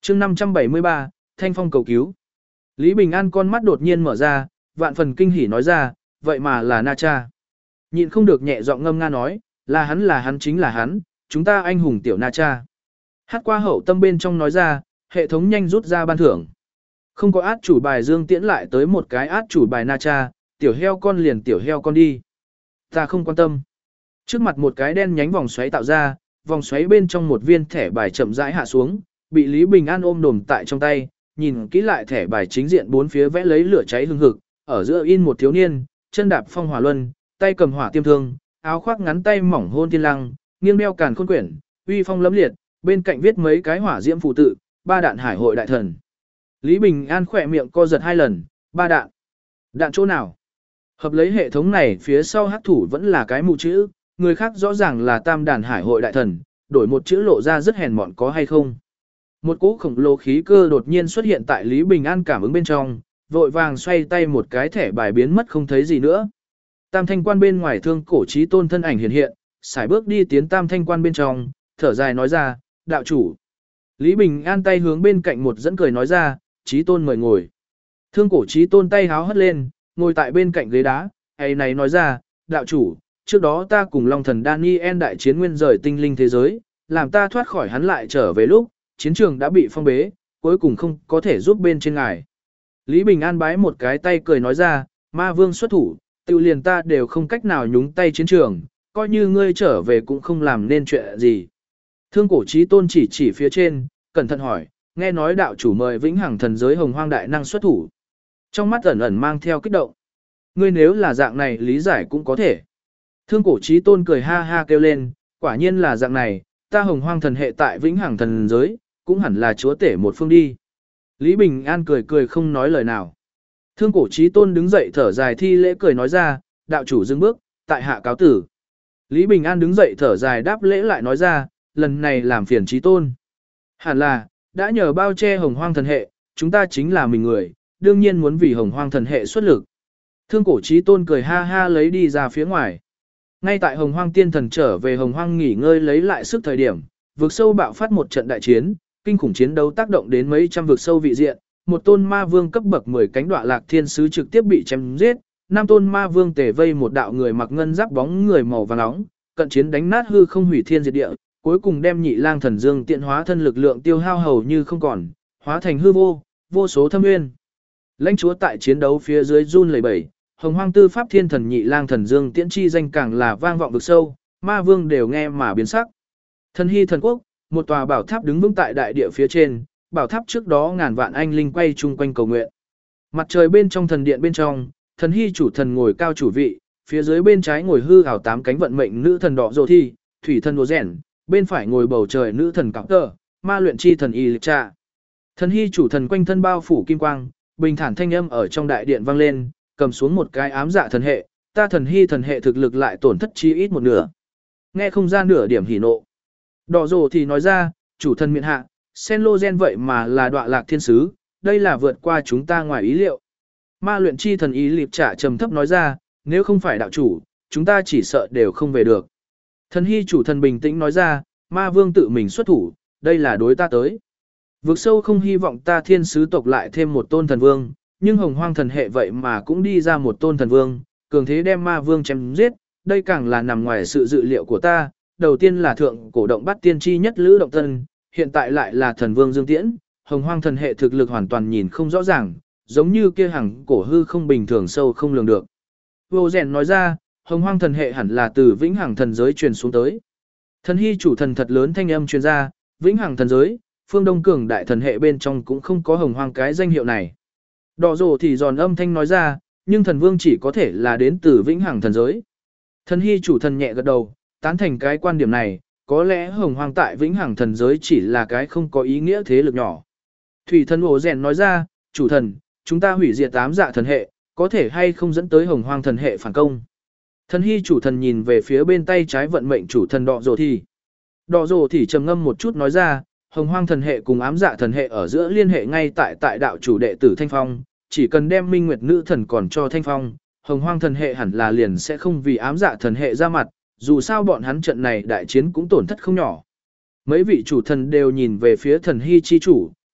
chương 573, Thanh Phong cầu cứu. Lý Bình An con mắt đột nhiên mở ra, vạn phần kinh hỉ nói ra, vậy mà là Na Cha. Nhịn không được nhẹ giọng ngâm nga nói, là hắn chính là hắn, chúng ta anh hùng tiểu Na Cha. Hát qua hậu tâm bên trong nói ra, hệ thống nhanh rút ra ban thưởng. Không có át chủ bài Dương Tiễn lại tới một cái át chủ bài Na Cha, tiểu heo con liền tiểu heo con đi. Ta không quan tâm. Trước mặt một cái đen nhánh vòng xoáy tạo ra, vòng xoáy bên trong một viên thẻ bài chậm rãi hạ xuống, bị Lý Bình An ôm đồm tại trong tay, nhìn kỹ lại thẻ bài chính diện bốn phía vẽ lấy lửa cháy hừng hực, ở giữa in một thiếu niên, chân đạp phong hỏa luân, tay cầm hỏa tiêm thương, áo khoác ngắn tay mỏng hôn thiên lăng, nghiêng đeo càn khôn quyển, uy phong lẫm liệt, bên cạnh viết mấy cái hỏa diễm phù tự, ba đạn hải hội đại thần. Lý Bình An khỏe miệng co giật 2 lần, ba đạn. Đạn chỗ nào? Hợp lấy hệ thống này phía sau hắc thủ vẫn là cái mù chữ, người khác rõ ràng là tam đàn hải hội đại thần, đổi một chữ lộ ra rất hèn mọn có hay không. Một cỗ khổng lồ khí cơ đột nhiên xuất hiện tại Lý Bình An cảm ứng bên trong, vội vàng xoay tay một cái thẻ bài biến mất không thấy gì nữa. Tam thanh quan bên ngoài Thương Cổ Chí Tôn thân ảnh hiện hiện, sải bước đi tiến tam thanh quan bên trong, thở dài nói ra, đạo chủ. Lý Bình An tay hướng bên cạnh một dẫn cười nói ra, Chí Tôn mời ngồi. Thương Cổ Chí Tôn tay háo hất lên, ngồi tại bên cạnh ghế đá, ấy này nói ra, đạo chủ, trước đó ta cùng Long thần Daniel đại chiến nguyên rời tinh linh thế giới, làm ta thoát khỏi hắn lại trở về lúc, chiến trường đã bị phong bế, cuối cùng không có thể giúp bên trên ngài. Lý Bình An bái một cái tay cười nói ra, ma vương xuất thủ, tiêu liền ta đều không cách nào nhúng tay chiến trường, coi như ngươi trở về cũng không làm nên chuyện gì. Thương Cổ Chí Tôn chỉ phía trên, cẩn thận hỏi, nghe nói đạo chủ mời vĩnh hằng thần giới hồng hoang đại năng xuất thủ. Trong mắt ẩn ẩn mang theo kích động. Ngươi nếu là dạng này lý giải cũng có thể. Thương Cổ Chí Tôn cười ha ha kêu lên, quả nhiên là dạng này, ta hồng hoang thần hệ tại vĩnh hằng thần giới, cũng hẳn là chúa tể một phương đi. Lý Bình An cười cười không nói lời nào. Thương Cổ Chí Tôn đứng dậy thở dài thi lễ cười nói ra, đạo chủ dừng bước, tại hạ cáo tử. Lý Bình An đứng dậy thở dài đáp lễ lại nói ra, lần này làm phiền Chí Tôn. Hẳn là, đã nhờ bao che hồng hoang thần hệ, chúng ta chính là mình người, đương nhiên muốn vì hồng hoang thần hệ xuất lực. Thương Cổ Chí Tôn cười ha ha lấy đi ra phía ngoài. Ngay tại hồng hoang tiên thần trở về hồng hoang nghỉ ngơi lấy lại sức thời điểm, vực sâu bạo phát một trận đại chiến, kinh khủng chiến đấu tác động đến mấy trăm vực sâu vị diện, một tôn ma vương cấp bậc 10 cánh đoạ lạc thiên sứ trực tiếp bị chém giết, 5 tôn ma vương tề vây một đạo người mặc ngân giáp bóng người màu vàng nóng, cận chiến đánh nát hư không hủy thiên diệt địa, cuối cùng đem Nhị Lang Thần Dương tiện hóa thân lực lượng tiêu hao hầu như không còn, hóa thành hư vô, vô số thâm nguyên. Lãnh chúa tại chiến đấu phía dưới run lẩy bẩy, hồng hoang tư pháp thiên thần Nhị Lang Thần Dương tiễn chi danh càng là vang vọng vực sâu, ma vương đều nghe mà biến sắc. Thần Hy thần quốc, một tòa bảo tháp đứng vững tại đại địa phía trên, bảo tháp trước đó ngàn vạn anh linh quay chung quanh cầu nguyện. Mặt trời bên trong thần điện bên trong, thần Hy chủ thần ngồi cao chủ vị, phía dưới bên trái ngồi hư ảo 8 cánh vận mệnh nữ thần đỏ rồ thi, thủy thần đồ rèn, bên phải ngồi bầu trời nữ thần cọc tờ, ma luyện chi thần y lịch trà. Thần Hy chủ thần quanh thân bao phủ kim quang, bình thản thanh âm ở trong đại điện vang lên, cầm xuống một cái ám dạ thần hệ, ta thần Hy thần hệ thực lực lại tổn thất chi ít một nửa. Nghe không ra nửa điểm hỉ nộ. Đỏ rồ thì nói ra, chủ thần miện hạ, sen lô gen vậy mà là đoạ lạc thiên sứ, đây là vượt qua chúng ta ngoài ý liệu. Ma luyện chi thần ý liệp trả trầm thấp nói ra, nếu không phải đạo chủ, chúng ta chỉ sợ đều không về được. Thần Hy chủ thần bình tĩnh nói ra, ma vương tự mình xuất thủ, đây là đối ta tới. Vực sâu không hy vọng ta thiên sứ tộc lại thêm một tôn thần vương, nhưng hồng hoang thần hệ vậy mà cũng đi ra một tôn thần vương, cường thế đem ma vương chém giết, đây càng là nằm ngoài sự dự liệu của ta. Đầu tiên là thượng cổ động bắt tiên tri nhất Lữ Động Tân, hiện tại lại là thần vương Dương Tiễn, hồng hoang thần hệ thực lực hoàn toàn nhìn không rõ ràng, giống như kia hằng cổ hư không bình thường sâu không lường được. Vô rèn nói ra, hồng hoang thần hệ hẳn là từ vĩnh hằng thần giới truyền xuống tới. Thần Hy chủ thần thật lớn thanh âm truyền ra, vĩnh hằng thần giới, phương đông cường đại thần hệ bên trong cũng không có hồng hoang cái danh hiệu này. Đỏ rồ thì giòn âm thanh nói ra, nhưng thần vương chỉ có thể là đến từ vĩnh hằng thần giới. Thần Hy chủ thần nhẹ gật đầu, tán thành cái quan điểm này, có lẽ hồng hoang tại vĩnh hằng thần giới chỉ là cái không có ý nghĩa thế lực nhỏ. Thủy thần ổ rèn nói ra, chủ thần, chúng ta hủy diệt 8 dạ thần hệ, có thể hay không dẫn tới hồng hoang thần hệ phản công. Thần Hy chủ thần nhìn về phía bên tay trái vận mệnh chủ thần đỏ rồ thì. Đỏ rồ thì trầm ngâm một chút nói ra, hồng hoang thần hệ cùng ám dạ thần hệ ở giữa liên hệ ngay tại đạo chủ đệ tử Thanh Phong, chỉ cần đem minh nguyệt nữ thần còn cho Thanh Phong, hồng hoang thần hệ hẳn là liền sẽ không vì ám dạ thần hệ ra mặt, dù sao bọn hắn trận này đại chiến cũng tổn thất không nhỏ. Mấy vị chủ thần đều nhìn về phía thần Hy chi chủ,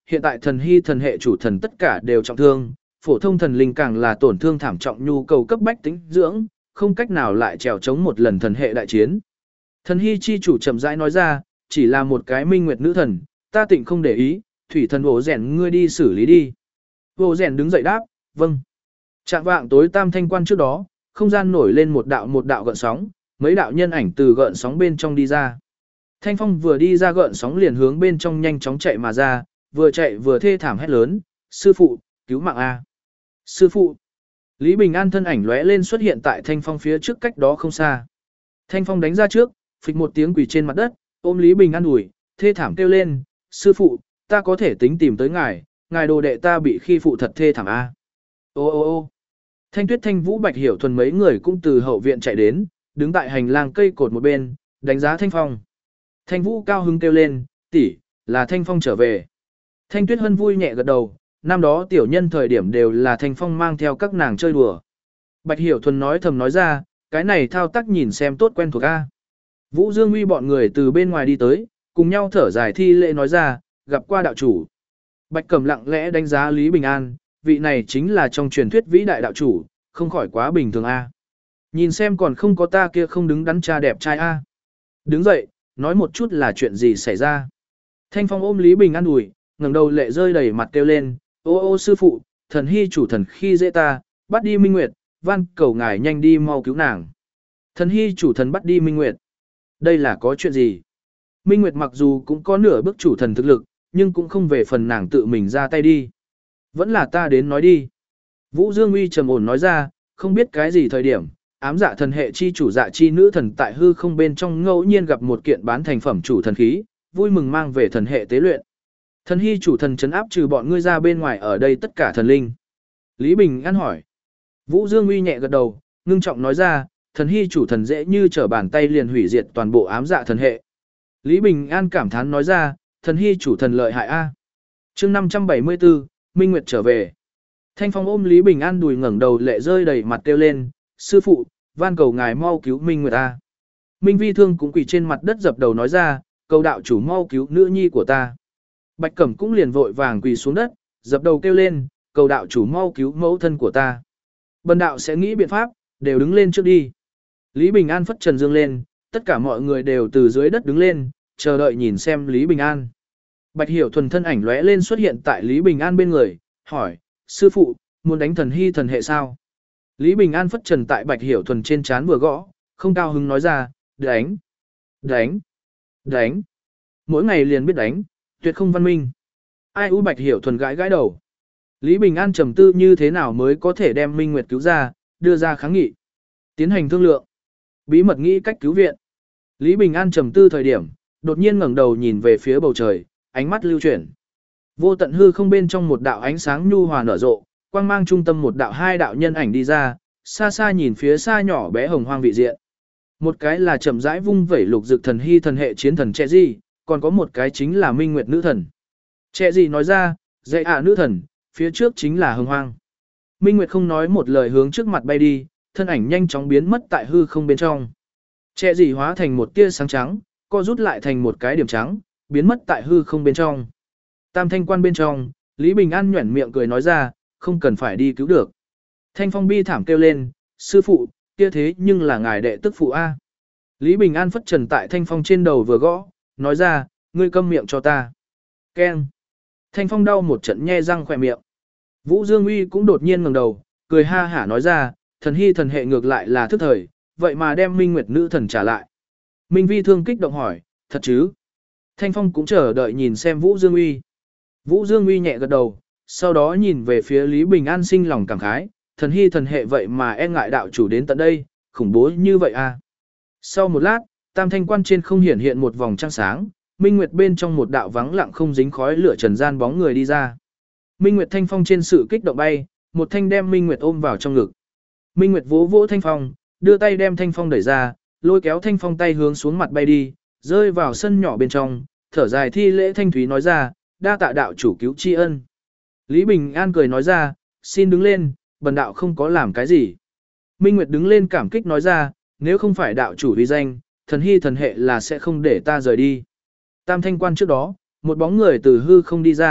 hiện tại thần hy thần hệ chủ thần tất cả đều trọng thương, phổ thông thần linh càng là tổn thương thảm trọng nhu cầu cấp bách tính dưỡng, không cách nào lại trèo chống một lần thần hệ đại chiến. Thần hy chi chủ chậm rãi nói ra, chỉ là một cái minh nguyệt nữ thần, ta tịnh không để ý, thủy thần ổ rèn ngươi đi xử lý đi. Ổ rèn đứng dậy đáp, vâng. Trạng vạng tối tam thanh quan trước đó, không gian nổi lên một đạo gợn sóng, mấy đạo nhân ảnh từ gợn sóng bên trong đi ra. Thanh Phong vừa đi ra gợn sóng liền hướng bên trong nhanh chóng chạy mà ra, vừa chạy vừa thê thảm hét lớn, sư phụ, cứu mạng A. Sư phụ. Lý Bình An thân ảnh lóe lên xuất hiện tại Thanh Phong phía trước cách đó không xa. Thanh Phong đánh ra trước, phịch một tiếng quỳ trên mặt đất, ôm Lý Bình An ủi, thê thảm kêu lên, sư phụ, ta có thể tính tìm tới ngài đồ đệ ta bị khi phụ thật thê thảm A. Ô ô ô Thanh Tuyết Thanh Vũ Bạch Hiểu Thuần mấy người cũng từ hậu viện chạy đến, đứng tại hành lang cây cột một bên, đánh giá Thanh Phong. Thanh Vũ cao hứng kêu lên, tỷ, là Thanh Phong trở về. Thanh Tuyết Hân vui nhẹ gật đầu, năm đó tiểu nhân thời điểm đều là Thanh Phong mang theo các nàng chơi đùa. Bạch Hiểu Thuần nói thầm nói ra, cái này thao tác nhìn xem tốt quen thuộc A. Vũ Dương Uy bọn người từ bên ngoài đi tới, cùng nhau thở dài thi lễ nói ra, gặp qua đạo chủ. Bạch Cẩm lặng lẽ đánh giá Lý Bình An, vị này chính là trong truyền thuyết vĩ đại đạo chủ, không khỏi quá bình thường A. Nhìn xem còn không có ta kia không đứng đắn cha đẹp trai A. Đứng dậy, nói một chút là chuyện gì xảy ra. Thanh Phong ôm Lý Bình An ủi, ngẩng đầu lệ rơi đầy mặt kêu lên, ô ô sư phụ, thần hy chủ thần khi dễ ta, bắt đi Minh Nguyệt, van cầu ngài nhanh đi mau cứu nàng. Thần hy chủ thần bắt đi Minh Nguyệt. Đây là có chuyện gì? Minh Nguyệt mặc dù cũng có nửa bước chủ thần thực lực, nhưng cũng không về phần nàng tự mình ra tay đi. Vẫn là ta đến nói đi. Vũ Dương Uy trầm ổn nói ra, không biết cái gì thời điểm, ám dạ thần hệ chi chủ dạ chi nữ thần tại hư không bên trong ngẫu nhiên gặp một kiện bán thành phẩm chủ thần khí, vui mừng mang về thần hệ tế luyện. Thần hy chủ thần trấn áp trừ bọn ngươi ra bên ngoài ở đây tất cả thần linh. Lý Bình An hỏi. Vũ Dương Uy nhẹ gật đầu, ngưng trọng nói ra, thần hy chủ thần dễ như trở bàn tay liền hủy diệt toàn bộ ám dạ thần hệ. Lý Bình An cảm thán nói ra, thần hy chủ thần lợi hại A. chương 574, Minh Nguyệt trở về. Thanh Phong ôm Lý Bình An đùi ngẩng đầu lệ rơi đầy mặt kêu lên, sư phụ, van cầu ngài mau cứu Minh Nguyệt A. Minh Vi Thương cũng quỳ trên mặt đất dập đầu nói ra, cầu đạo chủ mau cứu nữ nhi của ta. Bạch Cẩm cũng liền vội vàng quỳ xuống đất, dập đầu kêu lên, cầu đạo chủ mau cứu mẫu thân của ta. Bần đạo sẽ nghĩ biện pháp, đều đứng lên trước đi. Lý Bình An phất trần dương lên, tất cả mọi người đều từ dưới đất đứng lên, chờ đợi nhìn xem Lý Bình An. Bạch Hiểu Thuần thân ảnh lóe lên xuất hiện tại Lý Bình An bên người, hỏi, sư phụ, muốn đánh thần hy thần hệ sao? Lý Bình An phất trần tại Bạch Hiểu Thuần trên trán vừa gõ, không cao hứng nói ra, đánh, đánh, đánh. Mỗi ngày liền biết đánh, tuyệt không văn minh. Ai u Bạch Hiểu Thuần gãi gãi đầu. Lý Bình An trầm tư như thế nào mới có thể đem Minh Nguyệt cứu ra, đưa ra kháng nghị. Tiến hành thương lượng. Bí mật nghĩ cách cứu viện. Lý Bình An trầm tư thời điểm, đột nhiên ngẩng đầu nhìn về phía bầu trời, ánh mắt lưu chuyển. Vô tận hư không bên trong một đạo ánh sáng nhu hòa nở rộ, quang mang trung tâm một đạo hai đạo nhân ảnh đi ra, xa xa nhìn phía xa nhỏ bé hồng hoang vị diện. Một cái là chậm rãi vung vẩy lục dực thần hy thần hệ chiến thần Trẻ Di, còn có một cái chính là Minh Nguyệt nữ thần. Trẻ Di nói ra, dạy nữ thần, phía trước chính là hồng hoang. Minh Nguyệt không nói một lời hướng trước mặt bay đi, thân ảnh nhanh chóng biến mất tại hư không bên trong. Trẻ Di hóa thành một tia sáng trắng, co rút lại thành một cái điểm trắng, biến mất tại hư không bên trong. Tam thanh quan bên trong, Lý Bình An nhuẩn miệng cười nói ra, không cần phải đi cứu được. Thanh Phong bi thảm kêu lên, sư phụ, kia thế nhưng là ngài đệ tức phụ A. Lý Bình An phất trần tại Thanh Phong trên đầu vừa gõ, nói ra, ngươi câm miệng cho ta. Keng. Thanh Phong đau một trận nhe răng khỏe miệng. Vũ Dương Uy cũng đột nhiên ngẩng đầu, cười ha hả nói ra, thần hy thần hệ ngược lại là thức thời, vậy mà đem Minh Nguyệt nữ thần trả lại. Minh Vi Thương kích động hỏi, thật chứ? Thanh Phong cũng chờ đợi nhìn xem Vũ Dương Uy. Vũ Dương Uy nhẹ gật đầu, sau đó nhìn về phía Lý Bình An sinh lòng cảm khái, thần hy thần hệ vậy mà e ngại đạo chủ đến tận đây, khủng bố như vậy à. Sau một lát, tam thanh quan trên không hiển hiện một vòng trăng sáng, Minh Nguyệt bên trong một đạo vắng lặng không dính khói lửa trần gian bóng người đi ra. Minh Nguyệt Thanh Phong trên sự kích động bay, một thanh đem Minh Nguyệt ôm vào trong ngực. Minh Nguyệt vỗ vỗ Thanh Phong, đưa tay đem Thanh Phong đẩy ra, lôi kéo Thanh Phong tay hướng xuống mặt bay đi, rơi vào sân nhỏ bên trong, thở dài thi lễ thanh thúy nói ra, đa tạ đạo chủ cứu tri ân. Lý Bình An cười nói ra, xin đứng lên, bần đạo không có làm cái gì. Minh Nguyệt đứng lên cảm kích nói ra, nếu không phải đạo chủ uy danh, thần hy thần hệ là sẽ không để ta rời đi. Tam thanh quan trước đó, một bóng người từ hư không đi ra,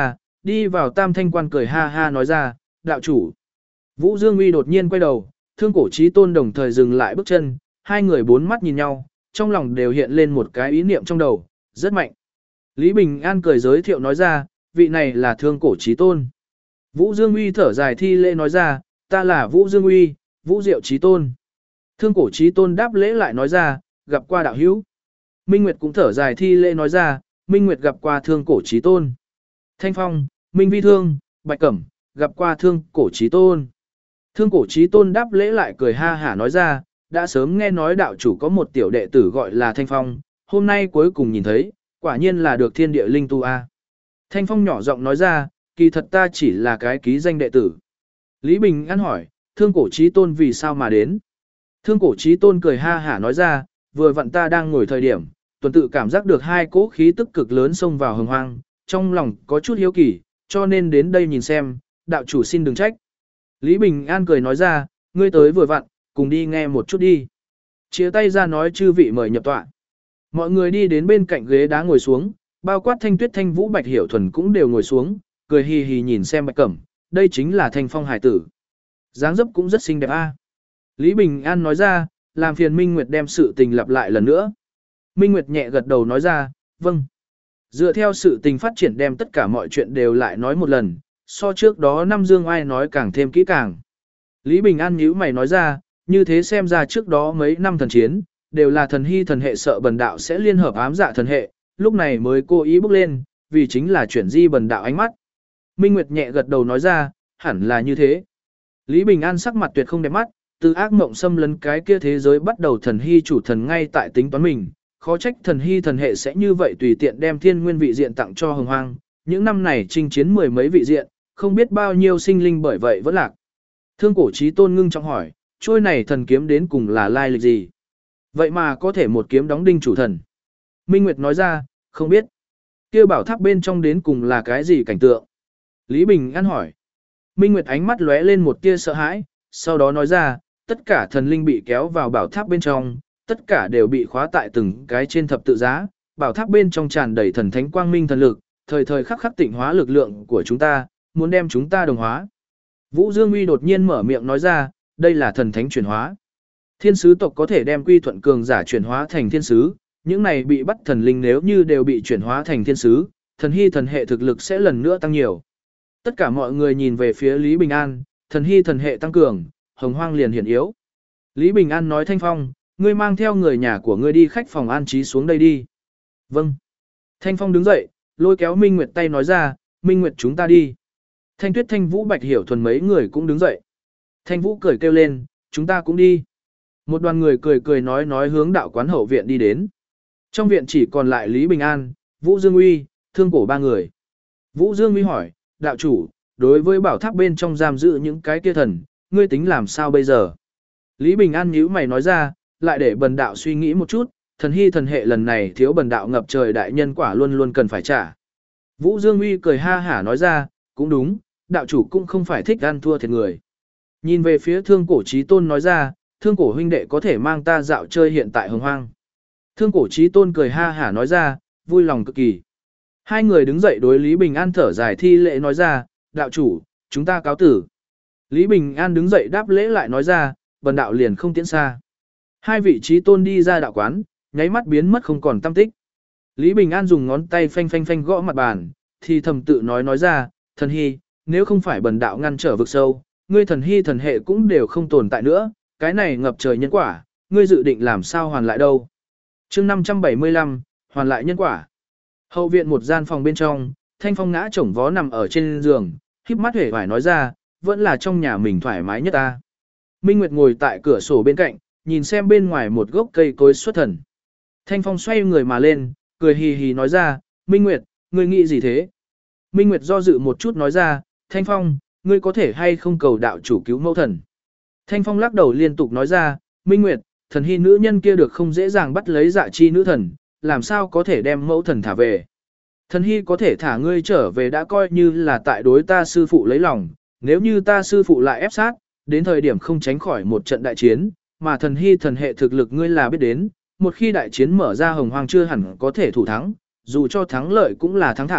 đi vào Tam Thanh quan cười ha ha nói ra, đạo chủ. Vũ Dương Uy đột nhiên quay đầu, Thương Cổ Chí Tôn đồng thời dừng lại bước chân, hai người bốn mắt nhìn nhau, trong lòng đều hiện lên một cái ý niệm trong đầu, rất mạnh. Lý Bình An cười giới thiệu nói ra, vị này là Thương Cổ Chí Tôn. Vũ Dương Uy thở dài thi lễ nói ra, ta là Vũ Dương Uy, Vũ Diệu Chí Tôn. Thương Cổ Chí Tôn đáp lễ lại nói ra, gặp qua đạo hữu. Minh Nguyệt cũng thở dài thi lễ nói ra, Minh Nguyệt gặp qua Thương Cổ Chí Tôn. Thanh Phong, Minh Vi Thương, Bạch Cẩm, gặp qua Thương Cổ Chí Tôn. Thương Cổ Chí Tôn đáp lễ lại cười ha hả nói ra, đã sớm nghe nói đạo chủ có một tiểu đệ tử gọi là Thanh Phong, hôm nay cuối cùng nhìn thấy, quả nhiên là được thiên địa linh tu a. Thanh Phong nhỏ giọng nói ra, kỳ thật ta chỉ là cái ký danh đệ tử. Lý Bình An hỏi, Thương Cổ Chí Tôn vì sao mà đến? Thương Cổ Chí Tôn cười ha hả nói ra, vừa vặn ta đang ngồi thời điểm, tuần tự cảm giác được hai cỗ khí tức cực lớn xông vào hồng hoang, trong lòng có chút hiếu kỳ, cho nên đến đây nhìn xem, đạo chủ xin đừng trách. Lý Bình An cười nói ra, ngươi tới vừa vặn, cùng đi nghe một chút đi. Chia tay ra nói chư vị mời nhập tọa. Mọi người đi đến bên cạnh ghế đá ngồi xuống, bao quát Thanh Tuyết Thanh Vũ Bạch Hiểu Thuần cũng đều ngồi xuống, cười hì hì nhìn xem Bạch Cẩm, đây chính là Thanh Phong hải tử. Dáng dấp cũng rất xinh đẹp a. Lý Bình An nói ra, làm phiền Minh Nguyệt đem sự tình lặp lại lần nữa. Minh Nguyệt nhẹ gật đầu nói ra, vâng. Dựa theo sự tình phát triển đem tất cả mọi chuyện đều lại nói một lần, so trước đó năm Dương Ai nói càng thêm kỹ càng. Lý Bình An nhíu mày nói ra, như thế xem ra trước đó mấy năm thần chiến, đều là thần hy thần hệ sợ bần đạo sẽ liên hợp ám dạ thần hệ, lúc này mới cố ý bước lên, vì chính là chuyển di bần đạo ánh mắt. Minh Nguyệt nhẹ gật đầu nói ra, hẳn là như thế. Lý Bình An sắc mặt tuyệt không đẹp mắt, từ ác mộng xâm lấn cái kia thế giới bắt đầu thần hy chủ thần ngay tại tính toán mình, khó trách thần hy thần hệ sẽ như vậy tùy tiện đem thiên nguyên vị diện tặng cho hồng hoang, những năm này chinh chiến mười mấy vị diện, không biết bao nhiêu sinh linh bởi vậy vẫn lạc. Thương Cổ Chí Tôn ngưng trọng hỏi, trôi này thần kiếm đến cùng là lai lịch gì? Vậy mà có thể một kiếm đóng đinh chủ thần. Minh Nguyệt nói ra, không biết. Kia bảo tháp bên trong đến cùng là cái gì cảnh tượng? Lý Bình An hỏi. Minh Nguyệt ánh mắt lóe lên một tia sợ hãi, sau đó nói ra, tất cả thần linh bị kéo vào bảo tháp bên trong, tất cả đều bị khóa tại từng cái trên thập tự giá, bảo tháp bên trong tràn đầy thần thánh quang minh thần lực, thời thời khắc khắc tịnh hóa lực lượng của chúng ta, muốn đem chúng ta đồng hóa. Vũ Dương Uy đột nhiên mở miệng nói ra, đây là thần thánh chuyển hóa. Thiên sứ tộc có thể đem quy thuận cường giả chuyển hóa thành thiên sứ, những này bị bắt thần linh nếu như đều bị chuyển hóa thành thiên sứ, thần hy thần hệ thực lực sẽ lần nữa tăng nhiều. Tất cả mọi người nhìn về phía Lý Bình An, thần hy thần hệ tăng cường, hồng hoang liền hiển yếu. Lý Bình An nói Thanh Phong, ngươi mang theo người nhà của ngươi đi khách phòng an trí xuống đây đi. Vâng. Thanh Phong đứng dậy, lôi kéo Minh Nguyệt tay nói ra, Minh Nguyệt chúng ta đi. Thanh Tuyết Thanh Vũ Bạch Hiểu Thuần mấy người cũng đứng dậy. Thanh Vũ cười kêu lên, chúng ta cũng đi. Một đoàn người cười cười nói hướng đạo quán hậu viện đi đến. Trong viện chỉ còn lại Lý Bình An, Vũ Dương Uy, Thương Cổ ba người. Vũ Dương Uy hỏi, đạo chủ, đối với bảo tháp bên trong giam giữ những cái kia thần, ngươi tính làm sao bây giờ? Lý Bình An nhíu mày nói ra, lại để bần đạo suy nghĩ một chút, thần hy thần hệ lần này thiếu bần đạo ngập trời đại nhân quả luôn luôn cần phải trả. Vũ Dương Uy cười ha hả nói ra, cũng đúng, đạo chủ cũng không phải thích ăn thua thiệt người. Nhìn về phía Thương Cổ Chí Tôn nói ra, Thương Cổ huynh đệ có thể mang ta dạo chơi hiện tại hồng hoang. Thương Cổ Chí Tôn cười ha hả nói ra, vui lòng cực kỳ. Hai người đứng dậy đối Lý Bình An thở dài thi lễ nói ra, đạo chủ, chúng ta cáo tử. Lý Bình An đứng dậy đáp lễ lại nói ra, bần đạo liền không tiễn xa. Hai vị Chí Tôn đi ra đạo quán, nháy mắt biến mất không còn tăm tích. Lý Bình An dùng ngón tay phanh phanh phanh gõ mặt bàn, thì thầm tự nói ra, thần hy, nếu không phải bần đạo ngăn trở vực sâu, ngươi thần hy thần hệ cũng đều không tồn tại nữa, cái này ngập trời nhân quả, ngươi dự định làm sao hoàn lại đâu. Chương 575, hoàn lại nhân quả. Hậu viện một gian phòng bên trong, Thanh Phong ngã chổng vó nằm ở trên giường, híp mắt hề vải nói ra, vẫn là trong nhà mình thoải mái nhất ta. Minh Nguyệt ngồi tại cửa sổ bên cạnh, nhìn xem bên ngoài một gốc cây cối xuất thần. Thanh Phong xoay người mà lên, cười hì hì nói ra, Minh Nguyệt, ngươi nghĩ gì thế? Minh Nguyệt do dự một chút nói ra, Thanh Phong, ngươi có thể hay không cầu đạo chủ cứu mẫu thần? Thanh Phong lắc đầu liên tục nói ra, Minh Nguyệt, thần hy nữ nhân kia được không dễ dàng bắt lấy dạ chi nữ thần, làm sao có thể đem mẫu thần thả về? Thần hy có thể thả ngươi trở về đã coi như là tại đối ta sư phụ lấy lòng, nếu như ta sư phụ lại ép sát, đến thời điểm không tránh khỏi một trận đại chiến, mà thần hy thần hệ thực lực ngươi là biết đến, một khi đại chiến mở ra hồng hoang chưa hẳn có thể thủ thắng, dù cho thắng lợi cũng là thắng thảm,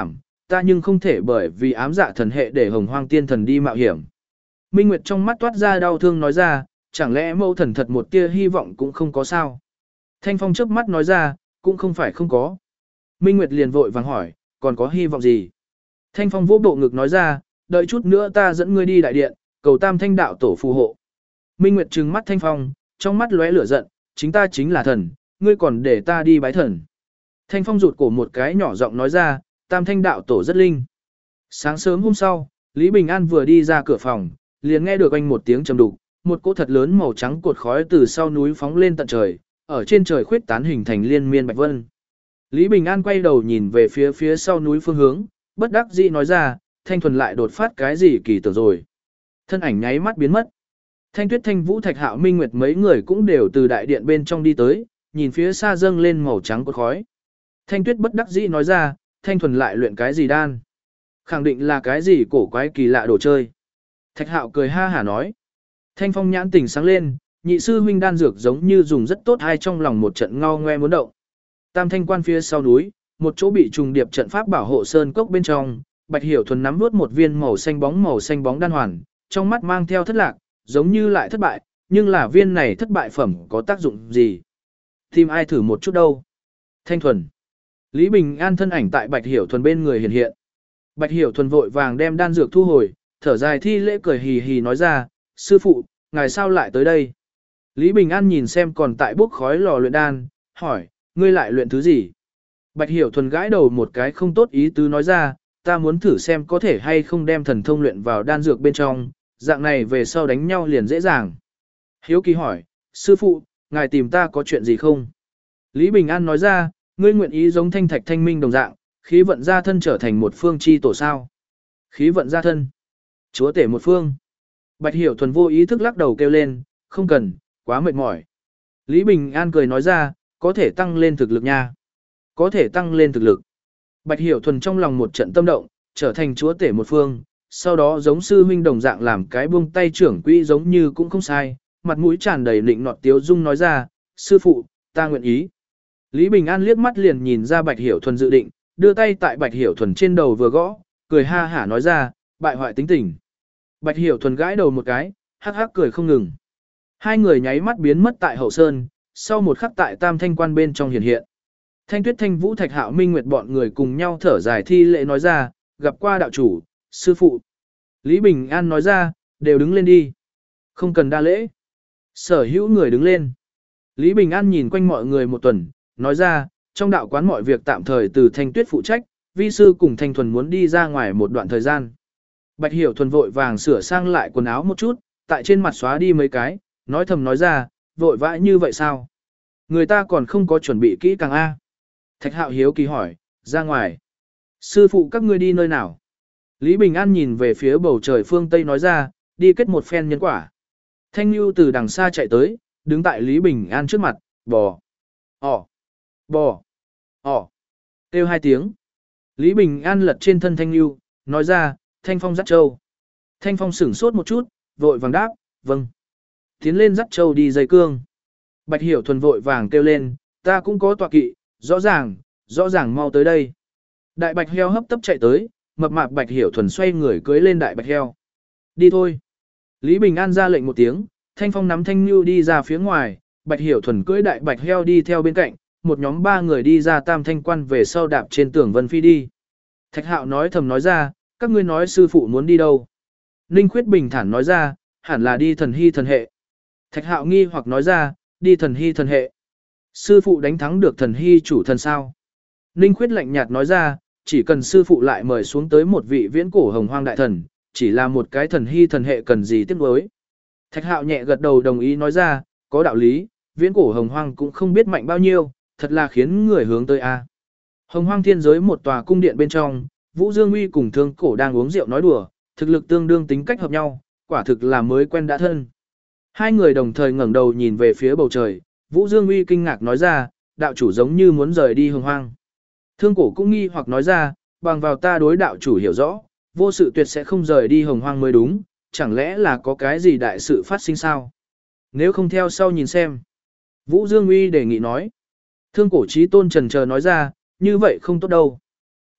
ta nhưng không thể bởi vì ám dạ thần hệ để Hồng Hoang tiên thần đi mạo hiểm. Minh Nguyệt trong mắt toát ra đau thương nói ra, chẳng lẽ mẫu thần thật một tia hy vọng cũng không có sao? Thanh Phong chớp mắt nói ra, cũng không phải không có. Minh Nguyệt liền vội vàng hỏi, còn có hy vọng gì? Thanh Phong vỗ bộ ngực nói ra, đợi chút nữa ta dẫn ngươi đi đại điện, cầu Tam Thanh đạo tổ phù hộ. Minh Nguyệt trừng mắt Thanh Phong, trong mắt lóe lửa giận, chính ta chính là thần, ngươi còn để ta đi bái thần. Thanh Phong rụt cổ một cái nhỏ giọng nói ra, Tam Thanh đạo tổ rất linh. Sáng sớm hôm sau, Lý Bình An vừa đi ra cửa phòng, liền nghe được anh một tiếng trầm đục, một cỗ thật lớn màu trắng cột khói từ sau núi phóng lên tận trời, ở trên trời khuyết tán hình thành liên miên bạch vân. Lý Bình An quay đầu nhìn về phía sau núi phương hướng, bất đắc dĩ nói ra, Thanh Thuần lại đột phát cái gì kỳ tưởng rồi. Thân ảnh nháy mắt biến mất. Thanh Tuyết, Thanh Vũ, Thạch Hạo, Minh Nguyệt mấy người cũng đều từ đại điện bên trong đi tới, nhìn phía xa dâng lên màu trắng cột khói. Thanh Tuyết bất đắc dĩ nói ra, Thanh Thuần lại luyện cái gì đan? Khẳng định là cái gì cổ quái kỳ lạ đồ chơi. Thạch Hạo cười ha hả nói. Thanh Phong nhãn tỉnh sáng lên, nhị sư huynh đan dược giống như dùng rất tốt, hay trong lòng một trận ngao ngoe muốn động. Tam Thanh quan phía sau núi, một chỗ bị trùng điệp trận pháp bảo hộ sơn cốc bên trong, Bạch Hiểu Thuần nắm nuốt một viên màu xanh bóng đan hoàn, trong mắt mang theo thất lạc, giống như lại thất bại, nhưng là viên này thất bại phẩm có tác dụng gì? Tìm ai thử một chút đâu? Thanh Thuần. Lý Bình An thân ảnh tại Bạch Hiểu Thuần bên người hiện hiện. Bạch Hiểu Thuần vội vàng đem đan dược thu hồi, thở dài thi lễ cười hì hì nói ra, sư phụ, ngài sao lại tới đây? Lý Bình An nhìn xem còn tại bốc khói lò luyện đan, hỏi, ngươi lại luyện thứ gì? Bạch Hiểu Thuần gãi đầu một cái không tốt ý tứ nói ra, ta muốn thử xem có thể hay không đem thần thông luyện vào đan dược bên trong, dạng này về sau đánh nhau liền dễ dàng. Hiếu kỳ hỏi, sư phụ, ngài tìm ta có chuyện gì không? Lý Bình An nói ra, ngươi nguyện ý giống thanh thạch thanh minh đồng dạng, khí vận gia thân trở thành một phương chi tổ sao? Khí vận gia thân. Chúa tể một phương. Bạch Hiểu Thuần vô ý thức lắc đầu kêu lên, không cần, quá mệt mỏi. Lý Bình An cười nói ra, có thể tăng lên thực lực nha. Có thể tăng lên thực lực. Bạch Hiểu Thuần trong lòng một trận tâm động, trở thành chúa tể một phương, sau đó giống sư huynh đồng dạng làm cái buông tay trưởng quỹ giống như cũng không sai, mặt mũi tràn đầy lịnh nọt tiếu dung nói ra, sư phụ, ta nguyện ý. Lý Bình An liếc mắt liền nhìn ra Bạch Hiểu Thuần dự định, đưa tay tại Bạch Hiểu Thuần trên đầu vừa gõ, cười ha hả nói ra, bại hoại tính tình. Bạch Hiểu Thuần gãi đầu một cái, hắc hắc cười không ngừng. Hai người nháy mắt biến mất tại hậu sơn, sau một khắc tại Tam Thanh quan bên trong hiện hiện. Thanh Tuyết, Thanh Vũ, Thạch Hạo, Minh Nguyệt bọn người cùng nhau thở dài thi lễ nói ra, gặp qua đạo chủ, sư phụ. Lý Bình An nói ra, đều đứng lên đi. Không cần đa lễ. Sở hữu người đứng lên. Lý Bình An nhìn quanh mọi người một tuần, nói ra, trong đạo quán mọi việc tạm thời từ Thanh Tuyết phụ trách, vi sư cùng Thanh Thuần muốn đi ra ngoài một đoạn thời gian. Bạch Hiểu Thuần vội vàng sửa sang lại quần áo một chút, tại trên mặt xóa đi mấy cái, nói thầm nói ra, vội vã như vậy sao? Người ta còn không có chuẩn bị kỹ càng A. Thạch Hạo hiếu kỳ hỏi, ra ngoài. Sư phụ các ngươi đi nơi nào? Lý Bình An nhìn về phía bầu trời phương Tây nói ra, đi kết một phen nhân quả. Thanh Nhu từ đằng xa chạy tới, đứng tại Lý Bình An trước mặt, bò. Bò. Kêu hai tiếng. Lý Bình An lật trên thân Thanh Nhu, nói ra, Thanh Phong dắt châu. Thanh Phong sửng sốt một chút, vội vàng đáp, vâng. Tiến lên dắt châu đi dây cương. Bạch Hiểu Thuần vội vàng kêu lên, ta cũng có tọa kỵ, rõ ràng mau tới đây. Đại bạch heo hấp tấp chạy tới, mập mạp Bạch Hiểu Thuần xoay người cưới lên đại bạch heo. Đi thôi. Lý Bình An ra lệnh một tiếng, Thanh Phong nắm Thanh Nhu đi ra phía ngoài, Bạch Hiểu Thuần cưới đại bạch heo đi theo bên cạnh, một nhóm ba người đi ra Tam Thanh quan về sau đạp trên tường vân phi đi. Thạch Hạo nói thầm nói ra, các ngươi nói sư phụ muốn đi đâu? Ninh Khuyết bình thản nói ra, hẳn là đi thần hy thần hệ. Thạch Hạo nghi hoặc nói ra, đi thần hy thần hệ. Sư phụ đánh thắng được thần hy chủ thần sao? Ninh Khuyết lạnh nhạt nói ra, chỉ cần sư phụ lại mời xuống tới một vị viễn cổ hồng hoang đại thần, chỉ là một cái thần hy thần hệ cần gì tiếc nuối. Thạch Hạo nhẹ gật đầu đồng ý nói ra, có đạo lý, viễn cổ hồng hoang cũng không biết mạnh bao nhiêu, thật là khiến người hướng tới a. Hồng hoang thiên giới một tòa cung điện bên trong, Vũ Dương Uy cùng Thương Cổ đang uống rượu nói đùa, thực lực tương đương tính cách hợp nhau, quả thực là mới quen đã thân. Hai người đồng thời ngẩng đầu nhìn về phía bầu trời, Vũ Dương Uy kinh ngạc nói ra, đạo chủ giống như muốn rời đi hồng hoang. Thương Cổ cũng nghi hoặc nói ra, bằng vào ta đối đạo chủ hiểu rõ, vô sự tuyệt sẽ không rời đi hồng hoang mới đúng, chẳng lẽ là có cái gì đại sự phát sinh sao? Nếu không theo sau nhìn xem. Vũ Dương Uy đề nghị nói. Thương Cổ Chí Tôn chần chờ nói ra, như vậy không tốt đâu.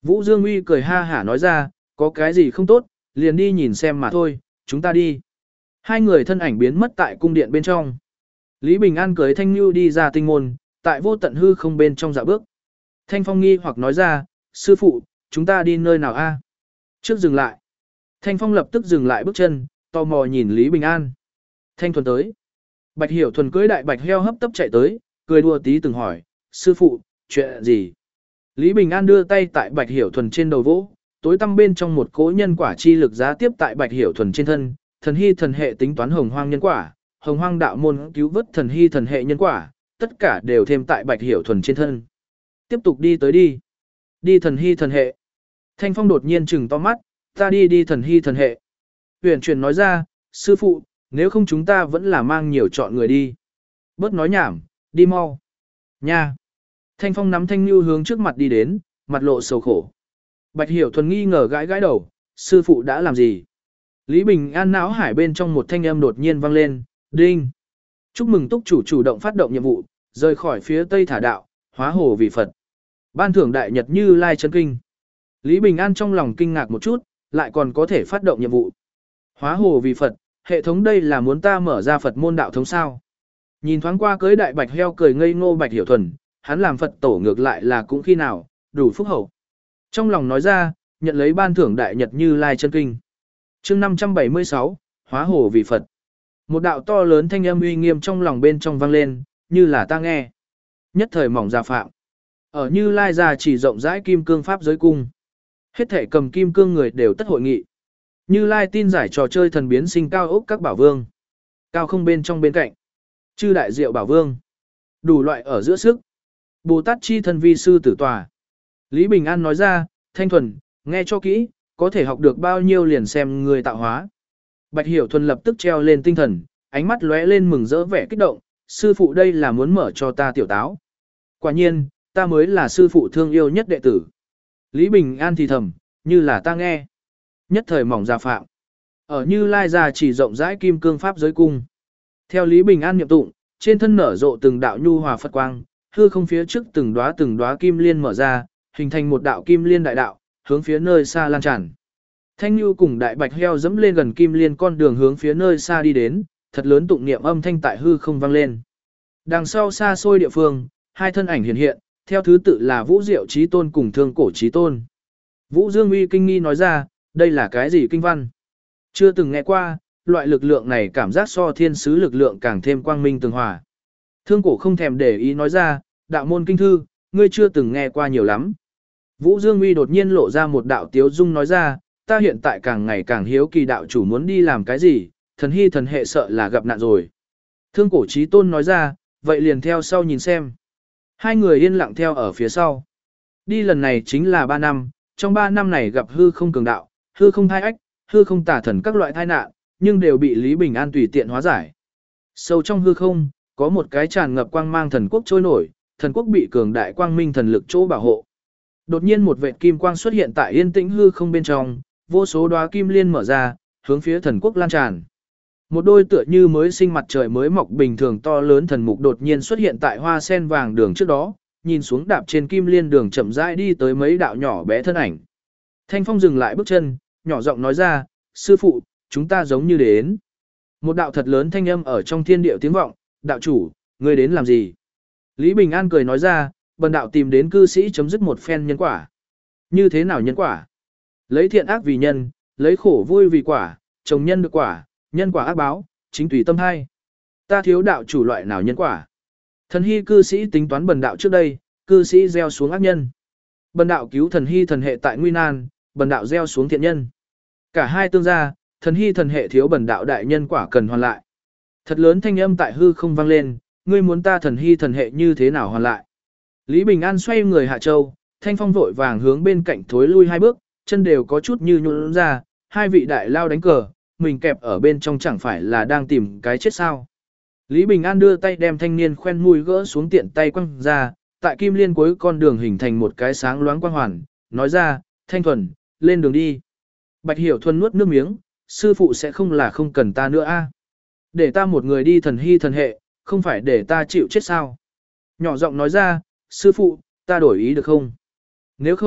Vũ Dương Uy cười ha hả nói ra, có cái gì không tốt, liền đi nhìn xem mà thôi, chúng ta đi. Hai người thân ảnh biến mất tại cung điện bên trong. Lý Bình An cưới Thanh Nhu đi ra tinh môn, tại vô tận hư không bên trong dạo bước. Thanh Phong nghi hoặc nói ra, sư phụ, chúng ta đi nơi nào a? Trước dừng lại. Thanh Phong lập tức dừng lại bước chân, tò mò nhìn Lý Bình An. Thanh Thuần tới. Bạch Hiểu Thuần cưới đại bạch heo hấp tấp chạy tới, cười đùa tí từng hỏi, sư phụ, chuyện gì? Lý Bình An đưa tay tại Bạch Hiểu Thuần trên đầu vỗ, tối tăm bên trong một cỗ nhân quả chi lực giá tiếp tại Bạch Hiểu Thuần trên thân, thần hy thần hệ tính toán hồng hoang nhân quả, hồng hoang đạo môn cứu vớt thần hy thần hệ nhân quả, tất cả đều thêm tại Bạch Hiểu Thuần trên thân. Tiếp tục đi tới đi. Đi thần hy thần hệ. Thanh Phong đột nhiên trừng to mắt, ta đi thần hy thần hệ. Huyền truyền nói ra, sư phụ, nếu không chúng ta vẫn là mang nhiều chọn người đi. Bớt nói nhảm, đi mau. Nha. Thanh Phong nắm Thanh Nhu hướng trước mặt đi đến, mặt lộ sầu khổ. Bạch Hiểu Thuần nghi ngờ gãi gãi đầu, sư phụ đã làm gì? Lý Bình An não hải bên trong một thanh âm đột nhiên vang lên, đinh. Chúc mừng túc chủ chủ động phát động nhiệm vụ, rời khỏi phía Tây Thả Đạo, hóa hồ vì Phật. Ban thưởng đại nhật Như Lai chân kinh. Lý Bình An trong lòng kinh ngạc một chút, lại còn có thể phát động nhiệm vụ. Hóa hồ vì Phật, hệ thống đây là muốn ta mở ra Phật môn đạo thống sao? Nhìn thoáng qua cưới đại bạch heo cười ngây ngô Bạch Hiểu Thuần, hắn làm Phật tổ ngược lại là cũng khi nào, đủ phúc hậu. Trong lòng nói ra, nhận lấy ban thưởng đại nhật Như Lai chân kinh. Chương 576, hóa hồ vì Phật. Một đạo to lớn thanh âm uy nghiêm trong lòng bên trong vang lên, như là ta nghe. Nhất thời mỏng ra phạm. Ở Như Lai già chỉ rộng rãi kim cương pháp giới cung. Hết thể cầm kim cương người đều tất hội nghị. Như Lai tin giải trò chơi thần biến sinh cao ốc các bảo vương. Cao không bên trong bên cạnh. Chư đại diệu bảo vương. Đủ loại ở giữa sức. Bồ Tát chi thân vi sư tử tòa. Lý Bình An nói ra, Thanh Thuần, nghe cho kỹ, có thể học được bao nhiêu liền xem người tạo hóa. Bạch Hiểu Thuần lập tức treo lên tinh thần, ánh mắt lóe lên mừng rỡ vẻ kích động, sư phụ đây là muốn mở cho ta tiểu táo. Quả nhiên, ta mới là sư phụ thương yêu nhất đệ tử. Lý Bình An thì thầm, như là ta nghe. Nhất thời mỏng ra phạm. Ở Như Lai già chỉ rộng rãi kim cương pháp giới cung. Theo Lý Bình An niệm tụng, trên thân nở rộ từng đạo nhu hòa Phật quang, hư không phía trước từng đóa kim liên mở ra, hình thành một đạo kim liên đại đạo, hướng phía nơi xa lan tràn. Thanh Nhu cùng đại bạch heo dẫm lên gần kim liên con đường hướng phía nơi xa đi đến, thật lớn tụng niệm âm thanh tại hư không vang lên. Đằng sau xa xôi địa phương, hai thân ảnh hiện hiện, theo thứ tự là Vũ Diệu Chí Tôn cùng Thương Cổ Chí Tôn. Vũ Dương Uy kinh nghi nói ra, đây là cái gì kinh văn? Chưa từng nghe qua, loại lực lượng này cảm giác so thiên sứ lực lượng càng thêm quang minh tường hòa. Thương Cổ không thèm để ý nói ra, đạo môn kinh thư, ngươi chưa từng nghe qua nhiều lắm. Vũ Dương Uy đột nhiên lộ ra một đạo tiếu dung nói ra, ta hiện tại càng ngày càng hiếu kỳ đạo chủ muốn đi làm cái gì, thần hy thần hệ sợ là gặp nạn rồi. Thương Cổ Chí Tôn nói ra, vậy liền theo sau nhìn xem. Hai người yên lặng theo ở phía sau. Đi lần này chính là 3 năm, trong 3 năm này gặp hư không cường đạo, hư không thai ách, hư không tả thần các loại tai nạn, nhưng đều bị Lý Bình An tùy tiện hóa giải. Sâu trong hư không, có một cái tràn ngập quang mang thần quốc trôi nổi, thần quốc bị cường đại quang minh thần lực chỗ bảo hộ. Đột nhiên một vệt kim quang xuất hiện tại yên tĩnh hư không bên trong, vô số đóa kim liên mở ra, hướng phía thần quốc lan tràn. Một đôi tựa như mới sinh mặt trời mới mọc bình thường to lớn thần mục đột nhiên xuất hiện tại hoa sen vàng đường trước đó, nhìn xuống đạp trên kim liên đường chậm rãi đi tới mấy đạo nhỏ bé thân ảnh. Thanh Phong dừng lại bước chân, nhỏ giọng nói ra, sư phụ, chúng ta giống như đến. Một đạo thật lớn thanh âm ở trong thiên địa tiếng vọng, đạo chủ, ngươi đến làm gì? Lý Bình An cười nói ra, bần đạo tìm đến cư sĩ chấm dứt một phen nhân quả. Như thế nào nhân quả? Lấy thiện ác vì nhân, lấy khổ vui vì quả, trồng nhân được quả, nhân quả ác báo, chính tùy tâm hay. Ta thiếu đạo chủ loại nào nhân quả? Thần hy cư sĩ tính toán bần đạo trước đây, cư sĩ gieo xuống ác nhân. Bần đạo cứu thần hy thần hệ tại nguy nan, bần đạo gieo xuống thiện nhân. Cả hai tương gia, thần hy thần hệ thiếu bần đạo đại nhân quả cần hoàn lại. Thật lớn thanh âm tại hư không vang lên, ngươi muốn ta thần hy thần hệ như thế nào hoàn lại? Lý Bình An xoay người hạ châu, Thanh Phong vội vàng hướng bên cạnh thối lui 2 bước, chân đều có chút như nhũn ra, hai vị đại lao đánh cờ, mình kẹp ở bên trong chẳng phải là đang tìm cái chết sao? Lý Bình An đưa tay đem thanh niên khoen mùi gỡ xuống tiện tay quăng ra, tại kim liên cuối con đường hình thành một cái sáng loáng quang hoàn, nói ra, Thanh Thuần, lên đường đi. Bạch Hiểu Thuần nuốt nước miếng, sư phụ sẽ không là không cần ta nữa a? Để ta một người đi thần hy thần hệ, không phải để ta chịu chết sao? Nhỏ giọng nói ra, sư phụ, ta đổi ý được không? Nếu không,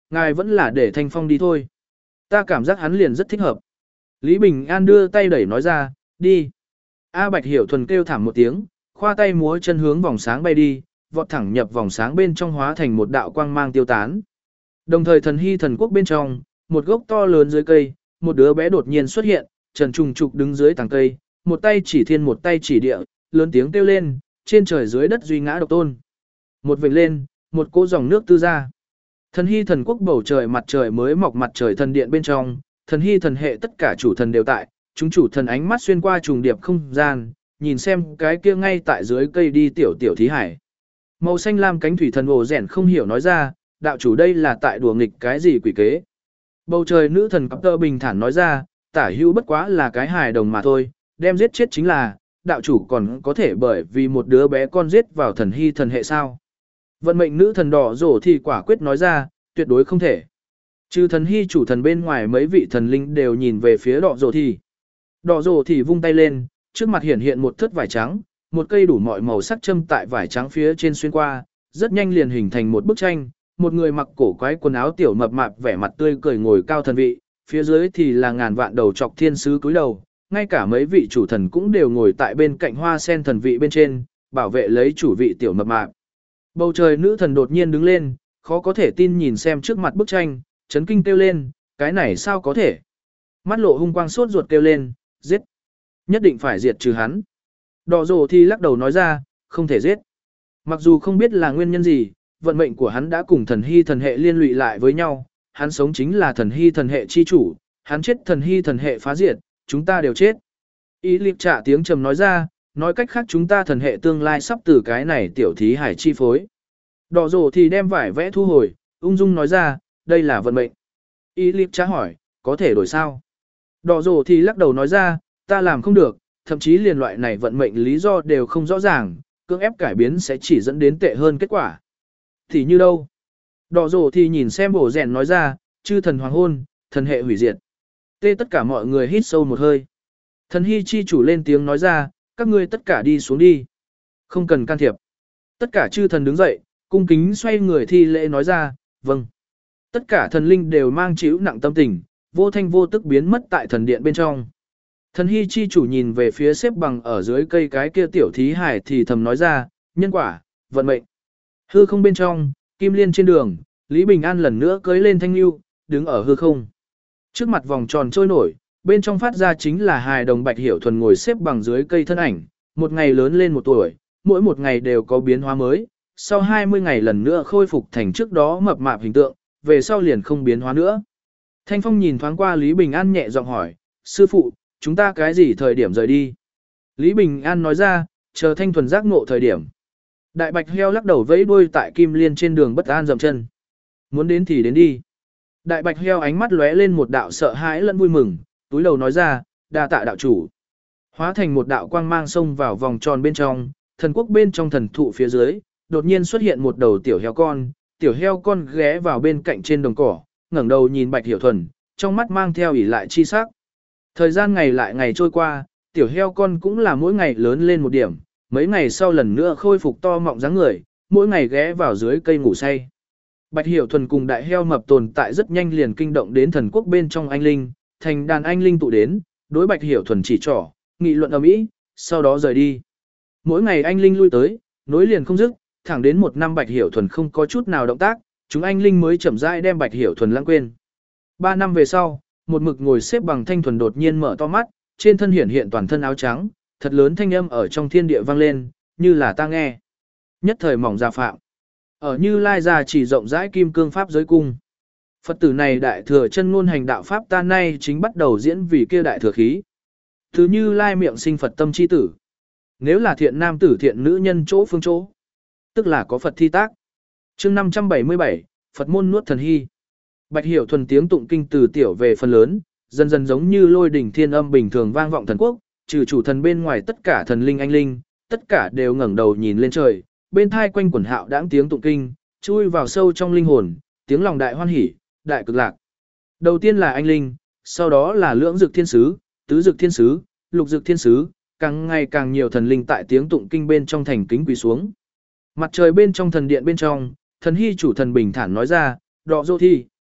ngài vẫn là để Thanh Phong đi thôi. Ta cảm giác hắn liền rất thích hợp. Lý Bình An đưa tay đẩy nói ra, đi. A Bạch Hiểu Thuần kêu thảm một tiếng, khoa tay múa chân hướng vòng sáng bay đi, vọt thẳng nhập vòng sáng bên trong hóa thành một đạo quang mang tiêu tán. Đồng thời thần hy thần quốc bên trong, một gốc to lớn dưới cây, một đứa bé đột nhiên xuất hiện, Trần Trùng Trục đứng dưới tàng cây, một tay chỉ thiên một tay chỉ địa, lớn tiếng kêu lên, trên trời dưới đất duy ngã độc tôn. Một vệt lên, một cỗ dòng nước tư ra. Thần hy thần quốc bầu trời mặt trời mới mọc mặt trời thần điện bên trong, thần hy thần hệ tất cả chủ thần đều tại, chúng chủ thần ánh mắt xuyên qua trùng điệp không gian, nhìn xem cái kia ngay tại dưới cây đi tiểu tiểu thí hải. Màu xanh lam cánh thủy thần ồ rèn không hiểu nói ra, đạo chủ đây là tại đùa nghịch cái gì quỷ kế. Bầu trời nữ thần cặp tơ bình thản nói ra, tả hữu bất quá là cái hài đồng mà thôi, đem giết chết chính là, đạo chủ còn có thể bởi vì một đứa bé con giết vào thần hy thần hệ sao. Vận mệnh nữ thần đỏ rổ thì quả quyết nói ra, tuyệt đối không thể. Trừ thần hy chủ thần bên ngoài mấy vị thần linh đều nhìn về phía đỏ rổ thì. Đỏ rổ thì vung tay lên, trước mặt hiện hiện một thớt vải trắng, một cây đủ mọi màu sắc châm tại vải trắng phía trên xuyên qua, rất nhanh liền hình thành một bức tranh, một người mặc cổ quái quần áo tiểu mập mạp vẻ mặt tươi cười ngồi cao thần vị, phía dưới thì là ngàn vạn đầu trọc thiên sứ cúi đầu, ngay cả mấy vị chủ thần cũng đều ngồi tại bên cạnh hoa sen thần vị bên trên, bảo vệ lấy chủ vị tiểu mập mạp. Bầu trời nữ thần đột nhiên đứng lên, khó có thể tin nhìn xem trước mặt bức tranh, chấn kinh kêu lên, cái này sao có thể? Mắt lộ hung quang sốt ruột kêu lên, giết, nhất định phải diệt trừ hắn. Đỏ rồ thì lắc đầu nói ra, không thể giết. Mặc dù không biết là nguyên nhân gì, vận mệnh của hắn đã cùng thần hy thần hệ liên lụy lại với nhau, hắn sống chính là thần hy thần hệ chi chủ, hắn chết thần hy thần hệ phá diệt, chúng ta đều chết. Ý liệp trả tiếng trầm nói ra, nói cách khác chúng ta thần hệ tương lai sắp từ cái này tiểu thí hải chi phối. Đỏ rồ thì đem vải vẽ thu hồi, ung dung nói ra, đây là vận mệnh. Ý liệp trả hỏi, có thể đổi sao? Đỏ rồ thì lắc đầu nói ra, ta làm không được, thậm chí liền loại này vận mệnh lý do đều không rõ ràng, cưỡng ép cải biến sẽ chỉ dẫn đến tệ hơn kết quả. Thì như đâu? Đỏ rồ thì nhìn xem bổ rèn nói ra, chư thần hoàng hôn, thần hệ hủy diệt. Tê tất cả mọi người hít sâu một hơi. Thần hy chi chủ lên tiếng nói ra, các ngươi tất cả đi xuống đi. Không cần can thiệp. Tất cả chư thần đứng dậy, cung kính xoay người thi lễ nói ra, vâng. Tất cả thần linh đều mang chịu nặng tâm tình, vô thanh vô tức biến mất tại thần điện bên trong. Thần hy chi chủ nhìn về phía xếp bằng ở dưới cây cái kia tiểu thí hải thì thầm nói ra, nhân quả, vận mệnh. Hư không bên trong, kim liên trên đường, Lý Bình An lần nữa cưới lên thanh lưu, đứng ở hư không. Trước mặt vòng tròn trôi nổi, bên trong phát ra chính là hài đồng Bạch Hiểu Thuần ngồi xếp bằng dưới cây thân ảnh, một ngày lớn lên một tuổi, mỗi một ngày đều có biến hóa mới, sau 20 ngày lần nữa khôi phục thành trước đó mập mạp hình tượng, về sau liền không biến hóa nữa. Thanh Phong nhìn thoáng qua Lý Bình An nhẹ giọng hỏi, sư phụ, chúng ta cái gì thời điểm rời đi? Lý Bình An nói ra, chờ Thanh Thuần giác ngộ thời điểm. Đại Bạch heo lắc đầu vẫy đuôi tại kim liên trên đường bất an dậm chân. Muốn đến thì đến đi. Đại Bạch heo ánh mắt lóe lên một đạo sợ hãi lẫn vui mừng, túi đầu nói ra, đa tạ đạo chủ. Hóa thành một đạo quang mang xông vào vòng tròn bên trong, thần quốc bên trong thần thụ phía dưới, đột nhiên xuất hiện một đầu tiểu heo con ghé vào bên cạnh trên đồng cỏ, ngẩng đầu nhìn Bạch Hiểu Thuần, trong mắt mang theo ỷ lại chi sắc. Thời gian ngày lại ngày trôi qua, tiểu heo con cũng là mỗi ngày lớn lên một điểm, mấy ngày sau lần nữa khôi phục to mọng dáng người, mỗi ngày ghé vào dưới cây ngủ say. Bạch Hiểu Thuần cùng đại heo mập tồn tại rất nhanh liền kinh động đến thần quốc bên trong anh linh, thành đàn anh linh tụ đến, đối Bạch Hiểu Thuần chỉ trỏ, nghị luận ầm ĩ, sau đó rời đi. Mỗi ngày anh linh lui tới, nối liền không dứt, thẳng đến một năm Bạch Hiểu Thuần không có chút nào động tác, chúng anh linh mới chậm rãi đem Bạch Hiểu Thuần lãng quên. 3 năm về sau, một mực ngồi xếp bằng Thanh Thuần đột nhiên mở to mắt, trên thân hiện toàn thân áo trắng, thật lớn thanh âm ở trong thiên địa vang lên, như là ta nghe. Nhất thời mỏng ra phạm. Ở Như Lai gia chỉ rộng rãi kim cương pháp giới cung. Phật tử này đại thừa chân ngôn hành đạo pháp ta nay chính bắt đầu diễn vì kia đại thừa khí. Thứ Như Lai miệng sinh Phật tâm chi tử. Nếu là thiện nam tử thiện nữ nhân chỗ phương chỗ, tức là có Phật thi tác. Chương 577, Phật môn nuốt thần hy. Bạch Hiểu Thuần tiếng tụng kinh từ tiểu về phần lớn, dần dần giống như lôi đỉnh thiên âm bình thường vang vọng thần quốc, trừ chủ thần bên ngoài tất cả thần linh anh linh, tất cả đều ngẩng đầu nhìn lên trời, bên thai quanh quần hạo đãng tiếng tụng kinh, chui vào sâu trong linh hồn, tiếng lòng đại hoan hỉ, đại cực lạc. Đầu tiên là anh linh, sau đó là lưỡng dực thiên sứ, tứ dực thiên sứ, lục dực thiên sứ, càng ngày càng nhiều thần linh tại tiếng tụng kinh bên trong thành kính quỳ xuống. Mặt trời bên trong thần điện bên trong, thần hy chủ thần bình thản nói ra, đọ dô thi,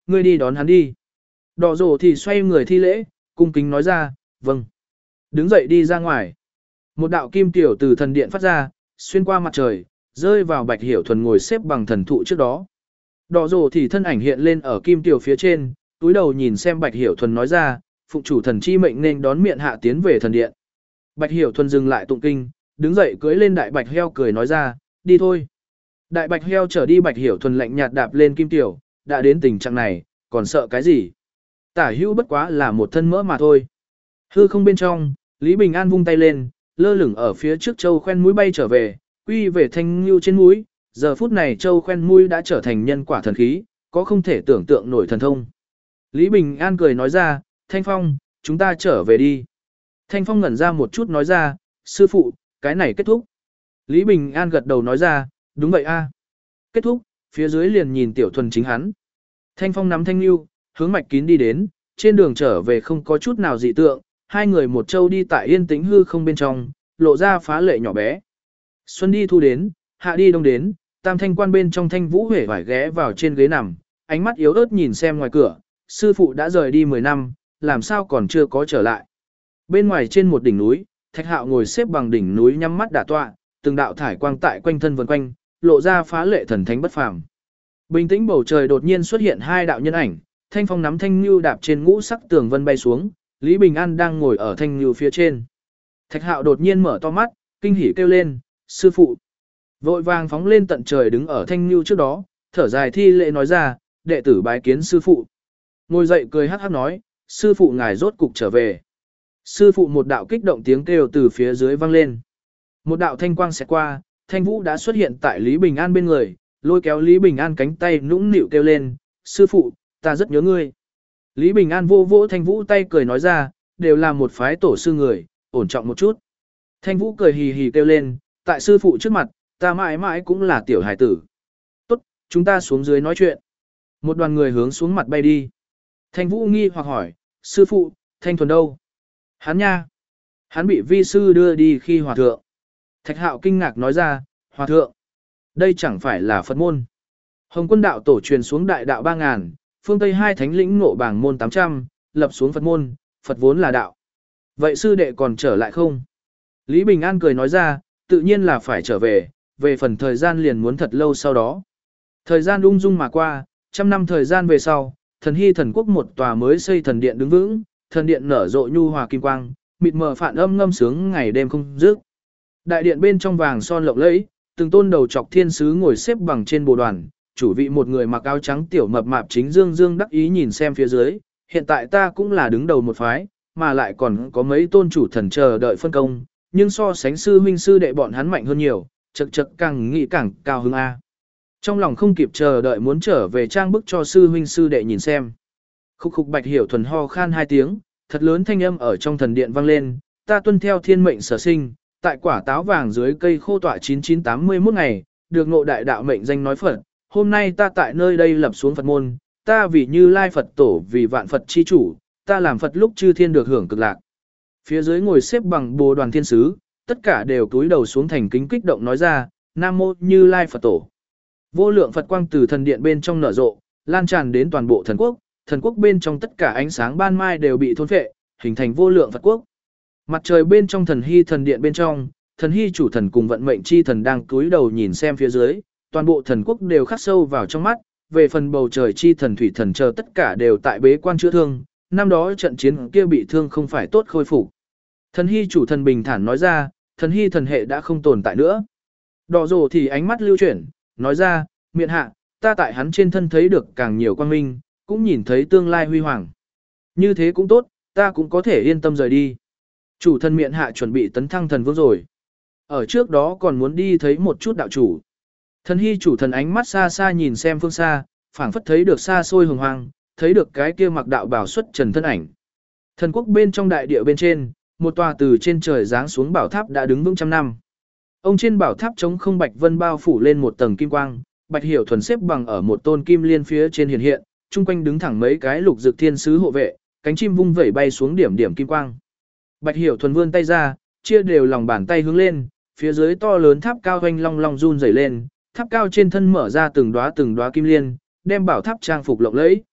ngươi đi đón hắn đi. Đỏ rổ thì xoay người thi lễ, cung kính nói ra, vâng. Đứng dậy đi ra ngoài. Một đạo kim tiểu từ thần điện phát ra, xuyên qua mặt trời, rơi vào Bạch Hiểu Thuần ngồi xếp bằng thần thụ trước đó. Đỏ rổ thì thân ảnh hiện lên ở kim tiểu phía trên, túi đầu nhìn xem Bạch Hiểu Thuần nói ra, phụng chủ thần chi mệnh nên đón miện hạ tiến về thần điện. Bạch Hiểu Thuần dừng lại tụng kinh, đứng dậy cưỡi lên đại bạch heo cười nói ra, đi thôi. Đại bạch heo trở đi Bạch Hiểu Thuần lạnh nhạt đạp lên kim tiểu, đã đến tình trạng này, còn sợ cái gì? Tả hữu bất quá là một thân mỡ mà thôi. Hư không bên trong, Lý Bình An vung tay lên, lơ lửng ở phía trước châu khoen mũi bay trở về, quy về thanh lưu trên mũi, giờ phút này châu khoen mũi đã trở thành nhân quả thần khí, có không thể tưởng tượng nổi thần thông. Lý Bình An cười nói ra, Thanh Phong, chúng ta trở về đi. Thanh Phong ngẩn ra một chút nói ra, sư phụ, cái này kết thúc. Lý Bình An gật đầu nói ra, đúng vậy a. Kết thúc, phía dưới liền nhìn Tiểu Thuần chính hắn. Thanh Phong nắm thanh lưu, hướng mạch kín đi đến, trên đường trở về không có chút nào dị tượng, hai người một châu đi tại yên tĩnh hư không bên trong, lộ ra phá lệ nhỏ bé. Xuân đi thu đến, hạ đi đông đến, tam thanh quan bên trong Thanh Vũ huệ vải ghé vào trên ghế nằm, ánh mắt yếu ớt nhìn xem ngoài cửa, sư phụ đã rời đi 10 năm, làm sao còn chưa có trở lại. Bên ngoài trên một đỉnh núi, Thạch Hạo ngồi xếp bằng đỉnh núi nhắm mắt đả tọa, từng đạo thải quang tại quanh thân vần quanh, lộ ra phá lệ thần thánh bất phàm. Bình tĩnh bầu trời đột nhiên xuất hiện hai đạo nhân ảnh, Thanh Phong nắm thanh lưu đạp trên ngũ sắc tường vân bay xuống, Lý Bình An đang ngồi ở thanh lưu phía trên. Thạch Hạo đột nhiên mở to mắt, kinh hỉ kêu lên, sư phụ. Vội vàng phóng lên tận trời đứng ở thanh lưu trước đó, thở dài thi lễ nói ra, đệ tử bái kiến sư phụ. Ngồi dậy cười hắc hắc nói, sư phụ ngài rốt cục trở về. Sư phụ một đạo kích động tiếng kêu từ phía dưới vang lên. Một đạo thanh quang xẹt qua, Thanh Vũ đã xuất hiện tại Lý Bình An bên người, lôi kéo Lý Bình An cánh tay nũng nịu kêu lên, sư phụ, ta rất nhớ ngươi. Lý Bình An vô vỗ Thanh Vũ tay cười nói ra, đều là một phái tổ sư người, ổn trọng một chút. Thanh Vũ cười hì hì kêu lên, tại sư phụ trước mặt, ta mãi mãi cũng là tiểu hải tử. Tốt, chúng ta xuống dưới nói chuyện. Một đoàn người hướng xuống mặt bay đi. Thanh Vũ nghi hoặc hỏi, sư phụ, Thanh Thuần đâu? Hắn nha. Hắn bị vi sư đưa đi khi hòa thượng. Thạch Hạo kinh ngạc nói ra, hòa thượng. Đây chẳng phải là Phật môn. Hồng Quân đạo tổ truyền xuống đại đạo 3000, phương Tây hai thánh lĩnh ngộ bảng môn 800, lập xuống Phật môn, Phật vốn là đạo. Vậy sư đệ còn trở lại không? Lý Bình An cười nói ra, tự nhiên là phải trở về, về phần thời gian liền muốn thật lâu sau đó. Thời gian ung dung mà qua, 100 năm thời gian về sau, thần hy thần quốc một tòa mới xây thần điện đứng vững, thần điện nở rộ nhu hòa kim quang, mịt mờ phản âm ngâm sướng ngày đêm không dứt. Đại điện bên trong vàng son lộng lẫy, từng tôn đầu trọc thiên sứ ngồi xếp bằng trên bồ đoàn, chủ vị một người mặc áo trắng tiểu mập mạp chính dương dương đắc ý nhìn xem phía dưới, hiện tại ta cũng là đứng đầu một phái, mà lại còn có mấy tôn chủ thần chờ đợi phân công, nhưng so sánh sư huynh sư đệ bọn hắn mạnh hơn nhiều, chậc chậc càng nghĩ càng cao hứng a. Trong lòng không kịp chờ đợi muốn trở về trang bức cho sư huynh sư đệ nhìn xem. Khúc khúc Bạch Hiểu Thuần ho khan hai tiếng, thật lớn thanh âm ở trong thần điện vang lên, ta tuân theo thiên mệnh sở sinh, tại quả táo vàng dưới cây khô tọa 9981 ngày, được ngộ đại đạo mệnh danh nói Phật, hôm nay ta tại nơi đây lập xuống Phật môn, ta vì Như Lai Phật tổ vì vạn Phật chi chủ, ta làm Phật lúc chư thiên được hưởng cực lạc. Phía dưới ngồi xếp bằng bồ đoàn thiên sứ, tất cả đều cúi đầu xuống thành kính kích động nói ra, Nam mô Như Lai Phật tổ. Vô lượng Phật quang từ thần điện bên trong nở rộ, lan tràn đến toàn bộ thần quốc bên trong tất cả ánh sáng ban mai đều bị thôn phệ, hình thành vô lượng Phật quốc. Mặt trời bên trong thần hy thần điện bên trong, thần hy chủ thần cùng vận mệnh chi thần đang cúi đầu nhìn xem phía dưới, toàn bộ thần quốc đều khắc sâu vào trong mắt, về phần bầu trời chi thần thủy thần chờ tất cả đều tại bế quan chữa thương, năm đó trận chiến kia bị thương không phải tốt khôi phục. Thần hy chủ thần bình thản nói ra, thần hy thần hệ đã không tồn tại nữa. Đỏ rồ thì ánh mắt lưu chuyển, nói ra, miện hạ, ta tại hắn trên thân thấy được càng nhiều quang minh, cũng nhìn thấy tương lai huy hoàng. Như thế cũng tốt, ta cũng có thể yên tâm rời đi. Chủ thần miện hạ chuẩn bị tấn thăng thần vương rồi. Ở trước đó còn muốn đi thấy một chút đạo chủ. Thần hy chủ thần ánh mắt xa xa nhìn xem phương xa, phảng phất thấy được xa xôi hồng hoang, thấy được cái kia mặc đạo bảo xuất trần thân ảnh. Thần quốc bên trong đại địa bên trên, một tòa từ trên trời giáng xuống bảo tháp đã đứng vững 100 năm. Ông trên bảo tháp trống không bạch vân bao phủ lên một tầng kim quang, Bạch Hiểu Thuần xếp bằng ở một tôn kim liên phía trên hiện hiện, chung quanh đứng thẳng mấy cái lục dực thiên sứ hộ vệ, cánh chim vung vẩy bay xuống điểm điểm kim quang. Bạch Hiểu Thuần vươn tay ra, chia đều lòng bàn tay hướng lên, phía dưới to lớn tháp cao hoành long long run rẩy lên, tháp cao trên thân mở ra từng đóa kim liên, đem bảo tháp trang phục lộng lẫy.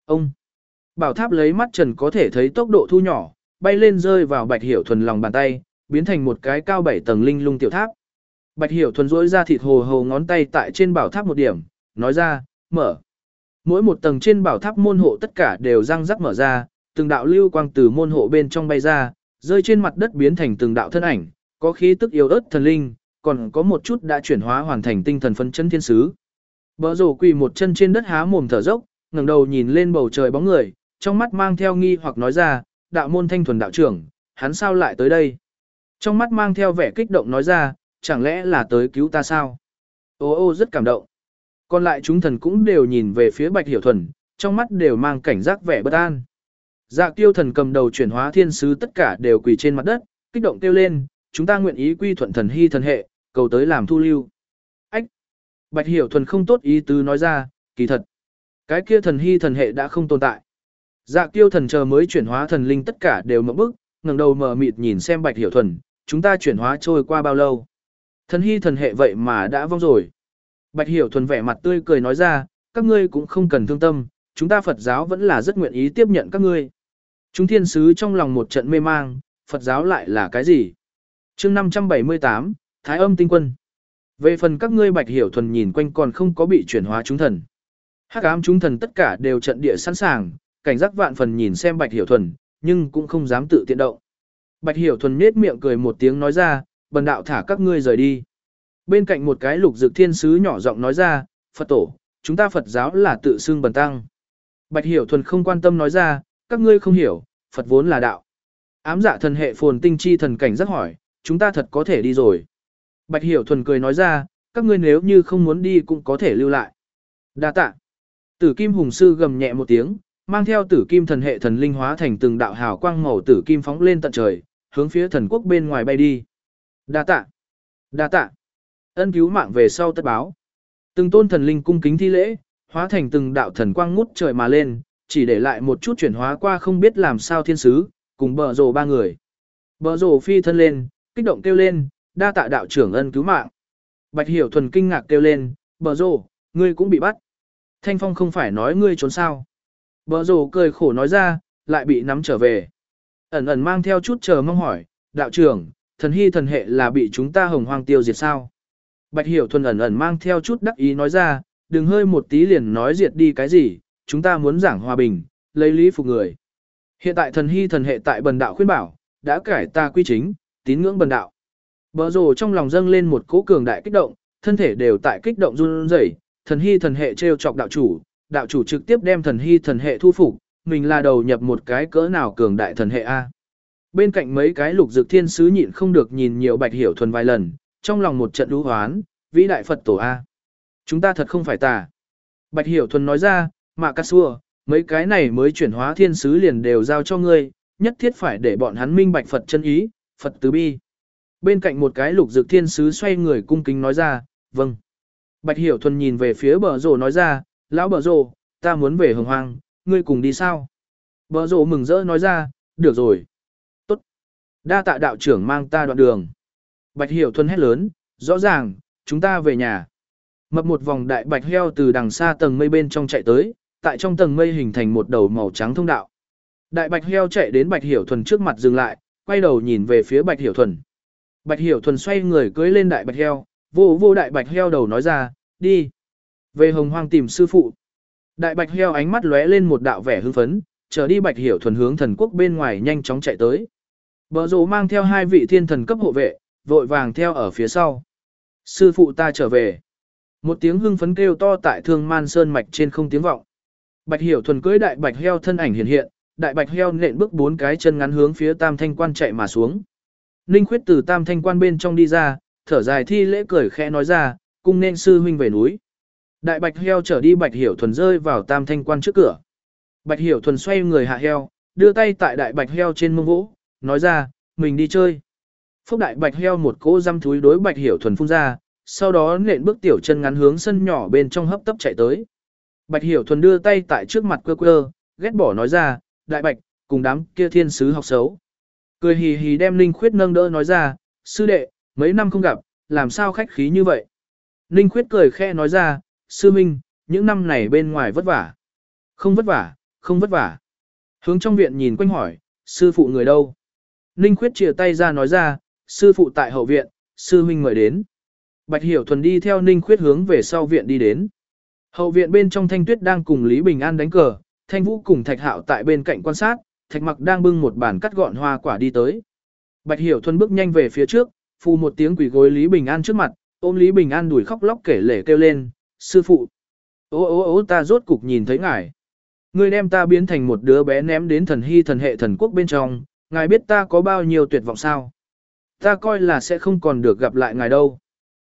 Ông, bảo tháp lấy mắt trần có thể thấy tốc độ thu nhỏ, bay lên rơi vào Bạch Hiểu Thuần lòng bàn tay, biến thành một cái cao 7 tầng linh lung tiểu tháp. Bạch Hiểu Thuần rỗi ra thịt hồ hồ ngón tay tại trên bảo tháp một điểm, nói ra, mở. Mỗi một tầng trên bảo tháp môn hộ tất cả đều răng rắc mở ra, từng đạo lưu quang từ môn hộ bên trong bay ra, rơi trên mặt đất biến thành từng đạo thân ảnh, có khí tức yếu ớt thần linh, còn có một chút đã chuyển hóa hoàn thành tinh thần phấn chân thiên sứ. Bờ rổ quỳ một chân trên đất há mồm thở dốc, ngẩng đầu nhìn lên bầu trời bóng người, trong mắt mang theo nghi hoặc nói ra, đạo môn thanh thuần đạo trưởng, hắn sao lại tới đây? Trong mắt mang theo vẻ kích động nói ra, chẳng lẽ là tới cứu ta sao? Ô rất cảm động. Còn lại chúng thần cũng đều nhìn về phía Bạch Hiểu Thuần, trong mắt đều mang cảnh giác vẻ bất an. Dạ Kiêu thần cầm đầu chuyển hóa thiên sứ tất cả đều quỳ trên mặt đất, kích động kêu lên, chúng ta nguyện ý quy thuận thần hy thần hệ, cầu tới làm thu lưu. Ách! Bạch Hiểu Thuần không tốt ý tứ nói ra, kỳ thật. Cái kia thần hy thần hệ đã không tồn tại. Dạ Kiêu thần chờ mới chuyển hóa thần linh tất cả đều ngậm bức, ngẩng đầu mờ mịt nhìn xem Bạch Hiểu Thuần, chúng ta chuyển hóa trôi qua bao lâu? Thần hy thần hệ vậy mà đã vong rồi. Bạch Hiểu Thuần vẻ mặt tươi cười nói ra, các ngươi cũng không cần thương tâm, chúng ta Phật giáo vẫn là rất nguyện ý tiếp nhận các ngươi. Chúng thiên sứ trong lòng một trận mê mang, Phật giáo lại là cái gì? Chương 578, Thái Âm Tinh Quân. Về phần các ngươi Bạch Hiểu Thuần nhìn quanh còn không có bị chuyển hóa chúng thần. Hắc ám chúng thần tất cả đều trận địa sẵn sàng, cảnh giác vạn phần nhìn xem Bạch Hiểu Thuần, nhưng cũng không dám tự tiện động. Bạch Hiểu Thuần nhếch miệng cười một tiếng nói ra, bần đạo thả các ngươi rời đi. Bên cạnh một cái lục dực thiên sứ nhỏ giọng nói ra, Phật tổ, chúng ta Phật giáo là tự xưng bần tăng. Bạch Hiểu Thuần không quan tâm nói ra, các ngươi không hiểu, Phật vốn là đạo. Ám dạ thần hệ phồn tinh chi thần cảnh rất hỏi, chúng ta thật có thể đi rồi. Bạch Hiểu Thuần cười nói ra, các ngươi nếu như không muốn đi cũng có thể lưu lại. Đa tạ. Tử Kim Hùng Sư gầm nhẹ một tiếng, mang theo Tử Kim thần hệ thần linh hóa thành từng đạo hào quang màu tử kim phóng lên tận trời, hướng phía thần quốc bên ngoài bay đi. Đa tạ. Đa tạ. Ân cứu mạng về sau tất báo. Từng tôn thần linh cung kính thi lễ, hóa thành từng đạo thần quang ngút trời mà lên, chỉ để lại một chút chuyển hóa qua không biết làm sao thiên sứ, cùng bờ rồ ba người. Bờ rồ phi thân lên, kích động kêu lên, đa tạ đạo trưởng ân cứu mạng. Bạch Hiểu Thuần kinh ngạc kêu lên, bờ rồ, ngươi cũng bị bắt. Thanh Phong không phải nói ngươi trốn sao. Bờ rồ cười khổ nói ra, lại bị nắm trở về. Ẩn ẩn mang theo chút chờ mong hỏi, đạo trưởng, thần hy thần hệ là bị chúng ta hồng hoang tiêu diệt sao? Bạch Hiểu Thuần ẩn ẩn mang theo chút đắc ý nói ra, đừng hơi một tí liền nói diệt đi cái gì, chúng ta muốn giảng hòa bình, lấy lý phục người. Hiện tại thần hy thần hệ tại bần đạo khuyên bảo, đã cải ta quy chính, tín ngưỡng bần đạo. Bờ rồ trong lòng dâng lên một cỗ cường đại kích động, thân thể đều tại kích động run rẩy, thần hy thần hệ trêu chọc đạo chủ trực tiếp đem thần hy thần hệ thu phục, mình là đầu nhập một cái cỡ nào cường đại thần hệ a. Bên cạnh mấy cái lục dực thiên sứ nhịn không được nhìn nhiều Bạch Hiểu Thuần vài lần, trong lòng một trận đú hoán, vĩ đại Phật tổ a. Chúng ta thật không phải tà. Bạch Hiểu Thuần nói ra, Mạ Ca Xua, mấy cái này mới chuyển hóa thiên sứ liền đều giao cho ngươi, nhất thiết phải để bọn hắn minh bạch Phật chân ý, Phật từ bi. Bên cạnh một cái lục dực thiên sứ xoay người cung kính nói ra, vâng. Bạch Hiểu Thuần nhìn về phía bờ rồ nói ra, lão bờ rồ, ta muốn về hồng hoang, ngươi cùng đi sao? Bờ rồ mừng rỡ nói ra, được rồi. Tốt. Đa tạ đạo trưởng mang ta đoạn đường. Bạch Hiểu Thuần hét lớn, rõ ràng, chúng ta về nhà. Mập một vòng đại bạch heo từ đằng xa tầng mây bên trong chạy tới, tại trong tầng mây hình thành một đầu màu trắng thông đạo. Đại bạch heo chạy đến Bạch Hiểu Thuần trước mặt dừng lại, quay đầu nhìn về phía Bạch Hiểu Thuần. Bạch Hiểu Thuần xoay người cưỡi lên đại bạch heo, vô đại bạch heo đầu nói ra, đi. Về hồng hoang tìm sư phụ. Đại bạch heo ánh mắt lóe lên một đạo vẻ hưng phấn, trở đi Bạch Hiểu Thuần hướng thần quốc bên ngoài nhanh chóng chạy tới. Bờ rồ mang theo hai vị thiên thần cấp hộ vệ, vội vàng theo ở phía sau. Sư phụ ta trở về. Một tiếng hưng phấn kêu to tại Thương Man Sơn mạch trên không tiếng vọng. Bạch Hiểu Thuần cưỡi đại bạch heo thân ảnh hiện hiện, đại bạch heo nện bước 4 cái chân ngắn hướng phía Tam Thanh Quan chạy mà xuống. Ninh Khuyết từ Tam Thanh Quan bên trong đi ra, thở dài thi lễ cười khẽ nói ra, cung nên sư huynh về núi. Đại bạch heo trở đi Bạch Hiểu Thuần rơi vào Tam Thanh Quan trước cửa. Bạch Hiểu Thuần xoay người hạ heo, đưa tay tại đại bạch heo trên mông vỗ, nói ra, mình đi chơi. Phúc đại bạch heo một cỗ răm thúi đối Bạch Hiểu Thuần phun ra, sau đó nện bước tiểu chân ngắn hướng sân nhỏ bên trong hấp tấp chạy tới. Bạch Hiểu Thuần đưa tay tại trước mặt quơ, ghét bỏ nói ra, đại bạch, cùng đám kia thiên sứ học xấu. Cười hì hì đem Ninh Khuyết nâng đỡ nói ra, sư đệ, mấy năm không gặp, làm sao khách khí như vậy. Ninh Khuyết cười khẽ nói ra, sư minh, những năm này bên ngoài vất vả. Không vất vả, không vất vả. Hướng trong viện nhìn quanh hỏi, sư phụ người đâu? Ninh Khuyết chìa tay ra nói ra, sư phụ tại hậu viện, sư huynh mời đến. Bạch Hiểu Thuần đi theo Ninh Khuyết hướng về sau viện đi đến. Hậu viện bên trong Thanh Tuyết đang cùng Lý Bình An đánh cờ, Thanh Vũ cùng Thạch Hạo tại bên cạnh quan sát, Thạch Mặc đang bưng một bàn cắt gọn hoa quả đi tới. Bạch Hiểu Thuần bước nhanh về phía trước, phù một tiếng quỳ gối Lý Bình An trước mặt, ôm Lý Bình An đuổi khóc lóc kể lể kêu lên, sư phụ. Ô ta rốt cục nhìn thấy ngài. Ngươi đem ta biến thành một đứa bé ném đến thần hy thần hệ thần quốc bên trong, ngài biết ta có bao nhiêu tuyệt vọng sao? Ta coi là sẽ không còn được gặp lại ngài đâu.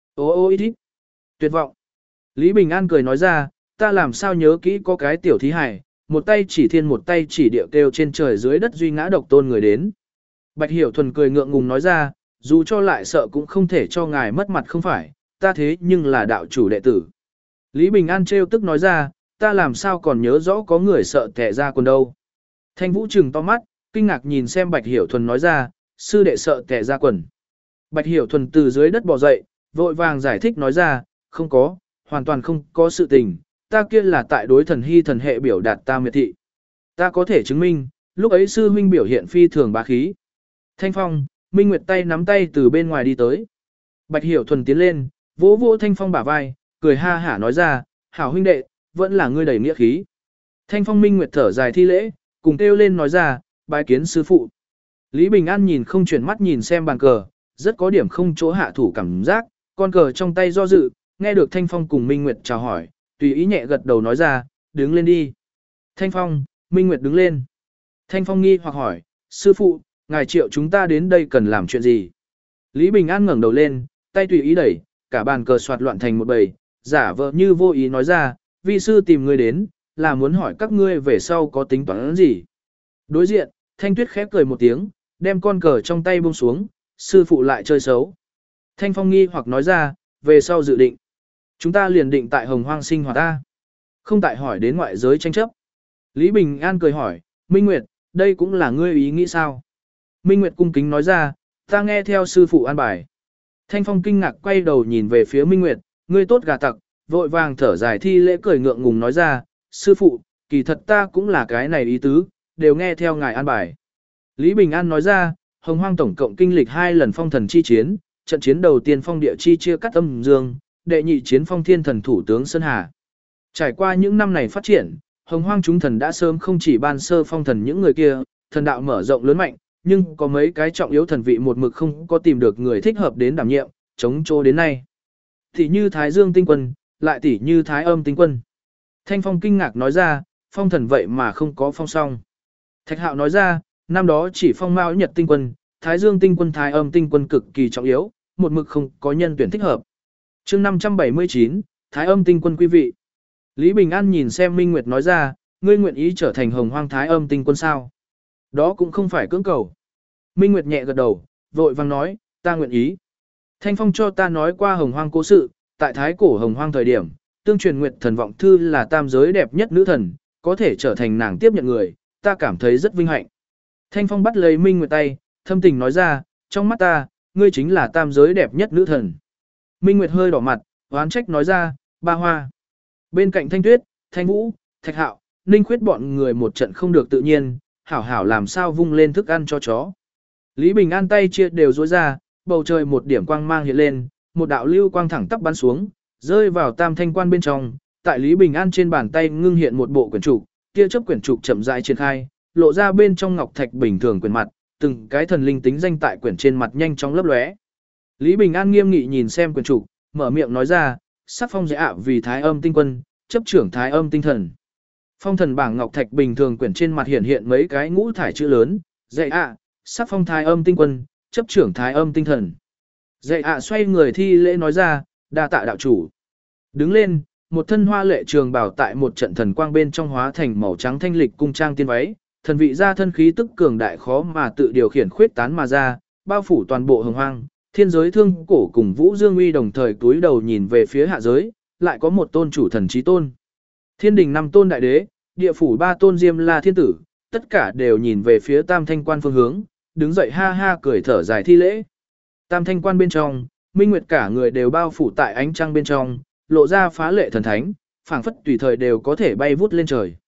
Ít ít. Tuyệt vọng. Lý Bình An cười nói ra, ta làm sao nhớ kỹ có cái tiểu thí hải, một tay chỉ thiên một tay chỉ địa kêu trên trời dưới đất duy ngã độc tôn người đến. Bạch Hiểu Thuần cười ngượng ngùng nói ra, dù cho lại sợ cũng không thể cho ngài mất mặt không phải, ta thế nhưng là đạo chủ đệ tử. Lý Bình An trêu tức nói ra, ta làm sao còn nhớ rõ có người sợ tẻ ra quần đâu. Thanh Vũ trừng to mắt, kinh ngạc nhìn xem Bạch Hiểu Thuần nói ra, sư đệ sợ tẻ ra quần. Bạch Hiểu Thuần từ dưới đất bò dậy, vội vàng giải thích nói ra, không có, hoàn toàn không có sự tình, ta kia là tại đối thần hy thần hệ biểu đạt ta miệt thị. Ta có thể chứng minh, lúc ấy sư huynh biểu hiện phi thường bá khí. Thanh Phong, Minh Nguyệt tay nắm tay từ bên ngoài đi tới. Bạch Hiểu Thuần tiến lên, vỗ vỗ Thanh Phong bả vai, cười ha hả nói ra, hảo huynh đệ, vẫn là ngươi đầy nghĩa khí. Thanh Phong Minh Nguyệt thở dài thi lễ, cùng kêu lên nói ra, bái kiến sư phụ. Lý Bình An nhìn không chuyển mắt nhìn xem bàn cờ, rất có điểm không chỗ hạ thủ cảm giác, con cờ trong tay do dự, nghe được Thanh Phong cùng Minh Nguyệt chào hỏi, tùy ý nhẹ gật đầu nói ra, đứng lên đi. Thanh Phong, Minh Nguyệt đứng lên. Thanh Phong nghi hoặc hỏi, sư phụ, ngài triệu chúng ta đến đây cần làm chuyện gì? Lý Bình An ngẩng đầu lên, tay tùy ý đẩy, cả bàn cờ soạt loạn thành một bầy, giả vờ như vô ý nói ra, vi sư tìm người đến, là muốn hỏi các ngươi về sau có tính toán gì. Đối diện, Thanh Tuyết khép cười một tiếng, đem con cờ trong tay buông xuống, sư phụ lại chơi xấu. Thanh Phong nghi hoặc nói ra, về sau dự định. Chúng ta liền định tại Hồng Hoang sinh hoạt ta. Không tại hỏi đến ngoại giới tranh chấp. Lý Bình An cười hỏi, Minh Nguyệt, đây cũng là ngươi ý nghĩ sao? Minh Nguyệt cung kính nói ra, ta nghe theo sư phụ an bài. Thanh Phong kinh ngạc quay đầu nhìn về phía Minh Nguyệt, ngươi tốt gà tặc, vội vàng thở dài thi lễ cười ngượng ngùng nói ra, sư phụ, kỳ thật ta cũng là cái này ý tứ, đều nghe theo ngài an bài. Lý Bình An nói ra, Hồng Hoang tổng cộng kinh lịch 2 lần phong thần chi chiến, trận chiến đầu tiên phong địa chi chia cắt âm dương, đệ nhị chiến phong thiên thần thủ tướng Sơn Hà. Trải qua những năm này phát triển, Hồng Hoang chúng thần đã sớm không chỉ ban sơ phong thần những người kia, thần đạo mở rộng lớn mạnh, nhưng có mấy cái trọng yếu thần vị một mực không có tìm được người thích hợp đến đảm nhiệm, chống chỗ đến nay. Tỷ như Thái Dương tinh quân, lại tỷ như Thái Âm tinh quân. Thanh Phong kinh ngạc nói ra, phong thần vậy mà không có phong song. Thạch Hạo nói ra, năm đó chỉ phong Mão Nhật tinh quân, Thái Dương tinh quân Thái Âm tinh quân cực kỳ trọng yếu, một mực không có nhân tuyển thích hợp. Chương 579, Thái Âm tinh quân quý vị. Lý Bình An nhìn xem Minh Nguyệt nói ra, ngươi nguyện ý trở thành Hồng Hoang Thái Âm tinh quân sao? Đó cũng không phải cưỡng cầu. Minh Nguyệt nhẹ gật đầu, vội vàng nói, ta nguyện ý. Thanh Phong cho ta nói qua Hồng Hoang cố sự, tại Thái cổ Hồng Hoang thời điểm, tương truyền Nguyệt thần vọng thư là tam giới đẹp nhất nữ thần, có thể trở thành nàng tiếp nhận người, ta cảm thấy rất vinh hạnh. Thanh Phong bắt lấy Minh Nguyệt tay, thâm tình nói ra, trong mắt ta, ngươi chính là tam giới đẹp nhất nữ thần. Minh Nguyệt hơi đỏ mặt, oán trách nói ra, ba hoa. Bên cạnh Thanh Tuyết, Thanh Vũ, Thạch Hạo, Ninh Khuyết bọn người một trận không được tự nhiên, hảo hảo làm sao vung lên thức ăn cho chó. Lý Bình An tay chia đều rối ra, bầu trời một điểm quang mang hiện lên, một đạo lưu quang thẳng tắp bắn xuống, rơi vào tam thanh quan bên trong, tại Lý Bình An trên bàn tay ngưng hiện một bộ quyển trục, kia chấp quyển trục chậm rãi triển khai, lộ ra bên trong ngọc thạch bình thường quyển mặt, từng cái thần linh tính danh tại quyển trên mặt nhanh chóng lấp lóe. Lý Bình An nghiêm nghị nhìn xem quyển trục, mở miệng nói ra, sắc phong dễ ạ vì Thái Âm tinh quân, chấp trưởng Thái Âm tinh thần. Phong thần bảng ngọc thạch bình thường quyển trên mặt hiện hiện mấy cái ngũ thải chữ lớn, dạy ạ, sắc phong Thái Âm tinh quân, chấp trưởng Thái Âm tinh thần. Dạy ạ xoay người thi lễ nói ra, đa tạ đạo chủ. Đứng lên, một thân hoa lệ trường bảo tại một trận thần quang bên trong hóa thành màu trắng thanh lịch cung trang tiên váy, thần vị ra thân khí tức cường đại khó mà tự điều khiển khuyết tán mà ra, bao phủ toàn bộ Hồng Hoang. Thiên giới thương cổ cùng Vũ Dương Uy đồng thời túi đầu nhìn về phía hạ giới, lại có một tôn chủ thần chí tôn. Thiên đình 5 tôn đại đế, địa phủ 3 tôn Diêm La thiên tử, tất cả đều nhìn về phía Tam Thanh quan phương hướng, đứng dậy ha ha cười thở dài thi lễ. Tam Thanh quan bên trong, Minh Nguyệt cả người đều bao phủ tại ánh trăng bên trong, lộ ra phá lệ thần thánh, phảng phất tùy thời đều có thể bay vút lên trời.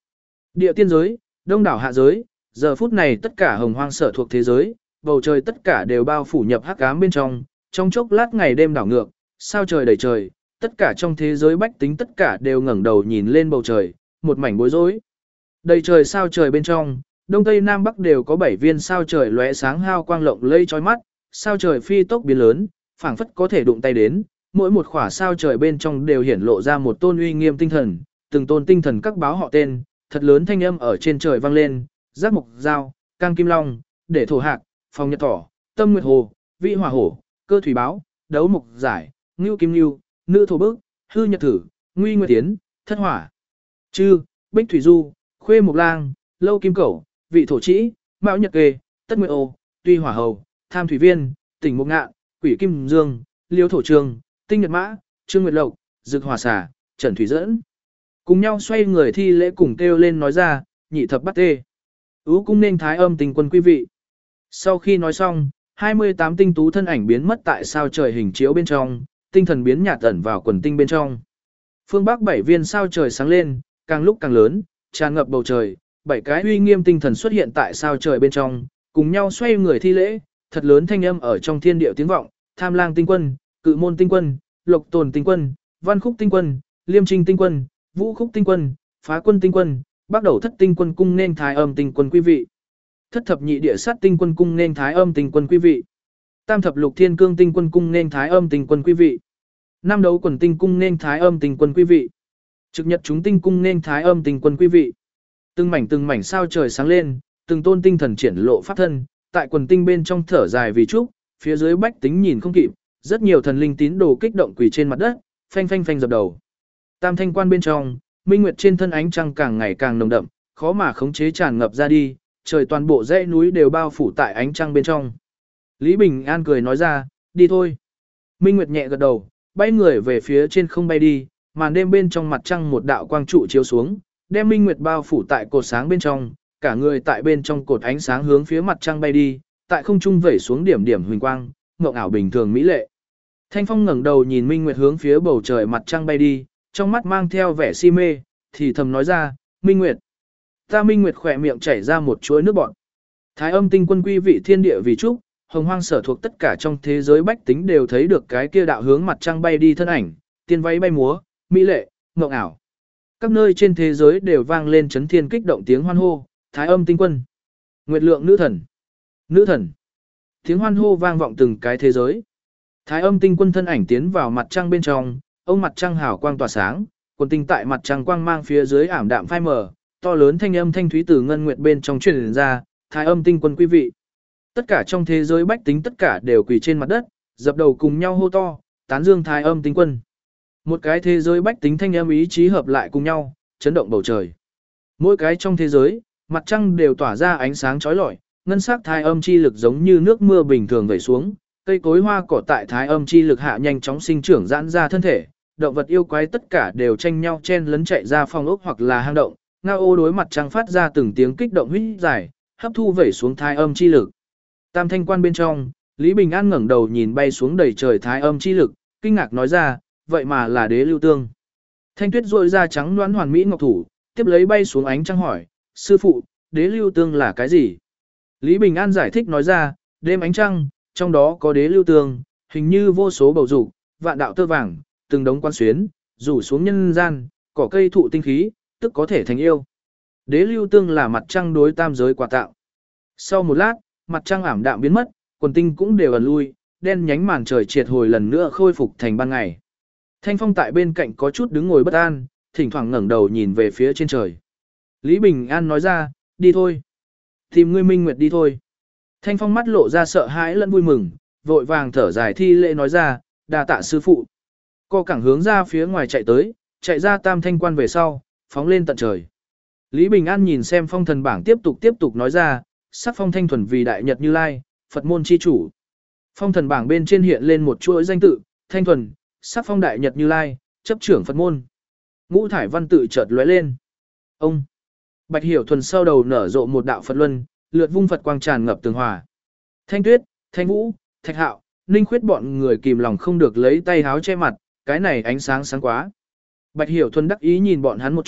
Địa tiên giới, đông đảo hạ giới, giờ phút này tất cả hồng hoang sở thuộc thế giới, bầu trời tất cả đều bao phủ nhập hắc ám bên trong chốc lát ngày đêm đảo ngược, sao trời đầy trời, tất cả trong thế giới bách tính tất cả đều ngẩng đầu nhìn lên bầu trời, một mảnh bối rối. Đầy trời sao trời bên trong, đông tây nam bắc đều có 7 viên sao trời lóe sáng hào quang lộng lẫy chói mắt, sao trời phi tốc biến lớn, phảng phất có thể đụng tay đến, mỗi một khỏa sao trời bên trong đều hiển lộ ra một tôn uy nghiêm tinh thần, từng tôn tinh thần các báo họ tên, thật lớn thanh âm ở trên trời vang lên, giác mục giao, cang kim long, để thổ hạc, phong nhật thỏ, tâm nguyệt hồ, vị hỏa hổ, cơ thủy báo, đấu mục giải, ngưu kim ngưu, nữ thổ bức, hư nhật thử, nguy nguyệt tiến, thất hỏa, chư, bích thủy du, khuê mục lang, lâu kim cẩu, vị thổ trĩ, mão nhật kê, tất nguyệt ô, tuy hỏa hầu, tham thủy viên, tỉnh mục ngạn, quỷ kim dương, liêu thổ trường, tinh nhật mã, trương nguyệt lộc, dực hỏa xà, trần thủy dẫn. Cùng nhau xoay người thi lễ cùng kêu lên nói ra, nhị thập bắt tê. Ú cung nên thái âm tình quân quý vị. Sau khi nói xong, 28 tinh tú thân ảnh biến mất tại sao trời hình chiếu bên trong, tinh thần biến nhạt ẩn vào quần tinh bên trong. Phương Bắc 7 viên sao trời sáng lên, càng lúc càng lớn, tràn ngập bầu trời, 7 cái uy nghiêm tinh thần xuất hiện tại sao trời bên trong, cùng nhau xoay người thi lễ, thật lớn thanh âm ở trong thiên địa tiếng vọng, Tham Lang tinh quân, Cự Môn tinh quân, Lộc Tồn tinh quân, Văn Khúc tinh quân, Liêm Trinh tinh quân, Vũ Khúc tinh quân, Phá Quân tinh quân, Bắc Đầu Thất tinh quân cung nên thái âm tinh quân quý vị. Thất thập nhị địa sát tinh quân cung nên thái âm tinh quân quý vị. Tam thập lục thiên cương tinh quân cung nên thái âm tinh quân quý vị. Năm đấu quần tinh cung nên thái âm tinh quân quý vị. Trực nhật chúng tinh cung nên thái âm tinh quân quý vị. Từng mảnh sao trời sáng lên, từng tôn tinh thần triển lộ pháp thân, tại quần tinh bên trong thở dài vì trúc, phía dưới bách tính nhìn không kịp, rất nhiều thần linh tín đồ kích động quỳ trên mặt đất, phanh phanh phanh dập đầu. Tam thanh quan bên trong, minh nguyệt trên thân ánh trăng càng ngày càng nồng đậm, khó mà khống chế tràn ngập ra đi, trời toàn bộ dãy núi đều bao phủ tại ánh trăng bên trong. Lý Bình An cười nói ra, đi thôi. Minh Nguyệt nhẹ gật đầu, bay người về phía trên không bay đi, màn đêm bên trong mặt trăng một đạo quang trụ chiếu xuống, đem Minh Nguyệt bao phủ tại cột sáng bên trong, cả người tại bên trong cột ánh sáng hướng phía mặt trăng bay đi, tại không trung vẩy xuống điểm điểm huỳnh quang, mộng ảo bình thường mỹ lệ. Thanh Phong ngẩng đầu nhìn Minh Nguyệt hướng phía bầu trời mặt trăng bay đi, trong mắt mang theo vẻ si mê, thì thầm nói ra, Minh Nguyệt. Ta Minh Nguyệt khỏe miệng chảy ra một chuỗi nước bọt. Thái âm tinh quân quy vị thiên địa vì trúc, hồng hoang sở thuộc tất cả trong thế giới bách tính đều thấy được cái kia đạo hướng mặt trăng bay đi thân ảnh, tiên váy bay múa, mỹ lệ, mộng ảo. Các nơi trên thế giới đều vang lên chấn thiên kích động tiếng hoan hô, Thái âm tinh quân, Nguyệt lượng nữ thần, nữ thần. Tiếng hoan hô vang vọng từng cái thế giới. Thái âm tinh quân thân ảnh tiến vào mặt trăng bên trong, ông mặt trăng hào quang tỏa sáng, quần tinh tại mặt trăng quang mang phía dưới ảm đạm phai mờ, to lớn thanh âm thanh thúy từ ngân nguyệt bên trong truyền ra, Thái âm tinh quân quý vị. Tất cả trong thế giới bách tính tất cả đều quỳ trên mặt đất, dập đầu cùng nhau hô to, tán dương Thái âm tinh quân. Một cái thế giới bách tính thanh âm ý chí hợp lại cùng nhau, chấn động bầu trời. Mỗi cái trong thế giới, mặt trăng đều tỏa ra ánh sáng chói lọi, ngân sắc thái âm chi lực giống như nước mưa bình thường vẩy xuống, cây cối hoa cỏ tại thái âm chi lực hạ nhanh chóng sinh trưởng giãn ra thân thể, động vật yêu quái tất cả đều tranh nhau chen lấn chạy ra phòng ốc hoặc là hang động, ngao ô đối mặt trăng phát ra từng tiếng kích động huýt dài, hấp thu vẩy xuống thái âm chi lực. Tam thanh quan bên trong, Lý Bình An ngẩng đầu nhìn bay xuống đầy trời thái âm chi lực, kinh ngạc nói ra, vậy mà là đế lưu tương. Thanh tuyết rội ra trắng đoán hoàn mỹ ngọc thủ, tiếp lấy bay xuống ánh trăng hỏi, sư phụ, đế lưu tương là cái gì? Lý Bình An giải thích nói ra, đêm ánh trăng, trong đó có đế lưu tương, hình như vô số bầu dục, vạn đạo tơ vàng, từng đống quan xuyến, rủ xuống nhân gian, cỏ cây thụ tinh khí, tức có thể thành yêu. Đế lưu tương là mặt trăng đối tam giới quà tạo. Sau một lát, mặt trăng ảm đạm biến mất, quần tinh cũng đều ẩn lui, đen nhánh màn trời triệt hồi lần nữa khôi phục thành ban ngày. Thanh Phong tại bên cạnh có chút đứng ngồi bất an, thỉnh thoảng ngẩng đầu nhìn về phía trên trời. Lý Bình An nói ra, đi thôi. Tìm ngươi Minh Nguyệt đi thôi. Thanh Phong mắt lộ ra sợ hãi lẫn vui mừng, vội vàng thở dài thi lễ nói ra, đa tạ sư phụ. Co cẳng hướng ra phía ngoài chạy tới, chạy ra tam thanh quan về sau, phóng lên tận trời. Lý Bình An nhìn xem phong thần bảng tiếp tục nói ra, sắc phong thanh thuần vì đại nhật Như Lai, Phật môn chi chủ. Phong thần bảng bên trên hiện lên một chuỗi danh tự, thanh thuần, sắc phong đại nhật Như Lai, chấp trưởng Phật môn. Ngũ thải văn tự chợt lóe lên. Ông Bạch Hiểu Thuần sau đầu nở rộ một đạo Phật luân, lượt vung Phật quang tràn ngập tường hòa. Thanh Tuyết, Thanh Vũ, Thạch Hạo, Ninh Khuyết bọn người kìm lòng không được lấy tay háo che mặt, cái này ánh sáng sáng quá. Bạch Hiểu Thuần đắc ý nhìn bọn hắn một chút,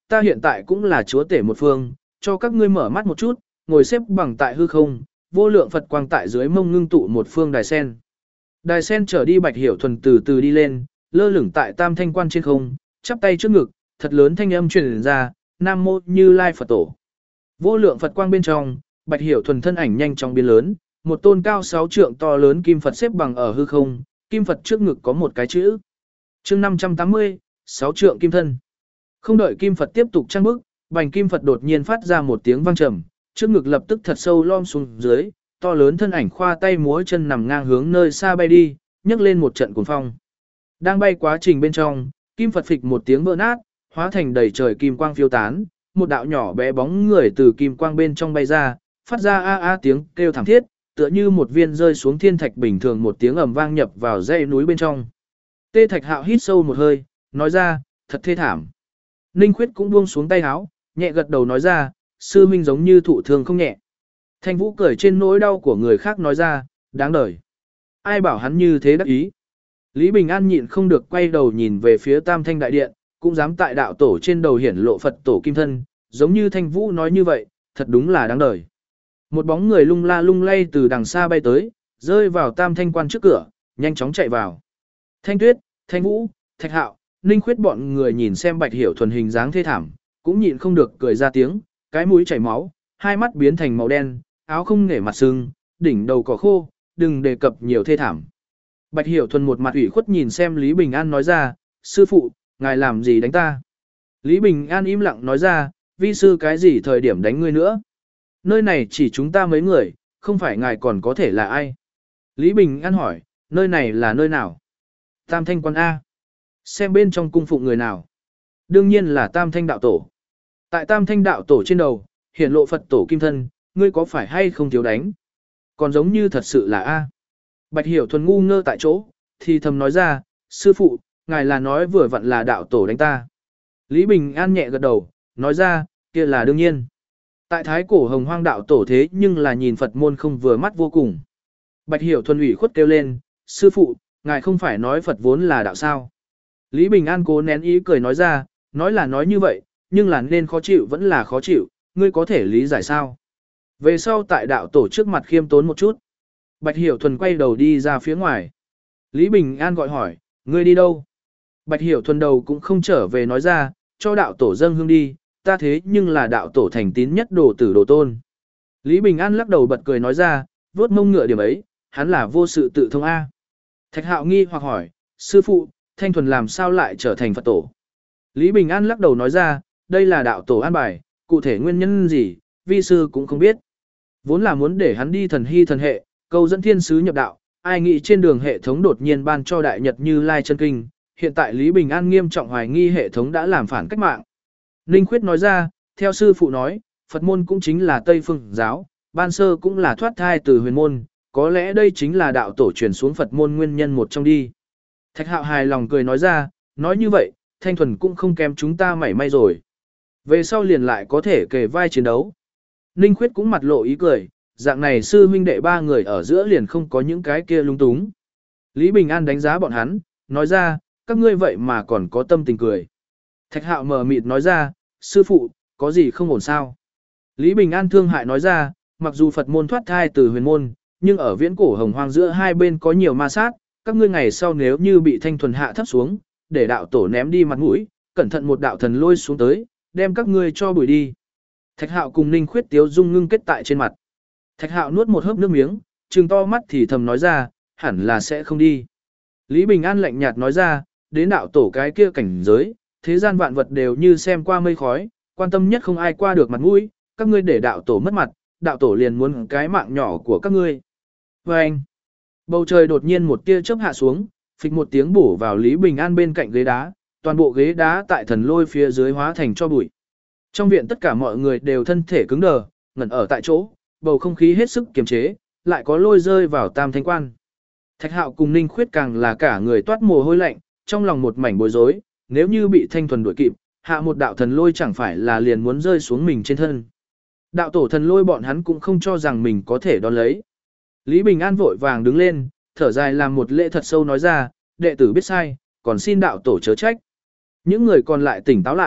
ta hiện tại cũng là chúa tể một phương, cho các ngươi mở mắt một chút, ngồi xếp bằng tại hư không, vô lượng Phật quang tại dưới mông ngưng tụ một phương đài sen. Đài sen trở đi Bạch Hiểu Thuần từ từ đi lên, lơ lửng tại Tam Thanh Quan trên không, chắp tay trước ngực, thật lớn thanh âm truyền ra, Nam Mô Như Lai Phật Tổ. Vô lượng Phật quang bên trong, Bạch Hiểu Thuần thân ảnh nhanh chóng biến lớn, một tôn cao 6 trượng to lớn kim Phật xếp bằng ở hư không, kim Phật trước ngực có một cái chữ. Chương 580, 6 trượng kim thân. Không đợi kim Phật tiếp tục trang bức, bành kim Phật đột nhiên phát ra một tiếng vang trầm, trước ngực lập tức thật sâu lom xuống dưới, to lớn thân ảnh khoa tay múa chân nằm ngang hướng nơi xa bay đi, nhấc lên một trận cuồng phong. Đang bay quá trình bên trong, kim Phật phịch một tiếng vỡ nát, hóa thành đầy trời kim quang phiêu tán, một đạo nhỏ bé bóng người từ kim quang bên trong bay ra, phát ra a a tiếng kêu thảm thiết, tựa như một viên rơi xuống thiên thạch bình thường, một tiếng ầm vang nhập vào dãy núi bên trong. Tê Thạch Hạo hít sâu một hơi, nói ra, thật thê thảm. Ninh Khuyết cũng buông xuống tay áo, nhẹ gật đầu nói ra, sư minh giống như thụ thương không nhẹ. Thanh Vũ cười trên nỗi đau của người khác nói ra, đáng đời. Ai bảo hắn như thế đắc ý. Lý Bình An nhịn không được quay đầu nhìn về phía Tam Thanh Đại Điện, cũng dám tại đạo tổ trên đầu hiển lộ Phật tổ kim thân, giống như Thanh Vũ nói như vậy, thật đúng là đáng đời. Một bóng người lung la lung lay từ đằng xa bay tới, rơi vào Tam Thanh Quan trước cửa, nhanh chóng chạy vào. Thanh Tuyết, Thanh Vũ, Thạch Hạo, Ninh Khuyết bọn người nhìn xem Bạch Hiểu Thuần hình dáng thê thảm, cũng nhịn không được cười ra tiếng, cái mũi chảy máu, hai mắt biến thành màu đen, áo không nể mặt sưng, đỉnh đầu cỏ khô, đừng đề cập nhiều thê thảm. Bạch Hiểu Thuần một mặt ủy khuất nhìn xem Lý Bình An nói ra, sư phụ, ngài làm gì đánh ta? Lý Bình An im lặng nói ra, vi sư cái gì thời điểm đánh ngươi nữa? Nơi này chỉ chúng ta mấy người, không phải ngài còn có thể là ai? Lý Bình An hỏi, nơi này là nơi nào? Tam Thanh Quan A. Xem bên trong cung phụng người nào? Đương nhiên là Tam Thanh Đạo Tổ. Tại Tam Thanh Đạo Tổ trên đầu, hiển lộ Phật Tổ kim thân, ngươi có phải hay không thiếu đánh? Còn giống như thật sự là A. Bạch Hiểu Thuần ngu ngơ tại chỗ, thì thầm nói ra, sư phụ, ngài là nói vừa vặn là Đạo Tổ đánh ta. Lý Bình An nhẹ gật đầu, nói ra, kia là đương nhiên. Tại thái cổ hồng hoang Đạo Tổ thế nhưng là nhìn Phật môn không vừa mắt vô cùng. Bạch Hiểu Thuần ủy khuất kêu lên, sư phụ, ngài không phải nói Phật vốn là đạo sao? Lý Bình An cố nén ý cười nói ra, nói là nói như vậy, nhưng là nên khó chịu vẫn là khó chịu, ngươi có thể lý giải sao? Về sau tại đạo tổ trước mặt khiêm tốn một chút. Bạch Hiểu Thuần quay đầu đi ra phía ngoài. Lý Bình An gọi hỏi, ngươi đi đâu? Bạch Hiểu Thuần đầu cũng không trở về nói ra, cho đạo tổ dâng hương đi, ta thế nhưng là đạo tổ thành tín nhất đồ tử đồ tôn. Lý Bình An lắc đầu bật cười nói ra, vuốt mông ngựa điểm ấy, hắn là vô sự tự thông A. Thạch Hạo nghi hoặc hỏi, sư phụ, Thanh Thuần làm sao lại trở thành Phật tổ? Lý Bình An lắc đầu nói ra, đây là đạo tổ an bài, cụ thể nguyên nhân gì, vi sư cũng không biết. Vốn là muốn để hắn đi thần hy thần hệ, câu dẫn thiên sứ nhập đạo, ai nghĩ trên đường hệ thống đột nhiên ban cho đại nhật Như Lai chân kinh, hiện tại Lý Bình An nghiêm trọng hoài nghi hệ thống đã làm phản cách mạng. Ninh Khuyết nói ra, theo sư phụ nói, Phật môn cũng chính là Tây Phương giáo, ban sơ cũng là thoát thai từ huyền môn, có lẽ đây chính là đạo tổ truyền xuống Phật môn nguyên nhân một trong đi. Thạch Hạo hài lòng cười nói ra, nói như vậy, Thanh Thuần cũng không kém chúng ta mảy may rồi. Về sau liền lại có thể kề vai chiến đấu. Ninh Khuyết cũng mặt lộ ý cười, dạng này sư huynh đệ ba người ở giữa liền không có những cái kia lung túng. Lý Bình An đánh giá bọn hắn, nói ra, các ngươi vậy mà còn có tâm tình cười. Thạch Hạo mờ mịt nói ra, sư phụ, có gì không ổn sao? Lý Bình An thương hại nói ra, mặc dù Phật môn thoát thai từ huyền môn, nhưng ở viễn cổ hồng hoang giữa hai bên có nhiều ma sát, các ngươi ngày sau nếu như bị Thanh Thuần hạ thấp xuống, để đạo tổ ném đi mặt mũi, cẩn thận một đạo thần lôi xuống tới, đem các ngươi cho bụi đi. Thạch Hạo cùng Ninh Khuyết tiếu dung ngưng kết tại trên mặt. Thạch Hạo nuốt một hớp nước miếng, trừng to mắt thì thầm nói ra, hẳn là sẽ không đi. Lý Bình An lạnh nhạt nói ra, đến đạo tổ cái kia cảnh giới, thế gian vạn vật đều như xem qua mây khói, quan tâm nhất không ai qua được mặt mũi, các ngươi để đạo tổ mất mặt, đạo tổ liền muốn cái mạng nhỏ của các ngươi. Và anh, bầu trời đột nhiên một tia chớp hạ xuống, phịch một tiếng bổ vào Lý Bình An bên cạnh ghế đá, toàn bộ ghế đá tại thần lôi phía dưới hóa thành cho bụi. Trong viện tất cả mọi người đều thân thể cứng đờ, ngẩn ở tại chỗ, bầu không khí hết sức kiềm chế, lại có lôi rơi vào Tam Thanh Quan. Thạch Hạo cùng Ninh Khuyết càng là cả người toát mồ hôi lạnh, trong lòng một mảnh bối rối, nếu như bị Thanh Thuần đuổi kịp, hạ một đạo thần lôi chẳng phải là liền muốn rơi xuống mình trên thân. Đạo tổ thần lôi bọn hắn cũng không cho rằng mình có thể đón lấy. Lý Bình An vội vàng đứng lên, thở dài làm một lễ thật sâu nói ra, đệ tử biết sai, còn xin đạo tổ chớ trách. Những người còn lại tỉnh táo lại,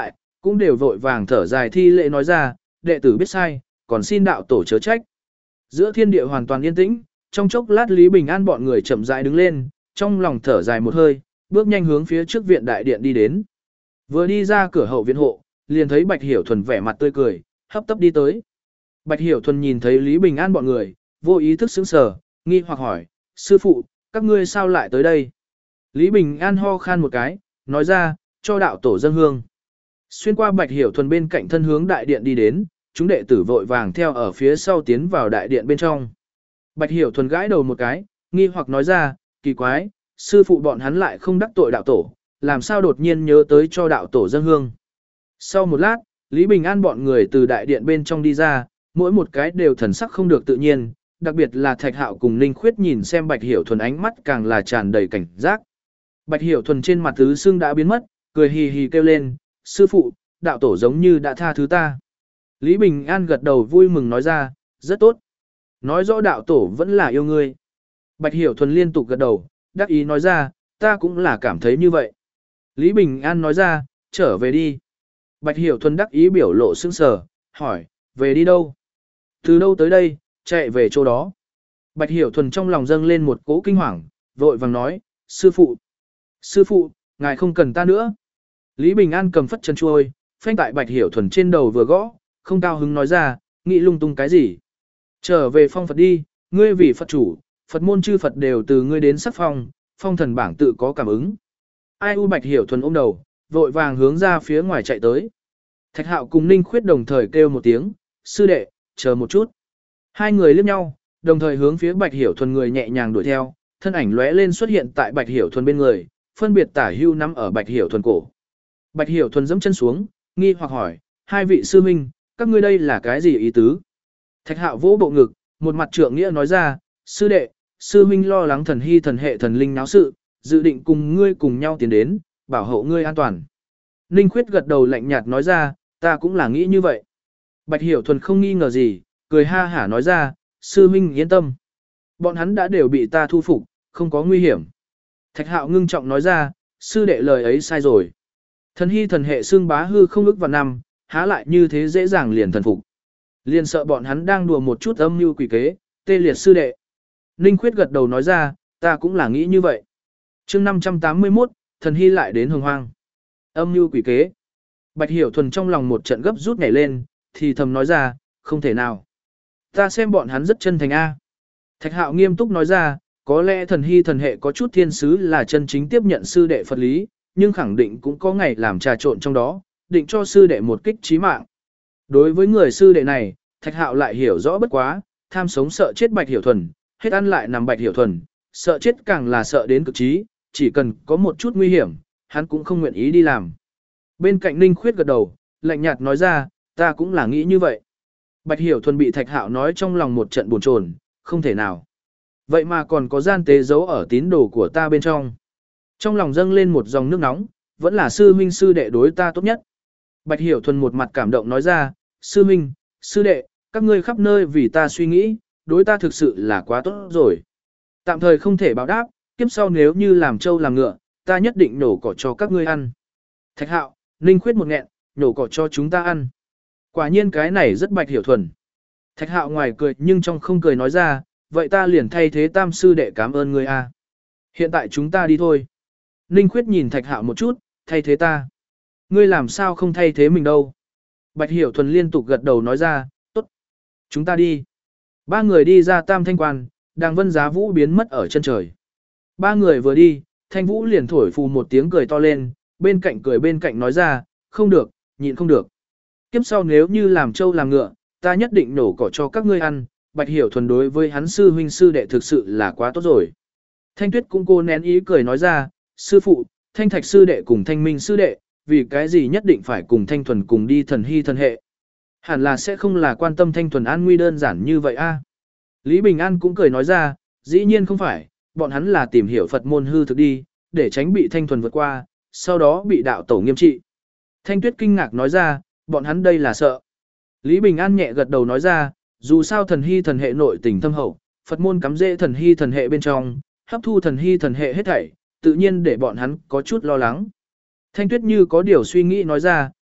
cũng đều vội vàng thở dài thi lễ nói ra, đệ tử biết sai, còn xin đạo tổ chớ trách. Giữa thiên địa hoàn toàn yên tĩnh, trong chốc lát Lý Bình An bọn người chậm rãi đứng lên, trong lòng thở dài một hơi, bước nhanh hướng phía trước viện đại điện đi đến. Vừa đi ra cửa hậu viện hộ, liền thấy Bạch Hiểu Thuần vẻ mặt tươi cười, hấp tấp đi tới. Bạch Hiểu Thuần nhìn thấy Lý Bình An bọn người, vô ý thức sững sờ, nghi hoặc hỏi, sư phụ, các ngươi sao lại tới đây? Lý Bình An ho khan một cái, nói ra, cho đạo tổ dâng hương. Xuyên qua Bạch Hiểu Thuần bên cạnh thân hướng đại điện đi đến, chúng đệ tử vội vàng theo ở phía sau tiến vào đại điện bên trong. Bạch Hiểu Thuần gãi đầu một cái, nghi hoặc nói ra, kỳ quái, sư phụ bọn hắn lại không đắc tội đạo tổ, làm sao đột nhiên nhớ tới cho đạo tổ dâng hương. Sau một lát, Lý Bình An bọn người từ đại điện bên trong đi ra, mỗi một cái đều thần sắc không được tự nhiên, đặc biệt là Thạch Hạo cùng Ninh Khuyết nhìn xem Bạch Hiểu Thuần ánh mắt càng là tràn đầy cảnh giác. Bạch Hiểu Thuần trên mặt tứ xương đã biến mất, cười hì hì kêu lên, sư phụ, đạo tổ giống như đã tha thứ ta. Lý Bình An gật đầu vui mừng nói ra, rất tốt. Nói rõ đạo tổ vẫn là yêu ngươi. Bạch Hiểu Thuần liên tục gật đầu, đắc ý nói ra, ta cũng là cảm thấy như vậy. Lý Bình An nói ra, trở về đi. Bạch Hiểu Thuần đắc ý biểu lộ sững sờ, hỏi, về đi đâu? Từ đâu tới đây, chạy về chỗ đó. Bạch Hiểu Thuần trong lòng dâng lên một cỗ kinh hoàng, vội vàng nói, sư phụ, ngài không cần ta nữa. Lý Bình An cầm phất chân chuôi, phanh tại Bạch Hiểu Thuần trên đầu vừa gõ, không cao hứng nói ra, nghĩ lung tung cái gì. Trở về phong Phật đi, ngươi vì Phật chủ, Phật môn chư Phật đều từ ngươi đến sắc phong, phong thần bảng tự có cảm ứng. Ai u Bạch Hiểu Thuần ôm đầu, vội vàng hướng ra phía ngoài chạy tới. Thạch Hạo cùng Ninh Khuyết đồng thời kêu một tiếng, sư đệ, chờ một chút. Hai người liếc nhau, đồng thời hướng phía Bạch Hiểu Thuần người nhẹ nhàng đuổi theo, thân ảnh lóe lên xuất hiện tại Bạch Hiểu Thuần bên người, phân biệt tả hưu nắm ở Bạch Hiểu Thuần cổ. Bạch Hiểu Thuần giẫm chân xuống, nghi hoặc hỏi, hai vị sư huynh, các ngươi đây là cái gì ý tứ? Thạch Hạo vỗ bộ ngực, một mặt trượng nghĩa nói ra, sư đệ, sư huynh lo lắng thần hy thần hệ thần linh náo sự, dự định cùng ngươi cùng nhau tiến đến, bảo hộ ngươi an toàn. Ninh Khuyết gật đầu lạnh nhạt nói ra, ta cũng là nghĩ như vậy. Bạch Hiểu Thuần không nghi ngờ gì, cười ha hả nói ra, sư huynh yên tâm. Bọn hắn đã đều bị ta thu phục, không có nguy hiểm. Thạch Hạo ngưng trọng nói ra, sư đệ lời ấy sai rồi. Thần hy thần hệ xương bá hư không ức vào năm, há lại như thế dễ dàng liền thần phục. Liền sợ bọn hắn đang đùa một chút âm mưu quỷ kế, tê liệt sư đệ. Ninh Khuyết gật đầu nói ra, ta cũng là nghĩ như vậy. chương 581, thần hy lại đến hồng hoang. Âm mưu quỷ kế. Bạch Hiểu Thuần trong lòng một trận gấp rút nhảy lên, thì thầm nói ra, không thể nào. Ta xem bọn hắn rất chân thành a. Thạch Hạo nghiêm túc nói ra, có lẽ thần hy thần hệ có chút thiên sứ là chân chính tiếp nhận sư đệ Phật lý, nhưng khẳng định cũng có ngày làm trà trộn trong đó, định cho sư đệ một kích chí mạng. Đối với người sư đệ này, Thạch Hạo lại hiểu rõ bất quá, tham sống sợ chết Bạch Hiểu Thuần, hết ăn lại nằm Bạch Hiểu Thuần, sợ chết càng là sợ đến cực trí, chỉ cần có một chút nguy hiểm, hắn cũng không nguyện ý đi làm. Bên cạnh Ninh Khuyết gật đầu, lạnh nhạt nói ra, ta cũng là nghĩ như vậy. Bạch Hiểu Thuần bị Thạch Hạo nói trong lòng một trận buồn chồn, không thể nào. Vậy mà còn có gian tế giấu ở tín đồ của ta bên trong. Trong lòng dâng lên một dòng nước nóng, vẫn là sư huynh sư đệ đối ta tốt nhất. Bạch Hiểu Thuần một mặt cảm động nói ra, sư huynh, sư đệ, các ngươi khắp nơi vì ta suy nghĩ, đối ta thực sự là quá tốt rồi. Tạm thời không thể báo đáp, kiếp sau nếu như làm trâu làm ngựa, ta nhất định nổ cỏ cho các ngươi ăn. Thạch Hạo, Ninh Khuyết một nghẹn, nổ cỏ cho chúng ta ăn. Quả nhiên cái này rất Bạch Hiểu Thuần. Thạch Hạo ngoài cười nhưng trong không cười nói ra, vậy ta liền thay thế tam sư đệ cảm ơn ngươi a. Hiện tại chúng ta đi thôi. Ninh Khuyết nhìn Thạch Hạo một chút, thay thế ta. Ngươi làm sao không thay thế mình đâu. Bạch Hiểu Thuần liên tục gật đầu nói ra, tốt. Chúng ta đi. Ba người đi ra Tam Thanh Quan, Đàng Vân Giá Vũ biến mất ở chân trời. Ba người vừa đi, Thanh Vũ liền thổi phù một tiếng cười to lên, bên cạnh cười bên cạnh nói ra, không được, nhịn không được. Kiếp sau nếu như làm trâu làm ngựa, ta nhất định nổ cỏ cho các ngươi ăn. Bạch Hiểu Thuần đối với hắn sư huynh sư đệ thực sự là quá tốt rồi. Thanh Tuyết cũng cô nén ý cười nói ra, sư phụ, Thanh Thạch sư đệ cùng Thanh Minh sư đệ, vì cái gì nhất định phải cùng Thanh Thuần cùng đi thần hy thần hệ. Hẳn là sẽ không là quan tâm Thanh Thuần an nguy đơn giản như vậy a. Lý Bình An cũng cười nói ra, dĩ nhiên không phải, bọn hắn là tìm hiểu Phật môn hư thực đi, để tránh bị Thanh Thuần vượt qua, sau đó bị đạo tổ nghiêm trị. Thanh Tuyết kinh ngạc nói ra, bọn hắn đây là sợ. Lý Bình An nhẹ gật đầu nói ra, dù sao thần hy thần hệ nội tình thâm hậu, Phật môn cắm rễ thần hy thần hệ bên trong, hấp thu thần hy thần hệ hết thảy, tự nhiên để bọn hắn có chút lo lắng. Thanh Tuyết như có điều suy nghĩ nói ra,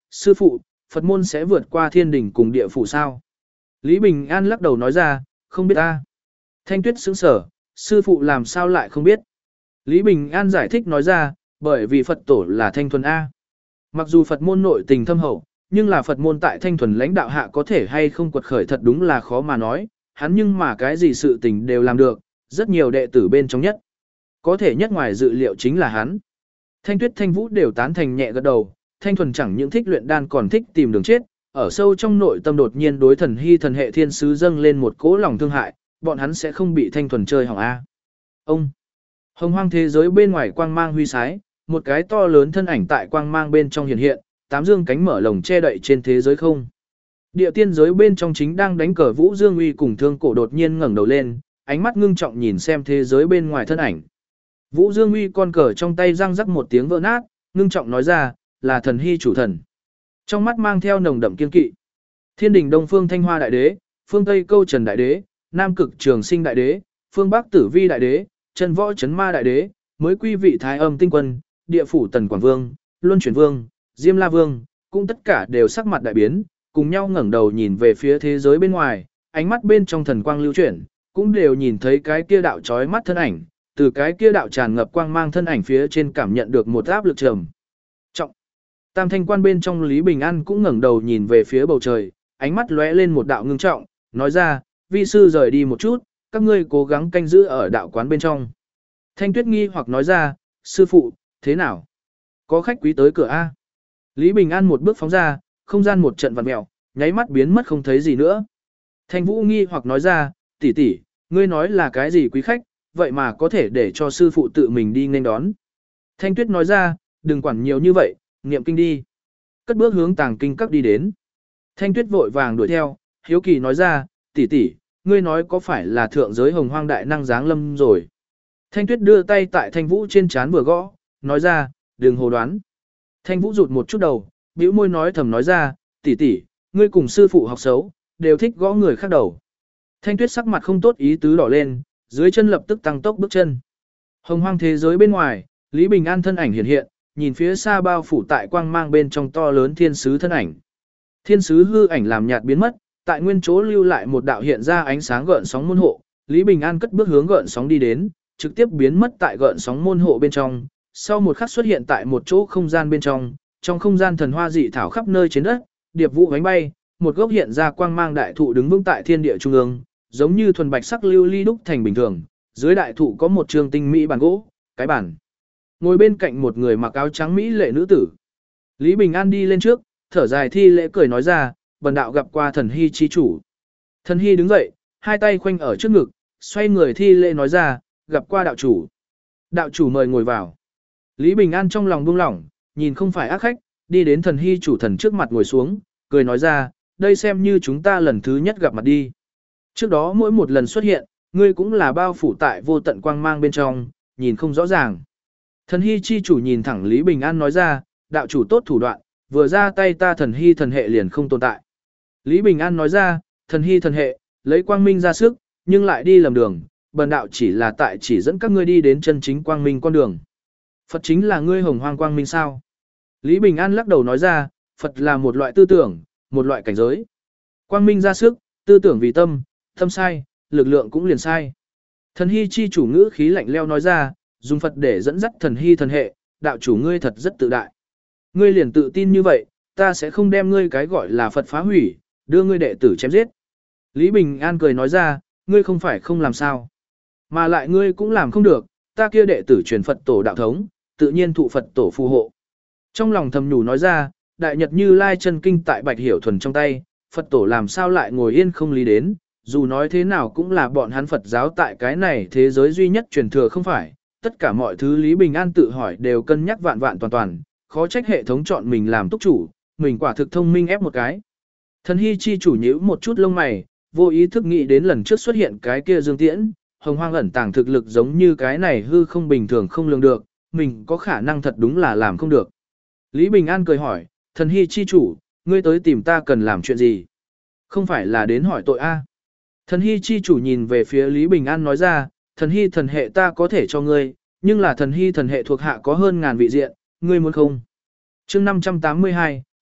sư phụ, Phật môn sẽ vượt qua thiên đình cùng địa phủ sao? Lý Bình An lắc đầu nói ra, không biết ta. Thanh Tuyết sững sở, sư phụ làm sao lại không biết? Lý Bình An giải thích nói ra, bởi vì Phật tổ là thanh thuần A. Mặc dù Phật môn nội tình thâm hậu, nhưng là Phật môn tại thanh thuần lãnh đạo hạ có thể hay không quật khởi thật đúng là khó mà nói, hắn nhưng mà cái gì sự tình đều làm được, rất nhiều đệ tử bên trong nhất. Có thể nhất ngoài dự liệu chính là hắn. Thanh Tuyết Thanh Vũ đều tán thành nhẹ gật đầu, thanh thuần chẳng những thích luyện đan còn thích tìm đường chết, ở sâu trong nội tâm đột nhiên đối thần hy thần hệ thiên sứ dâng lên một cỗ lòng thương hại, bọn hắn sẽ không bị thanh thuần chơi hỏng A. Ông, hồng hoang thế giới bên ngoài quang mang huy sái, một cái to lớn thân ảnh tại quang mang bên trong hiện hiện, tám dương cánh mở lồng che đậy trên thế giới không. Địa tiên giới bên trong chính đang đánh cờ Vũ Dương Uy cùng Thương Cổ đột nhiên ngẩng đầu lên, ánh mắt ngưng trọng nhìn xem thế giới bên ngoài thân ảnh. Vũ Dương Uy con cờ trong tay răng rắc một tiếng vỡ nát, ngưng trọng nói ra, là thần hy chủ thần. Trong mắt mang theo nồng đậm kiên kỵ. Thiên đình Đông Phương Thanh Hoa đại đế, phương Tây Câu Trần đại đế, Nam Cực Trường Sinh đại đế, phương Bắc Tử Vi đại đế, Trần Võ Chấn Ma đại đế, mới quy vị Thái Âm tinh quân, địa phủ Tần Quảng Vương, Luân Chuyển Vương, Diêm La Vương, cũng tất cả đều sắc mặt đại biến, cùng nhau ngẩng đầu nhìn về phía thế giới bên ngoài, ánh mắt bên trong thần quang lưu chuyển, cũng đều nhìn thấy cái kia đạo chói mắt thân ảnh, từ cái kia đạo tràn ngập quang mang thân ảnh phía trên cảm nhận được một áp lực trầm trọng. Tam Thanh Quan bên trong Lý Bình An cũng ngẩng đầu nhìn về phía bầu trời, ánh mắt lóe lên một đạo ngưng trọng, nói ra, vi sư rời đi một chút, các ngươi cố gắng canh giữ ở đạo quán bên trong. Thanh Tuyết nghi hoặc nói ra, sư phụ, thế nào? Có khách quý tới cửa A. Lý Bình An một bước phóng ra, không gian một trận vặn mèo, nháy mắt biến mất không thấy gì nữa. Thanh Vũ nghi hoặc nói ra, tỷ tỷ, ngươi nói là cái gì quý khách, vậy mà có thể để cho sư phụ tự mình đi nghênh đón. Thanh Tuyết nói ra, đừng quản nhiều như vậy, niệm kinh đi. Cất bước hướng tàng kinh các đi đến. Thanh Tuyết vội vàng đuổi theo, hiếu kỳ nói ra, tỷ tỷ, ngươi nói có phải là thượng giới hồng hoang đại năng giáng lâm rồi. Thanh Tuyết đưa tay tại Thanh Vũ trên trán vừa gõ, nói ra, đừng hồ đoán. Thanh Vũ rụt một chút đầu, bĩu môi nói thầm nói ra, tỷ tỷ, ngươi cùng sư phụ học xấu, đều thích gõ người khác đầu. Thanh Tuyết sắc mặt không tốt ý tứ đỏ lên, dưới chân lập tức tăng tốc bước chân. Hồng hoang thế giới bên ngoài, Lý Bình An thân ảnh hiện hiện, nhìn phía xa bao phủ tại quang mang bên trong to lớn thiên sứ thân ảnh. Thiên sứ hư ảnh làm nhạt biến mất, tại nguyên chỗ lưu lại một đạo hiện ra ánh sáng gợn sóng môn hộ, Lý Bình An cất bước hướng gợn sóng đi đến, trực tiếp biến mất tại gợn sóng môn hộ bên trong, sau một khắc xuất hiện tại một chỗ không gian bên trong không gian thần hoa dị thảo khắp nơi trên đất, điệp vụ bánh bay, một gốc hiện ra quang mang đại thụ đứng vững tại thiên địa trung ương, giống như thuần bạch sắc lưu ly đúc thành bình thường, dưới đại thụ có một trường tinh mỹ bàn gỗ, cái bàn. Ngồi bên cạnh một người mặc áo trắng mỹ lệ nữ tử. Lý Bình An đi lên trước, thở dài thi lễ cười nói ra, bần đạo gặp qua thần hy chi chủ. Thần hy đứng dậy, hai tay khoanh ở trước ngực, xoay người thi lễ nói ra, gặp qua đạo chủ. Đạo chủ mời ngồi vào. Lý Bình An trong lòng buông lỏng, nhìn không phải ác khách, đi đến thần hy chủ thần trước mặt ngồi xuống, cười nói ra, đây xem như chúng ta lần thứ nhất gặp mặt đi. Trước đó mỗi một lần xuất hiện, ngươi cũng là bao phủ tại vô tận quang mang bên trong, nhìn không rõ ràng. Thần hy chi chủ nhìn thẳng Lý Bình An nói ra, đạo chủ tốt thủ đoạn, vừa ra tay ta thần hy thần hệ liền không tồn tại. Lý Bình An nói ra, thần hy thần hệ, lấy quang minh ra sức, nhưng lại đi lầm đường, bần đạo chỉ là tại chỉ dẫn các ngươi đi đến chân chính quang minh con đường. Phật chính là ngươi hồng hoang quang minh sao? Lý Bình An lắc đầu nói ra, Phật là một loại tư tưởng, một loại cảnh giới. Quang minh ra sức, tư tưởng vì tâm, tâm sai, lực lượng cũng liền sai. Thần hy chi chủ ngữ khí lạnh leo nói ra, dùng Phật để dẫn dắt thần hy thần hệ, đạo chủ ngươi thật rất tự đại. Ngươi liền tự tin như vậy, ta sẽ không đem ngươi cái gọi là Phật phá hủy, đưa ngươi đệ tử chém giết. Lý Bình An cười nói ra, ngươi không phải không làm sao. Mà lại ngươi cũng làm không được, ta kia đệ tử truyền Phật tổ đạo thống, tự nhiên thụ Phật tổ phù hộ. Trong lòng thầm nhủ nói ra, đại nhật Như Lai chân kinh tại Bạch Hiểu Thuần trong tay, Phật tổ làm sao lại ngồi yên không lý đến, dù nói thế nào cũng là bọn hắn Phật giáo tại cái này thế giới duy nhất truyền thừa không phải, tất cả mọi thứ Lý Bình An tự hỏi đều cân nhắc vạn vạn toàn toàn, khó trách hệ thống chọn mình làm túc chủ, mình quả thực thông minh ép một cái. Thần hy chi chủ nhíu một chút lông mày, vô ý thức nghĩ đến lần trước xuất hiện cái kia Dương Tiễn, hồng hoang ẩn tàng thực lực giống như cái này hư không bình thường không lường được, mình có khả năng thật đúng là làm không được. Lý Bình An cười hỏi, thần hy chi chủ, ngươi tới tìm ta cần làm chuyện gì? Không phải là đến hỏi tội a? Thần hy chi chủ nhìn về phía Lý Bình An nói ra, thần hy thần hệ ta có thể cho ngươi, nhưng là thần hy thần hệ thuộc hạ có hơn ngàn vị diện, ngươi muốn không? Chương 582,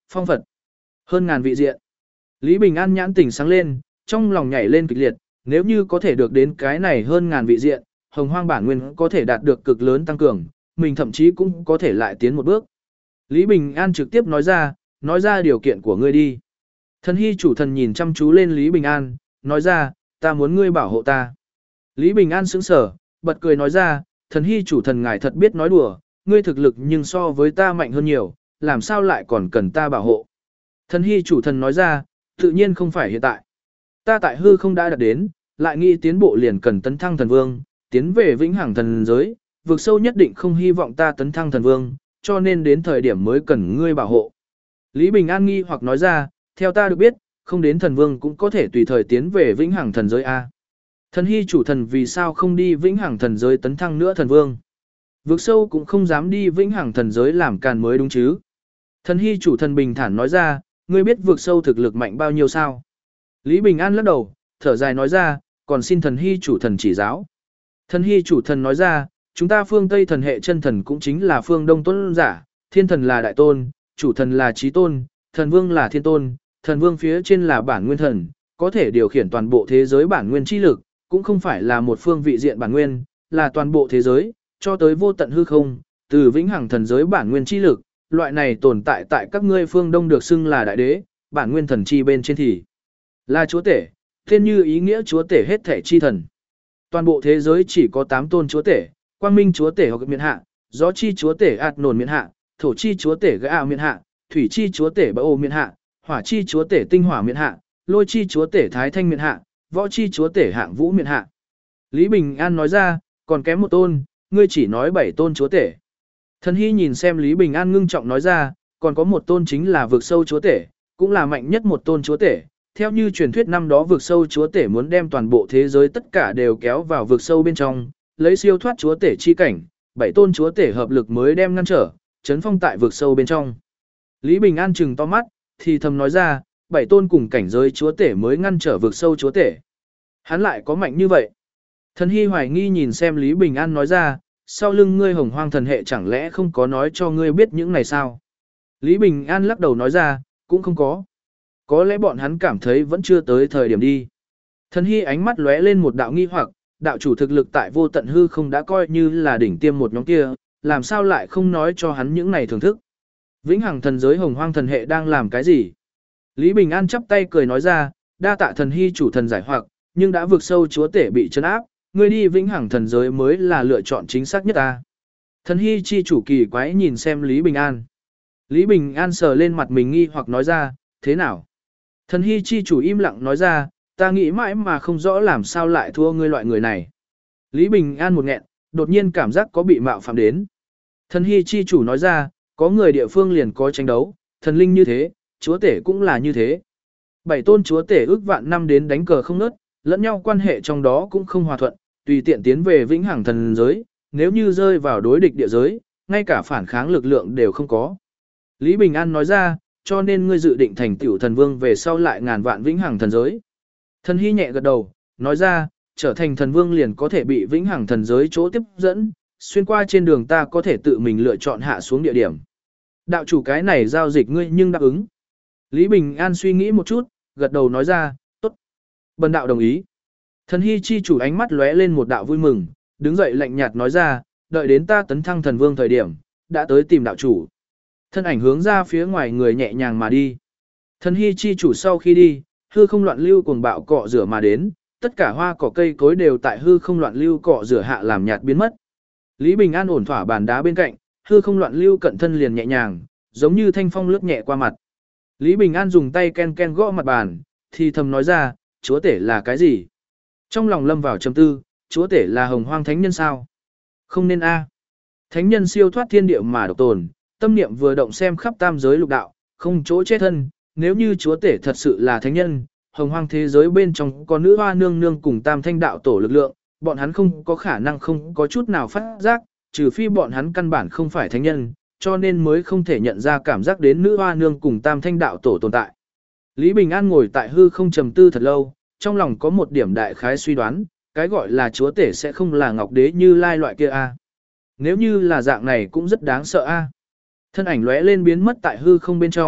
phong Phật, hơn ngàn vị diện. Lý Bình An nhãn tỉnh sáng lên, trong lòng nhảy lên kịch liệt, nếu như có thể được đến cái này hơn ngàn vị diện, hồng hoang bản nguyên có thể đạt được cực lớn tăng cường, mình thậm chí cũng có thể lại tiến một bước. Lý Bình An trực tiếp nói ra điều kiện của ngươi đi. Thần hy chủ thần nhìn chăm chú lên Lý Bình An, nói ra, ta muốn ngươi bảo hộ ta. Lý Bình An sững sờ, bật cười nói ra, thần hy chủ thần ngài thật biết nói đùa, ngươi thực lực nhưng so với ta mạnh hơn nhiều, làm sao lại còn cần ta bảo hộ. Thần hy chủ thần nói ra, tự nhiên không phải hiện tại. Ta tại hư không đã đạt đến, lại nghĩ tiến bộ liền cần tấn thăng thần vương, tiến về vĩnh hằng thần giới, vực sâu nhất định không hy vọng ta tấn thăng thần vương, cho nên đến thời điểm mới cần ngươi bảo hộ. Lý Bình An nghi hoặc nói ra, theo ta được biết, không đến thần vương cũng có thể tùy thời tiến về vĩnh hằng thần giới A. Thần hy chủ thần vì sao không đi vĩnh hằng thần giới tấn thăng nữa thần vương? Vực sâu cũng không dám đi vĩnh hằng thần giới làm càn mới đúng chứ. Thần hy chủ thần bình thản nói ra, ngươi biết vực sâu thực lực mạnh bao nhiêu sao? Lý Bình An lắc đầu, thở dài nói ra, còn xin thần hy chủ thần chỉ giáo. Thần hy chủ thần nói ra, chúng ta phương Tây thần hệ chân thần cũng chính là phương Đông tôn giả, thiên thần là đại tôn, chủ thần là trí tôn, thần vương là thiên tôn, thần vương phía trên là bản nguyên thần, có thể điều khiển toàn bộ thế giới bản nguyên chi lực, cũng không phải là một phương vị diện bản nguyên, là toàn bộ thế giới, cho tới vô tận hư không, từ vĩnh hằng thần giới bản nguyên chi lực, loại này tồn tại tại các ngươi phương Đông được xưng là đại đế, bản nguyên thần chi bên trên thì là chúa tể, tên như ý nghĩa chúa tể hết thể chi thần. Toàn bộ thế giới chỉ có 8 tôn chúa tể, quang minh chúa tể hoặc miện hạ, gió chi chúa tể ạt nổn miện hạ, thổ chi chúa tể gã miện hạ, thủy chi chúa tể bão ô miện hạ, hỏa chi chúa tể tinh hỏa miện hạ, lôi chi chúa tể thái thanh miện hạ, võ chi chúa tể hạng vũ miện hạ. Lý Bình An nói ra, còn kém một tôn, ngươi chỉ nói 7 tôn chúa tể. Thần hy nhìn xem Lý Bình An ngưng trọng nói ra, còn có một tôn chính là vực sâu chúa tể, cũng là mạnh nhất một tôn chúa tể. Theo như truyền thuyết năm đó vực sâu chúa tể muốn đem toàn bộ thế giới tất cả đều kéo vào vực sâu bên trong, lấy siêu thoát chúa tể chi cảnh, 7 tôn chúa tể hợp lực mới đem ngăn trở, chấn phong tại vực sâu bên trong. Lý Bình An trừng to mắt, thì thầm nói ra, 7 tôn cùng cảnh giới chúa tể mới ngăn trở vực sâu chúa tể. Hắn lại có mạnh như vậy. Thần hy hoài nghi nhìn xem Lý Bình An nói ra, sau lưng ngươi hồng hoang thần hệ chẳng lẽ không có nói cho ngươi biết những này sao? Lý Bình An lắc đầu nói ra, cũng không có. Có lẽ bọn hắn cảm thấy vẫn chưa tới thời điểm đi. Thần hy ánh mắt lóe lên một đạo nghi hoặc, đạo chủ thực lực tại vô tận hư không đã coi như là đỉnh tiêm một nhóm kia, làm sao lại không nói cho hắn những này thưởng thức. Vĩnh hằng thần giới hồng hoang thần hệ đang làm cái gì? Lý Bình An chắp tay cười nói ra, đa tạ thần hy chủ thần giải hoặc, nhưng đã vượt sâu chúa tể bị trấn áp, ngươi đi vĩnh hằng thần giới mới là lựa chọn chính xác nhất ta. Thần hy chi chủ kỳ quái nhìn xem Lý Bình An. Lý Bình An sờ lên mặt mình nghi hoặc nói ra, thế nào? Thần hy chi chủ im lặng nói ra, ta nghĩ mãi mà không rõ làm sao lại thua ngươi loại người này. Lý Bình An một nghẹn, đột nhiên cảm giác có bị mạo phạm đến. Thần hy chi chủ nói ra, có người địa phương liền có tranh đấu, thần linh như thế, chúa tể cũng là như thế. 7 tôn chúa tể ước vạn năm đến đánh cờ không nớt, lẫn nhau quan hệ trong đó cũng không hòa thuận, tùy tiện tiến về vĩnh hằng thần giới, nếu như rơi vào đối địch địa giới, ngay cả phản kháng lực lượng đều không có. Lý Bình An nói ra, cho nên ngươi dự định thành tiểu thần vương về sau lại ngàn vạn vĩnh hằng thần giới. Thần hy nhẹ gật đầu, nói ra, trở thành thần vương liền có thể bị vĩnh hằng thần giới chỗ tiếp dẫn, xuyên qua trên đường ta có thể tự mình lựa chọn hạ xuống địa điểm. Đạo chủ cái này giao dịch ngươi nhưng đáp ứng. Lý Bình An suy nghĩ một chút, gật đầu nói ra, tốt. Bần đạo đồng ý. Thần hy chi chủ ánh mắt lóe lên một đạo vui mừng, đứng dậy lạnh nhạt nói ra, đợi đến ta tấn thăng thần vương thời điểm, đã tới tìm đạo chủ. Thân ảnh hướng ra phía ngoài người nhẹ nhàng mà đi. Thần hy chi chủ sau khi đi, hư không loạn lưu cuồng bạo cọ rửa mà đến, tất cả hoa cỏ cây cối đều tại hư không loạn lưu cọ rửa hạ làm nhạt biến mất. Lý Bình An ổn thỏa bàn đá bên cạnh, hư không loạn lưu cận thân liền nhẹ nhàng, giống như thanh phong lướt nhẹ qua mặt. Lý Bình An dùng tay ken ken gõ mặt bàn, thì thầm nói ra, chúa tể là cái gì? Trong lòng lâm vào trầm tư, chúa tể là hồng hoang thánh nhân sao? Không nên a. Thánh nhân siêu thoát thiên địa mà độc tồn, tâm niệm vừa động xem khắp tam giới lục đạo, không chỗ chết thân, nếu như chúa tể thật sự là thánh nhân, hồng hoang thế giới bên trong có nữ hoa nương nương cùng tam thanh đạo tổ lực lượng, bọn hắn không có khả năng không có chút nào phát giác, trừ phi bọn hắn căn bản không phải thánh nhân, cho nên mới không thể nhận ra cảm giác đến nữ hoa nương cùng tam thanh đạo tổ tồn tại. Lý Bình An ngồi tại hư không trầm tư thật lâu, trong lòng có một điểm đại khái suy đoán, cái gọi là chúa tể sẽ không là Ngọc Đế Như Lai loại kia a. Nếu như là dạng này cũng rất đáng sợ a. Thân ảnh lóe lên biến mất tại hư không bên trong,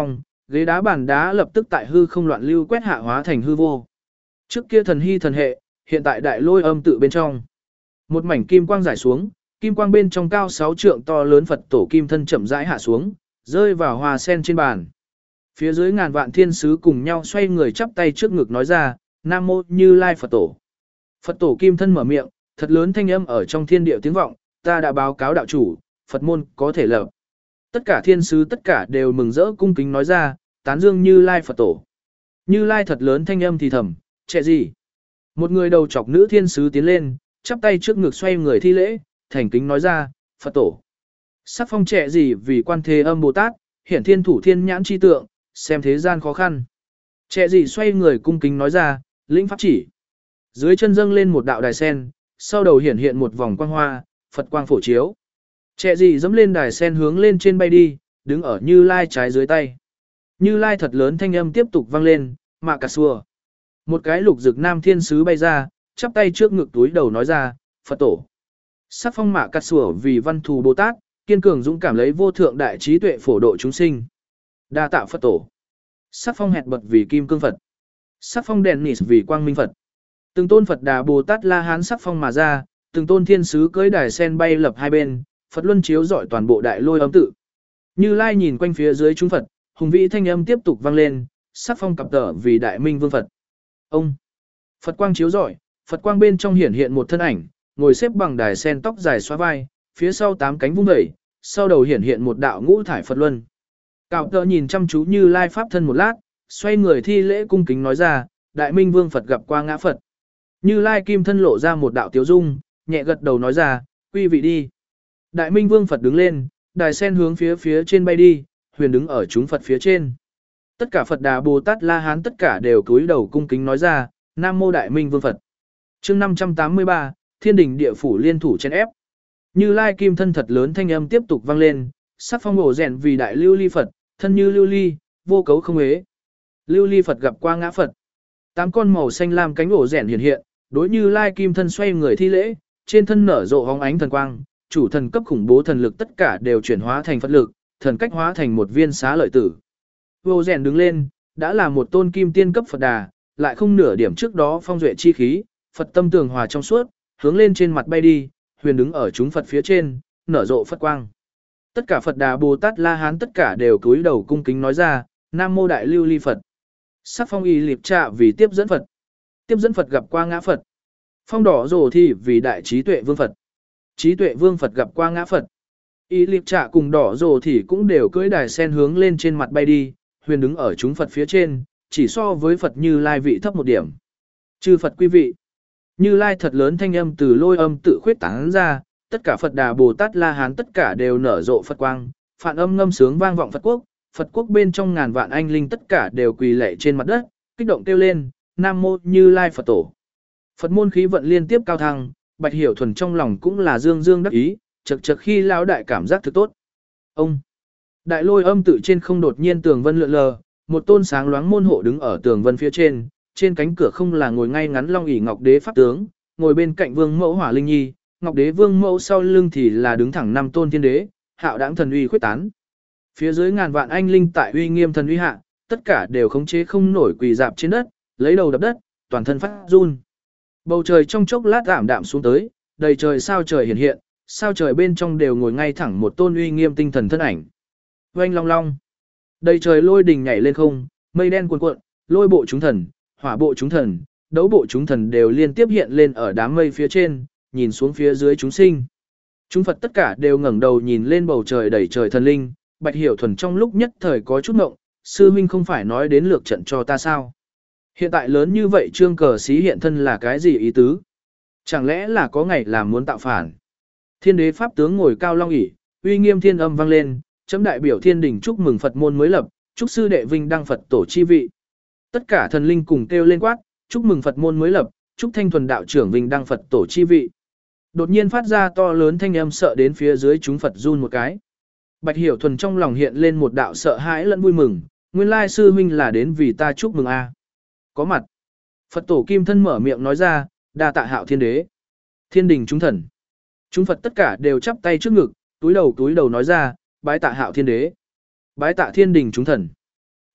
Ghế đá bàn đá lập tức tại hư không loạn lưu quét hạ hóa thành hư vô. Trước kia thần hy thần hệ, hiện tại đại lôi âm tự bên trong. Một mảnh kim quang rải xuống, kim quang bên trong cao 6 trượng to lớn Phật tổ kim thân chậm rãi hạ xuống, rơi vào hoa sen trên bàn. Phía dưới ngàn vạn thiên sứ cùng nhau xoay người chắp tay trước ngực nói ra, Nam Mô Như Lai Phật Tổ. Phật tổ kim thân mở miệng, thật lớn thanh âm ở trong thiên địa tiếng vọng, ta đã báo cáo đạo chủ, Phật môn có thể lập. Tất cả thiên sứ tất cả đều mừng rỡ cung kính nói ra, tán dương Như Lai Phật Tổ. Như Lai thật lớn thanh âm thì thầm, trẻ gì? Một người đầu chọc nữ thiên sứ tiến lên, chắp tay trước ngực xoay người thi lễ, thành kính nói ra, Phật Tổ. Sắc phong trẻ gì vì quan thế âm Bồ Tát, hiển thiên thủ thiên nhãn chi tượng, xem thế gian khó khăn. Trẻ gì xoay người cung kính nói ra, lĩnh pháp chỉ. Dưới chân dâng lên một đạo đài sen, sau đầu hiển hiện một vòng quang hoa, Phật quang phổ chiếu. Trẻ gì dẫm lên đài sen hướng lên trên bay đi, đứng ở Như Lai trái dưới tay. Như Lai thật lớn thanh âm tiếp tục vang lên, mạ cà xua. Một cái lục dực nam thiên sứ bay ra, chắp tay trước ngực túi đầu nói ra, Phật Tổ. Sắc phong mạ cà xua vì văn thù Bồ Tát, kiên cường dũng cảm lấy vô thượng đại trí tuệ phổ độ chúng sinh. Đa tạ Phật Tổ. Sắc phong hẹt bật vì kim cương Phật. Sắc phong đèn nịt vì quang minh Phật. Từng tôn Phật Đà Bồ Tát La Hán sắc phong mà ra, từng tôn thiên sứ cưỡi đài sen bay lập hai bên, Phật luân chiếu rọi toàn bộ đại lôi âm tự. Như Lai nhìn quanh phía dưới chúng Phật, hùng vĩ thanh âm tiếp tục vang lên, sắc phong cặp tở vì đại minh vương Phật. Ông Phật quang chiếu rọi, Phật quang bên trong hiển hiện một thân ảnh, ngồi xếp bằng đài sen tóc dài xóa vai, phía sau 8 cánh vung dậy, sau đầu hiển hiện một đạo ngũ thải Phật luân. Cạo tờ nhìn chăm chú Như Lai pháp thân một lát, xoay người thi lễ cung kính nói ra, đại minh vương Phật gặp qua ngã Phật. Như Lai kim thân lộ ra một đạo tiếu dung, nhẹ gật đầu nói ra, quy vị đi. Đại minh vương Phật đứng lên, đài sen hướng phía trên bay đi, huyền đứng ở chúng Phật phía trên. Tất cả Phật Đà Bồ Tát La Hán tất cả đều cúi đầu cung kính nói ra, Nam Mô Đại Minh Vương Phật. Chương 583, Thiên đình địa phủ liên thủ trên ép. Như Lai kim thân thật lớn thanh âm tiếp tục vang lên, sắc phong ổ rèn vì đại lưu ly Phật, thân như lưu ly, vô cấu không ế. Lưu ly Phật gặp qua ngã Phật. 8 con màu xanh lam cánh ổ rèn hiện hiện, đối Như Lai kim thân xoay người thi lễ, trên thân nở rộ hóng ánh thần quang, chủ thần cấp khủng bố thần lực tất cả đều chuyển hóa thành Phật lực, thần cách hóa thành một viên xá lợi tử. Vô rèn đứng lên, đã là một tôn kim tiên cấp Phật Đà, lại không nửa điểm trước đó phong duệ chi khí, Phật tâm tường hòa trong suốt, hướng lên trên mặt bay đi, huyền đứng ở chúng Phật phía trên, nở rộ Phật quang. Tất cả Phật Đà Bồ Tát La Hán tất cả đều cúi đầu cung kính nói ra, Nam Mô Đại Lưu Ly Phật. Sắc phong y liệp trạ vì tiếp dẫn Phật. Tiếp dẫn Phật gặp qua ngã Phật. Phong đỏ rồ thì vì đại trí tuệ vương Phật. Trí tuệ vương Phật gặp qua ngã Phật. Y liệp trạ cùng đỏ rồ thì cũng đều cưỡi đài sen hướng lên trên mặt bay đi, huyền đứng ở chúng Phật phía trên, chỉ so với Phật Như Lai vị thấp một điểm. Chư Phật quý vị. Như Lai thật lớn thanh âm từ lôi âm tự khuyết tán ra, tất cả Phật Đà Bồ Tát La Hán tất cả đều nở rộ Phật quang, phản âm ngâm sướng vang vọng Phật quốc bên trong ngàn vạn anh linh tất cả đều quỳ lạy trên mặt đất, kích động kêu lên, Nam Mô Như Lai Phật Tổ. Phật môn khí vận liên tiếp cao thăng, Bạch Hiểu Thuần trong lòng cũng là dương dương đắc ý, chật chật khi lão đại cảm giác thực tốt. Ông đại lôi âm tự trên không đột nhiên tường vân lượn lờ, một tôn sáng loáng môn hộ đứng ở tường vân phía trên cánh cửa không là ngồi ngay ngắn long ỷ Ngọc Đế pháp tướng, ngồi bên cạnh Vương Mẫu Hỏa Linh Nhi, Ngọc Đế Vương Mẫu sau lưng thì là đứng thẳng 5 tôn thiên đế, hạo đãng thần uy khuyết tán. Phía dưới ngàn vạn anh linh tại uy nghiêm thần uy hạ, tất cả đều khống chế không nổi quỳ dạp trên đất, lấy đầu đập đất, toàn thân phát run. Bầu trời trong chốc lát ảm đạm xuống tới, đầy trời sao trời hiện hiện, sao trời bên trong đều ngồi ngay thẳng một tôn uy nghiêm tinh thần thân ảnh. Oanh long long. Đầy trời lôi đình nhảy lên không, mây đen cuồn cuộn, lôi bộ chúng thần, hỏa bộ chúng thần, đấu bộ chúng thần đều liên tiếp hiện lên ở đám mây phía trên, nhìn xuống phía dưới chúng sinh. Chúng Phật tất cả đều ngẩng đầu nhìn lên bầu trời đầy trời thần linh, Bạch Hiểu Thuần trong lúc nhất thời có chút ngộng, sư huynh không phải nói đến lược trận cho ta sao? Hiện tại lớn như vậy trương cờ xí hiện thân là cái gì ý tứ? Chẳng lẽ là có ngày làm muốn tạo phản? Thiên đế pháp tướng ngồi cao long ỷ, uy nghiêm thiên âm vang lên, chấm đại biểu thiên đình chúc mừng Phật môn mới lập, chúc sư đệ vinh đăng Phật tổ chi vị. Tất cả thần linh cùng kêu lên quát, chúc mừng Phật môn mới lập, chúc thanh thuần đạo trưởng vinh đăng Phật tổ chi vị. Đột nhiên phát ra to lớn thanh âm sợ đến phía dưới chúng Phật run một cái. Bạch Hiểu Thuần trong lòng hiện lên một đạo sợ hãi lẫn vui mừng, nguyên lai sư huynh là đến vì ta chúc mừng a. Có mặt. Phật tổ kim thân mở miệng nói ra, đa tạ hạo thiên đế. Thiên đình chúng thần. Chúng Phật tất cả đều chắp tay trước ngực, túi đầu nói ra, bái tạ hạo thiên đế. Bái tạ thiên đình chúng thần.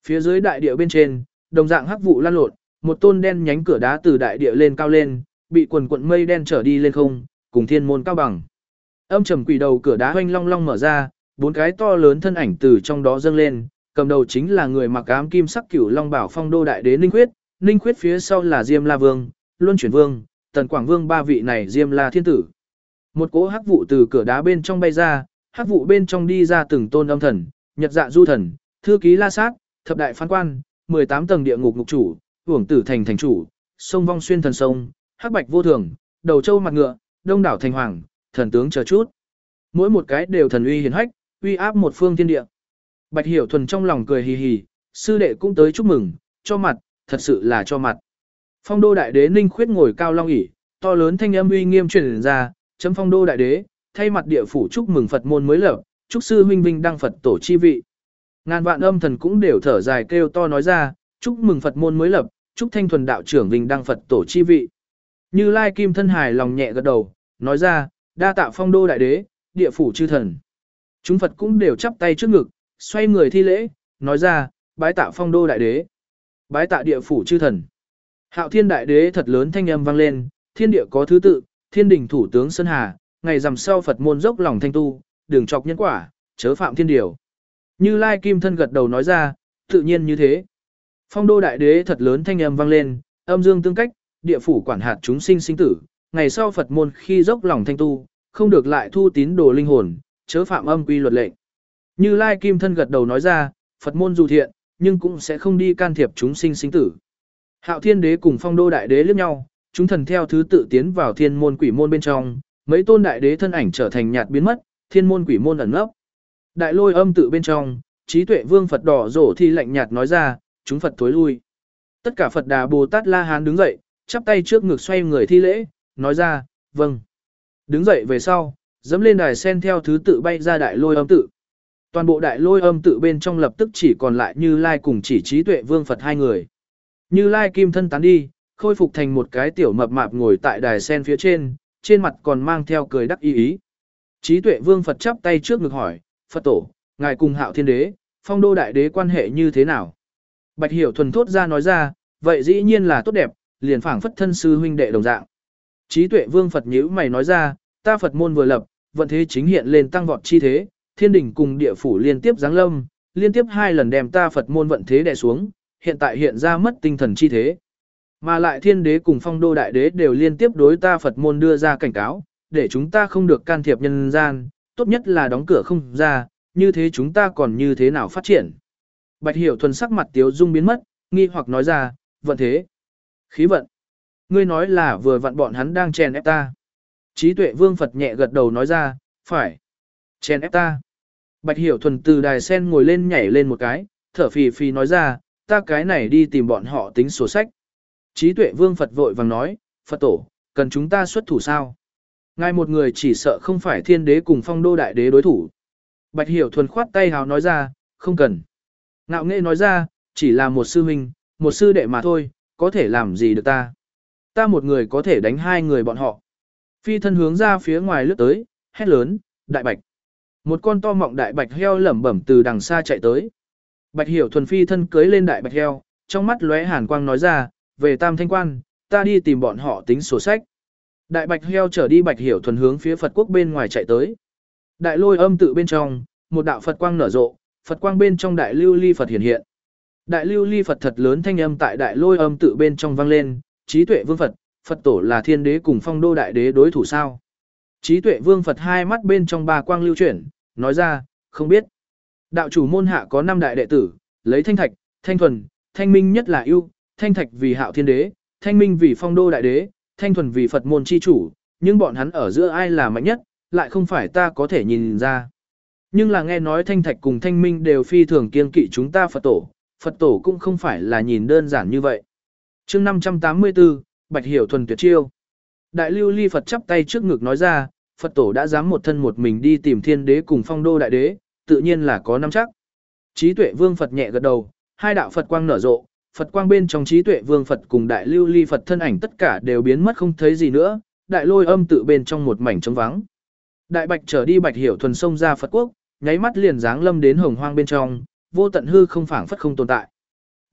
Phía dưới đại địa bên trên, đồng dạng hắc vụ lan lộn, một tôn đen nhánh cửa đá từ đại địa lên cao lên, bị quần quần mây đen trở đi lên không, cùng thiên môn cao bằng. Âm trầm quỷ đầu cửa đá hoanh long long mở ra, bốn cái to lớn thân ảnh từ trong đó dâng lên, cầm đầu chính là người mặc ám kim sắc cửu long bảo phong đô đại đế Ninh Khuyết phía sau là Diêm La Vương, Luân Chuyển Vương, Tần Quảng Vương, ba vị này Diêm La thiên tử. Một cỗ hắc vụ từ cửa đá bên trong bay ra, hắc vụ bên trong đi ra từng tôn âm thần, Nhật Dạ Du thần, thư ký La Sát, thập đại phán quan, 18 tầng địa ngục ngục chủ, Uổng Tử thành thành chủ, sông Vong Xuyên thần sông, Hắc Bạch vô thường, Đầu Châu mặt ngựa, Đông đảo thành hoàng, thần tướng chờ chút. Mỗi một cái đều thần uy hiển hách, uy áp một phương thiên địa. Bạch Hiểu Thuần trong lòng cười hì hì, sư đệ cũng tới chúc mừng, cho mặt, thật sự là cho mặt. Phong đô đại đế Ninh Khuyết ngồi cao long ỷ, to lớn thanh âm uy nghiêm truyền ra, chấm phong đô đại đế, thay mặt địa phủ chúc mừng Phật môn mới lập, chúc sư huynh vinh đăng Phật tổ chi vị. Ngàn vạn âm thần cũng đều thở dài kêu to nói ra, chúc mừng Phật môn mới lập, chúc Thanh Thuần đạo trưởng vinh đăng Phật tổ chi vị. Như Lai Kim thân hài lòng nhẹ gật đầu, nói ra, đa tạ phong đô đại đế, địa phủ chư thần. Chúng Phật cũng đều chắp tay trước ngực, xoay người thi lễ, nói ra, bái tạ phong đô đại đế, bái tạ địa phủ chư thần. Hạo Thiên đại đế thật lớn thanh âm vang lên, thiên địa có thứ tự, thiên đình thủ tướng Sơn Hà, ngày rằm sau Phật môn dốc lòng thanh tu, đường chọc nhân quả, chớ phạm thiên điều. Như Lai Kim thân gật đầu nói ra, tự nhiên như thế. Phong đô đại đế thật lớn thanh âm vang lên, âm dương tương cách, địa phủ quản hạt chúng sinh sinh tử, ngày sau Phật môn khi dốc lòng thanh tu, không được lại thu tín đồ linh hồn, chớ phạm âm quy luật lệnh. Như Lai Kim thân gật đầu nói ra, Phật môn dù thiện, nhưng cũng sẽ không đi can thiệp chúng sinh sinh tử. Hạo Thiên đế cùng Phong đô đại đế liếc nhau, chúng thần theo thứ tự tiến vào thiên môn quỷ môn bên trong, mấy tôn đại đế thân ảnh trở thành nhạt biến mất, thiên môn quỷ môn ẩn nấp. Đại lôi âm tự bên trong, trí tuệ vương Phật đỏ rổ thi lạnh nhạt nói ra, chúng Phật thối lui. Tất cả Phật Đà Bồ Tát La Hán đứng dậy, chắp tay trước ngực xoay người thi lễ, nói ra, vâng. Đứng dậy về sau, dẫm lên đài sen theo thứ tự bay ra đại lôi âm tự. Toàn bộ đại lôi âm tự bên trong lập tức chỉ còn lại Như Lai cùng chỉ trí tuệ vương Phật hai người. Như Lai kim thân tán đi, khôi phục thành một cái tiểu mập mạp ngồi tại đài sen phía trên mặt còn mang theo cười đắc ý ý. Trí tuệ vương Phật chắp tay trước ngực hỏi, Phật tổ, ngài cùng Hạo Thiên đế, Phong đô đại đế quan hệ như thế nào? Bạch Hiểu Thuần thốt ra nói ra, vậy dĩ nhiên là tốt đẹp, liền phảng phất thân sư huynh đệ đồng dạng. Trí tuệ vương Phật nhíu mày nói ra, ta Phật môn vừa lập, vận thế chính hiện lên tăng vọt chi thế, thiên đỉnh cùng địa phủ liên tiếp giáng lâm, liên tiếp 2 lần đem ta Phật môn vận thế đè xuống, hiện tại hiện ra mất tinh thần chi thế. Mà lại thiên đế cùng Phong đô đại đế đều liên tiếp đối ta Phật môn đưa ra cảnh cáo, để chúng ta không được can thiệp nhân gian, tốt nhất là đóng cửa không ra, như thế chúng ta còn như thế nào phát triển. Bạch Hiểu Thuần sắc mặt tiếu dung biến mất, nghi hoặc nói ra, vận thế, khí vận. Ngươi nói là vừa vặn bọn hắn đang chèn ép ta. Trí tuệ vương Phật nhẹ gật đầu nói ra, phải. Chèn ép ta. Bạch Hiểu Thuần từ đài sen ngồi lên nhảy lên một cái, thở phì phì nói ra, ta cái này đi tìm bọn họ tính sổ sách. Trí tuệ vương Phật vội vàng nói, Phật tổ, cần chúng ta xuất thủ sao? Ngài một người chỉ sợ không phải thiên đế cùng Phong đô đại đế đối thủ. Bạch Hiểu Thuần khoát tay hào nói ra, không cần. Ngạo nghễ nói ra, chỉ là một sư huynh, một sư đệ mà thôi, có thể làm gì được ta. Ta một người có thể đánh 2 người bọn họ. Phi thân hướng ra phía ngoài lướt tới, hét lớn, đại bạch. Một con to mọng đại bạch heo lẩm bẩm từ đằng xa chạy tới. Bạch Hiểu Thuần phi thân cưới lên đại bạch heo, trong mắt lóe hàn quang nói ra, về Tam Thanh Quan, ta đi tìm bọn họ tính sổ sách. Đại bạch heo trở đi Bạch Hiểu Thuần hướng phía Phật quốc bên ngoài chạy tới. Đại lôi âm tự bên trong, một đạo Phật quang nở rộ, Phật quang bên trong đại lưu ly Phật hiện hiện. Đại lưu ly Phật thật lớn thanh âm tại đại lôi âm tự bên trong vang lên, trí tuệ vương Phật, Phật tổ là thiên đế cùng Phong đô đại đế đối thủ sao? Trí tuệ vương Phật hai mắt bên trong ba quang lưu chuyển, nói ra, không biết. Đạo chủ môn hạ có 5 đại đệ tử, lấy Thanh Thạch, Thanh Thuần, Thanh Minh nhất là ưu, Thanh Thạch vì Hạo Thiên đế, Thanh Minh vì Phong đô đại đế, Thanh Thuần vì Phật môn chi chủ, nhưng bọn hắn ở giữa ai là mạnh nhất, lại không phải ta có thể nhìn ra. Nhưng là nghe nói Thanh Thạch cùng Thanh Minh đều phi thường kiêng kỵ chúng ta Phật tổ cũng không phải là nhìn đơn giản như vậy. Chương 584, Bạch Hiểu Thuần tuyệt chiêu. Đại lưu ly Phật chắp tay trước ngực nói ra, Phật tổ đã dám một thân một mình đi tìm thiên đế cùng Phong đô đại đế, tự nhiên là có nắm chắc. Trí tuệ vương Phật nhẹ gật đầu, 2 đạo Phật quang nở rộ, Phật quang bên trong trí tuệ vương Phật cùng đại lưu ly Phật thân ảnh tất cả đều biến mất không thấy gì nữa, đại lôi âm tự bên trong một mảnh trống vắng. Đại bạch trở đi Bạch Hiểu Thuần xông ra Phật quốc, nháy mắt liền giáng lâm đến hồng hoang bên trong, vô tận hư không phảng phất không tồn tại.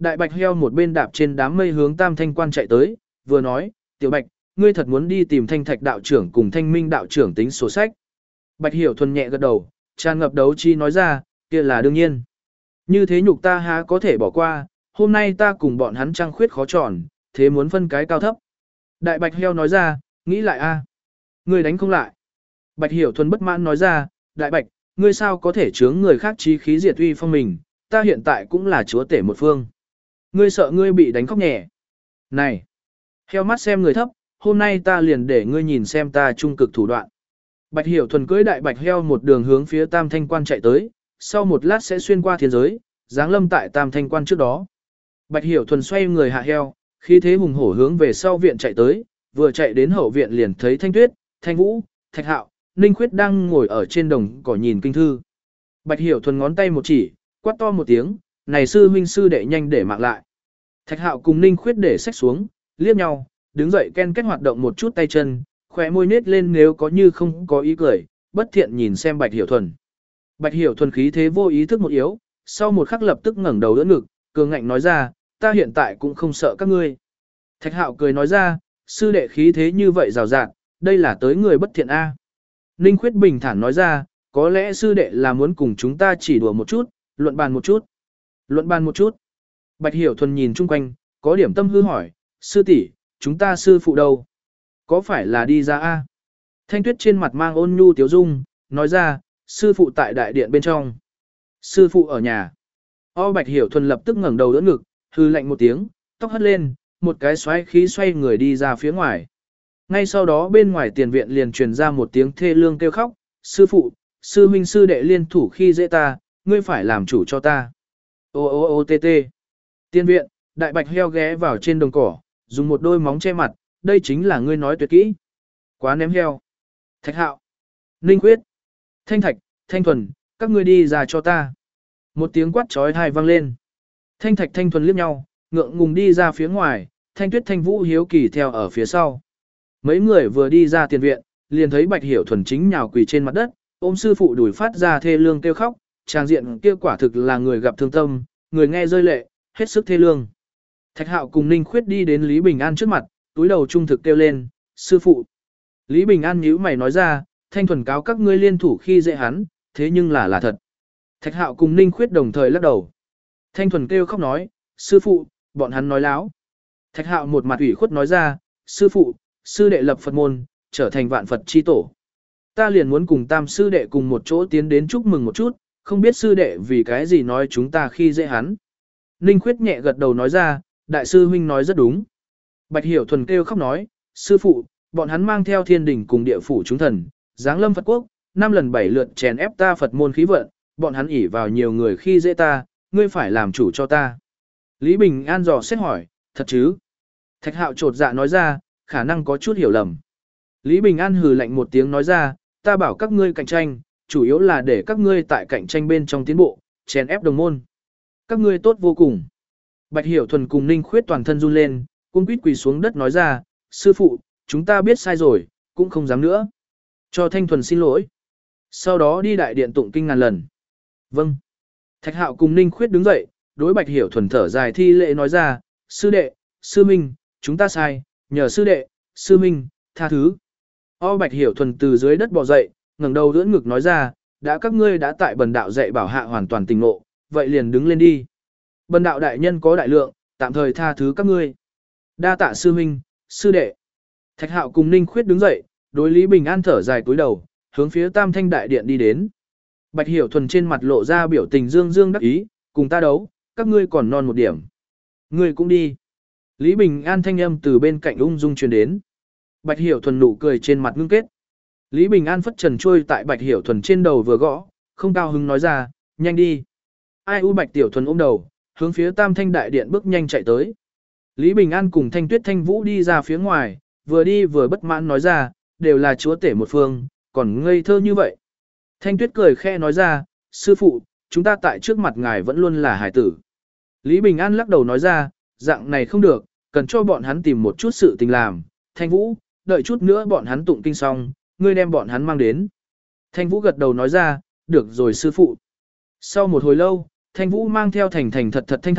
Đại bạch heo một bên đạp trên đám mây hướng Tam Thanh Quan chạy tới, vừa nói, tiểu bạch, ngươi thật muốn đi tìm Thanh Thạch đạo trưởng cùng Thanh Minh đạo trưởng tính sổ sách. Bạch Hiểu Thuần nhẹ gật đầu, tràn ngập đấu chi nói ra, kia là đương nhiên. Như thế nhục ta há có thể bỏ qua, hôm nay ta cùng bọn hắn trăng khuyết khó tròn, thế muốn phân cái cao thấp. Đại bạch heo nói ra, nghĩ lại a, ngươi đánh không lại. Bạch Hiểu Thuần bất mãn nói ra, đại bạch, ngươi sao có thể chướng người khác chí khí diệt uy phong mình, ta hiện tại cũng là chúa tể một phương. Ngươi sợ ngươi bị đánh khóc nhẹ. Này, heo mắt xem người thấp, hôm nay ta liền để ngươi nhìn xem ta trung cực thủ đoạn. Bạch Hiểu Thuần cưỡi đại bạch heo một đường hướng phía Tam Thanh Quan chạy tới, sau một lát sẽ xuyên qua thiên giới, giáng lâm tại Tam Thanh Quan trước đó. Bạch Hiểu Thuần xoay người hạ heo, khí thế hùng hổ hướng về sau viện chạy tới, vừa chạy đến hậu viện liền thấy Thanh Tuyết, Thanh Vũ, Thạch Hạo, Ninh Khuyết đang ngồi ở trên đồng cỏ nhìn kinh thư. Bạch Hiểu Thuần ngón tay một chỉ, quát to một tiếng, này sư huynh sư đệ nhanh để mạng lại. Thạch Hạo cùng Ninh Khuyết để sách xuống, liếc nhau, đứng dậy ken kết hoạt động một chút tay chân, khóe môi nết lên nếu có như không có ý cười, bất thiện nhìn xem Bạch Hiểu Thuần. Bạch Hiểu Thuần khí thế vô ý thức một yếu, sau một khắc lập tức ngẩng đầu đỡ ngực, cường ngạnh nói ra, ta hiện tại cũng không sợ các ngươi. Thạch Hạo cười nói ra, sư đệ khí thế như vậy rào rạt, đây là tới người bất thiện a. Ninh Khuyết bình thản nói ra, có lẽ sư đệ là muốn cùng chúng ta chỉ đùa một chút, luận bàn một chút. Luận bàn một chút. Bạch Hiểu Thuần nhìn chung quanh, có điểm tâm hư hỏi, sư tỷ, chúng ta sư phụ đâu? Có phải là đi ra a? Thanh Tuyết trên mặt mang ôn nhu tiếu dung, nói ra, sư phụ tại đại điện bên trong. Sư phụ ở nhà. Bạch Hiểu Thuần lập tức ngẩng đầu đỡ ngực, hư lạnh một tiếng, tóc hất lên, một cái xoáy khí xoay người đi ra phía ngoài. Ngay sau đó bên ngoài tiền viện liền truyền ra một tiếng thê lương kêu khóc, sư phụ, sư huynh sư đệ liên thủ khi dễ ta, ngươi phải làm chủ cho ta. Ô ô ô tê tê. Tiên viện, đại bạch heo ghé vào trên đồng cỏ, dùng một đôi móng che mặt, đây chính là ngươi nói tuyệt kỹ. Quá ném heo. Thạch Hạo, Ninh Khuyết, Thanh Thạch, Thanh Thuần, các ngươi đi ra cho ta. Một tiếng quát trói tai vang lên. Thanh Thạch Thanh Thuần liếc nhau, ngượng ngùng đi ra phía ngoài, Thanh Tuyết Thanh Vũ hiếu kỳ theo ở phía sau. Mấy người vừa đi ra tiền viện, liền thấy Bạch Hiểu Thuần chính nhào quỳ trên mặt đất, ôm sư phụ đùi phát ra thê lương kêu khóc, trang diện kia quả thực là người gặp thương tâm, người nghe rơi lệ, hết sức thê lương. Thạch Hạo cùng Ninh Khuyết đi đến Lý Bình An trước mặt, túi đầu trung thực kêu lên, sư phụ. Lý Bình An nhíu mày nói ra, Thanh Thuần cáo các ngươi liên thủ khi dễ hắn, thế nhưng là thật. Thạch Hạo cùng Ninh Khuyết đồng thời lắc đầu. Thanh Thuần kêu khóc nói, sư phụ, bọn hắn nói láo. Thạch Hạo một mặt ủy khuất nói ra, sư phụ, sư đệ lập Phật môn, trở thành vạn Phật chi tổ. Ta liền muốn cùng tam sư đệ cùng một chỗ tiến đến chúc mừng một chút, không biết sư đệ vì cái gì nói chúng ta khi dễ hắn. Ninh Khuyết nhẹ gật đầu nói ra, đại sư huynh nói rất đúng. Bạch Hiểu Thuần kêu khóc nói, sư phụ, bọn hắn mang theo thiên đình cùng địa phủ chúng thần, giáng lâm Phật quốc, 5 lần 7 lượt chèn ép ta Phật môn khí vận, bọn hắn ỷ vào nhiều người khi dễ ta, ngươi phải làm chủ cho ta. Lý Bình An dò xét hỏi, thật chứ? Thạch Hạo trột dạ nói ra, khả năng có chút hiểu lầm. Lý Bình An hừ lạnh một tiếng nói ra, ta bảo các ngươi cạnh tranh, chủ yếu là để các ngươi tại cạnh tranh bên trong tiến bộ, chèn ép đồng môn. Các ngươi tốt vô cùng. Bạch Hiểu Thuần cùng Ninh Khuyết toàn thân run lên, cung quýt quỳ xuống đất nói ra, sư phụ, chúng ta biết sai rồi, cũng không dám nữa. Cho Thanh Thuần xin lỗi. Sau đó đi đại điện tụng kinh ngàn lần. Vâng. Thạch Hạo cùng Ninh Khuyết đứng dậy, đối Bạch Hiểu Thuần thở dài thi lễ nói ra, sư đệ, sư minh, chúng ta sai, nhờ sư đệ, sư minh, tha thứ. Bạch Hiểu Thuần từ dưới đất bò dậy, ngẩng đầu đỡ ngực nói ra, đã các ngươi đã tại bần đạo dạy bảo hạ hoàn toàn tỉnh ngộ, vậy liền đứng lên đi. Bần đạo đại nhân có đại lượng, tạm thời tha thứ các ngươi. Đa tạ sư minh, sư đệ. Thạch Hạo cùng Ninh Khuyết đứng dậy, đối Lý Bình An thở dài cúi đầu, hướng phía Tam Thanh đại điện đi đến. Bạch Hiểu Thuần trên mặt lộ ra biểu tình dương dương đắc ý, cùng ta đấu, các ngươi còn non một điểm. Ngươi cũng đi. Lý Bình An thanh âm từ bên cạnh ung dung truyền đến. Bạch Hiểu Thuần nụ cười trên mặt ngưng kết. Lý Bình An phất trần trôi tại Bạch Hiểu Thuần trên đầu vừa gõ, không cao hứng nói ra, nhanh đi. Ai u Bạch Tiểu Thuần ôm đầu, hướng phía Tam Thanh đại điện bước nhanh chạy tới. Lý Bình An cùng Thanh Tuyết Thanh Vũ đi ra phía ngoài, vừa đi vừa bất mãn nói ra, đều là chúa tể một phương, còn ngây thơ như vậy. Thanh Tuyết cười khẽ nói ra, sư phụ, chúng ta tại trước mặt ngài vẫn luôn là hải tử. Lý Bình An lắc đầu nói ra, dạng này không được, cần cho bọn hắn tìm một chút sự tình làm. Thanh Vũ, đợi chút nữa bọn hắn tụng kinh xong, ngươi đem bọn hắn mang đến. Thanh Vũ gật đầu nói ra, được rồi sư phụ. Sau một hồi lâu, Thanh Vũ mang theo thành thành thật thật Thanh Thạch,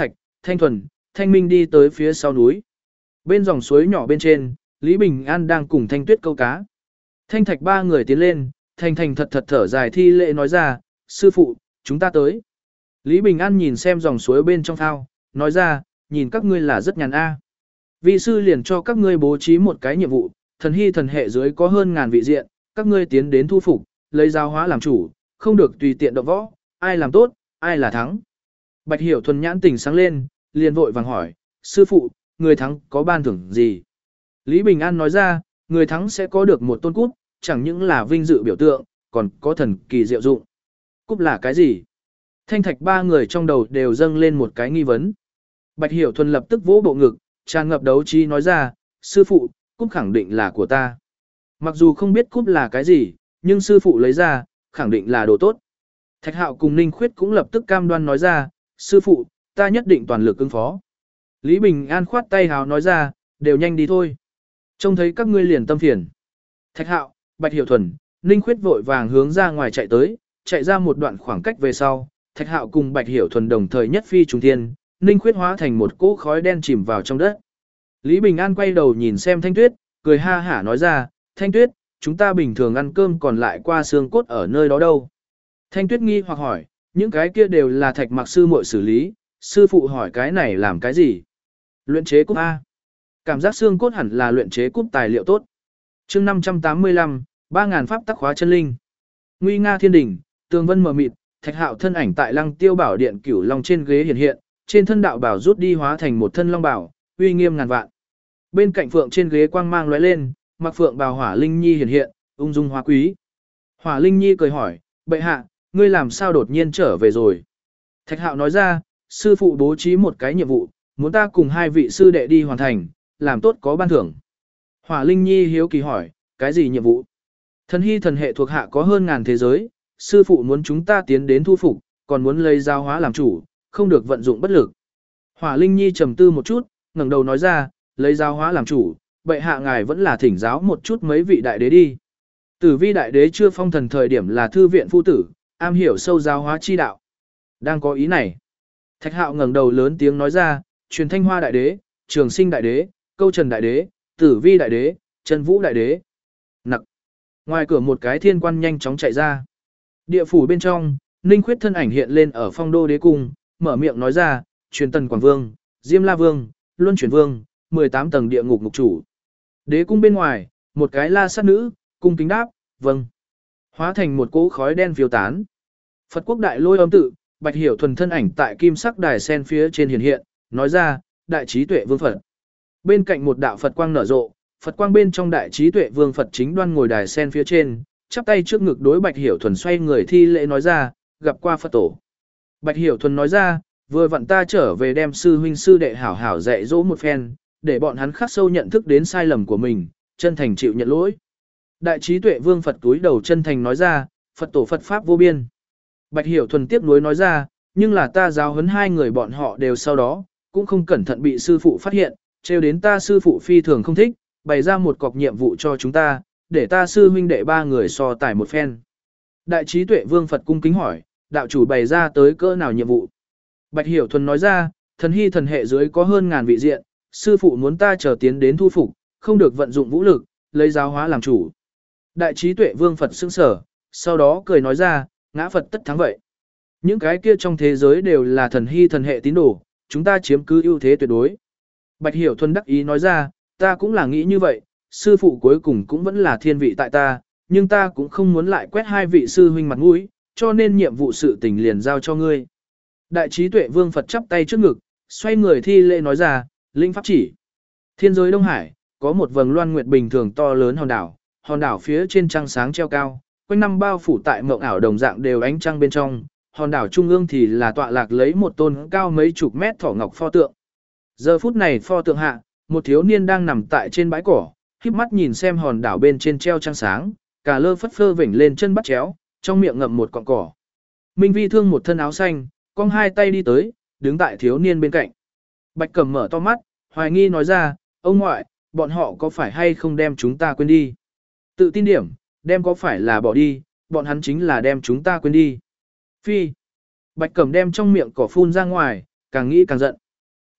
Thanh Thuần, Thanh Minh đi tới phía sau núi. Bên dòng suối nhỏ bên trên, Lý Bình An đang cùng Thanh Tuyết câu cá. Thanh Thạch ba người tiến lên, Thành Thành thật thật thở dài thi lễ nói ra, sư phụ, chúng ta tới. Lý Bình An nhìn xem dòng suối bên trong thao, nói ra, nhìn các ngươi là rất nhàn a. Vị sư liền cho các ngươi bố trí một cái nhiệm vụ, thần hy thần hệ dưới có hơn ngàn vị diện, các ngươi tiến đến thu phục, lấy giáo hóa làm chủ, không được tùy tiện động võ, ai làm tốt, ai là thắng. Bạch Hiểu Thuần nhãn tỉnh sáng lên, liền vội vàng hỏi, sư phụ, người thắng có ban thưởng gì? Lý Bình An nói ra, người thắng sẽ có được một tôn cúp, chẳng những là vinh dự biểu tượng, còn có thần kỳ diệu dụng. Cúp là cái gì? Thanh Thạch ba người trong đầu đều dâng lên một cái nghi vấn. Bạch Hiểu Thuần lập tức vỗ bộ ngực, tràn ngập đấu trí nói ra, sư phụ, cúp khẳng định là của ta. Mặc dù không biết cúp là cái gì, nhưng sư phụ lấy ra, khẳng định là đồ tốt. Thạch Hạo cùng Ninh Khuyết cũng lập tức cam đoan nói ra, sư phụ, ta nhất định toàn lực ứng phó. Lý Bình An khoát tay hào nói ra, đều nhanh đi thôi. Trông thấy các ngươi liền tâm phiền. Thạch Hạo, Bạch Hiểu Thuần, Ninh Khuyết vội vàng hướng ra ngoài chạy tới, chạy ra một đoạn khoảng cách về sau, Thạch Hạo cùng Bạch Hiểu Thuần đồng thời nhất phi trùng thiên, Ninh Khuyết hóa thành một cỗ khói đen chìm vào trong đất. Lý Bình An quay đầu nhìn xem Thanh Tuyết, cười ha hả nói ra, Thanh Tuyết, chúng ta bình thường ăn cơm còn lại qua xương cốt ở nơi đó đâu. Thanh Tuyết nghi hoặc hỏi, những cái kia đều là Thạch Mặc sư muội xử lý, sư phụ hỏi cái này làm cái gì? Luyện chế cúp A. Cảm giác xương cốt hẳn là luyện chế cúp tài liệu tốt. chương 585, 3.000 pháp tắc khóa chân linh. Nguy nga thiên đỉnh, tường vân mờ mịt, Thạch Hạo thân ảnh tại Lăng Tiêu Bảo Điện Cửu Long trên ghế hiện hiện, trên thân đạo bảo rút đi hóa thành một thân long bảo, uy nghiêm ngàn vạn. Bên cạnh phượng trên ghế quang mang lóe lên, mặc phượng bào Hỏa Linh Nhi hiện hiện, ung dung hoa quý. Hỏa Linh Nhi cười hỏi, bệ hạ, ngươi làm sao đột nhiên trở về rồi? Thạch Hạo nói ra, sư phụ bố trí một cái nhiệm vụ, muốn ta cùng hai vị sư đệ đi hoàn thành, làm tốt có ban thưởng. Hỏa Linh Nhi hiếu kỳ hỏi, cái gì nhiệm vụ? Thần hy thần hệ thuộc hạ có hơn ngàn thế giới, sư phụ muốn chúng ta tiến đến thu phục, còn muốn lấy giáo hóa làm chủ, không được vận dụng bất lực. Hỏa Linh Nhi trầm tư một chút, ngẩng đầu nói ra, lấy giáo hóa làm chủ, bệ hạ ngài vẫn là thỉnh giáo một chút mấy vị đại đế đi. Tử Vi đại đế chưa phong thần thời điểm là thư viện phu tử, am hiểu sâu giáo hóa chi đạo. Đang có ý này. Thạch Hạo ngẩng đầu lớn tiếng nói ra, Truyền Thanh Hoa đại đế, Trường Sinh đại đế, Câu Trần đại đế, Tử Vi đại đế, Trần Vũ đại đế. Nặc. Ngoài cửa một cái thiên quan nhanh chóng chạy ra. Địa phủ bên trong, Ninh Khuyết thân ảnh hiện lên ở Phong Đô đế cung, mở miệng nói ra, Truyền Tần Quảng Vương, Diêm La Vương, Luân Chuyển Vương, 18 tầng địa ngục ngục chủ. Đế cung bên ngoài, một cái la sát nữ, cung kính đáp, vâng. Hóa thành một cỗ khói đen phiêu tán. Phật quốc đại lôi âm tự, Bạch Hiểu Thuần thân ảnh tại kim sắc đài sen phía trên hiện hiện, nói ra, đại trí tuệ vương Phật. Bên cạnh một đạo Phật quang nở rộ, Phật quang bên trong đại trí tuệ vương Phật chính đoan ngồi đài sen phía trên, chắp tay trước ngực đối Bạch Hiểu Thuần xoay người thi lễ nói ra, gặp qua Phật tổ. Bạch Hiểu Thuần nói ra, vừa vặn ta trở về đem sư huynh sư đệ hảo hảo dạy dỗ một phen, để bọn hắn khắc sâu nhận thức đến sai lầm của mình, chân thành chịu nhận lỗi. Đại trí tuệ vương Phật túi đầu chân thành nói ra, Phật tổ Phật pháp vô biên. Bạch Hiểu Thuần tiếp nối nói ra, nhưng là ta giáo huấn hai người bọn họ đều sau đó, cũng không cẩn thận bị sư phụ phát hiện, trêu đến ta sư phụ phi thường không thích, bày ra một cọc nhiệm vụ cho chúng ta, để ta sư huynh đệ ba người so tài một phen. Đại trí tuệ vương Phật cung kính hỏi, đạo chủ bày ra tới cỡ nào nhiệm vụ? Bạch Hiểu Thuần nói ra, thần hy thần hệ dưới có hơn ngàn vị diện, sư phụ muốn ta chờ tiến đến thu phục, không được vận dụng vũ lực, lấy giáo hóa làm chủ. Đại trí tuệ vương Phật sững sở, sau đó cười nói ra, ngã Phật tất thắng vậy. Những cái kia trong thế giới đều là thần hy thần hệ tín đồ, chúng ta chiếm cứ ưu thế tuyệt đối. Bạch Hiểu Thuần đắc ý nói ra, ta cũng là nghĩ như vậy, sư phụ cuối cùng cũng vẫn là thiên vị tại ta, nhưng ta cũng không muốn lại quét hai vị sư huynh mặt mũi, cho nên nhiệm vụ sự tình liền giao cho ngươi. Đại trí tuệ vương Phật chắp tay trước ngực, xoay người thi lễ nói ra, linh pháp chỉ. Thiên giới Đông Hải, có một vầng loan nguyệt bình thường to lớn hòn đảo phía trên trăng sáng treo cao, quanh năm bao phủ tại mộng ảo đồng dạng đều ánh trăng bên trong, hòn đảo trung ương thì là tọa lạc lấy một tôn cao mấy chục mét thỏ ngọc pho tượng. Giờ phút này pho tượng hạ, một thiếu niên đang nằm tại trên bãi cỏ, khép mắt nhìn xem hòn đảo bên trên treo trăng sáng, cả lơ phất phơ vểnh lên chân bắt chéo, trong miệng ngậm một cọng cỏ. Minh Vi Thương một thân áo xanh, cong hai tay đi tới, đứng tại thiếu niên bên cạnh. Bạch Cẩm mở to mắt, hoài nghi nói ra, ông ngoại, bọn họ có phải hay không đem chúng ta quên đi? Tự tin điểm, đem có phải là bỏ đi, bọn hắn chính là đem chúng ta quên đi. Phi. Bạch Cẩm đem trong miệng cỏ phun ra ngoài, càng nghĩ càng giận.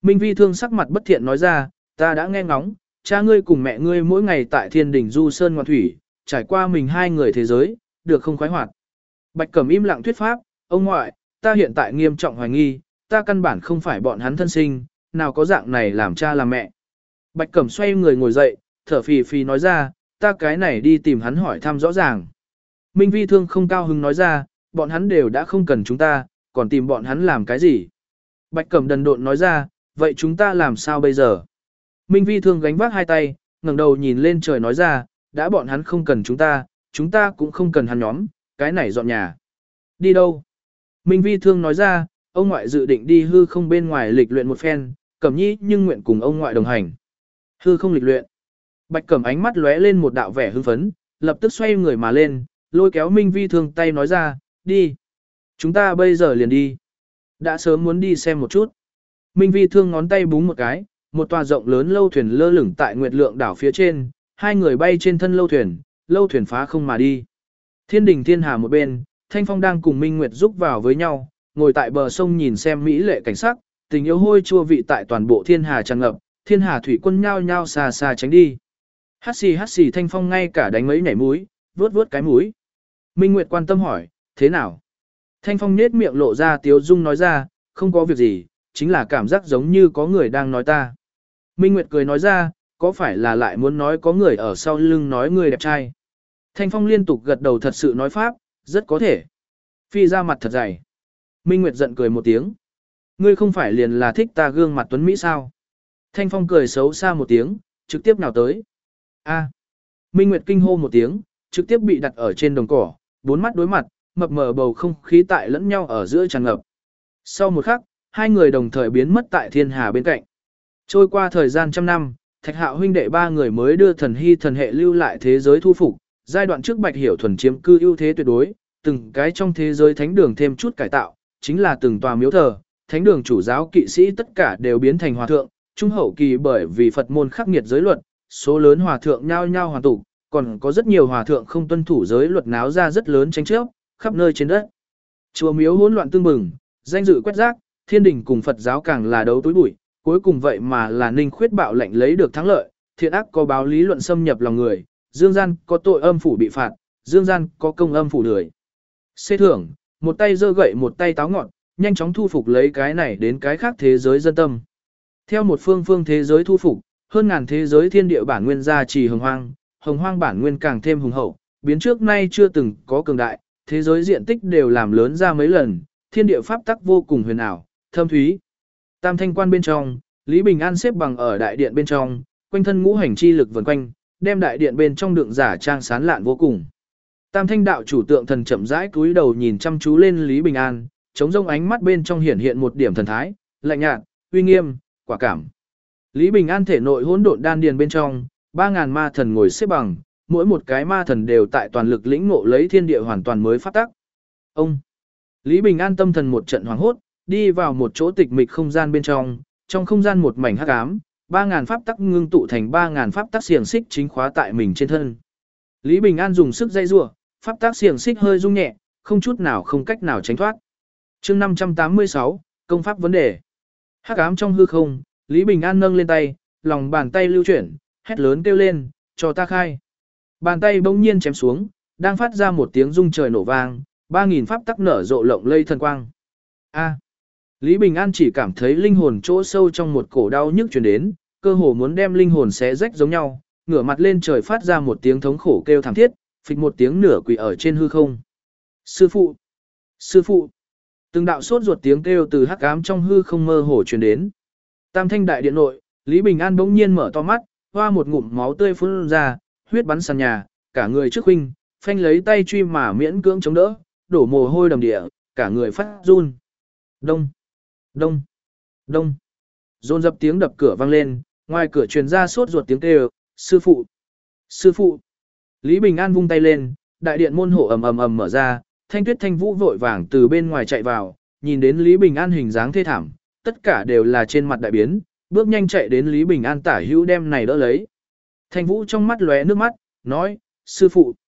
Minh Vi Thương sắc mặt bất thiện nói ra, ta đã nghe ngóng, cha ngươi cùng mẹ ngươi mỗi ngày tại thiên đỉnh du sơn ngoạn thủy, trải qua mình hai người thế giới, được không khoái hoạt. Bạch Cẩm im lặng thuyết pháp, ông ngoại, ta hiện tại nghiêm trọng hoài nghi, ta căn bản không phải bọn hắn thân sinh, nào có dạng này làm cha làm mẹ. Bạch Cẩm xoay người ngồi dậy, thở phì phì nói ra, ta cái này đi tìm hắn hỏi thăm rõ ràng. Minh Vi Thương không cao hứng nói ra, bọn hắn đều đã không cần chúng ta, còn tìm bọn hắn làm cái gì. Bạch Cẩm đần độn nói ra, vậy chúng ta làm sao bây giờ? Minh Vi Thương gánh vác hai tay, ngẩng đầu nhìn lên trời nói ra, đã bọn hắn không cần chúng ta cũng không cần hắn nhóm, cái này dọn nhà. Đi đâu? Minh Vi Thương nói ra, ông ngoại dự định đi hư không bên ngoài lịch luyện một phen, Cẩm Nhi nhưng nguyện cùng ông ngoại đồng hành. Hư không lịch luyện. Bạch Cẩm ánh mắt lóe lên một đạo vẻ hưng phấn, lập tức xoay người mà lên, lôi kéo Minh Vi Thương tay nói ra, đi. Chúng ta bây giờ liền đi. Đã sớm muốn đi xem một chút. Minh Vi Thương ngón tay búng một cái, một tòa rộng lớn lâu thuyền lơ lửng tại Nguyệt Lượng đảo phía trên, hai người bay trên thân lâu thuyền phá không mà đi. Thiên đình thiên hà một bên, Thanh Phong đang cùng Minh Nguyệt giúp vào với nhau, ngồi tại bờ sông nhìn xem mỹ lệ cảnh sắc, tình yêu hôi chua vị tại toàn bộ thiên hà tràn ngập, thiên hà thủy quân nhao nhao xa xa tránh đi. Hát xì Thanh Phong ngay cả đánh mấy nhảy mũi, vuốt cái mũi. Minh Nguyệt quan tâm hỏi, thế nào? Thanh Phong nết miệng lộ ra tiếu dung nói ra, không có việc gì, chính là cảm giác giống như có người đang nói ta. Minh Nguyệt cười nói ra, có phải là lại muốn nói có người ở sau lưng nói người đẹp trai. Thanh Phong liên tục gật đầu thật sự nói pháp, rất có thể. Phi ra mặt thật dày. Minh Nguyệt giận cười một tiếng. Ngươi không phải liền là thích ta gương mặt tuấn Mỹ sao? Thanh Phong cười xấu xa một tiếng, trực tiếp nào tới. A. Minh Nguyệt kinh hô một tiếng, trực tiếp bị đặt ở trên đồng cỏ, bốn mắt đối mặt, mập mờ bầu không khí tại lẫn nhau ở giữa tràn ngập. Sau một khắc, hai người đồng thời biến mất tại thiên hà bên cạnh. Trôi qua thời gian trăm năm, Thạch Hạo huynh đệ ba người mới đưa thần hy thần hệ lưu lại thế giới thu phục, giai đoạn trước Bạch Hiểu thuần chiếm cư ưu thế tuyệt đối, từng cái trong thế giới thánh đường thêm chút cải tạo, chính là từng tòa miếu thờ, thánh đường chủ giáo kỵ sĩ tất cả đều biến thành hòa thượng, trung hậu kỳ bởi vì Phật môn khắc nghiệt giới luật, số lớn hòa thượng nhao nhao hoàn tụ, còn có rất nhiều hòa thượng không tuân thủ giới luật náo ra rất lớn tranh chấp, khắp nơi trên đất. Chùa miếu hỗn loạn tương bừng, danh dự quét rác, thiên đình cùng Phật giáo càng là đấu túi bụi, cuối cùng vậy mà là Ninh Khuyết bạo lệnh lấy được thắng lợi, thiện ác có báo lý luận xâm nhập lòng người, dương gian có tội âm phủ bị phạt, dương gian có công âm phủ lười. Xê thưởng, một tay giơ gậy một tay táo ngọn, nhanh chóng thu phục lấy cái này đến cái khác thế giới dân tâm. Theo một phương thế giới thu phục, hơn ngàn thế giới thiên địa bản nguyên gia trì hồng hoang bản nguyên càng thêm hùng hậu, biến trước nay chưa từng có cường đại, thế giới diện tích đều làm lớn ra mấy lần, thiên địa pháp tắc vô cùng huyền ảo, thâm thúy. Tam thanh quan bên trong, Lý Bình An xếp bằng ở đại điện bên trong, quanh thân ngũ hành chi lực vần quanh, đem đại điện bên trong đựng giả trang sán lạn vô cùng. Tam thanh đạo chủ tượng thần chậm rãi cúi đầu nhìn chăm chú lên Lý Bình An, chống rông ánh mắt bên trong hiển hiện một điểm thần thái, lạnh nhạt, uy nghiêm, quả cảm. Lý Bình An thể nội hỗn độn đan điền bên trong, 3000 ma thần ngồi xếp bằng, mỗi một cái ma thần đều tại toàn lực lĩnh ngộ lấy thiên địa hoàn toàn mới pháp tắc. Ông Lý Bình An tâm thần một trận hoảng hốt, đi vào một chỗ tịch mịch không gian bên trong không gian một mảnh hắc ám, 3000 pháp tắc ngưng tụ thành 3000 pháp tắc xiềng xích chính khóa tại mình trên thân. Lý Bình An dùng sức dây rủa, pháp tắc xiềng xích hơi rung nhẹ, không chút nào không cách nào tránh thoát. Chương 586, công pháp vấn đề. Hắc ám trong hư không, Lý Bình An nâng lên tay, lòng bàn tay lưu chuyển, hét lớn kêu lên, cho ta khai. Bàn tay bỗng nhiên chém xuống, đang phát ra một tiếng rung trời nổ vang, 3000 pháp tắc nở rộ lộng lây thần quang. A. Lý Bình An chỉ cảm thấy linh hồn chỗ sâu trong một cổ đau nhức truyền đến, cơ hồ muốn đem linh hồn xé rách giống nhau, ngửa mặt lên trời phát ra một tiếng thống khổ kêu thảm thiết, phịch một tiếng nửa quỳ ở trên hư không. Sư phụ! Sư phụ! Từng đạo sốt ruột tiếng kêu từ hắc ám trong hư không mơ hồ truyền đến. Tam thanh đại điện nội, Lý Bình An bỗng nhiên mở to mắt, hoa một ngụm máu tươi phun ra, huyết bắn sàn nhà, cả người trước huynh, phanh lấy tay truy mà miễn cưỡng chống đỡ, đổ mồ hôi đầm địa, cả người phát run. Đông, đông, đông. Dồn dập tiếng đập cửa vang lên, ngoài cửa truyền ra sốt ruột tiếng kêu, sư phụ, sư phụ. Lý Bình An vung tay lên, đại điện môn hộ ầm ầm ầm mở ra, Thanh Tuyết Thanh Vũ vội vàng từ bên ngoài chạy vào, nhìn đến Lý Bình An hình dáng thê thảm, tất cả đều là trên mặt đại biến, bước nhanh chạy đến Lý Bình An tả hữu đem này đỡ lấy. Thanh Vũ trong mắt lóe nước mắt, nói, sư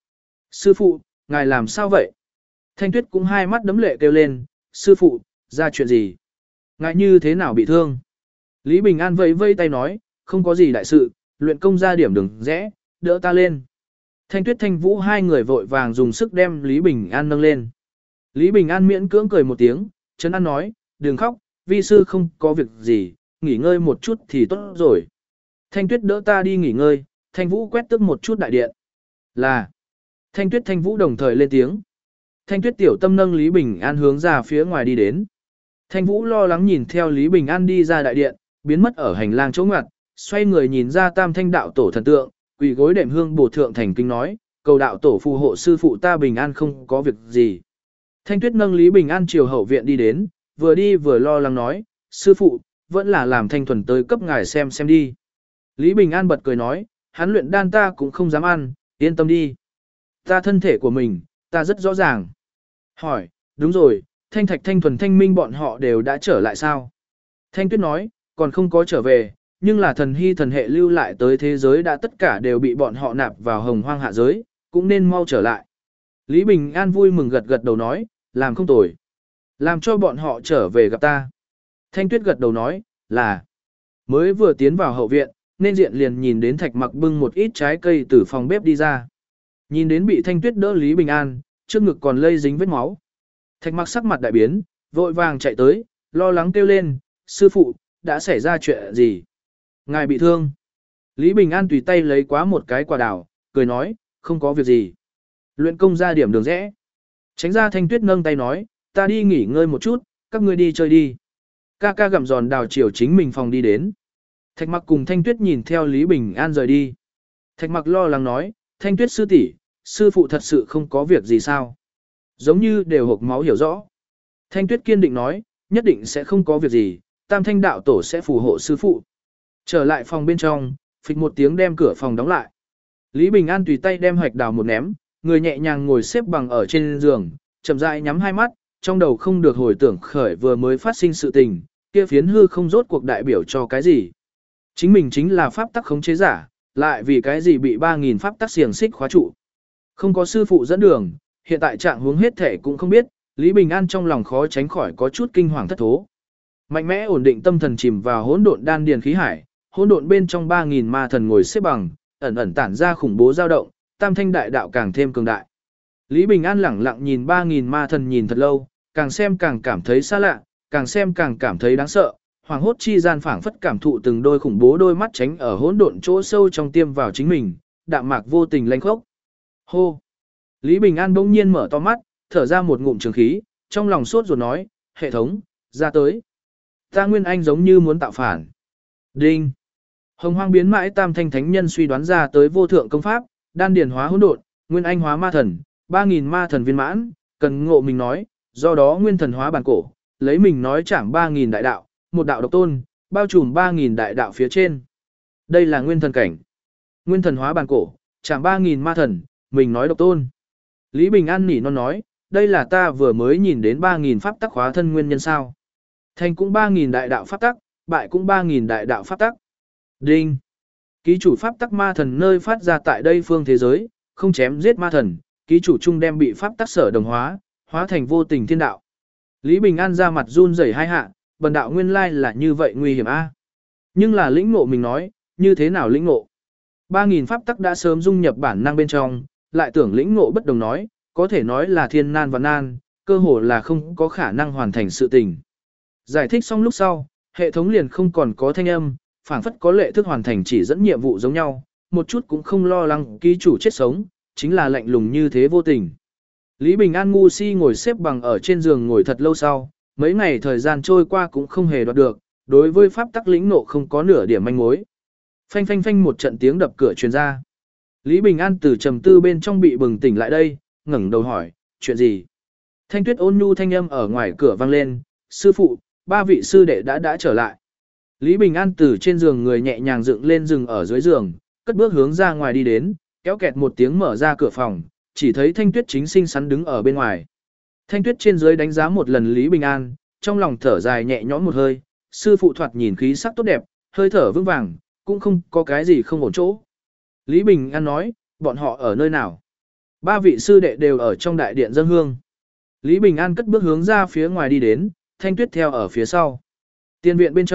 phụ, ngài làm sao vậy? Thanh Tuyết cũng hai mắt đấm lệ kêu lên, sư phụ, ra chuyện gì? Ngài như thế nào bị thương? Lý Bình An vẫy vây tay nói, không có gì đại sự, luyện công ra điểm đừng rẽ, đỡ ta lên. Thanh Tuyết Thanh Vũ hai người vội vàng dùng sức đem Lý Bình An nâng lên. Lý Bình An miễn cưỡng cười một tiếng, trấn an nói, đừng khóc, vi sư không có việc gì, nghỉ ngơi một chút thì tốt rồi. Thanh Tuyết đỡ ta đi nghỉ ngơi, Thanh Vũ quét tước một chút đại điện. Là. Thanh Tuyết Thanh Vũ đồng thời lên tiếng. Thanh Tuyết tiểu tâm nâng Lý Bình An hướng ra phía ngoài đi đến. Thanh Vũ lo lắng nhìn theo Lý Bình An đi ra đại điện, biến mất ở hành lang chỗ ngoặt, xoay người nhìn ra Tam Thanh đạo tổ thần tượng, quỳ gối đệm hương bổ thượng thành kinh nói, cầu đạo tổ phù hộ sư phụ ta bình an không có việc gì. Thanh Tuyết nâng Lý Bình An chiều hậu viện đi đến, vừa đi vừa lo lắng nói, sư phụ, vẫn là làm Thanh Thuần tới cấp ngài xem đi. Lý Bình An bật cười nói, hắn luyện đan ta cũng không dám ăn, yên tâm đi. Ta thân thể của mình, ta rất rõ ràng. Hỏi, đúng rồi, Thanh Thạch Thanh Thuần Thanh Minh bọn họ đều đã trở lại sao? Thanh Tuyết nói, còn không có trở về, nhưng là thần hy thần hệ lưu lại tới thế giới đã tất cả đều bị bọn họ nạp vào hồng hoang hạ giới, cũng nên mau trở lại. Lý Bình An vui mừng gật gật đầu nói, làm không tồi. Làm cho bọn họ trở về gặp ta. Thanh Tuyết gật đầu nói, là. Mới vừa tiến vào hậu viện, nên diện liền nhìn đến Thạch Mặc bưng một ít trái cây từ phòng bếp đi ra. Nhìn đến bị Thanh Tuyết đỡ Lý Bình An, trước ngực còn lây dính vết máu. Thạch Mặc sắc mặt đại biến, vội vàng chạy tới, lo lắng kêu lên, sư phụ, đã xảy ra chuyện gì? Ngài bị thương. Lý Bình An tùy tay lấy quá một cái quả đào, cười nói, không có việc gì. Luyện công ra điểm đường rẽ. Tránh ra Thanh Tuyết nâng tay nói, ta đi nghỉ ngơi một chút, các ngươi đi chơi đi. Ca ca gặm giòn đào chiều chính mình phòng đi đến. Thạch Mặc cùng Thanh Tuyết nhìn theo Lý Bình An rời đi. Thạch Mặc lo lắng nói, Thanh Tuyết sư tỷ, sư phụ thật sự không có việc gì sao? Giống như đều hộc máu hiểu rõ. Thanh Tuyết kiên định nói, nhất định sẽ không có việc gì, Tam Thanh đạo tổ sẽ phù hộ sư phụ. Trở lại phòng bên trong, phịch một tiếng đem cửa phòng đóng lại. Lý Bình An tùy tay đem hạch đào một ném, người nhẹ nhàng ngồi xếp bằng ở trên giường, chậm rãi nhắm hai mắt, trong đầu không được hồi tưởng khởi vừa mới phát sinh sự tình, kia phiến hư không rốt cuộc đại biểu cho cái gì. Chính mình chính là pháp tắc khống chế giả, lại vì cái gì bị 3.000 pháp tắc xiềng xích khóa trụ. Không có sư phụ dẫn đường, hiện tại trạng huống hết thể cũng không biết, Lý Bình An trong lòng khó tránh khỏi có chút kinh hoàng thất thố. Mạnh mẽ ổn định tâm thần chìm vào hỗn độn đan điền khí hải, hỗn độn bên trong 3.000 ma thần ngồi xếp bằng, ẩn ẩn tản ra khủng bố dao động, Tam Thanh đại đạo càng thêm cường đại. Lý Bình An lẳng lặng nhìn 3.000 ma thần nhìn thật lâu, càng xem càng cảm thấy xa lạ, càng xem càng cảm thấy đáng sợ, hoàng hốt chi gian phảng phất cảm thụ từng đôi khủng bố đôi mắt tránh ở hỗn độn chỗ sâu trong tiêm vào chính mình, đạm mạc vô tình lanh khốc. Hô! Lý Bình An bỗng nhiên mở to mắt, thở ra một ngụm trường khí, trong lòng sốt ruột nói, hệ thống, ra tới. Ta Nguyên Anh giống như muốn tạo phản. Đinh! Hồng hoang biến mãi Tam Thanh Thánh Nhân suy đoán ra tới vô thượng công pháp, đan điền hóa hỗn độn, Nguyên Anh hóa ma thần, 3.000 ma thần viên mãn, cần ngộ mình nói, do đó nguyên thần hóa bản cổ, lấy mình nói chẳng 3.000 đại đạo, một đạo độc tôn, bao trùm 3.000 đại đạo phía trên. Đây là nguyên thần cảnh. Nguyên thần hóa bản cổ, chẳng 3.000 ma thần, mình nói độc tôn. Lý Bình An nỉ non nói, đây là ta vừa mới nhìn đến 3.000 pháp tắc hóa thân nguyên nhân sao. Thành cũng 3.000 đại đạo pháp tắc, bại cũng 3.000 đại đạo pháp tắc. Đinh! Ký chủ pháp tắc ma thần nơi phát ra tại đây phương thế giới, không chém giết ma thần, ký chủ chung đem bị pháp tắc sở đồng hóa, hóa thành vô tình thiên đạo. Lý Bình An ra mặt run rẩy hai hạ, bần đạo nguyên lai là như vậy nguy hiểm a. Nhưng là lĩnh ngộ mình nói, như thế nào lĩnh ngộ? 3.000 pháp tắc đã sớm dung nhập bản năng bên trong, lại tưởng lĩnh ngộ bất đồng nói, có thể nói là thiên nan và nan, cơ hồ là không có khả năng hoàn thành sự tình. Giải thích xong lúc sau, hệ thống liền không còn có thanh âm, phảng phất có lệ thức hoàn thành chỉ dẫn nhiệm vụ giống nhau, một chút cũng không lo lắng ký chủ chết sống, chính là lạnh lùng như thế vô tình. Lý Bình An ngu si ngồi xếp bằng ở trên giường ngồi thật lâu sau, mấy ngày thời gian trôi qua cũng không hề đoạt được, đối với pháp tắc lĩnh nộ không có nửa điểm manh mối. Phanh phanh phanh một trận tiếng đập cửa truyền ra. Lý Bình An từ trầm tư bên trong bị bừng tỉnh lại đây, ngẩng đầu hỏi, chuyện gì? Thanh Tuyết ôn nhu thanh âm ở ngoài cửa vang lên, sư phụ, 3 vị sư đệ đã trở lại. Lý Bình An từ trên giường người nhẹ nhàng dựng lên rừng ở dưới giường, cất bước hướng ra ngoài đi đến, kéo kẹt một tiếng mở ra cửa phòng, chỉ thấy Thanh Tuyết chính xinh xắn đứng ở bên ngoài. Thanh Tuyết trên dưới đánh giá một lần Lý Bình An, trong lòng thở dài nhẹ nhõm một hơi, sư phụ thoạt nhìn khí sắc tốt đẹp, hơi thở vững vàng, cũng không có cái gì không ổn chỗ. Lý Bình An nói, bọn họ ở nơi nào? 3 vị sư đệ đều ở trong đại điện dâng hương. Lý Bình An cất bước hướng ra phía ngoài đi đến, Thanh Tuyết theo ở phía sau. Tiên viện bên trong,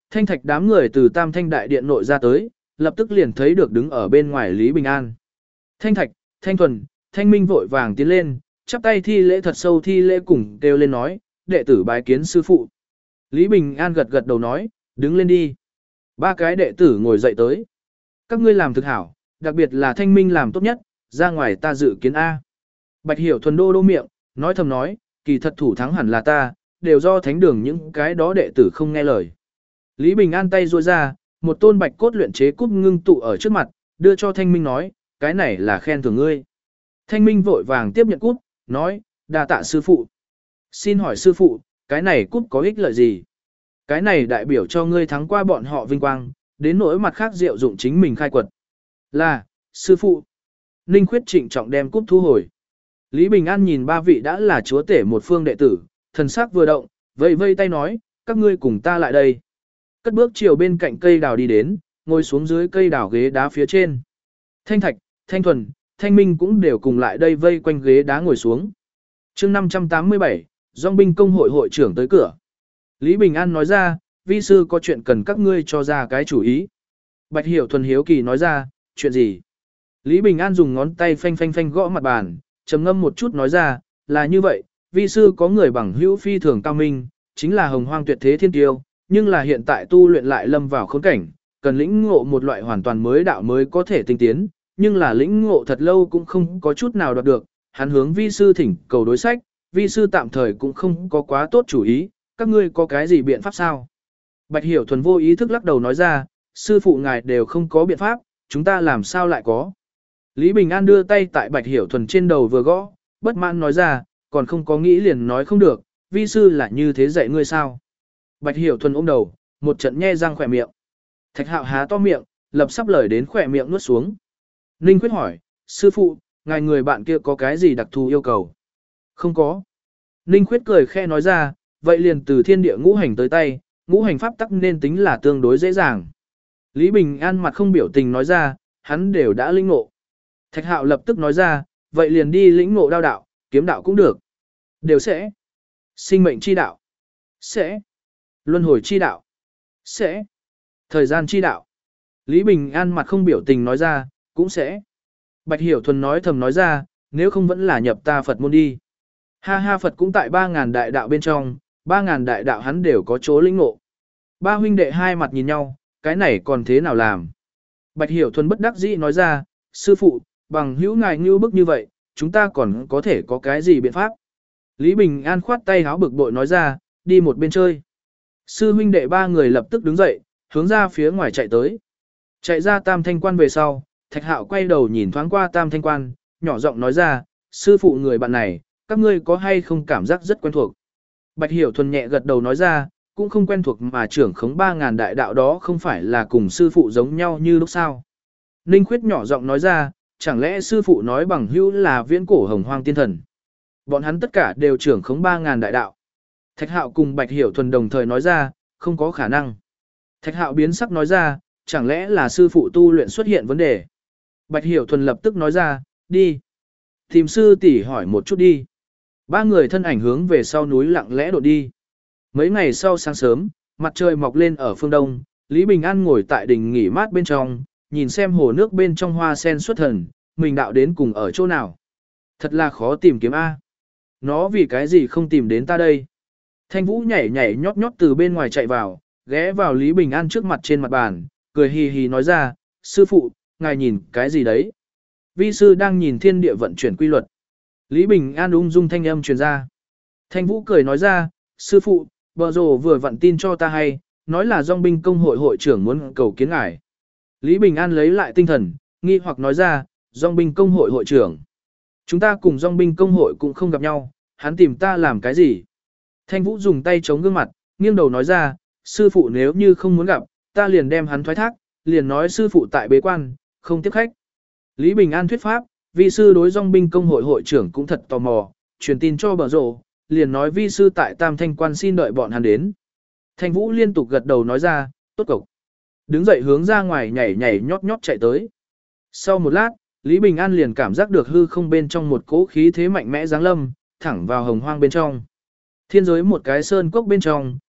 Thanh Thạch đám người từ Tam Thanh đại điện nội ra tới, lập tức liền thấy được đứng ở bên ngoài Lý Bình An. Thanh Thạch, Thanh Thuần, Thanh Minh vội vàng tiến lên, chắp tay thi lễ thật sâu thi lễ cùng kêu lên nói, đệ tử bái kiến sư phụ. Lý Bình An gật gật đầu nói, đứng lên đi. Ba cái đệ tử ngồi dậy tới. Các ngươi làm thực hảo, đặc biệt là Thanh Minh làm tốt nhất, ra ngoài ta dự kiến A. Bạch Hiểu Thuần đô đô miệng, nói thầm nói, kỳ thật thủ thắng hẳn là ta, đều do thánh đường những cái đó đệ tử không nghe lời. Lý Bình An tay duỗi ra, một tôn bạch cốt luyện chế cúp ngưng tụ ở trước mặt, đưa cho Thanh Minh nói, cái này là khen thưởng ngươi. Thanh Minh vội vàng tiếp nhận cúp, nói, đa tạ sư phụ. Xin hỏi sư phụ, cái này cúp có ích lợi gì? Cái này đại biểu cho ngươi thắng qua bọn họ vinh quang, đến nỗi mặt khác diệu dụng chính mình khai quật. Là, sư phụ. Ninh Khuyết trịnh trọng đem cúp thu hồi. Lý Bình An nhìn ba vị đã là chúa tể một phương đệ tử, thần sắc vừa động, vây vây tay nói, các ngươi cùng ta lại đây. Cất bước chiều bên cạnh cây đào đi đến, ngồi xuống dưới cây đào ghế đá phía trên. Thanh Thạch, Thanh Thuần, Thanh Minh cũng đều cùng lại đây vây quanh ghế đá ngồi xuống. chương 587, Dòng binh công hội hội trưởng tới cửa. Lý Bình An nói ra, vi sư có chuyện cần các ngươi cho ra cái chủ ý. Bạch Hiểu Thuần hiếu kỳ nói ra, chuyện gì? Lý Bình An dùng ngón tay phanh phanh phanh gõ mặt bàn, trầm ngâm một chút nói ra, là như vậy, vi sư có người bằng hữu phi thường cao minh, chính là hồng hoang tuyệt thế thiên tiêu, nhưng là hiện tại tu luyện lại lâm vào khốn cảnh, cần lĩnh ngộ một loại hoàn toàn mới đạo mới có thể tinh tiến, nhưng là lĩnh ngộ thật lâu cũng không có chút nào đoạt được, hắn hướng vi sư thỉnh cầu đối sách, vi sư tạm thời cũng không có quá tốt chủ ý, các ngươi có cái gì biện pháp sao? Bạch Hiểu Thuần vô ý thức lắc đầu nói ra, sư phụ ngài đều không có biện pháp, chúng ta làm sao lại có? Lý Bình An đưa tay tại Bạch Hiểu Thuần trên đầu vừa gõ, bất mãn nói ra, còn không có nghĩ liền nói không được, vi sư là như thế dạy ngươi sao? Bạch Hiểu Thuần ôm đầu, một trận nhe răng khỏe miệng. Thạch Hạo há to miệng, lập sắp lời đến khỏe miệng nuốt xuống. Ninh Quyết hỏi, sư phụ, ngài người bạn kia có cái gì đặc thù yêu cầu? Không có. Ninh Quyết cười khe nói ra, vậy liền từ thiên địa ngũ hành tới tay, ngũ hành pháp tắc nên tính là tương đối dễ dàng. Lý Bình An mặt không biểu tình nói ra, hắn đều đã lĩnh ngộ. Thạch Hạo lập tức nói ra, vậy liền đi lĩnh ngộ đao đạo, kiếm đạo cũng được. Đều sẽ. Sinh mệnh chi đạo. Sẽ. Luân hồi chi đạo. Sẽ. Thời gian chi đạo. Lý Bình An mặt không biểu tình nói ra, cũng sẽ. Bạch Hiểu Thuần nói thầm nói ra, nếu không vẫn là nhập ta Phật môn đi. Ha ha, Phật cũng tại 3.000 đại đạo bên trong, 3.000 đại đạo hắn đều có chỗ lĩnh ngộ. Ba huynh đệ hai mặt nhìn nhau, cái này còn thế nào làm? Bạch Hiểu Thuần bất đắc dĩ nói ra, sư phụ, bằng hữu ngài như bức như vậy, chúng ta còn có thể có cái gì biện pháp? Lý Bình An khoát tay háo bực bội nói ra, đi một bên chơi. Sư huynh đệ ba người lập tức đứng dậy, hướng ra phía ngoài chạy tới. Chạy ra Tam Thanh Quan về sau, Thạch Hạo quay đầu nhìn thoáng qua Tam Thanh Quan, nhỏ giọng nói ra, sư phụ người bạn này, các ngươi có hay không cảm giác rất quen thuộc? Bạch Hiểu Thuần nhẹ gật đầu nói ra, cũng không quen thuộc mà trưởng khống 3.000 đại đạo đó không phải là cùng sư phụ giống nhau như lúc sao. Ninh Khuyết nhỏ giọng nói ra, chẳng lẽ sư phụ nói bằng hữu là viễn cổ hồng hoang tiên thần? Bọn hắn tất cả đều trưởng khống 3.000 đại đạo. Thạch Hạo cùng Bạch Hiểu Thuần đồng thời nói ra, không có khả năng. Thạch Hạo biến sắc nói ra, chẳng lẽ là sư phụ tu luyện xuất hiện vấn đề? Bạch Hiểu Thuần lập tức nói ra, đi. Tìm sư tỷ hỏi một chút đi. Ba người thân ảnh hướng về sau núi lặng lẽ đột đi. Mấy ngày sau sáng sớm, mặt trời mọc lên ở phương đông, Lý Bình An ngồi tại đỉnh nghỉ mát bên trong, nhìn xem hồ nước bên trong hoa sen xuất thần, mình đạo đến cùng ở chỗ nào. Thật là khó tìm kiếm A. Nó vì cái gì không tìm đến ta đây? Thanh Vũ nhảy nhảy nhót nhót từ bên ngoài chạy vào, ghé vào Lý Bình An trước mặt trên mặt bàn, cười hì hì nói ra, sư phụ, ngài nhìn cái gì đấy? Vi sư đang nhìn thiên địa vận chuyển quy luật. Lý Bình An ung dung thanh âm truyền ra. Thanh Vũ cười nói ra, sư phụ, bờ rồ vừa vặn tin cho ta hay, nói là dòng binh công hội hội trưởng muốn cầu kiến ngài. Lý Bình An lấy lại tinh thần, nghi hoặc nói ra, dòng binh công hội hội trưởng. Chúng ta cùng dòng binh công hội cũng không gặp nhau, hắn tìm ta làm cái gì? Thanh Vũ dùng tay chống gương mặt, nghiêng đầu nói ra, sư phụ nếu như không muốn gặp, ta liền đem hắn thoái thác, liền nói sư phụ tại bế quan, không tiếp khách. Lý Bình An thuyết pháp, vi sư đối dòng binh công hội hội trưởng cũng thật tò mò, truyền tin cho bờ rồ, liền nói vi sư tại Tam Thanh Quan xin đợi bọn hắn đến. Thanh Vũ liên tục gật đầu nói ra, tốt cộc. Đứng dậy hướng ra ngoài nhảy nhảy nhót nhót chạy tới. Sau một lát, Lý Bình An liền cảm giác được hư không bên trong một cỗ khí thế mạnh mẽ giáng lâm, thẳng vào hồng hoang bên trong. Thiên giới một cái sơn cốc bên trong,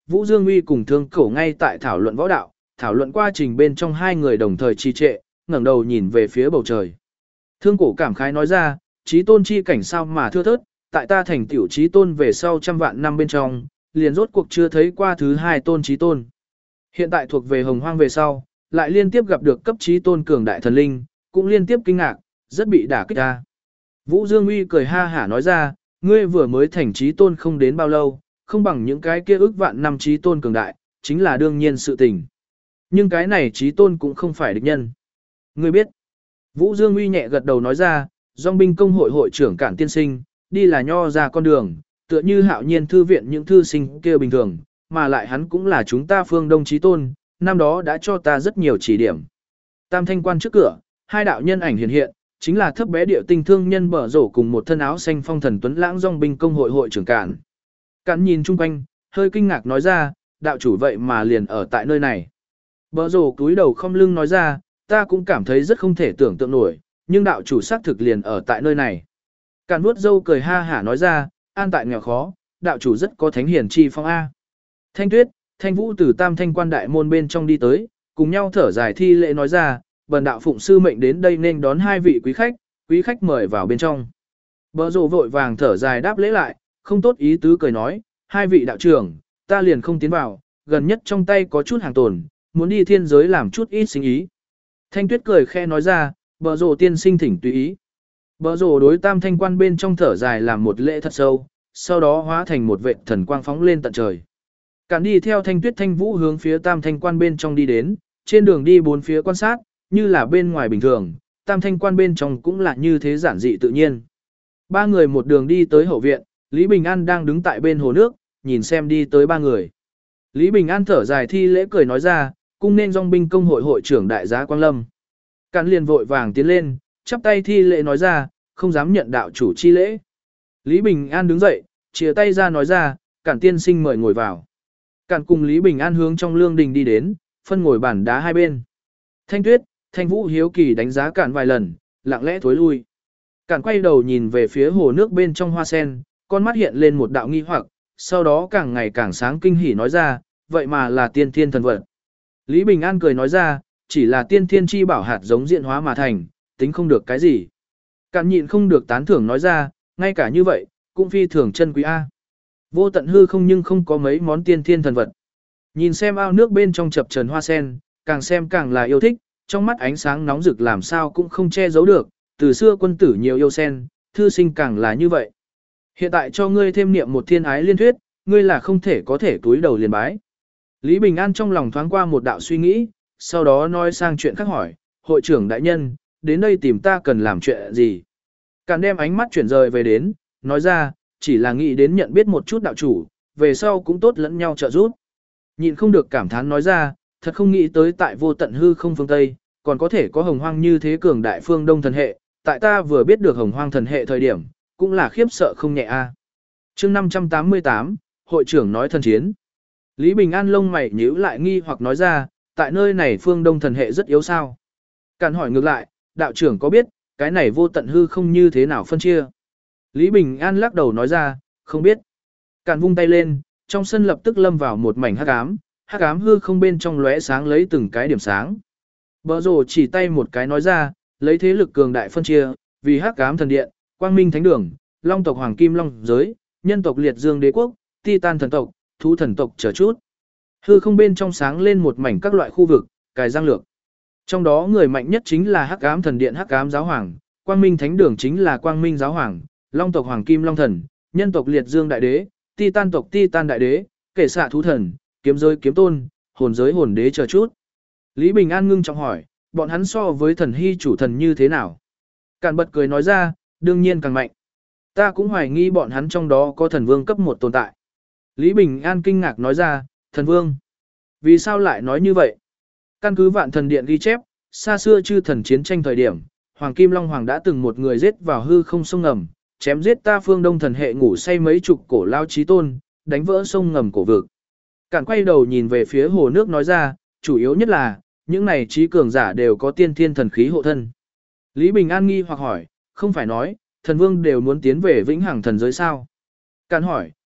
Vũ Dương Uy cùng Thương Cổ ngay tại thảo luận võ đạo, thảo luận quá trình bên trong hai người đồng thời trì trệ, ngẩng đầu nhìn về phía bầu trời. Thương Cổ cảm khái nói ra, chí tôn chi cảnh sao mà thưa thớt, tại ta thành tiểu chí tôn về sau trăm vạn năm bên trong, liền rốt cuộc chưa thấy qua thứ hai tôn chí tôn. Hiện tại thuộc về hồng hoang về sau, lại liên tiếp gặp được cấp chí tôn cường đại thần linh, cũng liên tiếp kinh ngạc, rất bị đả kích ta. Vũ Dương Uy cười ha hả nói ra, ngươi vừa mới thành chí tôn không đến bao lâu, không bằng những cái kia ước vạn năm chí tôn cường đại, chính là đương nhiên sự tình. Nhưng cái này chí tôn cũng không phải địch nhân. Ngươi biết. Vũ Dương Uy nhẹ gật đầu nói ra, Dòng binh công hội hội trưởng Cản tiên sinh, đi là nho ra con đường, tựa như Hạo Nhiên thư viện những thư sinh kia bình thường, mà lại hắn cũng là chúng ta phương Đông chí tôn, năm đó đã cho ta rất nhiều chỉ điểm. Tam thanh quan trước cửa, hai đạo nhân ảnh hiện hiện, chính là thấp bé điệu tinh thương nhân Bở Rổ cùng một thân áo xanh phong thần tuấn lãng Dòng binh công hội hội trưởng Cản. Cản nhìn chung quanh, hơi kinh ngạc nói ra, đạo chủ vậy mà liền ở tại nơi này. Bở Rổ cúi đầu không lưng nói ra, ta cũng cảm thấy rất không thể tưởng tượng nổi, nhưng đạo chủ xác thực liền ở tại nơi này. Cản vuốt râu cười ha hả nói ra, an tại nghèo khó, đạo chủ rất có thánh hiển chi phong A. Thanh Tuyết, Thanh Vũ từ Tam Thanh quan đại môn bên trong đi tới, cùng nhau thở dài thi lễ nói ra, bần đạo phụng sư mệnh đến đây nên đón hai vị quý khách mời vào bên trong. Bở Rổ vội vàng thở dài đáp lễ lại, không tốt ý tứ cười nói, hai vị đạo trưởng, ta liền không tiến vào, gần nhất trong tay có chút hàng tồn, muốn đi thiên giới làm chút ít sinh ý. Thanh Tuyết cười khe nói ra, Bở Rổ tiên sinh thỉnh tùy ý. Bở Rổ đối Tam Thanh quan bên trong thở dài làm một lễ thật sâu, sau đó hóa thành một vệt thần quang phóng lên tận trời. Cản đi theo Thanh Tuyết Thanh Vũ hướng phía Tam Thanh quan bên trong đi đến, trên đường đi bốn phía quan sát, như là bên ngoài bình thường, Tam Thanh quan bên trong cũng là như thế giản dị tự nhiên. Ba người một đường đi tới hậu viện, Lý Bình An đang đứng tại bên hồ nước, nhìn xem đi tới ba người. Lý Bình An thở dài thi lễ cười nói ra, cung nên Dòng binh công hội hội trưởng đại giá Quang Lâm. Cản liền vội vàng tiến lên, chắp tay thi lễ nói ra, không dám nhận đạo chủ chi lễ. Lý Bình An đứng dậy, chìa tay ra nói ra, Cản tiên sinh mời ngồi vào. Cản cùng Lý Bình An hướng trong lương đình đi đến, phân ngồi bàn đá hai bên. Thanh Tuyết, Thanh Vũ hiếu kỳ đánh giá Cản vài lần, lặng lẽ thối lui. Cản quay đầu nhìn về phía hồ nước bên trong hoa sen, con mắt hiện lên một đạo nghi hoặc, sau đó càng ngày càng sáng kinh hỉ nói ra, vậy mà là tiên thiên thần vật. Lý Bình An cười nói ra, chỉ là tiên thiên chi bảo hạt giống diện hóa mà thành, tính không được cái gì. Cản nhịn không được tán thưởng nói ra, ngay cả như vậy, cũng phi thường chân quý A. Vô tận hư không nhưng không có mấy món tiên thiên thần vật. Nhìn xem ao nước bên trong chập chờn hoa sen, càng xem càng là yêu thích, trong mắt ánh sáng nóng rực làm sao cũng không che giấu được, từ xưa quân tử nhiều yêu sen, thư sinh càng là như vậy. Hiện tại cho ngươi thêm niệm một thiên ái liên thuyết, ngươi là không thể có thể túi đầu liền bái. Lý Bình An trong lòng thoáng qua một đạo suy nghĩ, sau đó nói sang chuyện khác hỏi, hội trưởng đại nhân, đến đây tìm ta cần làm chuyện gì? Cản đem ánh mắt chuyển rời về đến, nói ra, chỉ là nghĩ đến nhận biết một chút đạo chủ, về sau cũng tốt lẫn nhau trợ giúp. Nhịn không được cảm thán nói ra, thật không nghĩ tới tại vô tận hư không phương Tây, còn có thể có hồng hoang như thế cường đại phương Đông thần hệ, tại ta vừa biết được hồng hoang thần hệ thời điểm, cũng là khiếp sợ không nhẹ a. Chương 588, hội trưởng nói thần chiến. Lý Bình An lông mày nhíu lại nghi hoặc nói ra, tại nơi này phương Đông thần hệ rất yếu sao? Cản hỏi ngược lại, đạo trưởng có biết, cái này vô tận hư không như thế nào phân chia? Lý Bình An lắc đầu nói ra, không biết. Cản vung tay lên, trong sân lập tức lâm vào một mảnh hắc ám hư không bên trong lóe sáng lấy từng cái điểm sáng. Bở Rổ chỉ tay một cái nói ra, lấy thế lực cường đại phân chia, vì hắc ám thần điện, quang minh thánh đường, long tộc hoàng kim long giới, nhân tộc liệt dương đế quốc, titan thần tộc, thú thần tộc chờ chút. Hư không bên trong sáng lên một mảnh các loại khu vực, cài giang lược. Trong đó người mạnh nhất chính là hắc ám thần điện hắc ám giáo hoàng, quang minh thánh đường chính là quang minh giáo hoàng, long tộc hoàng kim long thần, nhân tộc liệt dương đại đế, titan tộc titan đại đế, kể xạ thú thần, kiếm giới kiếm tôn, hồn giới hồn đế chờ chút. Lý Bình An ngưng trọng hỏi, bọn hắn so với thần hy chủ thần như thế nào? Cản bật cười nói ra, đương nhiên càng mạnh. Ta cũng hoài nghi bọn hắn trong đó có thần vương cấp 1 tồn tại. Lý Bình An kinh ngạc nói ra, thần vương. Vì sao lại nói như vậy? Căn cứ vạn thần điện ghi chép, xa xưa chư thần chiến tranh thời điểm, Hoàng Kim Long Hoàng đã từng một người giết vào hư không sông ngầm, chém giết ta phương Đông thần hệ ngủ say mấy chục cổ lao chí tôn, đánh vỡ sông ngầm cổ vực. Cản quay đầu nhìn về phía hồ nước nói ra, chủ yếu nhất là, những này trí cường giả đều có tiên thiên thần khí hộ thân. Lý Bình An nghi hoặc hỏi, không phải nói, thần vương đều muốn tiến về vĩnh hằng thần giới sao? Cản hỏi,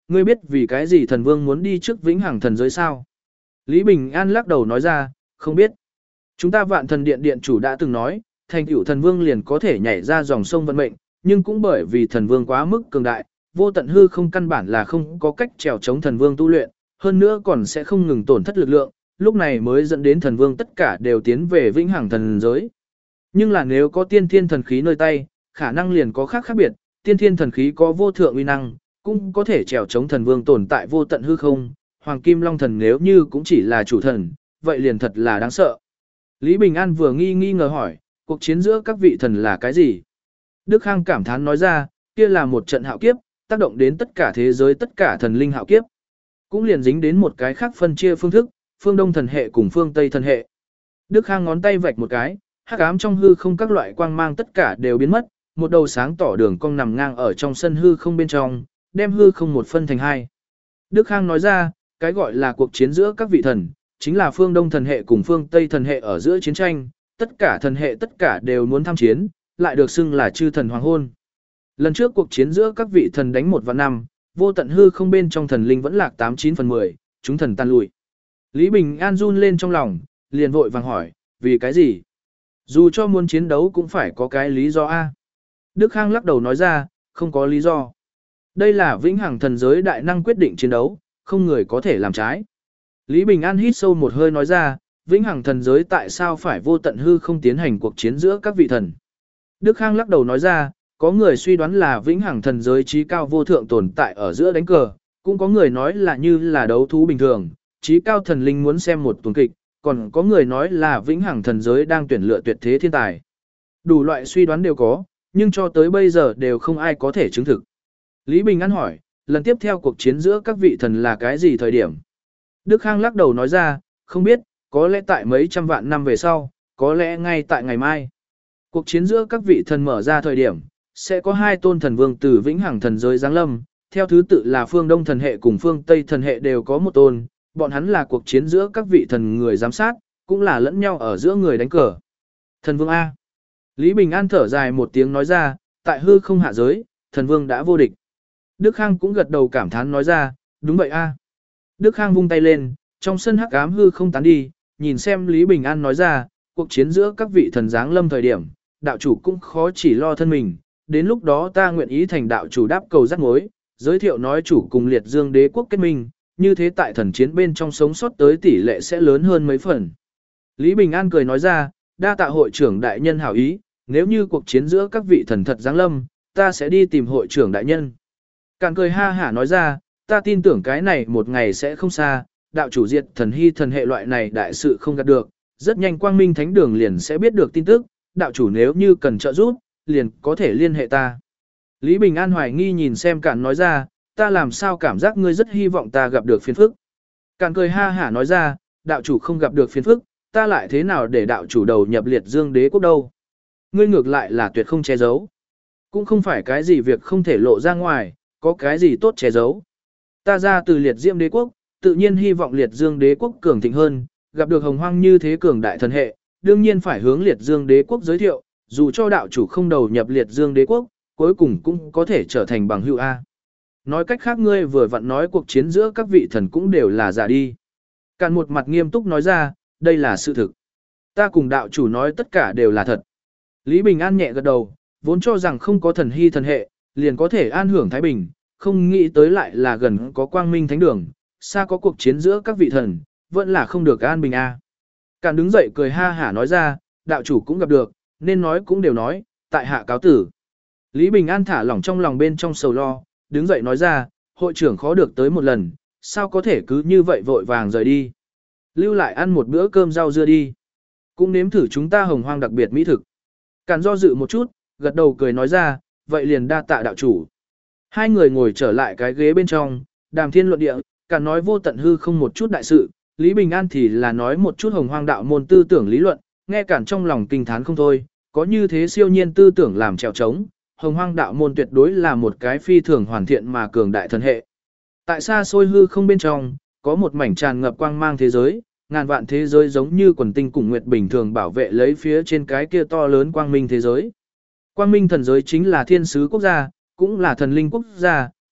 ngươi biết vì cái gì thần vương muốn đi trước vĩnh hằng thần giới sao? Lý Bình An lắc đầu nói ra, không biết. Chúng ta vạn thần điện điện chủ đã từng nói, thành tựu thần vương liền có thể nhảy ra dòng sông vận mệnh, nhưng cũng bởi vì thần vương quá mức cường đại, vô tận hư không căn bản là không có cách trèo chống thần vương tu luyện, hơn nữa còn sẽ không ngừng tổn thất lực lượng, lúc này mới dẫn đến thần vương tất cả đều tiến về vĩnh hằng thần giới. Nhưng là nếu có tiên thiên thần khí nơi tay, khả năng liền có khác biệt, tiên thiên thần khí có vô thượng uy năng, cũng có thể trèo chống thần vương tồn tại vô tận hư không, Hoàng Kim Long thần nếu như cũng chỉ là chủ thần, vậy liền thật là đáng sợ. Lý Bình An vừa nghi ngờ hỏi, cuộc chiến giữa các vị thần là cái gì? Đức Khang cảm thán nói ra, kia là một trận hạo kiếp, tác động đến tất cả thế giới tất cả thần linh hạo kiếp. Cũng liền dính đến một cái khác phân chia phương thức, phương Đông thần hệ cùng phương Tây thần hệ. Đức Khang ngón tay vạch một cái, hắc ám trong hư không các loại quang mang tất cả đều biến mất, một đầu sáng tỏ đường cong nằm ngang ở trong sân hư không bên trong, đem hư không một phân thành hai. Đức Khang nói ra, cái gọi là cuộc chiến giữa các vị thần, chính là phương Đông thần hệ cùng phương Tây thần hệ ở giữa chiến tranh, tất cả thần hệ tất cả đều muốn tham chiến, lại được xưng là chư thần hoàng hôn. Lần trước cuộc chiến giữa các vị thần đánh 1 vạn năm, vô tận hư không bên trong thần linh vẫn lạc 89/10, chúng thần tan lùi. Lý Bình An run lên trong lòng, liền vội vàng hỏi, vì cái gì? Dù cho muốn chiến đấu cũng phải có cái lý do A. Đức Khang lắc đầu nói ra, không có lý do. Đây là vĩnh hằng thần giới đại năng quyết định chiến đấu, không người có thể làm trái. Lý Bình An hít sâu một hơi nói ra, vĩnh hằng thần giới tại sao phải vô tận hư không tiến hành cuộc chiến giữa các vị thần. Đức Khang lắc đầu nói ra, có người suy đoán là vĩnh hằng thần giới trí cao vô thượng tồn tại ở giữa đánh cờ, cũng có người nói là như là đấu thú bình thường, trí cao thần linh muốn xem một tuần kịch, còn có người nói là vĩnh hằng thần giới đang tuyển lựa tuyệt thế thiên tài. Đủ loại suy đoán đều có, nhưng cho tới bây giờ đều không ai có thể chứng thực. Lý Bình An hỏi, lần tiếp theo cuộc chiến giữa các vị thần là cái gì thời điểm? Đức Khang lắc đầu nói ra, không biết, có lẽ tại mấy trăm vạn năm về sau, có lẽ ngay tại ngày mai. Cuộc chiến giữa các vị thần mở ra thời điểm, sẽ có 2 tôn thần vương từ vĩnh hằng thần giới giáng lâm, theo thứ tự là phương Đông thần hệ cùng phương Tây thần hệ đều có một tôn, bọn hắn là cuộc chiến giữa các vị thần người giám sát, cũng là lẫn nhau ở giữa người đánh cờ. Thần vương A. Lý Bình An thở dài một tiếng nói ra, tại hư không hạ giới, thần vương đã vô địch. Đức Khang cũng gật đầu cảm thán nói ra, đúng vậy A. Đức Khang vung tay lên, trong sân hắc ám hư không tán đi, nhìn xem Lý Bình An nói ra, cuộc chiến giữa các vị thần giáng lâm thời điểm, đạo chủ cũng khó chỉ lo thân mình, đến lúc đó ta nguyện ý thành đạo chủ đáp cầu dắt mối, giới thiệu nói chủ cùng liệt dương đế quốc kết minh, như thế tại thần chiến bên trong sống sót tới tỷ lệ sẽ lớn hơn mấy phần. Lý Bình An cười nói ra, đa tạ hội trưởng đại nhân hảo ý, nếu như cuộc chiến giữa các vị thần thật giáng lâm, ta sẽ đi tìm hội trưởng đại nhân. Càn cười ha hả nói ra, ta tin tưởng cái này một ngày sẽ không xa, đạo chủ diệt thần hy thần hệ loại này đại sự không gạt được, rất nhanh quang minh thánh đường liền sẽ biết được tin tức, đạo chủ nếu như cần trợ giúp, liền có thể liên hệ ta. Lý Bình An hoài nghi nhìn xem Càn nói ra, ta làm sao cảm giác ngươi rất hy vọng ta gặp được phiền phức. Càn cười ha hả nói ra, đạo chủ không gặp được phiền phức, ta lại thế nào để đạo chủ đầu nhập liệt dương đế quốc đâu. Ngươi ngược lại là tuyệt không che giấu. Cũng không phải cái gì việc không thể lộ ra ngoài, có cái gì tốt che giấu. Ta ra từ liệt diễm đế quốc, tự nhiên hy vọng liệt dương đế quốc cường thịnh hơn, gặp được hồng hoang như thế cường đại thần hệ, đương nhiên phải hướng liệt dương đế quốc giới thiệu, dù cho đạo chủ không đầu nhập liệt dương đế quốc, cuối cùng cũng có thể trở thành bằng hữu A. Nói cách khác ngươi vừa vặn nói cuộc chiến giữa các vị thần cũng đều là giả đi. Càn một mặt nghiêm túc nói ra, đây là sự thực. Ta cùng đạo chủ nói tất cả đều là thật. Lý Bình An nhẹ gật đầu, vốn cho rằng không có thần hy thần hệ, liền có thể an hưởng thái bình, không nghĩ tới lại là gần có quang minh thánh đường, xa có cuộc chiến giữa các vị thần, vẫn là không được an bình a. Càn đứng dậy cười ha hả nói ra, đạo chủ cũng gặp được, nên nói cũng đều nói, tại hạ cáo tử. Lý Bình An thả lỏng trong lòng bên trong sầu lo, đứng dậy nói ra, hội trưởng khó được tới một lần, sao có thể cứ như vậy vội vàng rời đi. Lưu lại ăn một bữa cơm rau dưa đi. Cũng nếm thử chúng ta hồng hoang đặc biệt mỹ thực. Càn do dự một chút, gật đầu cười nói ra, vậy liền đa tạ đạo chủ. Hai người ngồi trở lại cái ghế bên trong, đàm thiên luận địa, Càn nói vô tận hư không một chút đại sự, Lý Bình An thì là nói một chút hồng hoang đạo môn tư tưởng lý luận, nghe Càn trong lòng kinh thán không thôi, có như thế siêu nhiên tư tưởng làm trèo trống, hồng hoang đạo môn tuyệt đối là một cái phi thường hoàn thiện mà cường đại thần hệ. Tại xa xôi hư không bên trong, có một mảnh tràn ngập quang mang thế giới, ngàn vạn thế giới giống như quần tinh cùng nguyệt bình thường bảo vệ lấy phía trên cái kia to lớn quang minh thế giới. Quang minh thần giới chính là thiên sứ quốc gia, cũng là thần linh quốc gia,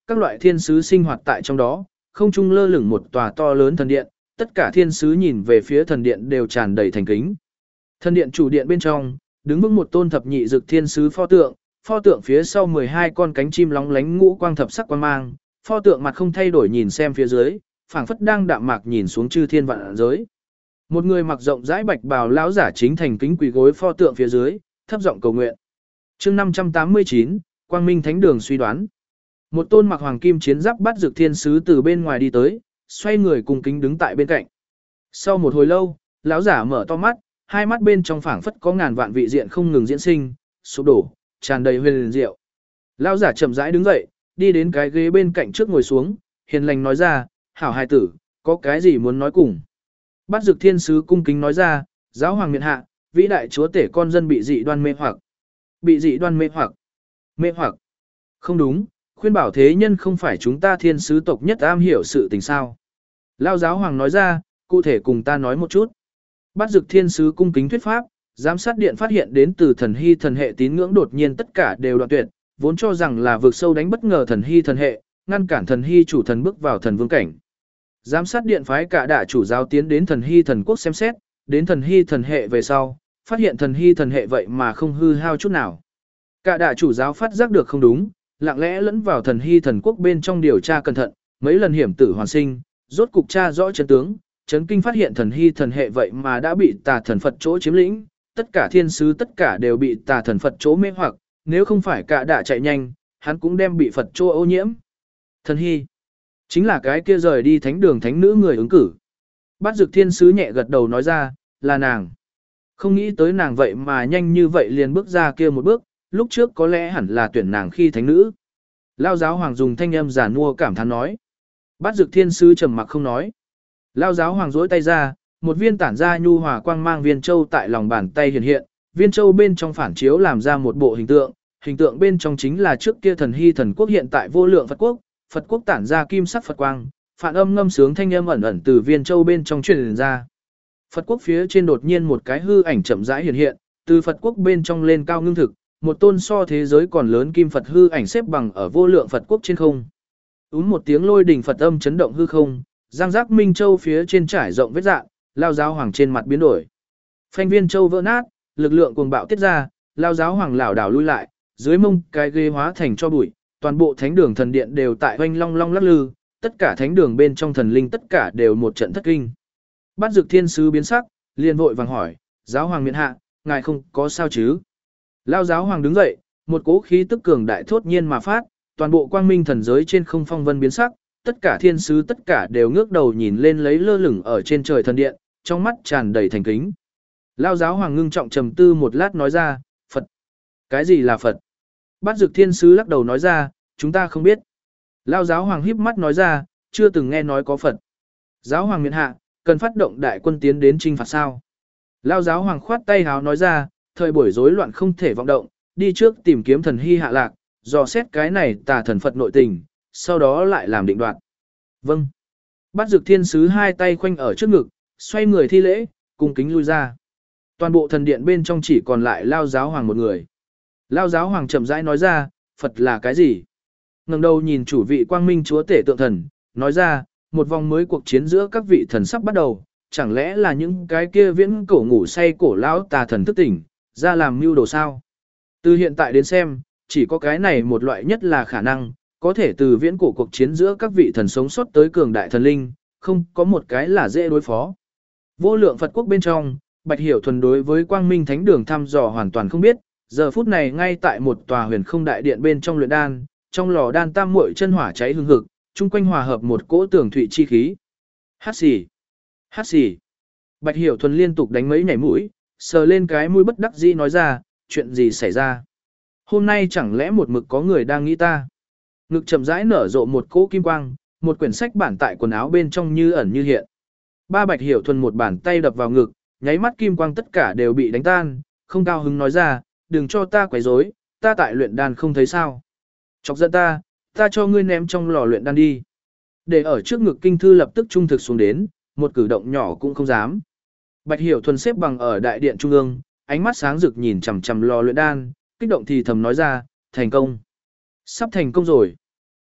các loại thiên sứ sinh hoạt tại trong đó, không trung lơ lửng một tòa to lớn thần điện, tất cả thiên sứ nhìn về phía thần điện đều tràn đầy thành kính. Thần điện chủ điện bên trong, đứng vững một tôn thập nhị dực thiên sứ pho tượng phía sau 12 con cánh chim lóng lánh ngũ quang thập sắc quang mang, pho tượng mặt không thay đổi nhìn xem phía dưới, phảng phất đang đạm mạc nhìn xuống chư thiên vạn giới. Một người mặc rộng rãi bạch bào lão giả chính thành kính quỳ gối pho tượng phía dưới, thấp giọng cầu nguyện. Chương 589, Quang Minh Thánh Đường suy đoán. Một tôn mặc hoàng kim chiến giáp bắt dược thiên sứ từ bên ngoài đi tới, xoay người cùng kính đứng tại bên cạnh. Sau một hồi lâu, lão giả mở to mắt, hai mắt bên trong phảng phất có ngàn vạn vị diện không ngừng diễn sinh, sụp đổ, tràn đầy huyền diệu. Lão giả chậm rãi đứng dậy, đi đến cái ghế bên cạnh trước ngồi xuống, hiền lành nói ra, hảo hài tử, có cái gì muốn nói cùng. Bát Dực Thiên Sứ cung kính nói ra, giáo hoàng miện hạ, vĩ đại chúa tể con dân bị dị đoan mê hoặc. Bị dị đoan mê hoặc. Mê hoặc. Không đúng, khuyên bảo thế nhân không phải chúng ta thiên sứ tộc nhất am hiểu sự tình sao. Lao giáo hoàng nói ra, cụ thể cùng ta nói một chút. Bát Dực Thiên Sứ cung kính thuyết pháp, giám sát điện phát hiện đến từ thần hy thần hệ tín ngưỡng đột nhiên tất cả đều đoạn tuyệt, vốn cho rằng là vượt sâu đánh bất ngờ thần hy thần hệ, ngăn cản thần hy chủ thần bước vào thần vương cảnh. Giám sát điện phái cả đả chủ giáo tiến đến thần hy thần quốc xem xét, đến thần hy thần hệ về sau, phát hiện thần hy thần hệ vậy mà không hư hao chút nào. Cả đả chủ giáo phát giác được không đúng, lặng lẽ lẫn vào thần hy thần quốc bên trong điều tra cẩn thận, mấy lần hiểm tử hoàn sinh, rốt cục tra rõ chân tướng, chấn kinh phát hiện thần hy thần hệ vậy mà đã bị tà thần Phật chỗ chiếm lĩnh, tất cả thiên sứ tất cả đều bị tà thần Phật chỗ mê hoặc, nếu không phải cả đả chạy nhanh, hắn cũng đem bị Phật chỗ ô nhiễm. Thần hy chính là cái kia rời đi thánh đường thánh nữ người ứng cử. Bát Dực Thiên Sứ nhẹ gật đầu nói ra, là nàng. Không nghĩ tới nàng vậy mà nhanh như vậy liền bước ra kia một bước, lúc trước có lẽ hẳn là tuyển nàng khi thánh nữ. Lao giáo hoàng dùng thanh âm giả nua cảm thán nói. Bát Dực Thiên Sứ trầm mặc không nói. Lao giáo hoàng duỗi tay ra, một viên tản ra nhu hòa quang mang viên châu tại lòng bàn tay hiện hiện, viên châu bên trong phản chiếu làm ra một bộ hình tượng bên trong chính là trước kia thần hy thần quốc hiện tại vô lượng Phật quốc tản ra kim sắc Phật quang, phản âm ngâm sướng thanh âm ẩn ẩn từ viên châu bên trong truyền ra. Phật quốc phía trên đột nhiên một cái hư ảnh chậm rãi hiện hiện, từ Phật quốc bên trong lên cao ngưng thực, một tôn so thế giới còn lớn kim Phật hư ảnh xếp bằng ở vô lượng Phật quốc trên không. Một tiếng lôi đình Phật âm chấn động hư không, giang giác minh châu phía trên trải rộng vết dạn, Lao giáo hoàng trên mặt biến đổi. Phanh viên châu vỡ nát, lực lượng cuồng bạo tiết ra, Lao giáo hoàng lảo đảo lui lại, dưới mông cái ghế hóa thành cho bụi, toàn bộ thánh đường thần điện đều tại oanh long long lắc lư, tất cả thánh đường bên trong thần linh tất cả đều một trận thất kinh. Bát Dực Thiên Sứ biến sắc, liền vội vàng hỏi, giáo hoàng miện hạ, ngài không có sao chứ? Lao giáo hoàng đứng dậy, một cỗ khí tức cường đại thốt nhiên mà phát, toàn bộ quang minh thần giới trên không phong vân biến sắc, tất cả thiên sứ tất cả đều ngước đầu nhìn lên lấy lơ lửng ở trên trời thần điện, trong mắt tràn đầy thành kính. Lao giáo hoàng ngưng trọng trầm tư một lát nói ra, Phật. Cái gì là Phật? Bát Dực Thiên Sứ lắc đầu nói ra, chúng ta không biết. Lao giáo hoàng híp mắt nói ra, chưa từng nghe nói có Phật. Giáo hoàng miện hạ, cần phát động đại quân tiến đến trinh phạt sao? Lao giáo hoàng khoát tay háo nói ra, thời buổi rối loạn không thể vọng động, đi trước tìm kiếm thần hy hạ lạc, dò xét cái này tà thần Phật nội tình, sau đó lại làm định đoạt. Vâng. Bát Dực Thiên Sứ hai tay khoanh ở trước ngực, xoay người thi lễ, cung kính lui ra. Toàn bộ thần điện bên trong chỉ còn lại Lao giáo hoàng một người. Lao giáo hoàng chậm rãi nói ra, Phật là cái gì? Ngẩng đầu nhìn chủ vị quang minh chúa tể tượng thần, nói ra, một vòng mới cuộc chiến giữa các vị thần sắp bắt đầu, chẳng lẽ là những cái kia viễn cổ ngủ say cổ lão tà thần thức tỉnh, ra làm mưu đồ sao? Từ hiện tại đến xem, chỉ có cái này một loại nhất là khả năng, có thể từ viễn cổ cuộc chiến giữa các vị thần sống sót tới cường đại thần linh, không có một cái là dễ đối phó. Vô lượng Phật quốc bên trong, Bạch Hiểu Thuần đối với Quang Minh Thánh Đường thăm dò hoàn toàn không biết, giờ phút này ngay tại một tòa huyền không đại điện bên trong luyện đan, trong lò đan tam muội chân hỏa cháy hừng hực, chung quanh hòa hợp một cỗ tường thụy chi khí. Hát xì, hát xì. Bạch Hiểu Thuần liên tục đánh mấy nhảy mũi, sờ lên cái mũi bất đắc dĩ nói ra, chuyện gì xảy ra? Hôm nay chẳng lẽ một mực có người đang nghĩ ta? Ngực chậm rãi nở rộ một cỗ kim quang, một quyển sách bản tại quần áo bên trong như ẩn như hiện. Ba Bạch Hiểu Thuần một bàn tay đập vào ngực, nháy mắt kim quang tất cả đều bị đánh tan, không cao hứng nói ra, đừng cho ta quấy rối, ta tại luyện đan không thấy sao? Chọc giận ta cho ngươi ném trong lò luyện đan đi. Để ở trước ngực kinh thư lập tức trung thực xuống đến, một cử động nhỏ cũng không dám. Bạch Hiểu Thuần xếp bằng ở đại điện trung ương, ánh mắt sáng rực nhìn chằm chằm lò luyện đan, kích động thì thầm nói ra, thành công. Sắp thành công rồi.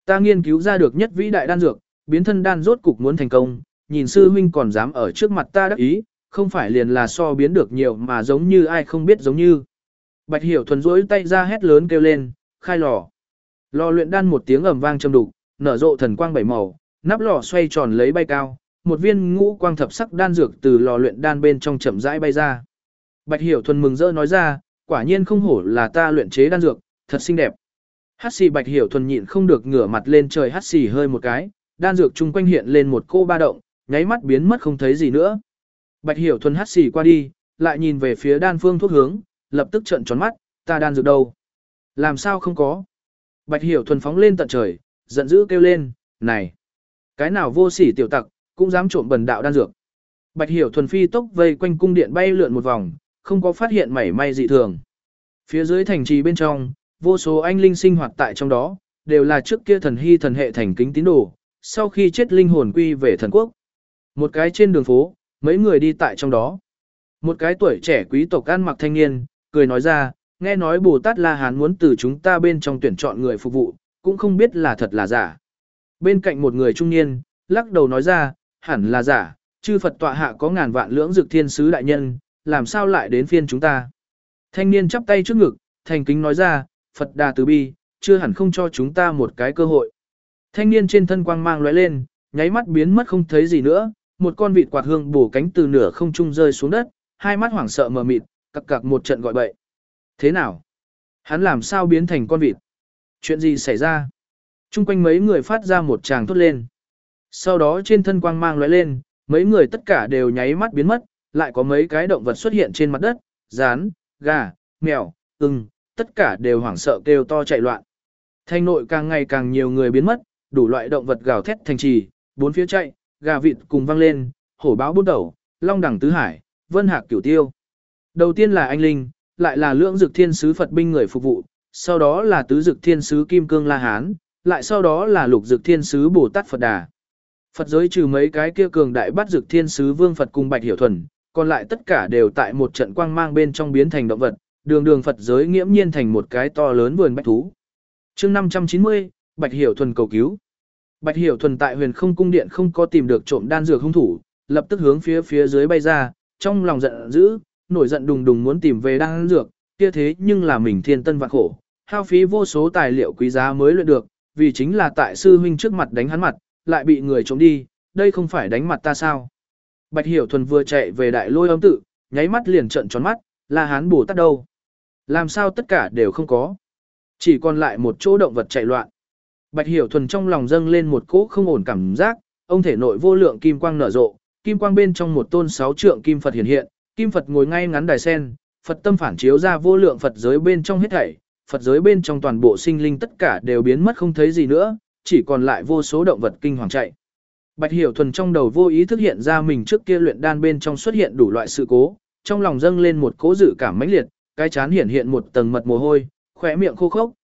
Ta nghiên cứu ra được nhất vĩ đại đan dược, biến thân đan rốt cục muốn thành công, nhìn sư huynh còn dám ở trước mặt ta đắc ý, không phải liền là so biến được nhiều mà giống như ai không biết giống như. Bạch Hiểu Thuần rỗi tay ra hét lớn kêu lên, khai lò. Lò luyện đan một tiếng ầm vang trầm đục, nở rộ thần quang bảy màu, nắp lò xoay tròn lấy bay cao, một viên ngũ quang thập sắc đan dược từ lò luyện đan bên trong chậm rãi bay ra. Bạch Hiểu Thuần mừng rỡ nói ra, quả nhiên không hổ là ta luyện chế đan dược, thật xinh đẹp. Hắc xì Bạch Hiểu Thuần nhịn không được ngửa mặt lên trời hắt xì hơi một cái, đan dược chung quanh hiện lên một cô ba động, nháy mắt biến mất không thấy gì nữa. Bạch Hiểu Thuần hắt xì qua đi, lại nhìn về phía đan phương thuốc hướng, lập tức trợn tròn mắt, ta đan dược đâu? Làm sao không có? Bạch Hiểu Thuần phóng lên tận trời, giận dữ kêu lên, này, cái nào vô sỉ tiểu tặc, cũng dám trộm bần đạo đan dược. Bạch Hiểu Thuần phi tốc vây quanh cung điện bay lượn một vòng, không có phát hiện mảy may dị thường. Phía dưới thành trì bên trong, vô số anh linh sinh hoạt tại trong đó, đều là trước kia thần hy thần hệ thành kính tín đồ, sau khi chết linh hồn quy về thần quốc. Một cái trên đường phố, mấy người đi tại trong đó. Một cái tuổi trẻ quý tộc ăn mặc thanh niên, cười nói ra, nghe nói Bồ Tát La Hán muốn từ chúng ta bên trong tuyển chọn người phục vụ, cũng không biết là thật là giả. Bên cạnh một người trung niên, lắc đầu nói ra, hẳn là giả, chư Phật tọa hạ có ngàn vạn lưỡng dực thiên sứ đại nhân, làm sao lại đến phiên chúng ta. Thanh niên chắp tay trước ngực, thành kính nói ra, Phật Đà từ bi, chưa hẳn không cho chúng ta một cái cơ hội. Thanh niên trên thân quang mang lóe lên, nháy mắt biến mất không thấy gì nữa, một con vịt quạt hương bổ cánh từ nửa không trung rơi xuống đất, hai mắt hoảng sợ mờ mịt, cặc cặc một trận gọi bậy. Thế nào? Hắn làm sao biến thành con vịt? Chuyện gì xảy ra? Trung quanh mấy người phát ra một tràng thốt lên. Sau đó trên thân quang mang lóe lên, mấy người tất cả đều nháy mắt biến mất, lại có mấy cái động vật xuất hiện trên mặt đất, rán, gà, mèo, ưng, tất cả đều hoảng sợ kêu to chạy loạn. Thành nội càng ngày càng nhiều người biến mất, đủ loại động vật gào thét thành trì, bốn phía chạy, gà vịt cùng vang lên, hổ báo bút đầu, long đẳng tứ hải, vân hạc cửu tiêu. Đầu tiên là anh linh, lại là lưỡng dực thiên sứ Phật binh người phục vụ, sau đó là tứ dực thiên sứ Kim Cương La Hán, lại sau đó là lục dực thiên sứ Bồ Tát Phật Đà. Phật giới trừ mấy cái kia cường đại bắt dực thiên sứ Vương Phật cùng Bạch Hiểu Thuần, còn lại tất cả đều tại một trận quang mang bên trong biến thành động vật, đường đường Phật giới nghiễm nhiên thành một cái to lớn vườn bách thú. Chương 590, Bạch Hiểu Thuần cầu cứu. Bạch Hiểu Thuần tại Huyền Không cung điện không có tìm được trộm đan dược hung thủ, lập tức hướng phía dưới bay ra, trong lòng giận dữ, nổi giận đùng đùng muốn tìm về đan dược, kia thế nhưng là mình thiên tân vạn khổ, hao phí vô số tài liệu quý giá mới luyện được, vì chính là tại sư huynh trước mặt đánh hắn mặt, lại bị người trộm đi, đây không phải đánh mặt ta sao? Bạch Hiểu Thuần vừa chạy về Đại Lôi Âm tự, nháy mắt liền trợn tròn mắt, La Hán Bồ Tát đâu? Làm sao tất cả đều không có? Chỉ còn lại một chỗ động vật chạy loạn. Bạch Hiểu Thuần trong lòng dâng lên một cỗ không ổn cảm giác, ông thể nội vô lượng kim quang nở rộ, kim quang bên trong một tôn 6 trượng kim Phật hiện hiện, kim Phật ngồi ngay ngắn đài sen, Phật tâm phản chiếu ra vô lượng Phật giới bên trong hết thảy, Phật giới bên trong toàn bộ sinh linh tất cả đều biến mất không thấy gì nữa, chỉ còn lại vô số động vật kinh hoàng chạy. Bạch Hiểu Thuần trong đầu vô ý thức hiện ra mình trước kia luyện đan bên trong xuất hiện đủ loại sự cố, trong lòng dâng lên một cỗ dự cảm mãnh liệt, cái chán hiện một tầng mật mồ hôi, khóe miệng khô khốc,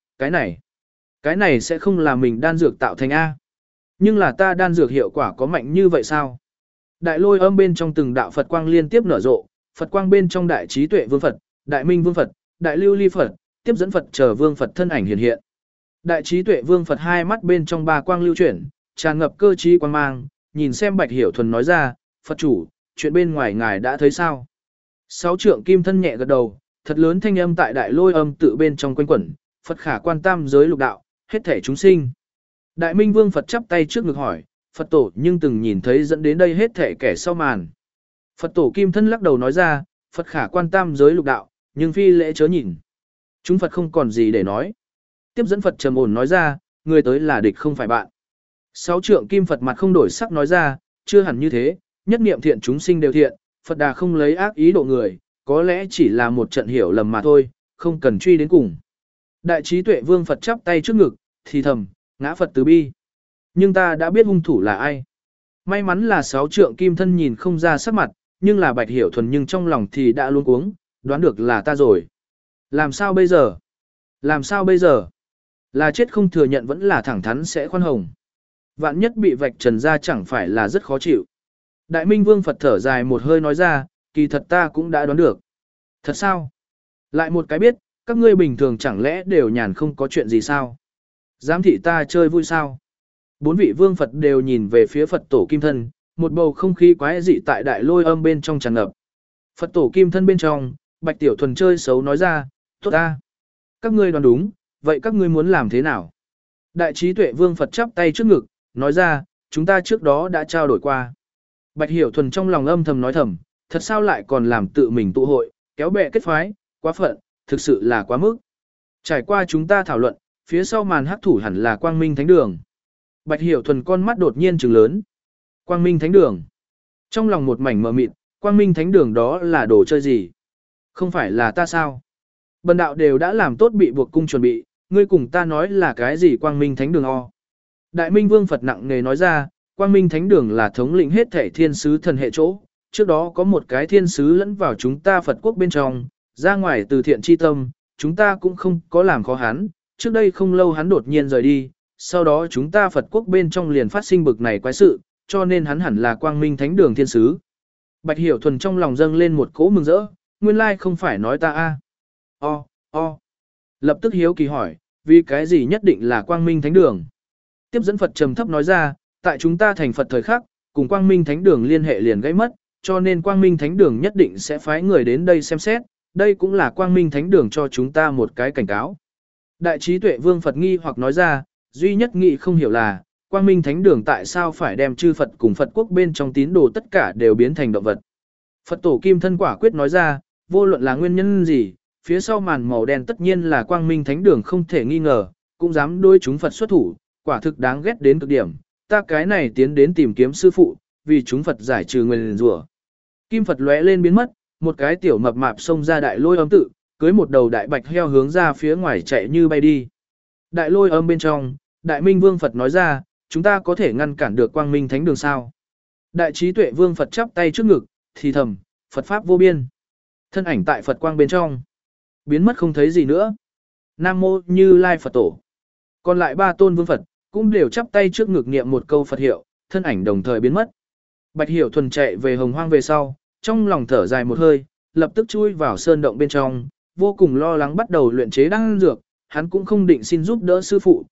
cái này sẽ không là mình đan dược tạo thành A. Nhưng là ta đan dược hiệu quả có mạnh như vậy sao? Đại Lôi Âm bên trong từng đạo Phật quang liên tiếp nở rộ, Phật quang bên trong đại trí tuệ vương Phật, đại minh vương Phật, đại lưu ly Phật, tiếp dẫn Phật chờ vương Phật thân ảnh hiện hiện. Đại trí tuệ vương Phật hai mắt bên trong ba quang lưu chuyển, tràn ngập cơ trí quang mang, nhìn xem Bạch Hiểu Thuần nói ra, Phật chủ, chuyện bên ngoài ngài đã thấy sao? 6 trượng kim thân nhẹ gật đầu, thật lớn thanh âm tại Đại Lôi Âm tự bên trong quanh quẩn, Phật khả quan tam giới lục đạo, hết thể chúng sinh. Đại minh vương Phật chắp tay trước ngực hỏi, Phật tổ nhưng từng nhìn thấy dẫn đến đây hết thể kẻ sau màn. Phật tổ kim thân lắc đầu nói ra, Phật khả quan tam giới lục đạo, nhưng phi lễ chớ nhìn. Chúng Phật không còn gì để nói. Tiếp dẫn Phật trầm ổn nói ra, người tới là địch không phải bạn. 6 trượng kim Phật mặt không đổi sắc nói ra, chưa hẳn như thế, nhất niệm thiện chúng sinh đều thiện, Phật Đà không lấy ác ý độ người, có lẽ chỉ là một trận hiểu lầm mà thôi, không cần truy đến cùng. Đại trí tuệ vương Phật chắp tay trước ngực, thì thầm, ngã Phật từ bi. Nhưng ta đã biết hung thủ là ai. May mắn là 6 trượng kim thân nhìn không ra sắc mặt, nhưng là Bạch Hiểu Thuần nhưng trong lòng thì đã luống cuống, đoán được là ta rồi. Làm sao bây giờ? Làm sao bây giờ? Là chết không thừa nhận vẫn là thẳng thắn sẽ khoan hồng. Vạn nhất bị vạch trần ra chẳng phải là rất khó chịu. Đại Minh Vương Phật thở dài một hơi nói ra, kỳ thật ta cũng đã đoán được. Thật sao? Lại một cái biết, các ngươi bình thường chẳng lẽ đều nhàn không có chuyện gì sao? Giám thị ta chơi vui sao? Bốn vị vương Phật đều nhìn về phía Phật tổ kim thân, một bầu không khí quái dị tại đại lôi âm bên trong tràn ngập. Phật tổ kim thân bên trong, Bạch Tiểu Thuần chơi xấu nói ra, tốt ta. Các ngươi đoán đúng, vậy các ngươi muốn làm thế nào? Đại trí tuệ vương Phật chắp tay trước ngực, nói ra, chúng ta trước đó đã trao đổi qua. Bạch Hiểu Thuần trong lòng âm thầm nói thầm, thật sao lại còn làm tự mình tụ hội, kéo bè kết phái, quá phận, thực sự là quá mức. Trải qua chúng ta thảo luận, phía sau màn hắc thủ hẳn là Quang Minh Thánh Đường. Bạch Hiểu Thuần con mắt đột nhiên trừng lớn. Quang Minh Thánh Đường. Trong lòng một mảnh mờ mịt, Quang Minh Thánh Đường đó là đồ chơi gì? Không phải là ta sao? Bần đạo đều đã làm tốt bị buộc cung chuẩn bị, ngươi cùng ta nói là cái gì Quang Minh Thánh Đường o? Đại Minh Vương Phật nặng nề nói ra, Quang Minh Thánh Đường là thống lĩnh hết thể thiên sứ thần hệ chỗ. Trước đó có một cái thiên sứ lẫn vào chúng ta Phật quốc bên trong, ra ngoài từ thiện chi tâm, chúng ta cũng không có làm khó hắn. Trước đây không lâu hắn đột nhiên rời đi, sau đó chúng ta Phật quốc bên trong liền phát sinh bực này quái sự, cho nên hắn hẳn là Quang Minh Thánh Đường thiên sứ. Bạch Hiểu Thuần trong lòng dâng lên một cỗ mừng rỡ, nguyên lai không phải nói ta a. Lập tức hiếu kỳ hỏi, vì cái gì nhất định là Quang Minh Thánh Đường? Tiếp dẫn Phật trầm thấp nói ra, tại chúng ta thành Phật thời khắc, cùng Quang Minh Thánh Đường liên hệ liền gãy mất, cho nên Quang Minh Thánh Đường nhất định sẽ phái người đến đây xem xét, đây cũng là Quang Minh Thánh Đường cho chúng ta một cái cảnh cáo. Đại trí tuệ vương Phật nghi hoặc nói ra, duy nhất nghị không hiểu là, Quang Minh Thánh Đường tại sao phải đem chư Phật cùng Phật quốc bên trong tín đồ tất cả đều biến thành động vật. Phật tổ kim thân quả quyết nói ra, vô luận là nguyên nhân gì, phía sau màn màu đen tất nhiên là Quang Minh Thánh Đường không thể nghi ngờ, cũng dám đối chúng Phật xuất thủ, quả thực đáng ghét đến cực điểm, ta cái này tiến đến tìm kiếm sư phụ, vì chúng Phật giải trừ nguyền rủa. Kim Phật lóe lên biến mất, một cái tiểu mập mạp xông ra đại lôi âm tự, cưới một đầu đại bạch heo hướng ra phía ngoài chạy như bay đi. Đại lôi âm bên trong, Đại Minh Vương Phật nói ra, chúng ta có thể ngăn cản được Quang Minh Thánh Đường sao? Đại trí tuệ Vương Phật chắp tay trước ngực, thì thầm, Phật Pháp vô biên. Thân ảnh tại Phật quang bên trong, biến mất không thấy gì nữa. Nam Mô Như Lai Phật Tổ. Còn lại ba tôn Vương Phật, cũng đều chắp tay trước ngực niệm một câu Phật hiệu, thân ảnh đồng thời biến mất. Bạch Hiểu Thuần chạy về Hồng Hoang về sau, trong lòng thở dài một hơi, lập tức chui vào sơn động bên trong, vô cùng lo lắng bắt đầu luyện chế đan dược, hắn cũng không định xin giúp đỡ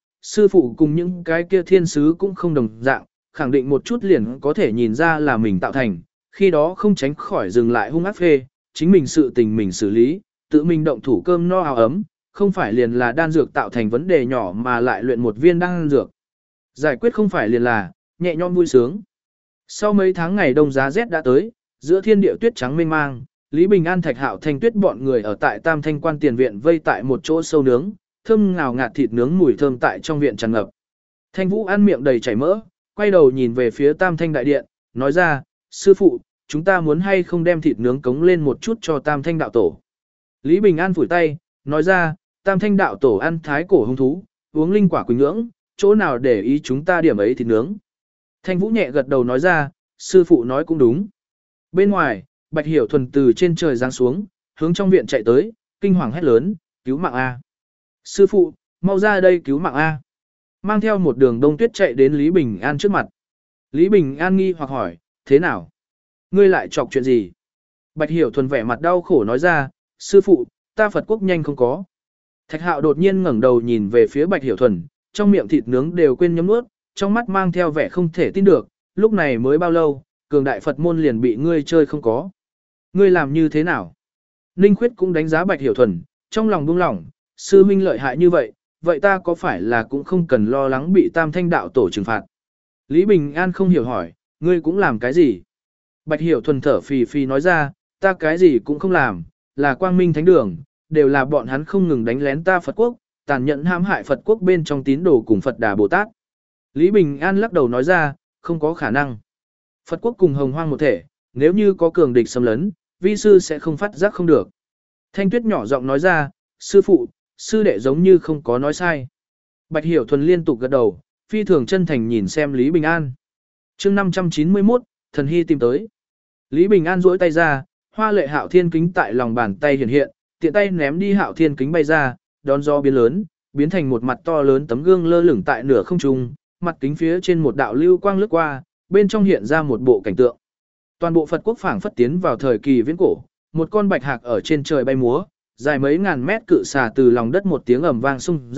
sư phụ cùng những cái kia thiên sứ cũng không đồng dạng, khẳng định một chút liền có thể nhìn ra là mình tạo thành, khi đó không tránh khỏi dừng lại hung ác phê, chính mình sự tình mình xử lý, tự mình động thủ cơm no áo ấm, không phải liền là đan dược tạo thành vấn đề nhỏ mà lại luyện một viên đan dược. Giải quyết không phải liền là nhẹ nhõm vui sướng. Sau mấy tháng ngày đông giá rét đã tới, giữa thiên địa tuyết trắng mênh mang, Lý Bình An Thạch Hạo Thanh Tuyết bọn người ở tại Tam Thanh Quan tiền viện vây tại một chỗ sâu nướng, thơm ngào ngạt thịt nướng mùi thơm tại trong viện tràn ngập. Thanh Vũ ăn miệng đầy chảy mỡ, quay đầu nhìn về phía Tam Thanh đại điện, nói ra, sư phụ, chúng ta muốn hay không đem thịt nướng cống lên một chút cho Tam Thanh đạo tổ. Lý Bình An phủi tay, nói ra, Tam Thanh đạo tổ ăn thái cổ hung thú, uống linh quả quỳnh nhưỡng, chỗ nào để ý chúng ta điểm ấy thịt nướng. Thanh Vũ nhẹ gật đầu nói ra, sư phụ nói cũng đúng. Bên ngoài, Bạch Hiểu Thuần từ trên trời giáng xuống, hướng trong viện chạy tới, kinh hoàng hét lớn, cứu mạng A. Sư phụ, mau ra đây cứu mạng A. Mang theo một đường đông tuyết chạy đến Lý Bình An trước mặt. Lý Bình An nghi hoặc hỏi, thế nào? Ngươi lại chọc chuyện gì? Bạch Hiểu Thuần vẻ mặt đau khổ nói ra, sư phụ, ta Phật quốc nhanh không có. Thạch Hạo đột nhiên ngẩng đầu nhìn về phía Bạch Hiểu Thuần, trong miệng thịt nướng đều quên nhấm nuốt, trong mắt mang theo vẻ không thể tin được, lúc này mới bao lâu, cường đại Phật môn liền bị ngươi chơi không có. Ngươi làm như thế nào? Ninh Khuyết cũng đánh giá Bạch Hiểu Thuần, trong lòng buông lỏng, sư huynh lợi hại như vậy, vậy ta có phải là cũng không cần lo lắng bị Tam Thanh đạo tổ trừng phạt? Lý Bình An không hiểu hỏi, ngươi cũng làm cái gì? Bạch Hiểu Thuần thở phì phì nói ra, ta cái gì cũng không làm, là Quang Minh Thánh Đường, đều là bọn hắn không ngừng đánh lén ta Phật quốc, tàn nhẫn hãm hại Phật quốc bên trong tín đồ cùng Phật Đà Bồ Tát. Lý Bình An lắc đầu nói ra, không có khả năng. Phật quốc cùng Hồng Hoang một thể, nếu như có cường địch xâm lấn, vi sư sẽ không phát giác không được. Thanh Tuyết nhỏ giọng nói ra, sư phụ, sư đệ giống như không có nói sai. Bạch Hiểu Thuần liên tục gật đầu, phi thường chân thành nhìn xem Lý Bình An. Chương 591, thần hy tìm tới. Lý Bình An duỗi tay ra, hoa lệ Hạo Thiên kính tại lòng bàn tay hiện hiện, tiện tay ném đi Hạo Thiên kính bay ra, đón gió biến lớn, biến thành một mặt to lớn tấm gương lơ lửng tại nửa không trung, mặt kính phía trên một đạo lưu quang lướt qua, bên trong hiện ra một bộ cảnh tượng. Toàn bộ Phật quốc phảng phất tiến vào thời kỳ viễn cổ, một con bạch hạc ở trên trời bay múa, dài mấy ngàn mét cự xà từ lòng đất một tiếng ầm vang xung ra,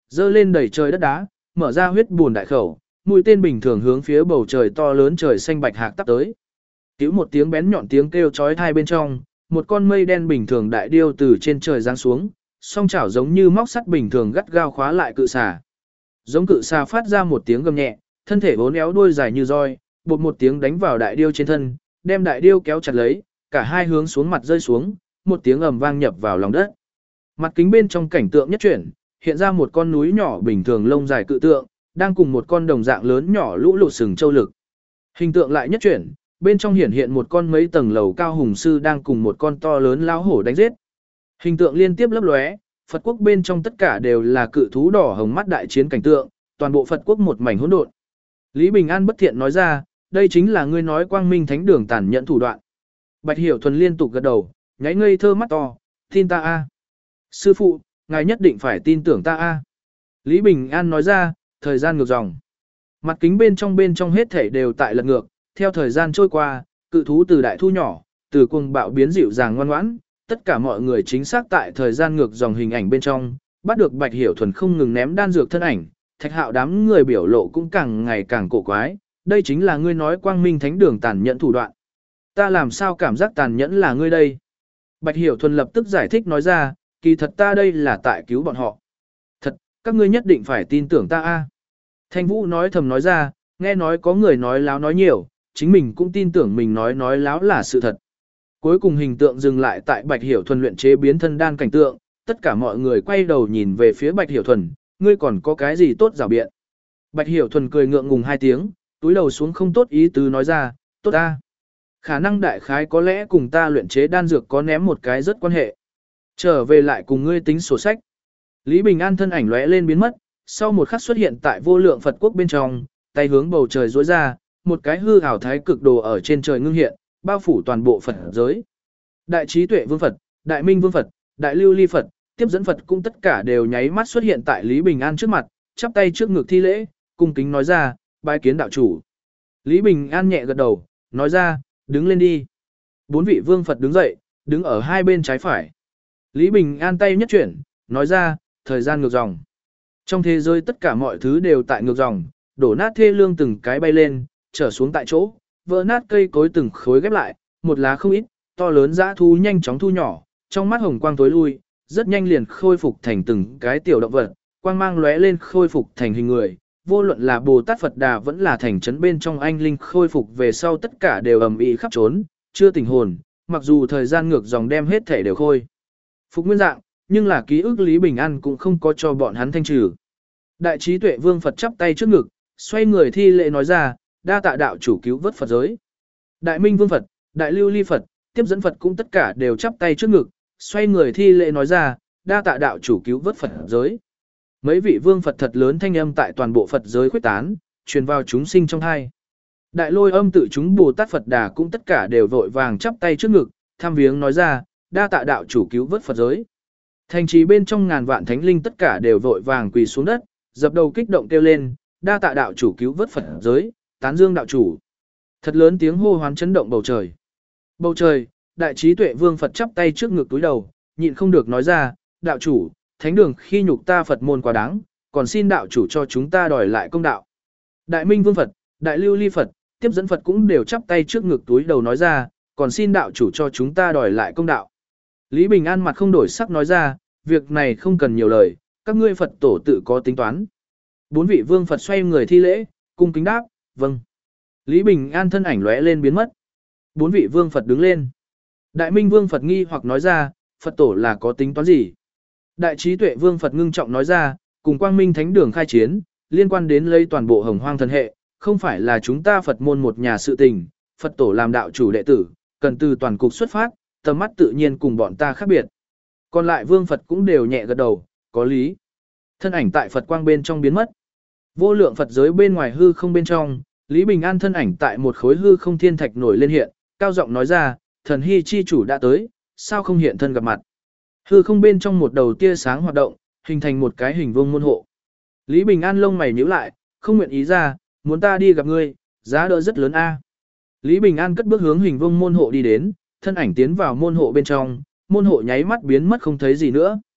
dơ lên đẩy trời đất đá, mở ra huyết buồn đại khẩu, mũi tên bình thường hướng phía bầu trời to lớn trời xanh bạch hạc tắp tới. Cứu một tiếng bén nhọn tiếng kêu chói tai bên trong, một con mây đen bình thường đại điêu từ trên trời giáng xuống, song chảo giống như móc sắt bình thường gắt gao khóa lại cự xà. Giống cự xà phát ra một tiếng gầm nhẹ, thân thể bốn éo đuôi dài như roi, bột một tiếng đánh vào đại điêu trên thân, đem đại điêu kéo chặt lấy, cả hai hướng xuống mặt rơi xuống, một tiếng ầm vang nhập vào lòng đất. Mặt kính bên trong cảnh tượng nhất chuyển, hiện ra một con núi nhỏ bình thường lông dài cự tượng, đang cùng một con đồng dạng lớn nhỏ lũ lụt sừng châu lực. Hình tượng lại nhất chuyển, bên trong hiện một con mấy tầng lầu cao hùng sư đang cùng một con to lớn lão hổ đánh giết. Hình tượng liên tiếp lấp lóe, Phật quốc bên trong tất cả đều là cự thú đỏ hồng mắt đại chiến cảnh tượng, toàn bộ Phật quốc một mảnh hỗn độn. Lý Bình An bất thiện nói ra, đây chính là ngươi nói quang minh thánh đường tàn nhẫn thủ đoạn. Bạch Hiểu Thuần liên tục gật đầu, nháy ngây thơ mắt to, tin ta a. Sư phụ, ngài nhất định phải tin tưởng ta a. Lý Bình An nói ra, thời gian ngược dòng. Mặt kính bên trong hết thể đều tại lật ngược, theo thời gian trôi qua, cự thú từ đại thu nhỏ, từ cuồng bạo biến dịu dàng ngoan ngoãn, tất cả mọi người chính xác tại thời gian ngược dòng hình ảnh bên trong, bắt được Bạch Hiểu Thuần không ngừng ném đan dược thân ảnh, Thạch Hạo đám người biểu lộ cũng càng ngày càng cổ quái, đây chính là ngươi nói quang minh thánh đường tàn nhẫn thủ đoạn. Ta làm sao cảm giác tàn nhẫn là ngươi đây? Bạch Hiểu Thuần lập tức giải thích nói ra, kỳ thật ta đây là tại cứu bọn họ. Thật, các ngươi nhất định phải tin tưởng ta a. Thanh Vũ nói thầm nói ra, nghe nói có người nói láo nói nhiều, chính mình cũng tin tưởng mình nói láo là sự thật. Cuối cùng hình tượng dừng lại tại Bạch Hiểu Thuần luyện chế biến thân đan cảnh tượng, tất cả mọi người quay đầu nhìn về phía Bạch Hiểu Thuần, ngươi còn có cái gì tốt rào biện. Bạch Hiểu Thuần cười ngượng ngùng hai tiếng, túi đầu xuống không tốt ý tứ nói ra, tốt ta. Khả năng đại khái có lẽ cùng ta luyện chế đan dược có ném một cái rất quan hệ. Trở về lại cùng ngươi tính sổ sách. Lý Bình An thân ảnh lóe lên biến mất, sau một khắc xuất hiện tại vô lượng Phật quốc bên trong, tay hướng bầu trời duỗi ra, một cái hư ảo thái cực đồ ở trên trời ngưng hiện, bao phủ toàn bộ Phật giới. Đại trí tuệ vương Phật, đại minh vương Phật, đại lưu ly Phật, tiếp dẫn Phật cũng tất cả đều nháy mắt xuất hiện tại Lý Bình An trước mặt, chắp tay trước ngực thi lễ, cung kính nói ra, bái kiến đạo chủ. Lý Bình An nhẹ gật đầu, nói ra, đứng lên đi. 4 vị vương Phật đứng dậy, đứng ở hai bên trái phải. Lý Bình An tay nhất chuyển, nói ra, thời gian ngược dòng. Trong thế giới tất cả mọi thứ đều tại ngược dòng, đổ nát thê lương từng cái bay lên, trở xuống tại chỗ, vỡ nát cây cối từng khối ghép lại, một lá không ít, to lớn dã thú nhanh chóng thu nhỏ, trong mắt hồng quang tối lui, rất nhanh liền khôi phục thành từng cái tiểu động vật, quang mang lóe lên khôi phục thành hình người. Vô luận là Bồ Tát Phật Đà vẫn là thành trấn bên trong anh linh khôi phục về sau tất cả đều ầm ĩ khắp trốn, chưa tỉnh hồn, mặc dù thời gian ngược dòng đem hết thể đều khôi phục nguyên dạng, nhưng là ký ức Lý Bình An cũng không có cho bọn hắn thanh trừ. Đại trí tuệ vương Phật chắp tay trước ngực, xoay người thi lễ nói ra, đa tạ đạo chủ cứu vớt Phật giới. Đại minh vương Phật, đại lưu ly Phật, tiếp dẫn Phật cũng tất cả đều chắp tay trước ngực, xoay người thi lễ nói ra, đa tạ đạo chủ cứu vớt Phật giới. Mấy vị vương Phật thật lớn thanh âm tại toàn bộ Phật giới khuếch tán, truyền vào chúng sinh trong hai. Đại lôi âm tự chúng Bồ Tát Phật Đà cũng tất cả đều vội vàng chắp tay trước ngực, tham viếng nói ra, đa tạ đạo chủ cứu vớt Phật giới. Thành trì bên trong ngàn vạn thánh linh tất cả đều vội vàng quỳ xuống đất, dập đầu kích động kêu lên, đa tạ đạo chủ cứu vớt Phật giới, tán dương đạo chủ. Thật lớn tiếng hô hoán chấn động bầu trời. Bầu trời, đại trí tuệ vương Phật chắp tay trước ngực túi đầu, nhịn không được nói ra, đạo chủ, thánh đường khi nhục ta Phật môn quá đáng, còn xin đạo chủ cho chúng ta đòi lại công đạo. Đại minh vương Phật, đại lưu ly Phật, tiếp dẫn Phật cũng đều chắp tay trước ngực túi đầu nói ra, còn xin đạo chủ cho chúng ta đòi lại công đạo. Lý Bình An mặt không đổi sắc nói ra, việc này không cần nhiều lời, các ngươi Phật tổ tự có tính toán. 4 vị vương Phật xoay người thi lễ, cung kính đáp, vâng. Lý Bình An thân ảnh lóe lên biến mất. 4 vị vương Phật đứng lên. Đại minh vương Phật nghi hoặc nói ra, Phật tổ là có tính toán gì? Đại trí tuệ vương Phật ngưng trọng nói ra, cùng quang minh thánh đường khai chiến, liên quan đến lấy toàn bộ hồng hoang thần hệ, không phải là chúng ta Phật môn một nhà sự tình, Phật tổ làm đạo chủ đệ tử, cần từ toàn cục xuất phát, tầm mắt tự nhiên cùng bọn ta khác biệt. Còn lại vương Phật cũng đều nhẹ gật đầu, có lý. Thân ảnh tại Phật quang bên trong biến mất. Vô lượng Phật giới bên ngoài hư không bên trong, Lý Bình An thân ảnh tại một khối hư không thiên thạch nổi lên hiện, cao giọng nói ra, thần hy chi chủ đã tới, sao không hiện thân gặp mặt. Hư không bên trong một đầu tia sáng hoạt động, hình thành một cái hình vuông môn hộ. Lý Bình An lông mày nhíu lại, không nguyện ý ra, muốn ta đi gặp ngươi, giá đỡ rất lớn a. Lý Bình An cất bước hướng hình vuông môn hộ đi đến, thân ảnh tiến vào môn hộ bên trong, môn hộ nháy mắt biến mất không thấy gì nữa.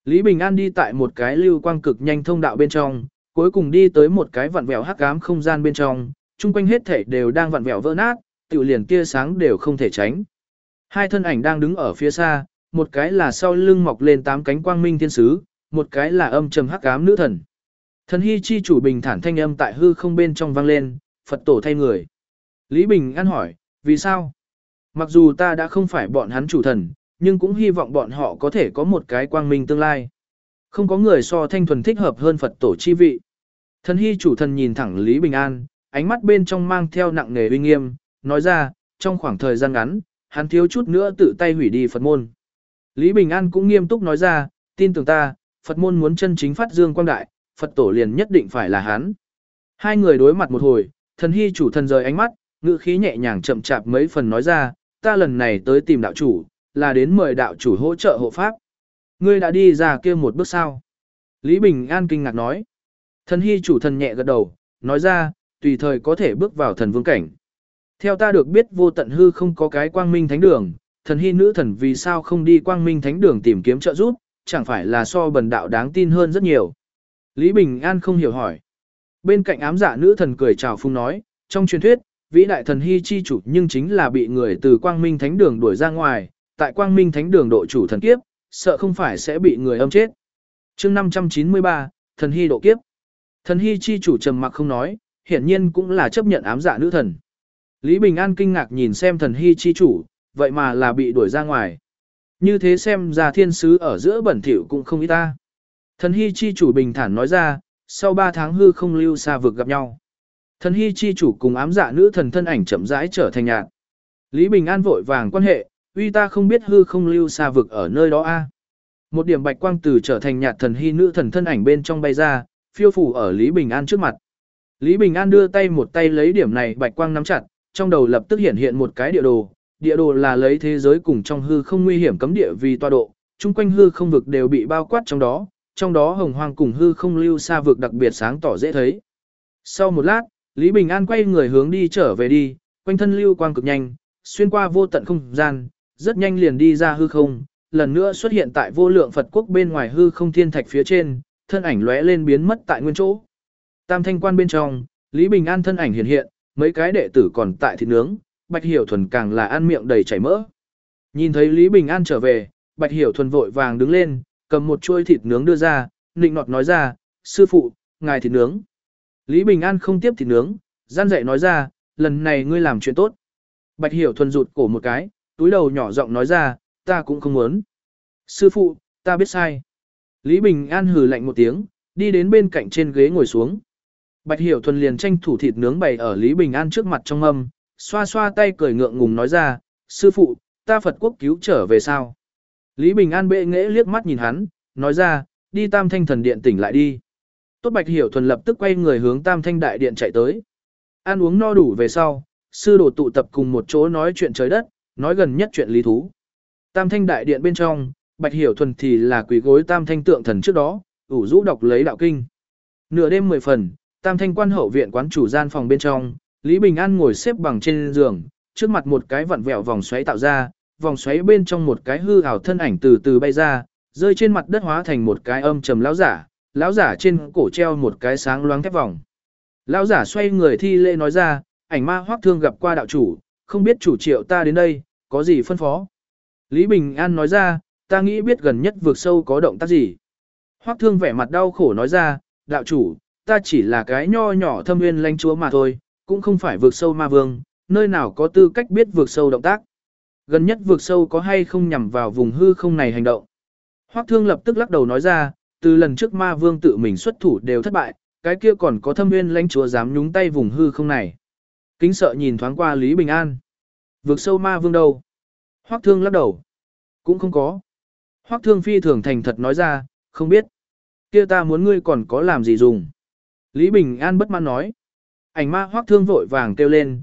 Lý Bình An đi tại một cái lưu quang cực nhanh thông đạo bên trong, cuối cùng đi tới một cái vặn vẹo hắc ám không gian bên trong, chung quanh hết thảy đều đang vặn vẹo vỡ nát, tiểu liền tia sáng đều không thể tránh. Hai thân ảnh đang đứng ở phía xa, một cái là sau lưng mọc lên 8 cánh quang minh thiên sứ, một cái là âm trầm hắc ám nữ thần. Thần hy chi chủ bình thản thanh âm tại hư không bên trong vang lên, Phật tổ thay người. Lý Bình An hỏi, vì sao? Mặc dù ta đã không phải bọn hắn chủ thần, nhưng cũng hy vọng bọn họ có thể có một cái quang minh tương lai. Không có người so thanh thuần thích hợp hơn Phật tổ chi vị. Thần hy chủ thần nhìn thẳng Lý Bình An, ánh mắt bên trong mang theo nặng nề uy nghiêm, nói ra, trong khoảng thời gian ngắn, hắn thiếu chút nữa tự tay hủy đi Phật môn. Lý Bình An cũng nghiêm túc nói ra, tin tưởng ta, Phật môn muốn chân chính phát dương quang đại, Phật tổ liền nhất định phải là hắn. Hai người đối mặt một hồi, thần hy chủ thần rời ánh mắt, ngữ khí nhẹ nhàng chậm chạp mấy phần nói ra, ta lần này tới tìm đạo chủ, là đến mời đạo chủ hỗ trợ hộ pháp. Ngươi đã đi ra kia một bước sao? Lý Bình An kinh ngạc nói. Thần hy chủ thần nhẹ gật đầu, nói ra, tùy thời có thể bước vào thần vương cảnh. Theo ta được biết vô tận hư không có cái quang minh thánh đường, thần hy nữ thần vì sao không đi quang minh thánh đường tìm kiếm trợ giúp, chẳng phải là so bần đạo đáng tin hơn rất nhiều. Lý Bình An không hiểu hỏi. Bên cạnh ám dạ nữ thần cười chào phung nói, trong truyền thuyết, vĩ đại thần hy chi chủ nhưng chính là bị người từ quang minh thánh đường đuổi ra ngoài, tại quang minh thánh đường độ chủ thần kiếp, sợ không phải sẽ bị người âm chết. chương 593, thần hy độ kiếp. Thần hy chi chủ trầm mặc không nói, hiển nhiên cũng là chấp nhận ám dạ nữ thần. Lý Bình An kinh ngạc nhìn xem thần hy chi chủ, vậy mà là bị đuổi ra ngoài. Như thế xem ra thiên sứ ở giữa bẩn thỉu cũng không ít ta. Thần hy chi chủ bình thản nói ra, sau 3 tháng hư không lưu xa vực gặp nhau. Thần hy chi chủ cùng ám dạ nữ thần thân ảnh chậm rãi trở thành nhạt. Lý Bình An vội vàng quan hệ, uy ta không biết hư không lưu xa vực ở nơi đó a. Một điểm bạch quang từ trở thành nhạt thần hy nữ thần thân ảnh bên trong bay ra, phiêu phủ ở Lý Bình An trước mặt. Lý Bình An đưa tay một tay lấy điểm này bạch quang nắm chặt, trong đầu lập tức hiện hiện một cái địa đồ là lấy thế giới cùng trong hư không nguy hiểm cấm địa vì tọa độ, chung quanh hư không vực đều bị bao quát trong đó hồng hoang cùng hư không lưu xa vực đặc biệt sáng tỏ dễ thấy. Sau một lát, Lý Bình An quay người hướng đi trở về đi, quanh thân lưu quang cực nhanh, xuyên qua vô tận không gian, rất nhanh liền đi ra hư không, lần nữa xuất hiện tại vô lượng Phật quốc bên ngoài hư không thiên thạch phía trên, thân ảnh lóe lên biến mất tại nguyên chỗ. Tam thanh quan bên trong, Lý Bình An thân ảnh hiện hiện, mấy cái đệ tử còn tại thịt nướng, Bạch Hiểu Thuần càng là ăn miệng đầy chảy mỡ. Nhìn thấy Lý Bình An trở về, Bạch Hiểu Thuần vội vàng đứng lên, cầm một chuôi thịt nướng đưa ra, nịnh nọt nói ra, sư phụ, ngài thịt nướng. Lý Bình An không tiếp thịt nướng, gian dạy nói ra, lần này ngươi làm chuyện tốt. Bạch Hiểu Thuần rụt cổ một cái, túi đầu nhỏ giọng nói ra, ta cũng không muốn. Sư phụ, ta biết sai. Lý Bình An hừ lạnh một tiếng, đi đến bên cạnh trên ghế ngồi xuống. Bạch Hiểu Thuần liền tranh thủ thịt nướng bày ở Lý Bình An trước mặt trong mâm, xoa xoa tay cười ngượng ngùng nói ra, sư phụ, ta Phật quốc cứu trở về sao? Lý Bình An bệ nghễ liếc mắt nhìn hắn, nói ra, đi Tam Thanh Thần Điện tỉnh lại đi. Tốt Bạch Hiểu Thuần lập tức quay người hướng Tam Thanh Đại Điện chạy tới. Ăn uống no đủ về sau, sư đồ tụ tập cùng một chỗ nói chuyện trời đất, nói gần nhất chuyện lý thú. Tam Thanh Đại Điện bên trong, Bạch Hiểu Thuần thì là quỳ gối Tam Thanh tượng thần trước đó, ủ rũ đọc lấy đạo kinh. Nửa đêm 10 phần, Tam Thanh quan hậu viện quán chủ gian phòng bên trong, Lý Bình An ngồi xếp bằng trên giường, trước mặt một cái vặn vẹo vòng xoáy tạo ra, vòng xoáy bên trong một cái hư ảo thân ảnh từ từ bay ra, rơi trên mặt đất hóa thành một cái âm trầm lão giả trên cổ treo một cái sáng loáng thép vòng. Lão giả xoay người thi lễ nói ra, ảnh ma Hoắc Thương gặp qua đạo chủ, không biết chủ triệu ta đến đây, có gì phân phó. Lý Bình An nói ra, ta nghĩ biết gần nhất vượt sâu có động tác gì. Hoắc Thương vẻ mặt đau khổ nói ra, đạo chủ, ta chỉ là cái nho nhỏ thâm nguyên lãnh chúa mà thôi, cũng không phải vượt sâu ma vương, nơi nào có tư cách biết vượt sâu động tác. Gần nhất vượt sâu có hay không nhằm vào vùng hư không này hành động. Hoắc Thương lập tức lắc đầu nói ra, từ lần trước ma vương tự mình xuất thủ đều thất bại, cái kia còn có thâm nguyên lãnh chúa dám nhúng tay vùng hư không này. Kính sợ nhìn thoáng qua Lý Bình An. Vượt sâu ma vương đâu? Hoắc Thương lắc đầu. Cũng không có. Hoắc Thương phi thường thành thật nói ra, không biết. Kia ta muốn ngươi còn có làm gì dùng. Lý Bình An bất mãn nói. Ảnh ma Hoắc Thương vội vàng kêu lên,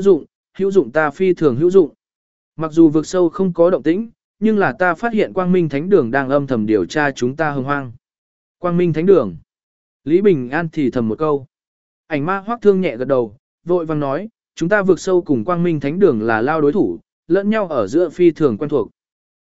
hữu dụng ta phi thường hữu dụng. Mặc dù vực sâu không có động tĩnh, nhưng là ta phát hiện Quang Minh Thánh Đường đang âm thầm điều tra chúng ta hưng hoang. Quang Minh Thánh Đường. Lý Bình An thì thầm một câu. Ảnh ma Hoắc Thương nhẹ gật đầu, vội vàng nói, chúng ta vực sâu cùng Quang Minh Thánh Đường là lao đối thủ, lẫn nhau ở giữa phi thường quen thuộc.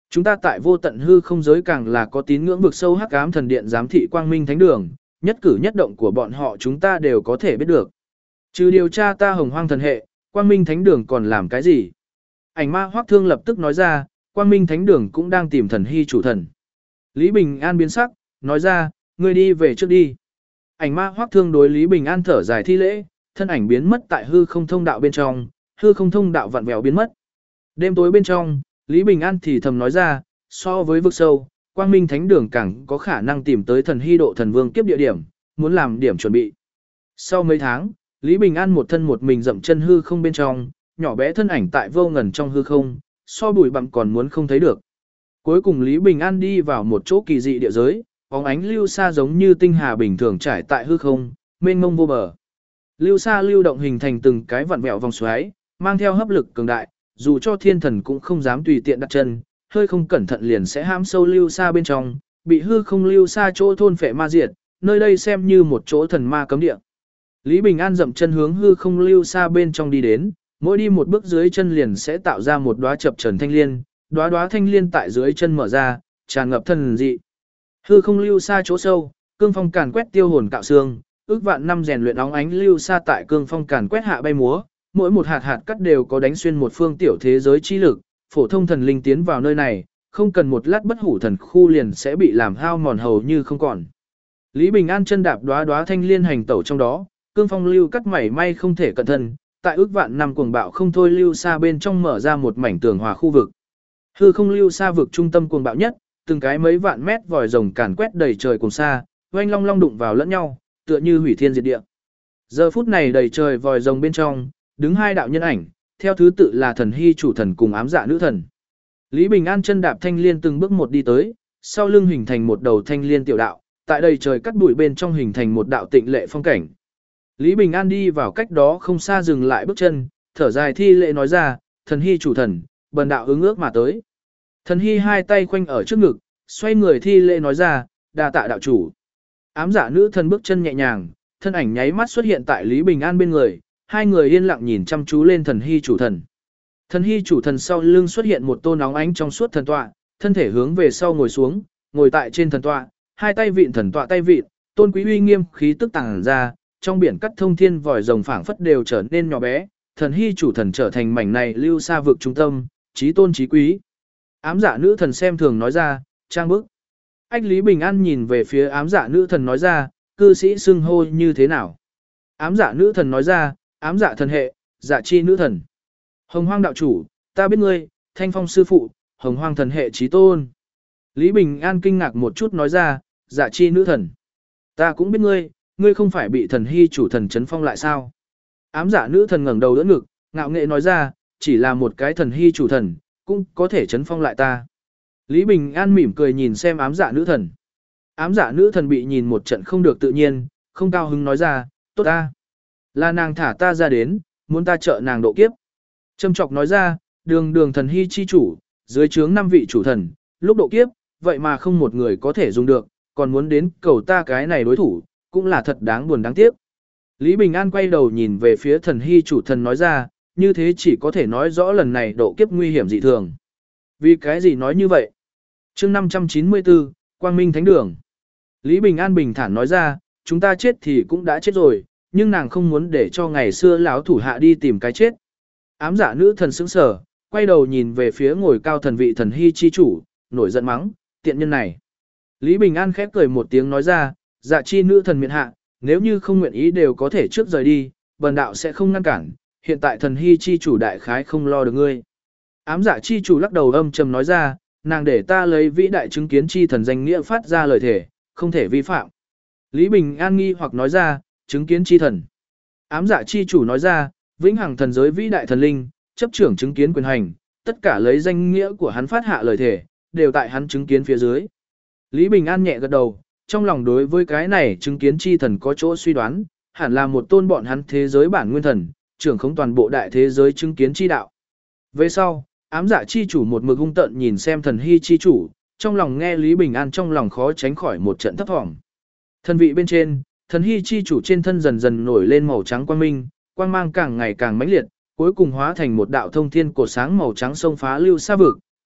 Chúng ta tại vô tận hư không giới càng là có tín ngưỡng vực sâu hắc ám thần điện giám thị quang minh thánh đường, nhất cử nhất động của bọn họ chúng ta đều có thể biết được. Trừ điều tra ta hồng hoang thần hệ, quang minh thánh đường còn làm cái gì? Ảnh ma Hoắc Thương lập tức nói ra, quang minh thánh đường cũng đang tìm thần hy chủ thần. Lý Bình An biến sắc, nói ra, ngươi đi về trước đi. Ảnh ma Hoắc Thương đối Lý Bình An thở dài thi lễ, thân ảnh biến mất tại hư không thông đạo bên trong, hư không thông đạo vặn vẹo biến mất. Đêm tối bên trong, Lý Bình An thì thầm nói ra, so với vực sâu, quang minh thánh đường càng có khả năng tìm tới thần hy độ thần vương kiếp địa điểm, muốn làm điểm chuẩn bị. Sau mấy tháng, Lý Bình An một thân một mình dậm chân hư không bên trong, nhỏ bé thân ảnh tại vô ngần trong hư không, so bụi bặm còn muốn không thấy được. Cuối cùng Lý Bình An đi vào một chỗ kỳ dị địa giới, bóng ánh lưu sa giống như tinh hà bình thường trải tại hư không, mênh mông vô bờ. Lưu sa lưu động hình thành từng cái vặn vẹo vòng xoáy, mang theo hấp lực cường đại, dù cho thiên thần cũng không dám tùy tiện đặt chân, hơi không cẩn thận liền sẽ hãm sâu lưu sa bên trong, bị hư không lưu sa chỗ thôn phệ ma diệt, nơi đây xem như một chỗ thần ma cấm địa. Lý Bình An dậm chân hướng hư không lưu sa bên trong đi đến, mỗi đi một bước dưới chân liền sẽ tạo ra một đóa chập chờn thanh liên, đóa thanh liên tại dưới chân mở ra, tràn ngập thần dị. Hư không lưu sa chỗ sâu, cương phong càn quét tiêu hồn cạo xương, ước vạn năm rèn luyện óng ánh lưu sa tại cương phong càn quét hạ bay múa, mỗi một hạt hạt cắt đều có đánh xuyên một phương tiểu thế giới chi lực, phổ thông thần linh tiến vào nơi này, không cần một lát bất hủ thần khu liền sẽ bị làm hao mòn hầu như không còn. Lý Bình An chân đạp đóa thanh liên hành tẩu trong đó, cương phong lưu cắt mảy may không thể cẩn thân, tại ước vạn năm cuồng bạo không thôi lưu sa bên trong mở ra một mảnh tường hòa khu vực. Hư không lưu sa vực trung tâm cuồng bạo nhất, từng cái mấy vạn mét vòi rồng càn quét đầy trời cùng xa, oanh long long đụng vào lẫn nhau, tựa như hủy thiên diệt địa. Giờ phút này đầy trời vòi rồng bên trong, đứng hai đạo nhân ảnh, theo thứ tự là thần hy chủ thần cùng ám dạ nữ thần. Lý Bình An chân đạp thanh liên từng bước một đi tới, sau lưng hình thành một đầu thanh liên tiểu đạo, tại đầy trời cắt bụi bên trong hình thành một đạo tịnh lệ phong cảnh. Lý Bình An đi vào cách đó không xa dừng lại bước chân, thở dài thi lễ nói ra, thần hy chủ thần, bần đạo ứng ước mà tới. Thần hy hai tay khoanh ở trước ngực, xoay người thi lễ nói ra, đa tạ đạo chủ. Ám dạ nữ thần bước chân nhẹ nhàng, thân ảnh nháy mắt xuất hiện tại Lý Bình An bên người, hai người yên lặng nhìn chăm chú lên thần hy chủ thần. Thần hy chủ thần sau lưng xuất hiện một tôn óng ánh trong suốt thần tọa, thân thể hướng về sau ngồi xuống, ngồi tại trên thần tọa, hai tay vịn thần tọa tay vịn, tôn quý uy nghiêm khí tức tàng ra, trong biển cắt thông thiên vòi rồng phảng phất đều trở nên nhỏ bé, thần hy chủ thần trở thành mảnh này lưu xa vực trung tâm, trí tôn trí quý. Ám dạ nữ thần xem thường nói ra, trang bức. Ách Lý Bình An nhìn về phía ám dạ nữ thần nói ra, cư sĩ xưng hô như thế nào? Ám dạ nữ thần nói ra, ám dạ thần hệ, dạ chi nữ thần. Hồng hoang đạo chủ, ta biết ngươi, thanh phong sư phụ, hồng hoang thần hệ trí tôn. Lý Bình An kinh ngạc một chút nói ra, dạ chi nữ thần. Ta cũng biết ngươi, ngươi không phải bị thần hy chủ thần chấn phong lại sao? Ám dạ nữ thần ngẩng đầu đỡ ngực, ngạo nghệ nói ra, chỉ là một cái thần hy chủ thần, cũng có thể chấn phong lại ta. Lý Bình An mỉm cười nhìn xem ám dạ nữ thần. Ám dạ nữ thần bị nhìn một trận không được tự nhiên, không cao hứng nói ra, tốt ta. Là nàng thả ta ra đến, muốn ta trợ nàng độ kiếp. Trâm Trọc nói ra, đường thần hy chi chủ, dưới trướng 5 vị chủ thần, lúc độ kiếp, vậy mà không một người có thể dùng được, còn muốn đến cầu ta cái này đối thủ, cũng là thật đáng buồn đáng tiếc. Lý Bình An quay đầu nhìn về phía thần hy chủ thần nói ra, như thế chỉ có thể nói rõ lần này độ kiếp nguy hiểm dị thường. Vì cái gì nói như vậy? Chương 594, Quang Minh Thánh Đường. Lý Bình An bình thản nói ra, chúng ta chết thì cũng đã chết rồi, nhưng nàng không muốn để cho ngày xưa lão thủ hạ đi tìm cái chết. Ám dạ nữ thần sững sờ, quay đầu nhìn về phía ngồi cao thần vị thần hy chi chủ, nổi giận mắng, tiện nhân này. Lý Bình An khép cười một tiếng nói ra, dạ chi nữ thần miện hạ, nếu như không nguyện ý đều có thể trước rời đi, bần đạo sẽ không ngăn cản, hiện tại thần hy chi chủ đại khái không lo được ngươi. Ám dạ chi chủ lắc đầu âm trầm nói ra, nàng để ta lấy vĩ đại chứng kiến chi thần danh nghĩa phát ra lời thể, không thể vi phạm. Lý Bình An nghi hoặc nói ra, chứng kiến chi thần. Ám dạ chi chủ nói ra, vĩnh hằng thần giới vĩ đại thần linh, chấp trưởng chứng kiến quyền hành, tất cả lấy danh nghĩa của hắn phát hạ lời thể, đều tại hắn chứng kiến phía dưới. Lý Bình An nhẹ gật đầu, trong lòng đối với cái này chứng kiến chi thần có chỗ suy đoán, hẳn là một tôn bọn hắn thế giới bản nguyên thần, trưởng khống toàn bộ đại thế giới chứng kiến chi đạo. Về sau, ám dạ chi chủ một mực hung tợn nhìn xem thần hy chi chủ, trong lòng nghe Lý Bình An trong lòng khó tránh khỏi một trận thấp thỏm. Thần vị bên trên, thần hy chi chủ trên thân dần dần nổi lên màu trắng quang minh, quang mang càng ngày càng mãnh liệt, cuối cùng hóa thành một đạo thông thiên cột sáng màu trắng xông phá lưu sa vực,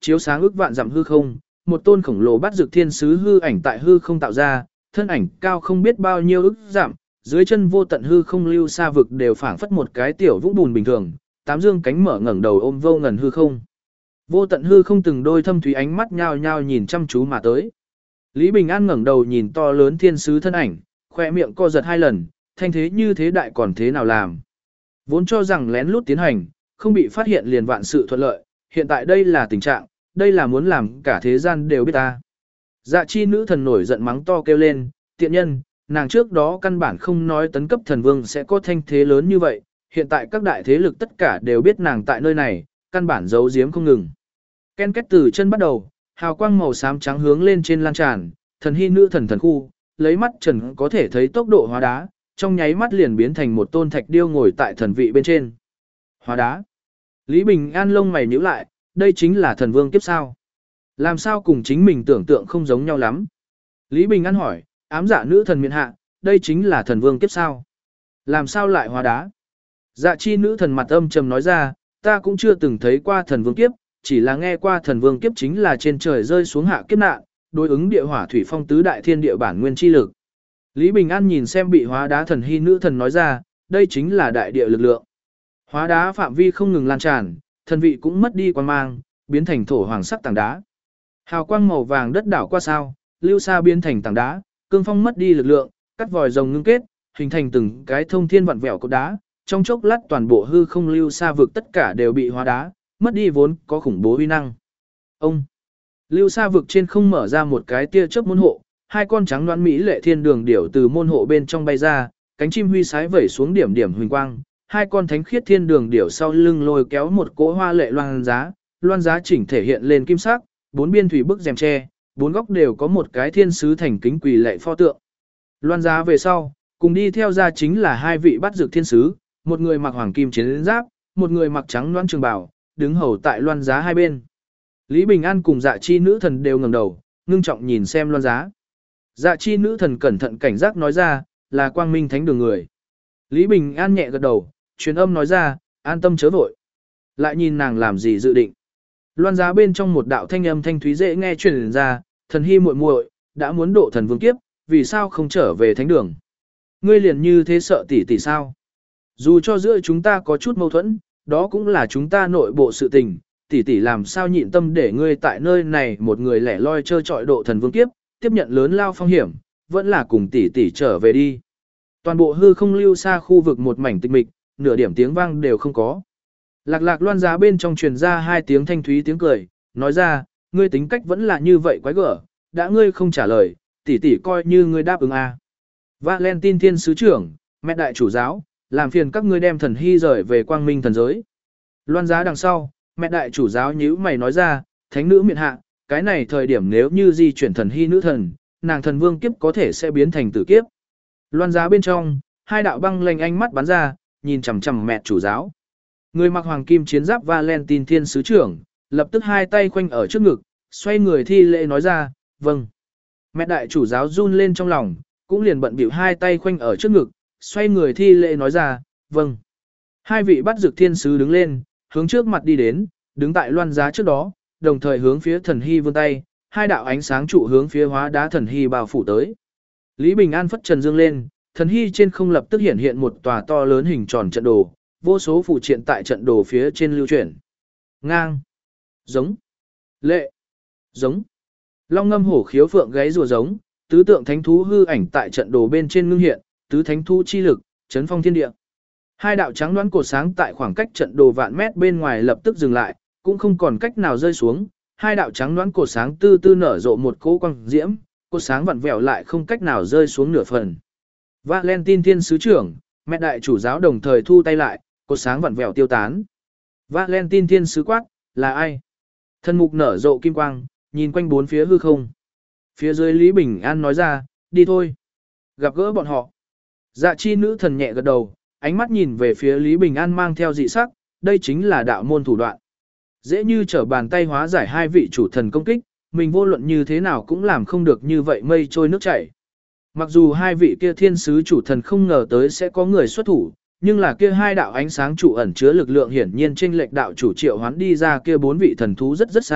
chiếu sáng ước vạn dặm hư không, một tôn khổng lồ bát dược thiên sứ hư ảnh tại hư không tạo ra, thân ảnh cao không biết bao nhiêu ước dặm, dưới chân vô tận hư không lưu xa vực đều phảng phất một cái tiểu vũng bùn bình thường, tám dương cánh mở ngẩng đầu ôm vô ngần hư không. Vô tận hư không từng đôi thâm thúy ánh mắt nhao nhao nhìn chăm chú mà tới. Lý Bình An ngẩng đầu nhìn to lớn thiên sứ thân ảnh, khoe miệng co giật hai lần, thanh thế như thế đại còn thế nào làm. Vốn cho rằng lén lút tiến hành, không bị phát hiện liền vạn sự thuận lợi, hiện tại đây là tình trạng, đây là muốn làm cả thế gian đều biết ta. Dạ chi nữ thần nổi giận mắng to kêu lên, tiện nhân, nàng trước đó căn bản không nói tấn cấp thần vương sẽ có thanh thế lớn như vậy, hiện tại các đại thế lực tất cả đều biết nàng tại nơi này, căn bản giấu giếm không ngừng. Ken kết từ chân bắt đầu, hào quang màu xám trắng hướng lên trên lan tràn, thần hy nữ thần thần khu, lấy mắt trần có thể thấy tốc độ hóa đá, trong nháy mắt liền biến thành một tôn thạch điêu ngồi tại thần vị bên trên. Hóa đá. Lý Bình An lông mày nhíu lại, đây chính là thần vương kiếp sao? Làm sao cùng chính mình tưởng tượng không giống nhau lắm? Lý Bình An hỏi, ám dạ nữ thần miện hạ, đây chính là thần vương kiếp sao? Làm sao lại hóa đá? Dạ chi nữ thần mặt âm trầm nói ra, ta cũng chưa từng thấy qua thần vương kiếp, chỉ là nghe qua thần vương kiếp chính là trên trời rơi xuống hạ kiếp nạn, đối ứng địa hỏa thủy phong tứ đại thiên địa bản nguyên chi lực. Lý Bình An nhìn xem bị hóa đá thần hy nữ thần nói ra, đây chính là đại địa lực lượng. Hóa đá phạm vi không ngừng lan tràn, thần vị cũng mất đi quan mang, biến thành thổ hoàng sắc tảng đá. Hào quang màu vàng đất đảo qua sao, lưu sa biến thành tảng đá, cương phong mất đi lực lượng, cắt vòi rồng ngưng kết, hình thành từng cái thông thiên vặn vẹo cột đá, trong chốc lát toàn bộ hư không lưu sa vực tất cả đều bị hóa đá, mất đi vốn có khủng bố uy năng. Ông lưu sa vực trên không mở ra một cái tia chớp môn hộ, hai con trắng đoán mỹ lệ thiên đường điểu từ môn hộ bên trong bay ra, cánh chim huy sái vẩy xuống điểm điểm huỳnh quang, hai con thánh khiết thiên đường điểu sau lưng lôi kéo một cỗ hoa lệ loan giá chỉnh thể hiện lên kim sắc, bốn biên thủy bức rèm tre, bốn góc đều có một cái thiên sứ thành kính quỳ lệ pho tượng. Loan giá về sau, cùng đi theo ra chính là hai vị bắt dược thiên sứ, một người mặc hoàng kim chiến giáp, một người mặc trắng loan trường bào, đứng hầu tại loan giá hai bên. Lý Bình An cùng Dạ chi nữ thần đều ngẩng đầu, ngưng trọng nhìn xem loan giá. Dạ chi nữ thần cẩn thận cảnh giác nói ra, là quang minh thánh đường người. Lý Bình An nhẹ gật đầu, truyền âm nói ra, an tâm chớ vội. Lại nhìn nàng làm gì dự định. Loan giá bên trong một đạo thanh âm thanh thúy dễ nghe truyền ra, thần hy muội muội đã muốn độ thần vương kiếp, vì sao không trở về thánh đường? Ngươi liền như thế sợ tỷ tỷ sao? Dù cho giữa chúng ta có chút mâu thuẫn, đó cũng là chúng ta nội bộ sự tình, tỷ tỷ làm sao nhịn tâm để ngươi tại nơi này một người lẻ loi chơi trọi độ thần vương kiếp, tiếp nhận lớn lao phong hiểm, vẫn là cùng tỷ tỷ trở về đi. Toàn bộ hư không lưu xa khu vực một mảnh tịch mịch, nửa điểm tiếng vang đều không có. Lạc lạc loan giá bên trong truyền ra hai tiếng thanh thúy tiếng cười, nói ra, ngươi tính cách vẫn là như vậy quái gở, đã ngươi không trả lời, tỷ tỷ coi như ngươi đáp ứng a. Valentine thiên sứ trưởng, mẹ đại chủ giáo, làm phiền các ngươi đem thần hy rời về quang minh thần giới. Loan giá đằng sau, mẹ đại chủ giáo nhíu mày nói ra, thánh nữ miện hạ, cái này thời điểm nếu như di chuyển thần hy nữ thần, nàng thần vương kiếp có thể sẽ biến thành tử kiếp. Loan giá bên trong, hai đạo băng lanh ánh mắt bắn ra, nhìn chằm chằm mẹ chủ giáo. Người mặc hoàng kim chiến giáp Valentine thiên sứ trưởng, lập tức hai tay khoanh ở trước ngực, xoay người thi lễ nói ra, vâng. Mẹ đại chủ giáo run lên trong lòng, cũng liền bận bịu hai tay khoanh ở trước ngực, xoay người thi lễ nói ra, vâng. Hai vị bắt dược thiên sứ đứng lên, hướng trước mặt đi đến, đứng tại loan giá trước đó, đồng thời hướng phía thần hy vươn tay, hai đạo ánh sáng trụ hướng phía hóa đá thần hy bao phủ tới. Lý Bình An phất trần dương lên, thần hy trên không lập tức hiện hiện một tòa to lớn hình tròn trận đồ, vô số phụ triện tại trận đồ phía trên lưu chuyển. Ngang, giống, lệ, giống, long ngâm hổ khiếu phượng gáy rùa giống, tứ tượng thánh thú hư ảnh tại trận đồ bên trên ngưng hiện, tứ thánh thú chi lực, chấn phong thiên địa. Hai đạo trắng đoán cột sáng tại khoảng cách trận đồ vạn mét bên ngoài lập tức dừng lại, cũng không còn cách nào rơi xuống. Hai đạo trắng đoán cột sáng tư tư nở rộ một cỗ quang diễm, cột sáng vặn vẹo lại không cách nào rơi xuống nửa phần. Valentine thiên sứ trưởng, mẹ đại chủ giáo đồng thời thu tay lại, cột sáng vặn vẹo tiêu tán. Valentine thiên sứ quát, là ai? Thân mục nở rộ kim quang, nhìn quanh bốn phía hư không. Phía dưới Lý Bình An nói ra, đi thôi. Gặp gỡ bọn họ. Dạ chi nữ thần nhẹ gật đầu, ánh mắt nhìn về phía Lý Bình An mang theo dị sắc, đây chính là đạo môn thủ đoạn. Dễ như trở bàn tay hóa giải hai vị chủ thần công kích, mình vô luận như thế nào cũng làm không được như vậy mây trôi nước chảy. Mặc dù hai vị kia thiên sứ chủ thần không ngờ tới sẽ có người xuất thủ, nhưng là kia hai đạo ánh sáng trụ ẩn chứa lực lượng hiển nhiên chênh lệch đạo chủ triệu hoán đi ra kia bốn vị thần thú rất rất xa,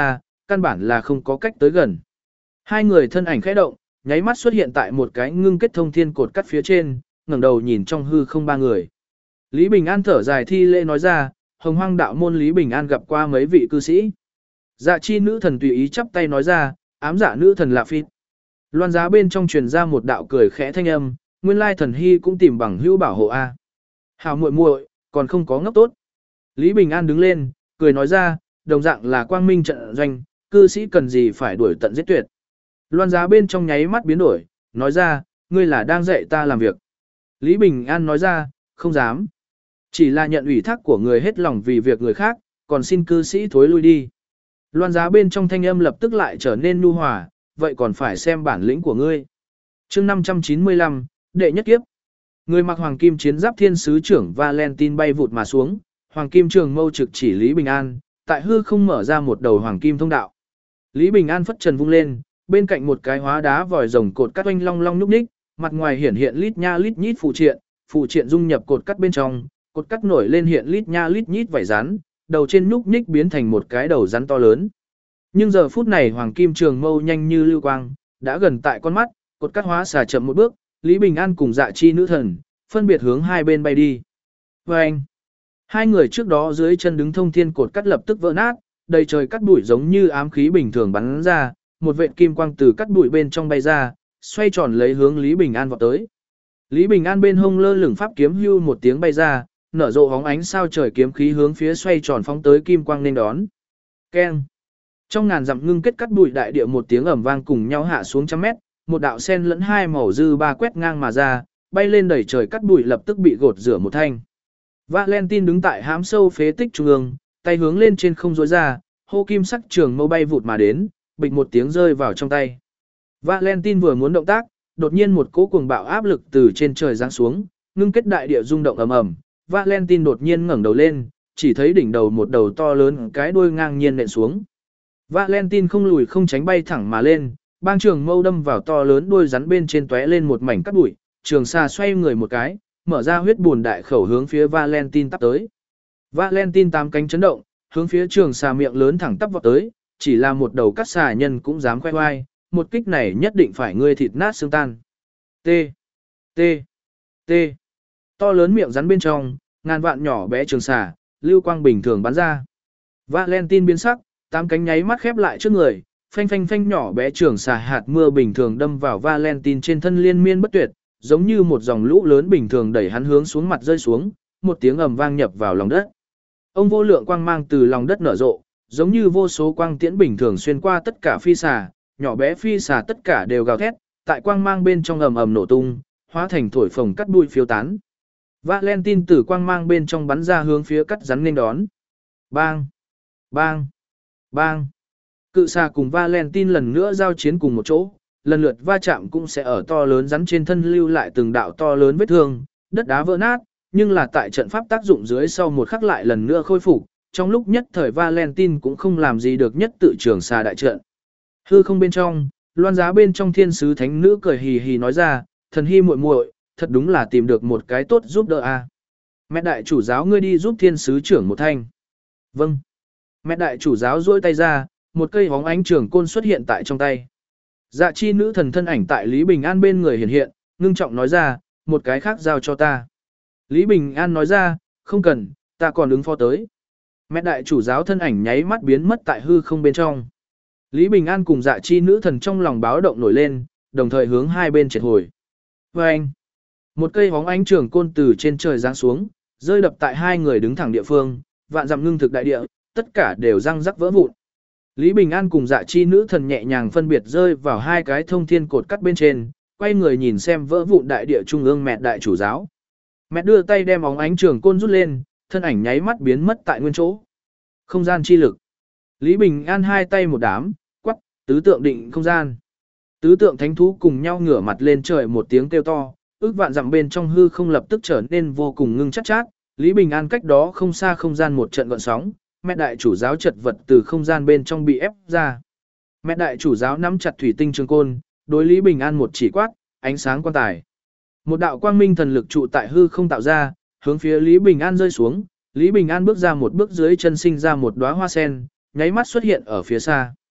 căn bản là không có cách tới gần. Hai người thân ảnh khẽ động, nháy mắt xuất hiện tại một cái ngưng kết thông thiên cột cắt phía trên, ngẩng đầu nhìn trong hư không ba người. Lý Bình An thở dài thi lễ nói ra, Hồng Hoang đạo môn Lý Bình An gặp qua mấy vị cư sĩ. Dạ chi nữ thần tùy ý chắp tay nói ra, ám dạ nữ thần Lạ Phít. Loan giá bên trong truyền ra một đạo cười khẽ thanh âm, nguyên lai thần hy cũng tìm bằng hữu bảo hộ a. Hào muội muội, còn không có ngốc tốt. Lý Bình An đứng lên, cười nói ra, đồng dạng là quang minh trận doanh, cư sĩ cần gì phải đuổi tận giết tuyệt. Loan giá bên trong nháy mắt biến đổi, nói ra, ngươi là đang dạy ta làm việc. Lý Bình An nói ra, không dám. Chỉ là nhận ủy thác của người hết lòng vì việc người khác, còn xin cư sĩ thối lui đi. Loan giá bên trong thanh âm lập tức lại trở nên nhu hòa, vậy còn phải xem bản lĩnh của ngươi. chương 595, đệ nhất kiếp. Người mặc hoàng kim chiến giáp thiên sứ trưởng Valentine bay vụt mà xuống, hoàng kim trường mâu trực chỉ Lý Bình An, tại hư không mở ra một đầu hoàng kim thông đạo. Lý Bình An phất trần vung lên, bên cạnh một cái hóa đá vòi rồng cột cắt oanh long long nhúc nhích, mặt ngoài hiển hiện lít nha lít nhít phụ triện dung nhập cột cắt bên trong, cột cắt nổi lên hiện lít nha lít nhít vảy rắn, đầu trên nhúc nhích biến thành một cái đầu rắn to lớn. Nhưng giờ phút này hoàng kim trường mâu nhanh như lưu quang, đã gần tại con mắt, cột cắt hóa xà chậm một bước, Lý Bình An cùng Dạ chi nữ thần, phân biệt hướng hai bên bay đi. Vâng! Hai người trước đó dưới chân đứng thông thiên cột cắt lập tức vỡ nát, đầy trời cắt bụi giống như ám khí bình thường bắn ra, một vệt kim quang từ cắt bụi bên trong bay ra, xoay tròn lấy hướng Lý Bình An vọt tới. Lý Bình An bên hông lơ lửng pháp kiếm hưu một tiếng bay ra, nở rộ hóng ánh sao trời kiếm khí hướng phía xoay tròn phóng tới kim quang nên đón. Keng! Trong ngàn dặm ngưng kết cắt bụi đại địa một tiếng ầm vang cùng nhau hạ xuống trăm mét, một đạo sen lẫn hai màu dư ba quét ngang mà ra, bay lên đẩy trời cắt bụi lập tức bị gột rửa một thanh. Valentine đứng tại hám sâu phế tích trung ương, tay hướng lên trên không rối ra, hô kim sắc trường mâu bay vụt mà đến, bịch một tiếng rơi vào trong tay. Valentine vừa muốn động tác, đột nhiên một cỗ cuồng bạo áp lực từ trên trời giáng xuống, ngưng kết đại địa rung động ầm ầm. Valentine đột nhiên ngẩng đầu lên, chỉ thấy đỉnh đầu một đầu to lớn cái đuôi ngang nhiên nện xuống. Valentine không lùi không tránh bay thẳng mà lên, bang trường mâu đâm vào to lớn đuôi rắn bên trên tóe lên một mảnh cắt bụi, trường xà xoay người một cái, mở ra huyết buồn đại khẩu hướng phía Valentine tắp tới. Valentine tám cánh chấn động, hướng phía trường xà miệng lớn thẳng tắp vọt tới, chỉ là một đầu cắt xà nhân cũng dám khoe khoai, một kích này nhất định phải ngươi thịt nát xương tan. T. T. T. To lớn miệng rắn bên trong, ngàn vạn nhỏ bé trường xà, lưu quang bình thường bắn ra. Valentine biến sắc, tám cánh nháy mắt khép lại trước người, phanh phanh phanh nhỏ bé trường xà hạt mưa bình thường đâm vào Valentine trên thân liên miên bất tuyệt, giống như một dòng lũ lớn bình thường đẩy hắn hướng xuống mặt rơi xuống, một tiếng ầm vang nhập vào lòng đất. Ông vô lượng quang mang từ lòng đất nở rộ, giống như vô số quang tiễn bình thường xuyên qua tất cả phi xà, nhỏ bé phi xà tất cả đều gào thét, tại quang mang bên trong ầm ầm nổ tung, hóa thành thổi phồng cắt bụi phiêu tán. Valentine từ quang mang bên trong bắn ra hướng phía cắt rắn nên đón. Bang! Bang! Bang! Cự xà cùng Valentine lần nữa giao chiến cùng một chỗ, lần lượt va chạm cũng sẽ ở to lớn rắn trên thân lưu lại từng đạo to lớn vết thương, đất đá vỡ nát, nhưng là tại trận pháp tác dụng dưới sau một khắc lại lần nữa khôi phục, trong lúc nhất thời Valentine cũng không làm gì được nhất tự trường xà đại trận. Hư không bên trong, loan giá bên trong thiên sứ thánh nữ cười hì hì nói ra, thần hy muội muội, thật đúng là tìm được một cái tốt giúp đỡ a. Mẹ đại chủ giáo ngươi đi giúp thiên sứ trưởng một thanh. Vâng. Mẹ đại chủ giáo duỗi tay ra, một cây hóng ánh trường côn xuất hiện tại trong tay. Dạ chi nữ thần thân ảnh tại Lý Bình An bên người hiện hiện, ngưng trọng nói ra, một cái khác giao cho ta. Lý Bình An nói ra, không cần, ta còn ứng phó tới. Mẹ đại chủ giáo thân ảnh nháy mắt biến mất tại hư không bên trong. Lý Bình An cùng dạ chi nữ thần trong lòng báo động nổi lên, đồng thời hướng hai bên triệt hồi. Và anh, một cây hóng ánh trường côn từ trên trời giáng xuống, rơi đập tại hai người đứng thẳng địa phương, vạn dặm ngưng thực đại địa, tất cả đều răng rắc vỡ vụn. Lý Bình An cùng dạ chi nữ thần nhẹ nhàng phân biệt rơi vào hai cái thông thiên cột cắt bên trên, quay người nhìn xem vỡ vụn đại địa trung ương mẹ đại chủ giáo. Mẹ đưa tay đem óng ánh trường côn rút lên, thân ảnh nháy mắt biến mất tại nguyên chỗ. Không gian chi lực. Lý Bình An hai tay một đám, quắc, tứ tượng định không gian. Tứ tượng thánh thú cùng nhau ngửa mặt lên trời một tiếng kêu to, ước vạn dặm bên trong hư không lập tức trở nên vô cùng ngưng chắc chát. Lý Bình An cách đó không xa không gian một trận gợn sóng, mẹ đại chủ giáo chật vật từ không gian bên trong bị ép ra. Mẹ đại chủ giáo nắm chặt thủy tinh trường côn, đối Lý Bình An một chỉ quát, ánh sáng quan tài. Một đạo quang minh thần lực trụ tại hư không tạo ra, hướng phía Lý Bình An rơi xuống. Lý Bình An bước ra một bước dưới chân sinh ra một đóa hoa sen, nháy mắt xuất hiện ở phía xa.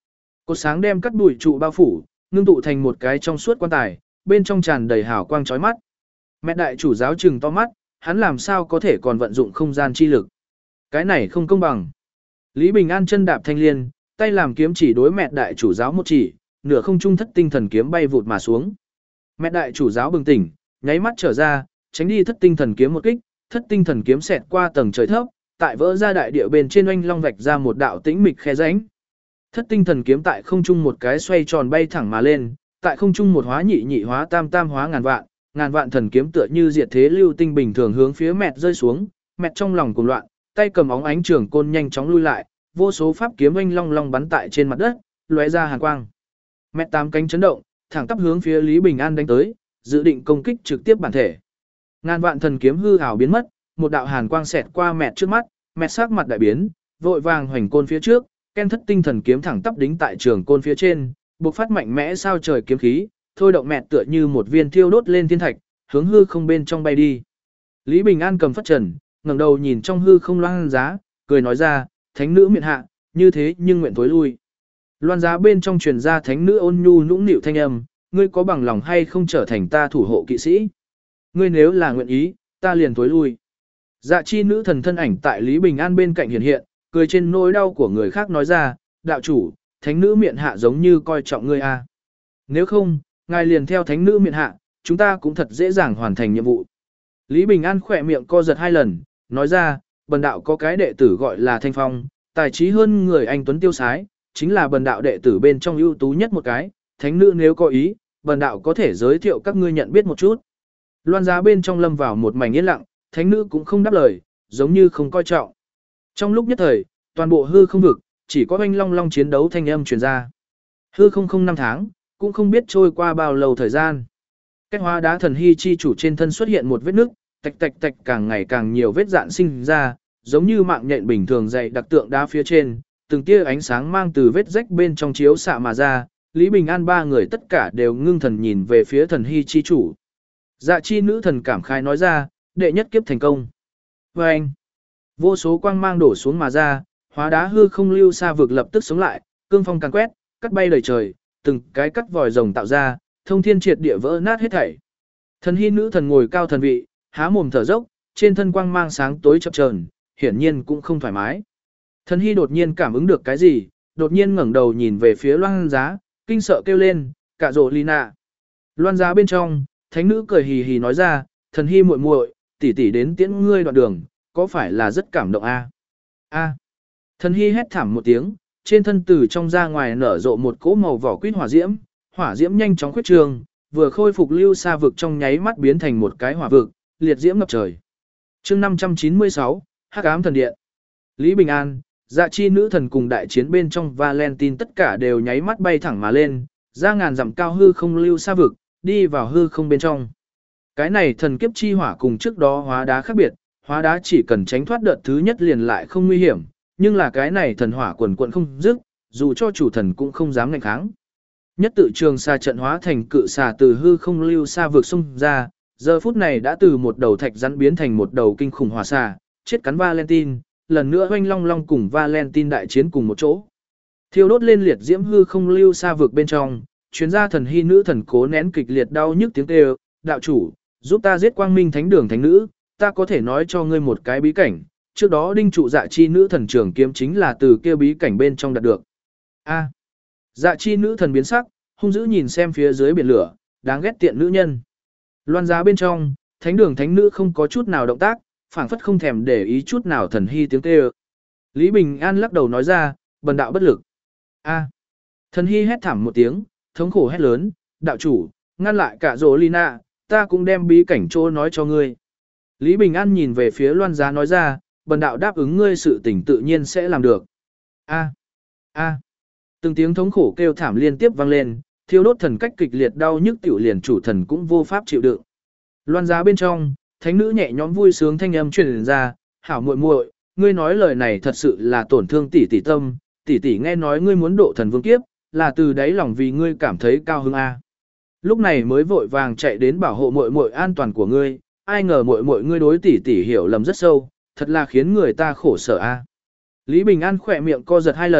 Cột sáng đem cắt bụi trụ bao phủ, ngưng tụ thành một cái trong suốt quan tài, bên trong tràn đầy hào quang chói mắt. Mẹ đại chủ giáo trừng to mắt, hắn làm sao có thể còn vận dụng không gian chi lực. Cái này không công bằng. Lý Bình An chân đạp thanh liên, tay làm kiếm chỉ đối mẹ đại chủ giáo một chỉ, nửa không trung thất tinh thần kiếm bay vụt mà xuống. Mẹ đại chủ giáo bừng tỉnh, nháy mắt trở ra, tránh đi thất tinh thần kiếm một kích, thất tinh thần kiếm xẹt qua tầng trời thấp, tại vỡ ra đại địa bên trên oanh long vạch ra một đạo tĩnh mịch khe rãnh. Thất tinh thần kiếm tại không trung một cái xoay tròn bay thẳng mà lên, tại không trung một hóa nhị, nhị hóa tam, tam hóa ngàn vạn thần kiếm tựa như diệt thế lưu tinh bình thường hướng phía mẹt rơi xuống, mẹt trong lòng cuồng loạn, tay cầm óng ánh trường côn nhanh chóng lui lại, vô số pháp kiếm oanh long long bắn tại trên mặt đất, lóe ra hàn quang. Mẹt tám cánh chấn động, thẳng tắp hướng phía Lý Bình An đánh tới, dự định công kích trực tiếp bản thể. Ngàn vạn thần kiếm hư ảo biến mất, một đạo hàn quang xẹt qua mẹt trước mắt, mẹt sắc mặt đại biến, vội vàng hoành côn phía trước, ken thất tinh thần kiếm thẳng tắp đính tại trường côn phía trên, bộc phát mạnh mẽ sao trời kiếm khí, thôi động mẹt tựa như một viên thiêu đốt lên thiên thạch, hướng hư không bên trong bay đi. Lý Bình An cầm phất trần, ngẩng đầu nhìn trong hư không loan giá, cười nói ra, thánh nữ miện hạ, như thế nhưng nguyện tối lui. Loan giá bên trong truyền ra thánh nữ ôn nhu nũng nịu thanh âm, ngươi có bằng lòng hay không trở thành ta thủ hộ kỵ sĩ? Ngươi nếu là nguyện ý, ta liền tối lui. Dạ chi nữ thần thân ảnh tại Lý Bình An bên cạnh hiện hiện, cười trên nỗi đau của người khác nói ra, đạo chủ, thánh nữ miện hạ giống như coi trọng ngươi a. Nếu không, ngài liền theo thánh nữ miện hạ, chúng ta cũng thật dễ dàng hoàn thành nhiệm vụ. Lý Bình An khỏe miệng co giật 2 lần, nói ra, bần đạo có cái đệ tử gọi là Thanh Phong, tài trí hơn người anh tuấn tiêu sái, chính là bần đạo đệ tử bên trong ưu tú nhất một cái, thánh nữ nếu có ý, bần đạo có thể giới thiệu các ngươi nhận biết một chút. Loan giá bên trong lâm vào một mảnh yên lặng, thánh nữ cũng không đáp lời, giống như không coi trọng. Trong lúc nhất thời, toàn bộ hư không vực, chỉ có oanh long long chiến đấu thanh âm truyền ra. Hư không 5 tháng, cũng không biết trôi qua bao lâu thời gian. Cách hóa đá thần hy chi chủ trên thân xuất hiện một vết nứt, tạch tạch tạch càng ngày càng nhiều vết dạn sinh ra, giống như mạng nhện bình thường dày đặc tượng đá phía trên, từng tia ánh sáng mang từ vết rách bên trong chiếu xạ mà ra, Lý Bình An 3 người tất cả đều ngưng thần nhìn về phía thần hy chi chủ. Dạ chi nữ thần cảm khai nói ra, đệ nhất kiếp thành công. Và anh, vô số quang mang đổ xuống mà ra, hóa đá hư không lưu xa vực lập tức sống lại, cương phong càng quét, cắt bay đầy trời, từng cái cắt vòi rồng tạo ra, thông thiên triệt địa vỡ nát hết thảy. Thần hy nữ thần ngồi cao thần vị, há mồm thở dốc, trên thân quang mang sáng tối chập chờn, hiển nhiên cũng không thoải mái. Thần hy đột nhiên cảm ứng được cái gì, đột nhiên ngẩng đầu nhìn về phía loan giá, kinh sợ kêu lên, cả rộ Lina. Loan giá bên trong, thánh nữ cười hì hì nói ra, thần hy muội muội, tỷ tỷ đến tiễn ngươi đoạn đường, có phải là rất cảm động a? A. Thần hy hét thảm một tiếng, trên thân từ trong ra ngoài nở rộ một cỗ màu vỏ quýt hỏa diễm nhanh chóng khuyết trường, vừa khôi phục lưu xa vực trong nháy mắt biến thành một cái hỏa vực, liệt diễm ngập trời. Chương 596, Hắc ám thần điện. Lý Bình An, Dạ chi nữ thần cùng đại chiến bên trong Valentine tất cả đều nháy mắt bay thẳng mà lên, ra ngàn dặm cao hư không lưu xa vực, đi vào hư không bên trong. Cái này thần kiếp chi hỏa cùng trước đó hóa đá khác biệt, hóa đá chỉ cần tránh thoát đợt thứ nhất liền lại không nguy hiểm, nhưng là cái này thần hỏa quần quận không dứt, dù cho chủ thần cũng không dám ngạnh kháng. Nhất tự trường xa trận hóa thành cự xà từ hư không lưu xa vực xung ra, giờ phút này đã từ một đầu thạch rắn biến thành một đầu kinh khủng hỏa xà, chết cắn Valentine, lần nữa oanh long long cùng Valentine đại chiến cùng một chỗ. Thiêu đốt lên liệt diễm hư không lưu xa vực bên trong, chuyên gia thần hy nữ thần cố nén kịch liệt đau nhức tiếng kêu, đạo chủ, giúp ta giết quang minh thánh đường thánh nữ, ta có thể nói cho ngươi một cái bí cảnh, trước đó đinh trụ dạ chi nữ thần trường kiếm chính là từ kia bí cảnh bên trong đạt được. A. Dạ chi nữ thần biến sắc, hung dữ nhìn xem phía dưới biển lửa, đáng ghét tiện nữ nhân. Loan giá bên trong, thánh đường thánh nữ không có chút nào động tác, phảng phất không thèm để ý chút nào thần hy tiếng kêu. Lý Bình An lắc đầu nói ra, bần đạo bất lực. A. Thần hy hét thảm một tiếng, thống khổ hét lớn, đạo chủ, ngăn lại cả rỗ Lina, ta cũng đem bí cảnh chỗ nói cho ngươi. Lý Bình An nhìn về phía loan giá nói ra, bần đạo đáp ứng ngươi sự tình tự nhiên sẽ làm được. A. A. Từng tiếng thống khổ kêu thảm liên tiếp vang lên, thiêu đốt thần cách kịch liệt đau nhức tiểu liền chủ thần cũng vô pháp chịu đựng. Loan giá bên trong, thánh nữ nhẹ nhõm vui sướng thanh âm truyền ra, hảo muội muội, ngươi nói lời này thật sự là tổn thương tỷ tỷ tâm, tỷ tỷ nghe nói ngươi muốn độ thần vương kiếp, là từ đáy lòng vì ngươi cảm thấy cao hứng a. Lúc này mới vội vàng chạy đến bảo hộ muội muội an toàn của ngươi, ai ngờ muội muội ngươi đối tỷ tỷ hiểu lầm rất sâu, thật là khiến người ta khổ sở a. Lý Bình An khỏe miệng co giật 2 lần,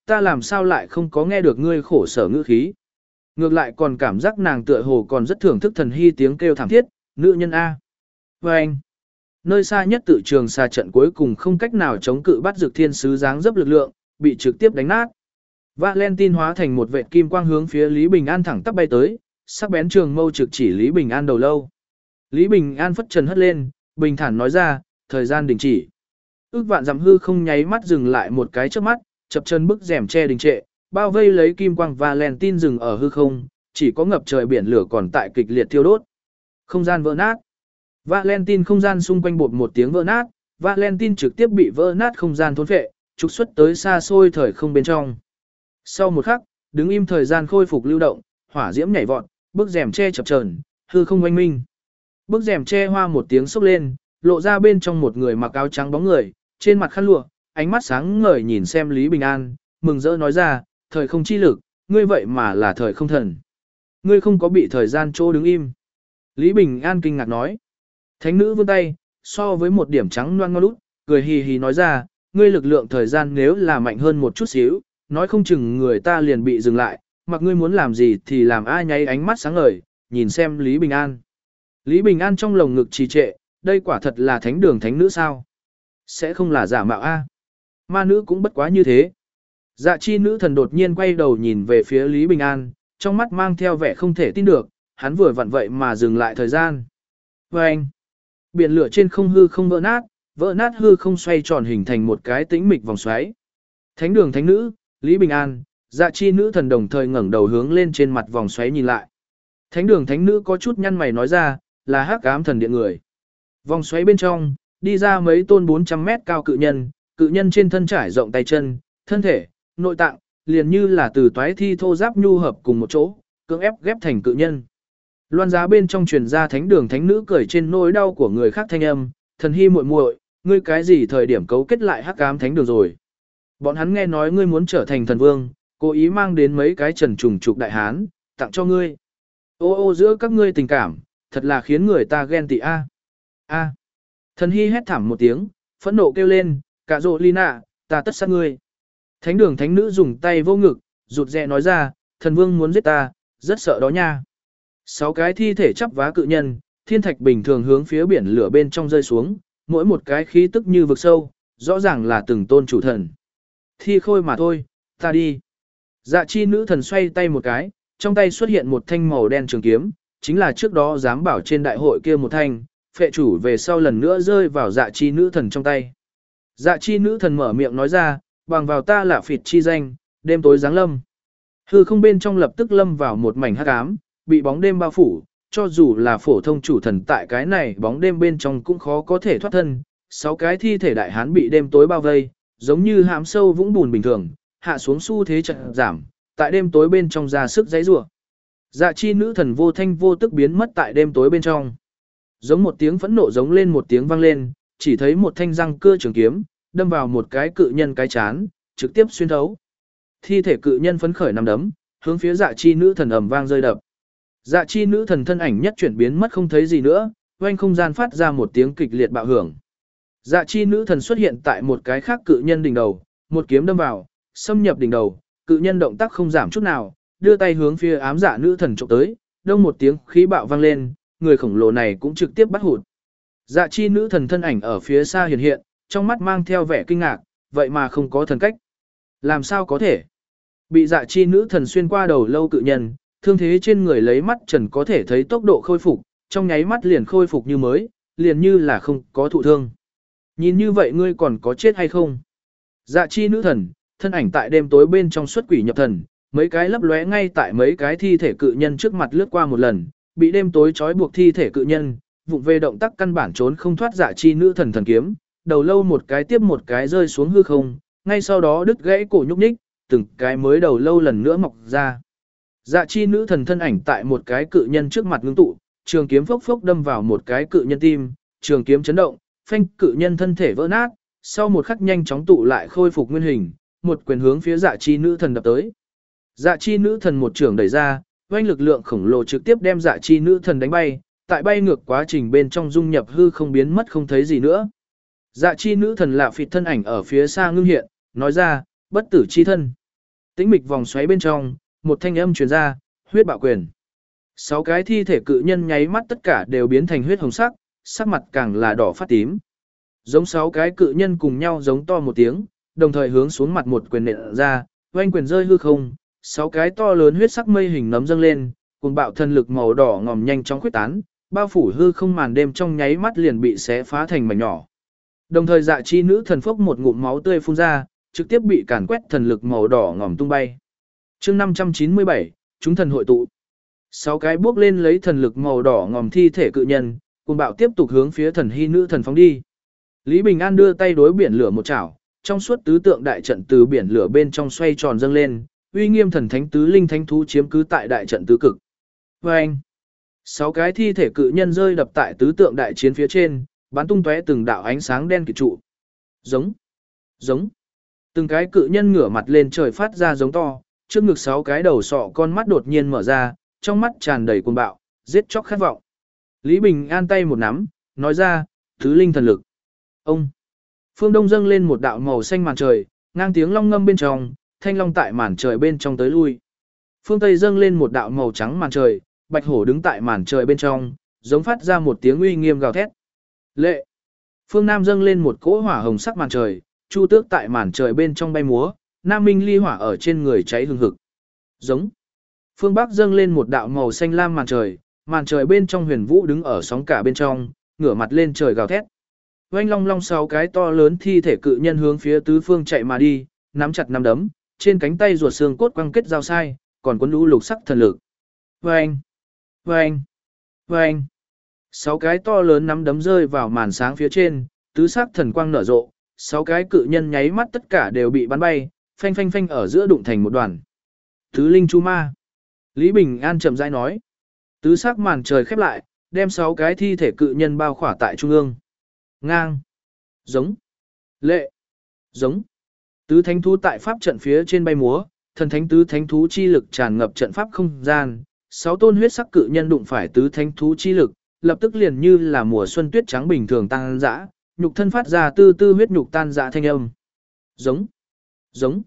ta làm sao lại không có nghe được ngươi khổ sở ngữ khí. Ngược lại còn cảm giác nàng tựa hồ còn rất thưởng thức Thần Hy tiếng kêu thảm thiết, nữ nhân A. Và anh, nơi xa nhất tự trường xa trận cuối cùng không cách nào chống cự bắt dược thiên sứ dáng dấp lực lượng, bị trực tiếp đánh nát. Valentine hóa thành một vệt kim quang hướng phía Lý Bình An thẳng tắp bay tới, sắc bén trường mâu trực chỉ Lý Bình An đầu lâu. Lý Bình An phất trần hất lên, bình thản nói ra, thời gian đình chỉ. Ước vạn dặm hư không nháy mắt dừng lại một cái trước mắt, chập chân bức rèm che đình trệ, bao vây lấy kim quang Valentine dừng ở hư không, chỉ có ngập trời biển lửa còn tại kịch liệt thiêu đốt. Không gian vỡ nát. Valentine không gian xung quanh bột một tiếng vỡ nát, Valentine trực tiếp bị vỡ nát không gian thôn phệ, trục xuất tới xa xôi thời không bên trong. Sau một khắc, đứng im thời gian khôi phục lưu động, hỏa diễm nhảy vọt, bức rèm che chập chờn, hư không oanh minh. Bức rèm che hoa một tiếng xốc lên, lộ ra bên trong một người mặc áo trắng bóng người, trên mặt khăn lụa, ánh mắt sáng ngời nhìn xem Lý Bình An, mừng rỡ nói ra, thời không chi lực, ngươi vậy mà là thời không thần. Ngươi không có bị thời gian trô đứng im. Lý Bình An kinh ngạc nói. Thánh nữ vươn tay, so với một điểm trắng loang ngon lút, cười hì hì nói ra, ngươi lực lượng thời gian nếu là mạnh hơn một chút xíu, nói không chừng người ta liền bị dừng lại, mặc ngươi muốn làm gì thì làm. Ai nháy ánh mắt sáng ngời, nhìn xem Lý Bình An. Lý Bình An trong lồng ngực trì trệ, đây quả thật là thánh đường thánh nữ sao? Sẽ không là giả mạo a? Ma nữ cũng bất quá như thế. Dạ chi nữ thần đột nhiên quay đầu nhìn về phía Lý Bình An, trong mắt mang theo vẻ không thể tin được, hắn vừa vặn vậy mà dừng lại thời gian. Và anh, biển lửa trên không hư không vỡ nát hư không xoay tròn hình thành một cái tĩnh mịch vòng xoáy. Thánh đường thánh nữ, Lý Bình An, dạ chi nữ thần đồng thời ngẩng đầu hướng lên trên mặt vòng xoáy nhìn lại. Thánh đường thánh nữ có chút nhăn mày nói ra, là hắc ám thần điện người. Vòng xoáy bên trong, đi ra mấy tôn 400 mét cao cự nhân trên thân trải rộng tay chân, thân thể, nội tạng, liền như là từ toái thi thô giáp nhu hợp cùng một chỗ, cưỡng ép ghép thành cự nhân. Loan giá bên trong truyền ra thánh đường thánh nữ cười trên nỗi đau của người khác thanh âm, Thần Hy muội muội, ngươi cái gì thời điểm cấu kết lại hắc ám thánh đường rồi? Bọn hắn nghe nói ngươi muốn trở thành thần vương, cố ý mang đến mấy cái trần trùng trục đại hán, tặng cho ngươi. Ô giữa các ngươi tình cảm, thật là khiến người ta ghen tị a. A. Thần Hy hét thảm một tiếng, phẫn nộ kêu lên, cả rộ Lina, ta tất sát ngươi. Thánh đường thánh nữ dùng tay vô ngực, rụt rè nói ra, thần vương muốn giết ta, rất sợ đó nha. 6 cái thi thể chắp vá cự nhân, thiên thạch bình thường hướng phía biển lửa bên trong rơi xuống, mỗi một cái khí tức như vực sâu, rõ ràng là từng tôn chủ thần. Thi khôi mà thôi, ta đi. Dạ chi nữ thần xoay tay một cái, trong tay xuất hiện một thanh màu đen trường kiếm, chính là trước đó dám bảo trên đại hội kia một thanh, phệ chủ về sau lần nữa rơi vào dạ chi nữ thần trong tay. Dạ chi nữ thần mở miệng nói ra, bằng vào ta là phịt chi danh, đêm tối giáng lâm. Hư không bên trong lập tức lâm vào một mảnh hắc ám, bị bóng đêm bao phủ, cho dù là phổ thông chủ thần tại cái này bóng đêm bên trong cũng khó có thể thoát thân. 6 cái thi thể đại hán bị đêm tối bao vây, giống như hãm sâu vũng bùn bình thường, hạ xuống xu thế chậm giảm, tại đêm tối bên trong ra sức giãy giụa. Dạ chi nữ thần vô thanh vô tức biến mất tại đêm tối bên trong. Giống một tiếng phẫn nộ giống lên một tiếng vang lên, chỉ thấy một thanh răng cưa trường kiếm, đâm vào một cái cự nhân cái chán, trực tiếp xuyên thấu. Thi thể cự nhân phấn khởi nằm đấm, hướng phía dạ chi nữ thần ầm vang rơi đập. Dạ chi nữ thần thân ảnh nhất chuyển biến mất không thấy gì nữa, oanh không gian phát ra một tiếng kịch liệt bạo hưởng. Dạ chi nữ thần xuất hiện tại một cái khác cự nhân đỉnh đầu, một kiếm đâm vào, xâm nhập đỉnh đầu, cự nhân động tác không giảm chút nào, đưa tay hướng phía ám dạ nữ thần chụp tới, đông một tiếng khí bạo vang lên, người khổng lồ này cũng trực tiếp bắt hụt. Dạ chi nữ thần thân ảnh ở phía xa hiện hiện, trong mắt mang theo vẻ kinh ngạc, vậy mà không có thần cách. Làm sao có thể? Bị dạ chi nữ thần xuyên qua đầu lâu cự nhân, thương thế trên người lấy mắt trần có thể thấy tốc độ khôi phục, trong nháy mắt liền khôi phục như mới, liền như là không có thụ thương. Nhìn như vậy ngươi còn có chết hay không? Dạ chi nữ thần, thân ảnh tại đêm tối bên trong xuất quỷ nhập thần, mấy cái lấp lóe ngay tại mấy cái thi thể cự nhân trước mặt lướt qua một lần, bị đêm tối trói buộc thi thể cự nhân, vụng về động tác căn bản trốn không thoát dạ chi nữ thần thần kiếm, đầu lâu một cái tiếp một cái rơi xuống hư không, ngay sau đó đứt gãy cổ nhúc nhích, từng cái mới đầu lâu lần nữa mọc ra. Dạ chi nữ thần thân ảnh tại một cái cự nhân trước mặt ngưng tụ, trường kiếm phốc phốc đâm vào một cái cự nhân tim, trường kiếm chấn động, phanh cự nhân thân thể vỡ nát, sau một khắc nhanh chóng tụ lại khôi phục nguyên hình, một quyền hướng phía dạ chi nữ thần đập tới. Dạ chi nữ thần một trường đẩy ra, oanh lực lượng khổng lồ trực tiếp đem dạ chi nữ thần đánh bay, tại bay ngược quá trình bên trong dung nhập hư không biến mất không thấy gì nữa. Dạ chi nữ thần lạ phịt thân ảnh ở phía xa ngưng hiện, nói ra, bất tử chi thân. Tĩnh mịch vòng xoáy bên trong, một thanh âm truyền ra, huyết bạo quyền. 6 cái thi thể cự nhân nháy mắt tất cả đều biến thành huyết hồng sắc, sắc mặt càng là đỏ phát tím. Giống 6 cái cự nhân cùng nhau giống to một tiếng, đồng thời hướng xuống mặt một quyền nện ra, oanh quyền rơi hư không, 6 cái to lớn huyết sắc mây hình nấm dâng lên, cùng bạo thần lực màu đỏ ngòm nhanh chóng khuếch tán, bao phủ hư không màn đêm trong nháy mắt liền bị xé phá thành mảnh nhỏ. Đồng thời dạ chi nữ thần phốc một ngụm máu tươi phun ra, trực tiếp bị càn quét thần lực màu đỏ ngòm tung bay. Chương 597, chúng thần hội tụ. 6 cái bước lên lấy thần lực màu đỏ ngòm thi thể cự nhân, cùng bạo tiếp tục hướng phía thần hy nữ thần phóng đi. Lý Bình An đưa tay đối biển lửa một chảo, trong suốt tứ tượng đại trận từ biển lửa bên trong xoay tròn dâng lên, uy nghiêm thần thánh tứ linh thánh thú chiếm cứ tại đại trận tứ cực. Oeng! 6 cái thi thể cự nhân rơi đập tại tứ tượng đại chiến phía trên, bắn tung tóe từng đạo ánh sáng đen kịt trụ. Giống! Giống! Từng cái cự nhân ngửa mặt lên trời phát ra giống to, trước ngực 6 cái đầu sọ con mắt đột nhiên mở ra, trong mắt tràn đầy cuồng bạo, giết chóc khát vọng. Lý Bình An tay một nắm, nói ra, tứ linh thần lực. Ông! Phương Đông dâng lên một đạo màu xanh màn trời, ngang tiếng long ngâm bên trong, thanh long tại màn trời bên trong tới lui. Phương Tây dâng lên một đạo màu trắng màn trời, bạch hổ đứng tại màn trời bên trong, giống phát ra một tiếng uy nghiêm gào thét. Lệ! Phương Nam dâng lên một cỗ hỏa hồng sắc màn trời, chu tước tại màn trời bên trong bay múa, Nam Minh ly hỏa ở trên người cháy hừng hực. Giống! Phương Bắc dâng lên một đạo màu xanh lam màn trời bên trong huyền vũ đứng ở sóng cả bên trong, ngửa mặt lên trời gào thét. Oanh long long 6 cái to lớn thi thể cự nhân hướng phía tứ phương chạy mà đi, nắm chặt nắm đấm, trên cánh tay ruột xương cốt quăng kết giao sai, còn cuốn lũ lục sắc thần lực. Oanh! Oanh! Oanh! 6 cái to lớn nắm đấm rơi vào màn sáng phía trên, tứ sắc thần quang nở rộ, 6 cái cự nhân nháy mắt tất cả đều bị bắn bay, phanh phanh phanh ở giữa đụng thành một đoàn. Tứ linh chu ma. Lý Bình An chậm rãi nói. Tứ sắc màn trời khép lại, đem 6 cái thi thể cự nhân bao khỏa tại trung ương. Ngang. Giống. Lệ. Giống. Tứ thánh thú tại pháp trận phía trên bay múa, thần thánh tứ thánh thú chi lực tràn ngập trận pháp không gian. 6 tôn huyết sắc cự nhân đụng phải tứ thánh thú chi lực, lập tức liền như là mùa xuân tuyết trắng bình thường tăng dã, nhục thân phát ra tư tư huyết nhục tan dã thanh âm. Giống. Giống.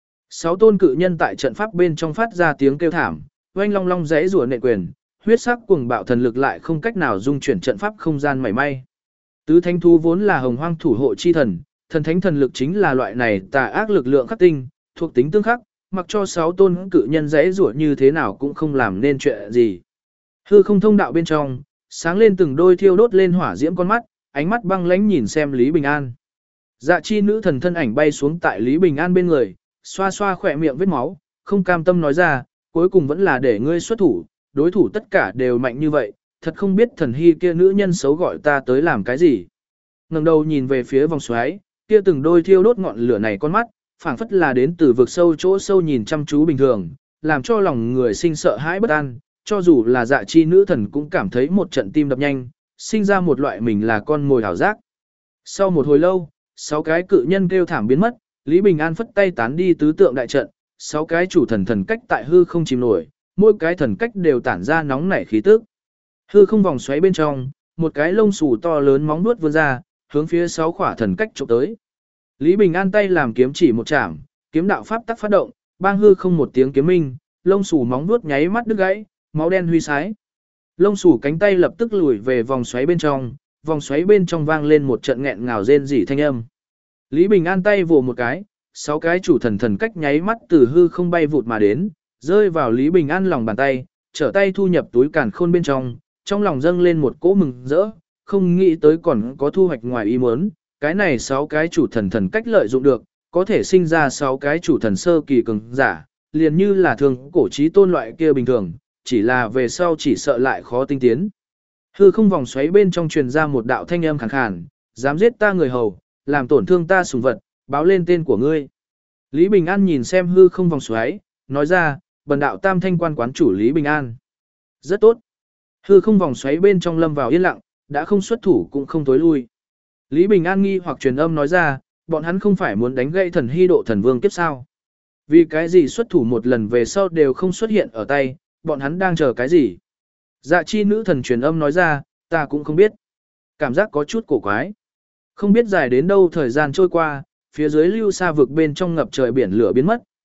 6 tôn cự nhân tại trận pháp bên trong phát ra tiếng kêu thảm, oanh long long giãy rủa nện quyền, huyết sắc cuồng bạo thần lực lại không cách nào dung chuyển trận pháp không gian mảy may. Tứ thánh thú vốn là hồng hoang thủ hộ chi thần, thần thánh thần lực chính là loại này tà ác lực lượng khắc tinh, thuộc tính tương khắc, mặc cho 6 tôn cự nhân giãy rủa như thế nào cũng không làm nên chuyện gì. Hư không thông đạo bên trong, sáng lên từng đôi thiêu đốt lên hỏa diễm con mắt, ánh mắt băng lãnh nhìn xem Lý Bình An. Dạ chi nữ thần thân ảnh bay xuống tại Lý Bình An bên người, xoa xoa khỏe miệng vết máu, không cam tâm nói ra, cuối cùng vẫn là để ngươi xuất thủ, đối thủ tất cả đều mạnh như vậy, thật không biết thần hy kia nữ nhân xấu gọi ta tới làm cái gì. Ngẩng đầu nhìn về phía vòng xoáy, kia từng đôi thiêu đốt ngọn lửa này con mắt, phảng phất là đến từ vực sâu chỗ sâu nhìn chăm chú bình thường, làm cho lòng người sinh sợ hãi bất an, cho dù là dạ chi nữ thần cũng cảm thấy một trận tim đập nhanh, sinh ra một loại mình là con mồi hảo giác. Sau một hồi lâu, 6 cái cự nhân kêu thảm biến mất, Lý Bình An phất tay tán đi tứ tượng đại trận, 6 cái chủ thần cách tại hư không chìm nổi, mỗi cái thần cách đều tản ra nóng nảy khí tức. Hư không vòng xoáy bên trong, một cái lông xù to lớn móng vuốt vươn ra, hướng phía 6 khỏa thần cách chụp tới. Lý Bình An tay làm kiếm chỉ một chạm, kiếm đạo pháp tắc phát động, bang hư không một tiếng kiếm minh, lông xù móng vuốt nháy mắt đứt gãy, máu đen huy sái. Lông xù cánh tay lập tức lùi về vòng xoáy bên trong vang lên một trận nghẹn ngào rên rỉ thanh âm. Lý Bình An tay vồ một cái, 6 cái chủ thần cách nháy mắt từ hư không bay vụt mà đến, rơi vào Lý Bình An lòng bàn tay, trở tay thu nhập túi càn khôn bên trong lòng dâng lên một cỗ mừng rỡ, không nghĩ tới còn có thu hoạch ngoài ý muốn, cái này 6 cái chủ thần cách lợi dụng được, có thể sinh ra 6 cái chủ thần sơ kỳ cường giả, liền như là thường cổ trí tôn loại kia bình thường, chỉ là về sau chỉ sợ lại khó tinh tiến. Hư không vòng xoáy bên trong truyền ra một đạo thanh âm khàn khàn, dám giết ta người hầu, làm tổn thương ta sủng vật, báo lên tên của ngươi. Lý Bình An nhìn xem hư không vòng xoáy, nói ra, bần đạo Tam Thanh quan quán chủ Lý Bình An. Rất tốt. Hư không vòng xoáy bên trong lâm vào yên lặng, đã không xuất thủ cũng không tối lui. Lý Bình An nghi hoặc truyền âm nói ra, bọn hắn không phải muốn đánh gãy thần hy độ thần vương kiếp sao? Vì cái gì xuất thủ một lần về sau đều không xuất hiện ở tay, bọn hắn đang chờ cái gì? Dạ chi nữ thần truyền âm nói ra, ta cũng không biết. Cảm giác có chút cổ quái. Không biết dài đến đâu thời gian trôi qua, phía dưới lưu xa vực bên trong ngập trời biển lửa biến mất,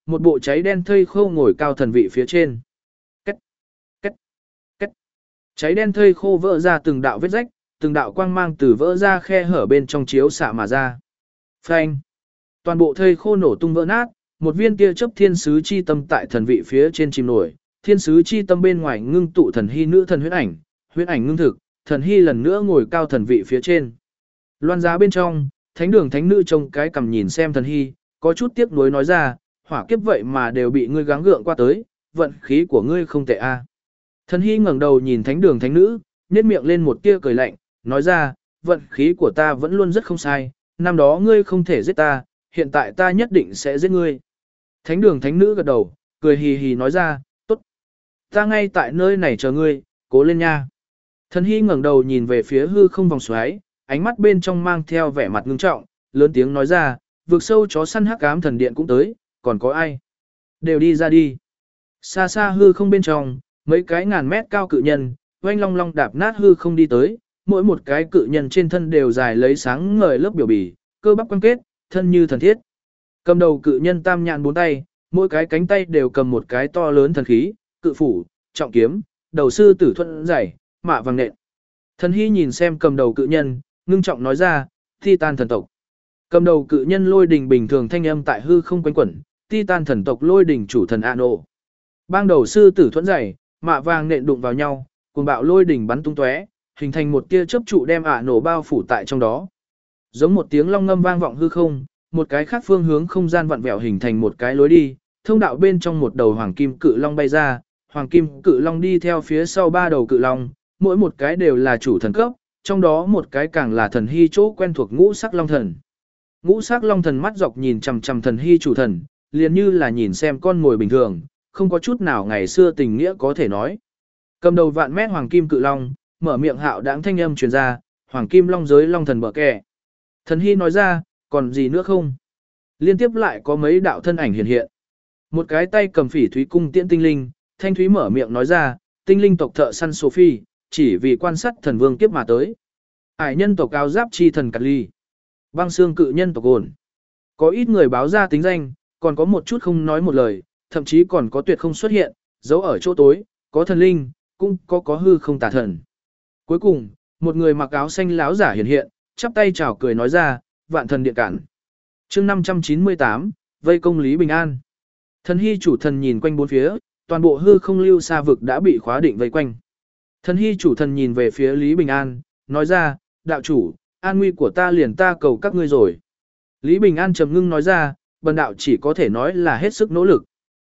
một bộ cháy đen thây khô ngồi cao thần vị phía trên. Két, két, két. Cháy đen thây khô vỡ ra từng đạo vết rách, từng đạo quang mang từ vỡ ra khe hở bên trong chiếu xạ mà ra. Phanh. Toàn bộ thây khô nổ tung vỡ nát, một viên tia chớp thiên sứ chi tâm tại thần vị phía trên chìm nổi, thiên sứ chi tâm bên ngoài ngưng tụ thần hy nữ thần huyết ảnh ngưng thực, thần hy lần nữa ngồi cao thần vị phía trên. Loan giá bên trong, thánh đường thánh nữ trông cái cầm nhìn xem thần hy, có chút tiếc nuối nói ra, hỏa kiếp vậy mà đều bị ngươi gắng gượng qua tới, vận khí của ngươi không tệ a. Thần hy ngẩng đầu nhìn thánh đường thánh nữ, nhếch miệng lên một tia cười lạnh, nói ra, vận khí của ta vẫn luôn rất không sai, năm đó ngươi không thể giết ta, hiện tại ta nhất định sẽ giết ngươi. Thánh đường thánh nữ gật đầu, cười hì hì nói ra, tốt. Ta ngay tại nơi này chờ ngươi, cố lên nha. Thần hy ngẩng đầu nhìn về phía hư không vòng xoáy, ánh mắt bên trong mang theo vẻ mặt ngưng trọng, lớn tiếng nói ra, vực sâu chó săn hắc ám thần điện cũng tới, còn có ai? Đều đi ra đi. Xa xa hư không bên trong, mấy cái ngàn mét cao cự nhân, oanh long long đạp nát hư không đi tới, mỗi một cái cự nhân trên thân đều dài lấy sáng ngời lớp biểu bì, cơ bắp quanh kết, thân như thần thiết. Cầm đầu cự nhân tam nhạn bốn tay, mỗi cái cánh tay đều cầm một cái to lớn thần khí, cự phủ, trọng kiếm, đầu sư tử thuận giải, mạ vàng nện. Thần hy nhìn xem cầm đầu cự nhân, ngưng trọng nói ra, Titan thần tộc. Cầm đầu cự nhân lôi đình bình thường thanh âm tại hư không quanh quẩn, Titan thần tộc lôi đình chủ thần Ano. Bang đầu sư tử thuẫn dày, mạ vàng nện đụng vào nhau, cùng bạo lôi đình bắn tung tóe, hình thành một tia chớp trụ đem Ano bao phủ tại trong đó. Giống một tiếng long ngâm vang vọng hư không, một cái khác phương hướng không gian vặn vẹo hình thành một cái lối đi, thông đạo bên trong một đầu hoàng kim cự long bay ra, hoàng kim cự long đi theo phía sau ba đầu cự long, mỗi một cái đều là chủ thần cấp, trong đó một cái càng là thần hy chỗ quen thuộc ngũ sắc long thần. Ngũ sắc long thần mắt dọc nhìn chằm chằm thần hy chủ thần, liền như là nhìn xem con mồi bình thường, không có chút nào ngày xưa tình nghĩa có thể nói. Cầm đầu vạn mét hoàng kim cự long, mở miệng hạo đãng thanh âm truyền ra, hoàng kim long giới long thần bờ kè. Thần hy nói ra, còn gì nữa không? Liên tiếp lại có mấy đạo thân ảnh hiện hiện. Một cái tay cầm phỉ thúy cung tiễn tinh linh, thanh thúy mở miệng nói ra, tinh linh tộc thợ săn Sophie, chỉ vì quan sát thần vương kiếp mà tới. Hải nhân tộc áo giáp chi thần Cát Ly. Băng xương cự nhân tộc ổn. Có ít người báo ra tính danh, còn có một chút không nói một lời, thậm chí còn có tuyệt không xuất hiện, giấu ở chỗ tối, có thần linh, cũng có hư không tà thần. Cuối cùng, một người mặc áo xanh láo giả hiện hiện, chắp tay chào cười nói ra, vạn thần điện cản. Chương 598, vây công Lý Bình An. Thần hy chủ thần nhìn quanh bốn phía, toàn bộ hư không lưu xa vực đã bị khóa định vây quanh. Thần hy chủ thần nhìn về phía Lý Bình An, nói ra, đạo chủ, an nguy của ta liền ta cầu các ngươi rồi. Lý Bình An trầm ngưng nói ra, bần đạo chỉ có thể nói là hết sức nỗ lực.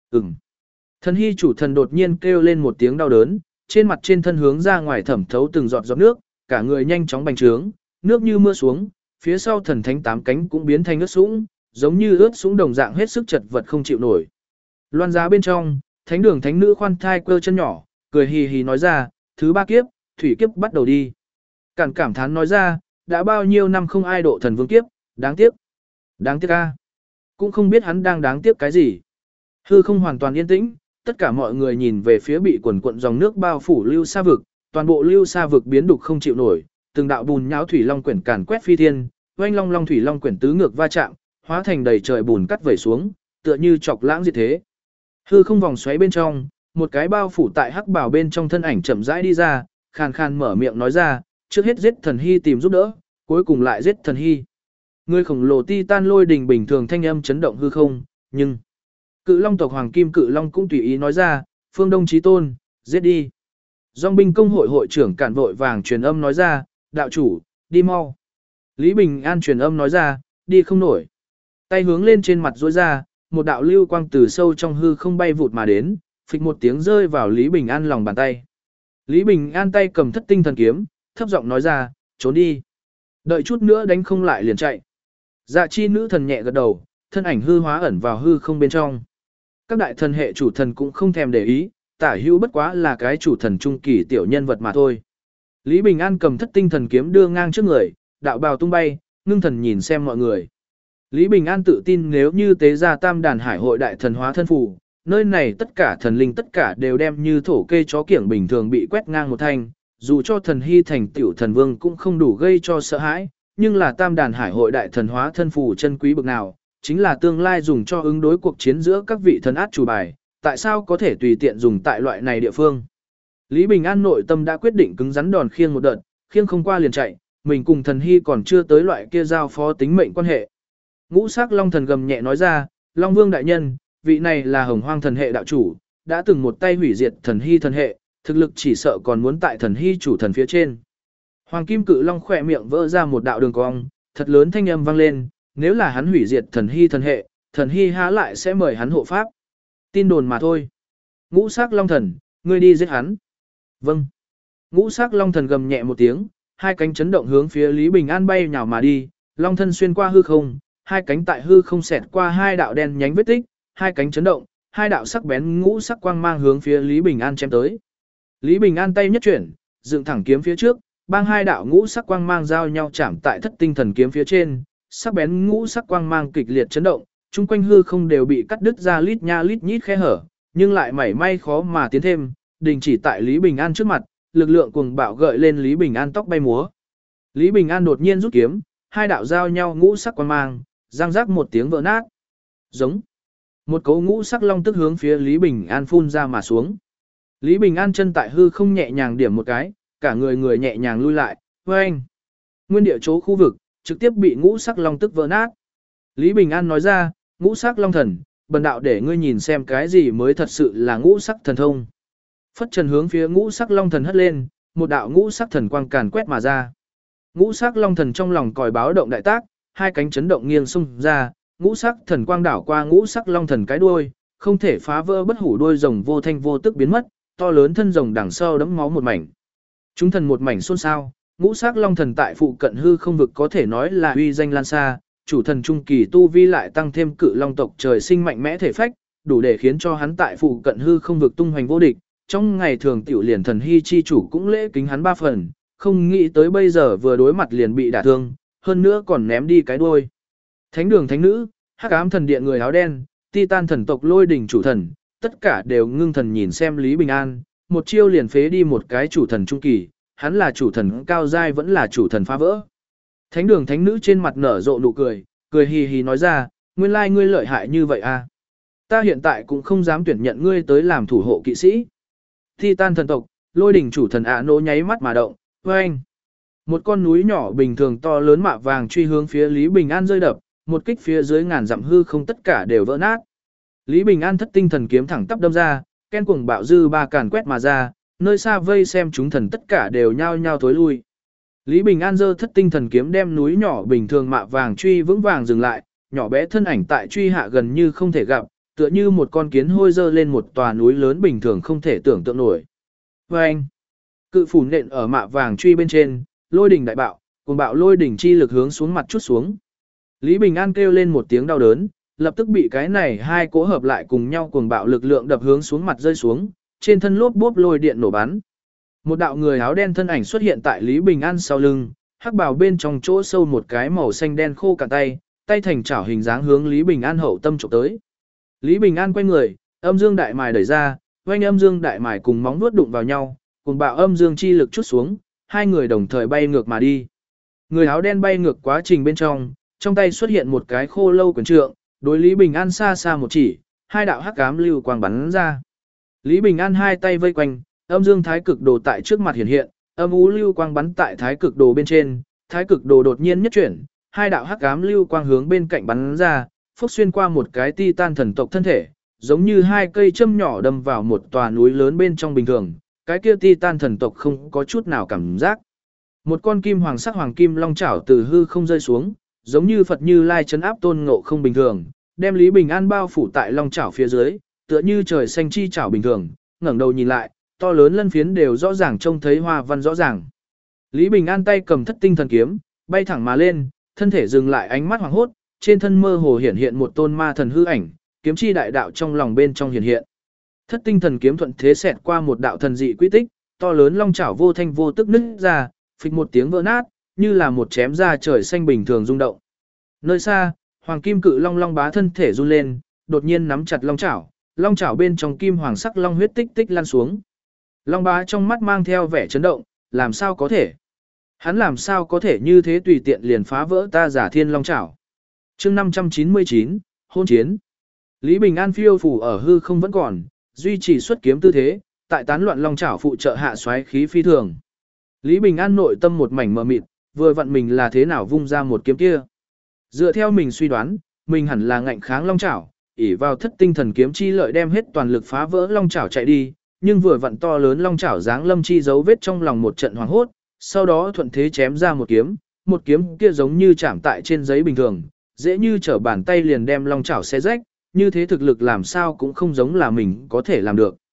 Thần hy chủ thần đột nhiên kêu lên một tiếng đau đớn, trên mặt trên thân hướng ra ngoài thẩm thấu từng giọt giọt nước, cả người nhanh chóng bành trướng, nước như mưa xuống, phía sau thần thánh tám cánh cũng biến thành ướt sũng, giống như ướt sũng đồng dạng hết sức chật vật không chịu nổi. Loan giá bên trong, thánh đường thánh nữ khoan thai quơ chân nhỏ, cười hì hì nói ra, thứ ba kiếp, thủy kiếp bắt đầu đi. Cản cảm thán nói ra, đã bao nhiêu năm không ai độ thần vương kiếp, đáng tiếc. Đáng tiếc a. Cũng không biết hắn đang đáng tiếc cái gì. Hư không hoàn toàn yên tĩnh, tất cả mọi người nhìn về phía bị quần cuộn dòng nước bao phủ lưu sa vực, toàn bộ lưu sa vực biến đục không chịu nổi, từng đạo bùn nhão thủy long quyển càn quét phi thiên, oanh long long thủy long quyển tứ ngược va chạm, hóa thành đầy trời bùn cắt vẩy xuống, tựa như chọc lãng diệt thế. Hư không vòng xoáy bên trong, một cái bao phủ tại hắc bảo bên trong thân ảnh chậm rãi đi ra, khàn khàn mở miệng nói ra, trước hết giết thần hy tìm giúp đỡ, cuối cùng lại giết thần hy. Người khổng lồ Titan lôi đình bình thường thanh âm chấn động hư không, nhưng Cự Long tộc Hoàng Kim Cự Long cũng tùy ý nói ra, Phương Đông Chí Tôn, giết đi. Dòng binh công hội hội trưởng cản vội vàng truyền âm nói ra, đạo chủ, đi mau. Lý Bình An truyền âm nói ra, đi không nổi. Tay hướng lên trên mặt rối ra, một đạo lưu quang từ sâu trong hư không bay vụt mà đến, phịch một tiếng rơi vào Lý Bình An lòng bàn tay. Lý Bình An tay cầm thất tinh thần kiếm, thấp giọng nói ra, trốn đi. Đợi chút nữa đánh không lại liền chạy. Dạ chi nữ thần nhẹ gật đầu, thân ảnh hư hóa ẩn vào hư không bên trong. Các đại thần hệ chủ thần cũng không thèm để ý, tả hữu bất quá là cái chủ thần trung kỳ tiểu nhân vật mà thôi. Lý Bình An cầm thất tinh thần kiếm đưa ngang trước người, đạo bào tung bay, ngưng thần nhìn xem mọi người. Lý Bình An tự tin nếu như tế ra tam đàn hải hội đại thần hóa thân phù, nơi này tất cả thần linh tất cả đều đem như thổ kê chó kiểng bình thường bị quét ngang một thanh, dù cho thần hy thành tiểu thần vương cũng không đủ gây cho sợ hãi, nhưng là tam đàn hải hội đại thần hóa thân phù chân quý bực nào, chính là tương lai dùng cho ứng đối cuộc chiến giữa các vị thần át chủ bài, tại sao có thể tùy tiện dùng tại loại này địa phương. Lý Bình An nội tâm đã quyết định cứng rắn đòn khiêng một đợt, khiêng không qua liền chạy, mình cùng thần hy còn chưa tới loại kia giao phó tính mệnh quan hệ. Ngũ sắc long thần gầm nhẹ nói ra, Long Vương đại nhân, vị này là Hồng Hoang thần hệ đạo chủ, đã từng một tay hủy diệt thần hy thần hệ, thực lực chỉ sợ còn muốn tại thần hy chủ thần phía trên. Hoàng Kim Cự Long khỏe miệng vỡ ra một đạo đường cong, thật lớn thanh âm vang lên, nếu là hắn hủy diệt thần hy thần hệ, thần hy há lại sẽ mời hắn hộ pháp. Tin đồn mà thôi. Ngũ sắc long thần, ngươi đi giết hắn. Vâng. Ngũ sắc long thần gầm nhẹ một tiếng, hai cánh chấn động hướng phía Lý Bình An bay nhào mà đi, long thân xuyên qua hư không, hai cánh tại hư không xẹt qua hai đạo đen nhánh vết tích, hai cánh chấn động, hai đạo sắc bén ngũ sắc quang mang hướng phía Lý Bình An chém tới. Lý Bình An tay nhất chuyển, dựng thẳng kiếm phía trước, bang hai đạo ngũ sắc quang mang giao nhau chạm tại thất tinh thần kiếm phía trên, sắc bén ngũ sắc quang mang kịch liệt chấn động, chung quanh hư không đều bị cắt đứt ra lít nha lít nhít khe hở, nhưng lại mảy may khó mà tiến thêm, đình chỉ tại Lý Bình An trước mặt, lực lượng cuồng bạo gợi lên Lý Bình An tóc bay múa. Lý Bình An đột nhiên rút kiếm, hai đạo giao nhau ngũ sắc quang mang, răng rác một tiếng vỡ nát. Giống. Một cấu ngũ sắc long tức hướng phía Lý Bình An phun ra mà xuống. Lý Bình An chân tại hư không nhẹ nhàng điểm một cái, cả người nhẹ nhàng lui lại, oeng. Nguyên địa chỗ khu vực, trực tiếp bị ngũ sắc long tức vỡ nát. Lý Bình An nói ra, ngũ sắc long thần, bần đạo để ngươi nhìn xem cái gì mới thật sự là ngũ sắc thần thông. Phất trần hướng phía ngũ sắc long thần hất lên, một đạo ngũ sắc thần quang càn quét mà ra. Ngũ sắc long thần trong lòng còi báo động đại tác, hai cánh chấn động nghiêng xung ra, ngũ sắc thần quang đảo qua ngũ sắc long thần cái đuôi, không thể phá vỡ bất hủ đuôi rồng vô thanh vô tức biến mất, to lớn thân rồng đằng sau đẫm máu một mảnh. Chúng thần một mảnh xôn xao, ngũ sắc long thần tại phụ cận hư không vực có thể nói là uy danh lan xa, chủ thần trung kỳ tu vi lại tăng thêm cự long tộc trời sinh mạnh mẽ thể phách, đủ để khiến cho hắn tại phụ cận hư không vực tung hoành vô địch. Trong ngày thường tiểu liền thần hy chi chủ cũng lễ kính hắn 3 phần, không nghĩ tới bây giờ vừa đối mặt liền bị đả thương, hơn nữa còn ném đi cái đuôi. Thánh đường thánh nữ, hắc ám thần điện người áo đen, Titan thần tộc lôi đỉnh chủ thần, tất cả đều ngưng thần nhìn xem Lý Bình An, một chiêu liền phế đi một cái chủ thần trung kỳ, hắn là chủ thần cao giai vẫn là chủ thần phá vỡ. Thánh đường thánh nữ trên mặt nở rộ nụ cười, cười hì hì nói ra, nguyên lai ngươi lợi hại như vậy à. Ta hiện tại cũng không dám tuyển nhận ngươi tới làm thủ hộ kỵ sĩ. Titan thần tộc, lôi đỉnh chủ thần ạ nỗ nháy mắt mà động, oeng. Một con núi nhỏ bình thường to lớn mạ vàng truy hướng phía Lý Bình An rơi đập, một kích phía dưới ngàn dặm hư không tất cả đều vỡ nát. Lý Bình An thất tinh thần kiếm thẳng tắp đâm ra, ken cuồng bạo dư ba càn quét mà ra, nơi xa vây xem chúng thần tất cả đều nhao nhao thối lui. Lý Bình An giơ thất tinh thần kiếm đem núi nhỏ bình thường mạ vàng truy vững vàng dừng lại, nhỏ bé thân ảnh tại truy hạ gần như không thể gặp, tựa như một con kiến hôi dơ lên một tòa núi lớn bình thường không thể tưởng tượng nổi. Oeng! Cự phủ nện ở mạ vàng truy bên trên, lôi đỉnh đại bạo, cuồng bạo lôi đỉnh chi lực hướng xuống mặt chút xuống. Lý Bình An kêu lên một tiếng đau đớn, lập tức bị cái này hai cỗ hợp lại cùng nhau cuồng bạo lực lượng đập hướng xuống mặt rơi xuống, trên thân lốp bốp lôi điện nổ bắn. Một đạo người áo đen thân ảnh xuất hiện tại Lý Bình An sau lưng, hắc bào bên trong chỗ sâu một cái màu xanh đen khô cả tay, tay thành chảo hình dáng hướng Lý Bình An hậu tâm chụp tới. Lý Bình An quay người, âm dương đại mài đẩy ra, oanh âm dương đại mài cùng móng vuốt đụng vào nhau, cùng bạo âm dương chi lực chút xuống, hai người đồng thời bay ngược mà đi. Người áo đen bay ngược quá trình bên trong tay xuất hiện một cái khô lâu quyền trượng, đối Lý Bình An xa xa một chỉ, hai đạo hắc ám lưu quang bắn ra. Lý Bình An hai tay vây quanh, âm dương thái cực đồ tại trước mặt hiện hiện, âm u lưu quang bắn tại thái cực đồ bên trên, thái cực đồ đột nhiên nhất chuyển, hai đạo hắc ám lưu quang hướng bên cạnh bắn ra, phốc xuyên qua một cái Titan thần tộc thân thể, giống như hai cây châm nhỏ đâm vào một tòa núi lớn bên trong bình thường, cái kia Titan thần tộc không có chút nào cảm giác. Một con kim hoàng sắc hoàng kim long chảo từ hư không rơi xuống, giống như Phật Như Lai trấn áp Tôn Ngộ Không bình thường, đem Lý Bình An bao phủ tại long chảo phía dưới, tựa như trời xanh chi chảo bình thường, ngẩng đầu nhìn lại, to lớn lân phiến đều rõ ràng trông thấy hoa văn rõ ràng. Lý Bình An tay cầm thất tinh thần kiếm, bay thẳng mà lên, thân thể dừng lại ánh mắt hoàng hốt, trên thân mơ hồ hiện hiện một tôn ma thần hư ảnh, kiếm chi đại đạo trong lòng bên trong hiện hiện. Thất tinh thần kiếm thuận thế xẹt qua một đạo thần dị quy tích, to lớn long chảo vô thanh vô tức nứt ra, phịch một tiếng vỡ nát, như là một chém ra trời xanh bình thường rung động. Nơi xa, hoàng kim cự long long bá thân thể run lên, đột nhiên nắm chặt long chảo bên trong kim hoàng sắc long huyết tích tích lan xuống. Long bá trong mắt mang theo vẻ chấn động, làm sao có thể? Hắn làm sao có thể như thế tùy tiện liền phá vỡ ta giả thiên long chảo? chương 599, hôn chiến. Lý Bình An phiêu phủ ở hư không vẫn còn, duy trì xuất kiếm tư thế, tại tán loạn long chảo phụ trợ hạ xoáy khí phi thường. Lý Bình An nội tâm một mảnh mờ mịt, vừa vặn mình là thế nào vung ra một kiếm kia. Dựa theo mình suy đoán, mình hẳn là ngạnh kháng long chảo, ỷ vào thất tinh thần kiếm chi lợi đem hết toàn lực phá vỡ long chảo chạy đi, nhưng vừa vặn to lớn long chảo dáng lâm chi dấu vết trong lòng một trận hoảng hốt, sau đó thuận thế chém ra một kiếm kia giống như chạm tại trên giấy bình thường, dễ như trở bàn tay liền đem long chảo xé rách, như thế thực lực làm sao cũng không giống là mình có thể làm được.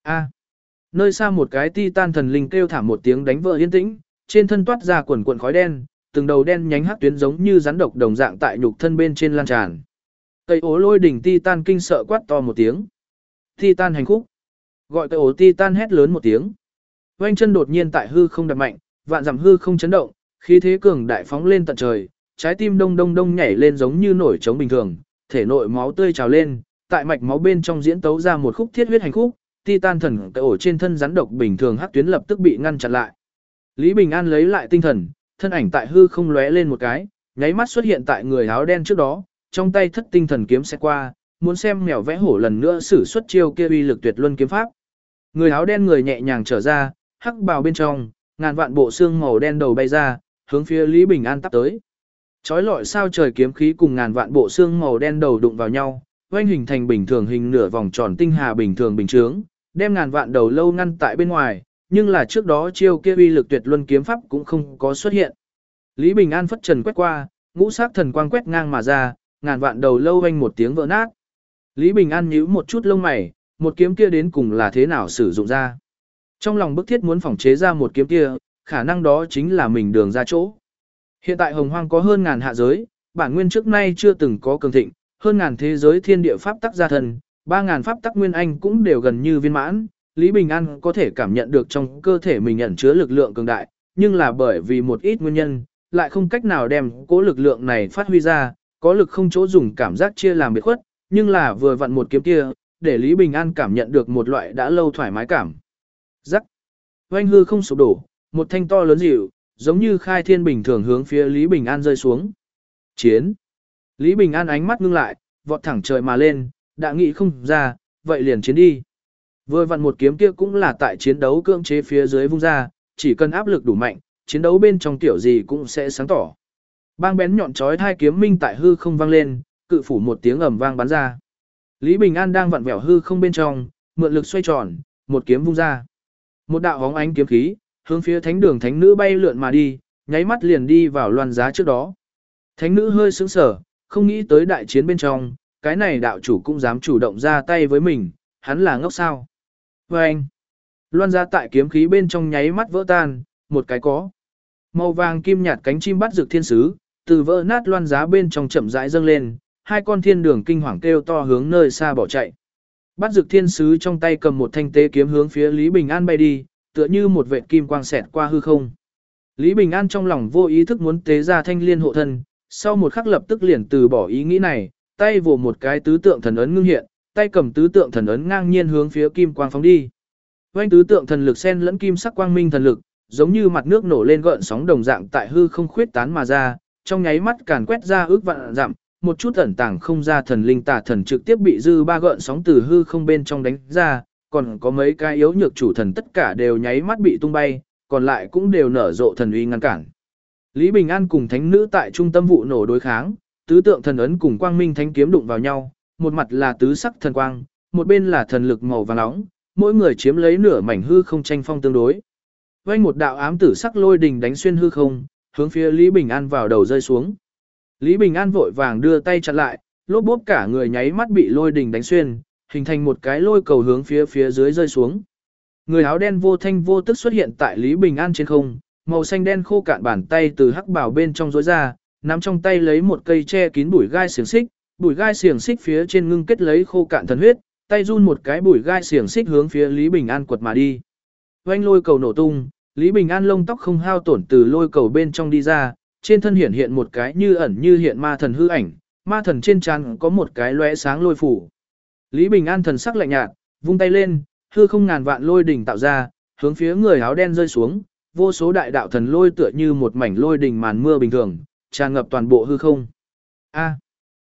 Nơi xa một cái titan thần linh kêu thảm một tiếng đánh vỡ yên tĩnh, trên thân toát ra quần quần khói đen, từng đầu đen nhánh hắc tuyến giống như rắn độc đồng dạng tại nhục thân bên trên lan tràn. Cây ố lôi đỉnh titan kinh sợ quát to một tiếng. Titan hành khúc. Gọi cây ố titan hét lớn một tiếng. Oanh chân đột nhiên tại hư không đập mạnh, vạn dặm hư không chấn động, khí thế cường đại phóng lên tận trời, trái tim đông đông đông nhảy lên giống như nổi trống bình thường, thể nội máu tươi trào lên, tại mạch máu bên trong diễn tấu ra một khúc thiết huyết hành khúc, titan thần cây ổ trên thân rắn độc bình thường hắc tuyến lập tức bị ngăn chặn lại. Lý Bình An lấy lại tinh thần, thân ảnh tại hư không lóe lên một cái, nháy mắt xuất hiện tại người áo đen trước đó, trong tay thất tinh thần kiếm sẽ qua, muốn xem mèo vẽ hổ lần nữa sử xuất chiêu kia uy lực tuyệt luân kiếm pháp. Người áo đen người nhẹ nhàng trở ra, hắc bào bên trong, ngàn vạn bộ xương màu đen đầu bay ra, hướng phía Lý Bình An tắp tới. Chói lọi sao trời kiếm khí cùng ngàn vạn bộ xương màu đen đầu đụng vào nhau, oanh hình thành bình thường hình nửa vòng tròn tinh hà bình thường bình chướng, đem ngàn vạn đầu lâu ngăn tại bên ngoài, nhưng là trước đó chiêu kia uy lực tuyệt luân kiếm pháp cũng không có xuất hiện. Lý Bình An phất trần quét qua, ngũ sắc thần quang quét ngang mà ra, ngàn vạn đầu lâu oanh một tiếng vỡ nát. Lý Bình An nhíu một chút lông mày, một kiếm kia đến cùng là thế nào sử dụng ra? Trong lòng bức thiết muốn phỏng chế ra một kiếm kia, khả năng đó chính là mình đường ra chỗ. Hiện tại Hồng Hoang có hơn ngàn hạ giới, bản nguyên trước nay chưa từng có cường thịnh, hơn ngàn thế giới thiên địa pháp tắc gia thần, 3000 pháp tắc nguyên anh cũng đều gần như viên mãn. Lý Bình An có thể cảm nhận được trong cơ thể mình ẩn chứa lực lượng cường đại, nhưng là bởi vì một ít nguyên nhân, lại không cách nào đem cố lực lượng này phát huy ra, có lực không chỗ dùng cảm giác chia làm biệt khuất, nhưng là vừa vặn một kiếm kia, để Lý Bình An cảm nhận được một loại đã lâu thoải mái cảm. Rắc. Oanh hư không sụp đổ, một thanh to lớn dịu, giống như khai thiên bình thường hướng phía Lý Bình An rơi xuống. Chiến. Lý Bình An ánh mắt ngưng lại, vọt thẳng trời mà lên, đã nghĩ không ra, vậy liền chiến đi. Vừa vặn một kiếm kia cũng là tại chiến đấu cưỡng chế phía dưới vung ra, chỉ cần áp lực đủ mạnh, chiến đấu bên trong tiểu gì cũng sẽ sáng tỏ. Bang bén nhọn chói hai kiếm minh tại hư không vang lên, cự phủ một tiếng ầm vang bắn ra. Lý Bình An đang vặn vẹo hư không bên trong, mượn lực xoay tròn, một kiếm vung ra. Một đạo hóng ánh kiếm khí, hướng phía thánh đường thánh nữ bay lượn mà đi, nháy mắt liền đi vào loan giá trước đó. Thánh nữ hơi sững sờ, không nghĩ tới đại chiến bên trong, cái này đạo chủ cũng dám chủ động ra tay với mình, hắn là ngốc sao. Và anh, loan giá tại kiếm khí bên trong nháy mắt vỡ tan, một cái có. Màu vàng kim nhạt cánh chim bắt rực thiên sứ, từ vỡ nát loan giá bên trong chậm rãi dâng lên, hai con thiên đường kinh hoàng kêu to hướng nơi xa bỏ chạy. Bắt rực thiên sứ trong tay cầm một thanh tế kiếm hướng phía Lý Bình An bay đi, tựa như một vệt kim quang xẹt qua hư không. Lý Bình An trong lòng vô ý thức muốn tế ra thanh liên hộ thân, sau một khắc lập tức liền từ bỏ ý nghĩ này, tay vồ một cái tứ tượng thần ấn ngưng hiện, tay cầm tứ tượng thần ấn ngang nhiên hướng phía kim quang phóng đi. Vành tứ tượng thần lực xen lẫn kim sắc quang minh thần lực, giống như mặt nước nổ lên gợn sóng đồng dạng tại hư không khuyết tán mà ra, trong nháy mắt càn quét ra ước vạn dặm, một chút ẩn tàng không ra thần linh tà thần trực tiếp bị dư ba gợn sóng từ hư không bên trong đánh ra, còn có mấy cái yếu nhược chủ thần tất cả đều nháy mắt bị tung bay, còn lại cũng đều nở rộ thần uy ngăn cản. Lý Bình An cùng thánh nữ tại trung tâm vụ nổ đối kháng, tứ tượng thần ấn cùng quang minh thánh kiếm đụng vào nhau, một mặt là tứ sắc thần quang, một bên là thần lực màu vàng nóng, mỗi người chiếm lấy nửa mảnh hư không tranh phong tương đối. Vành một đạo ám tử sắc lôi đình đánh xuyên hư không, hướng phía Lý Bình An vào đầu rơi xuống. Lý Bình An vội vàng đưa tay chặn lại, lốp bốp cả người nháy mắt bị lôi đình đánh xuyên, hình thành một cái lôi cầu hướng phía dưới rơi xuống. Người áo đen vô thanh vô tức xuất hiện tại Lý Bình An trên không, màu xanh đen khô cạn bàn tay từ hắc bảo bên trong rối ra, nắm trong tay lấy một cây che kín bùi gai xiềng xích phía trên ngưng kết lấy khô cạn thần huyết, tay run một cái bùi gai xiềng xích hướng phía Lý Bình An quật mà đi. Oanh lôi cầu nổ tung, Lý Bình An lông tóc không hao tổn từ lôi cầu bên trong đi ra, trên thân hiện một cái như ẩn như hiện ma thần hư ảnh, ma thần trên trán có một cái lóe sáng lôi phủ. Lý Bình An thần sắc lạnh nhạt, vung tay lên, hư không ngàn vạn lôi đỉnh tạo ra, hướng phía người áo đen rơi xuống, vô số đại đạo thần lôi tựa như một mảnh lôi đỉnh màn mưa bình thường, tràn ngập toàn bộ hư không.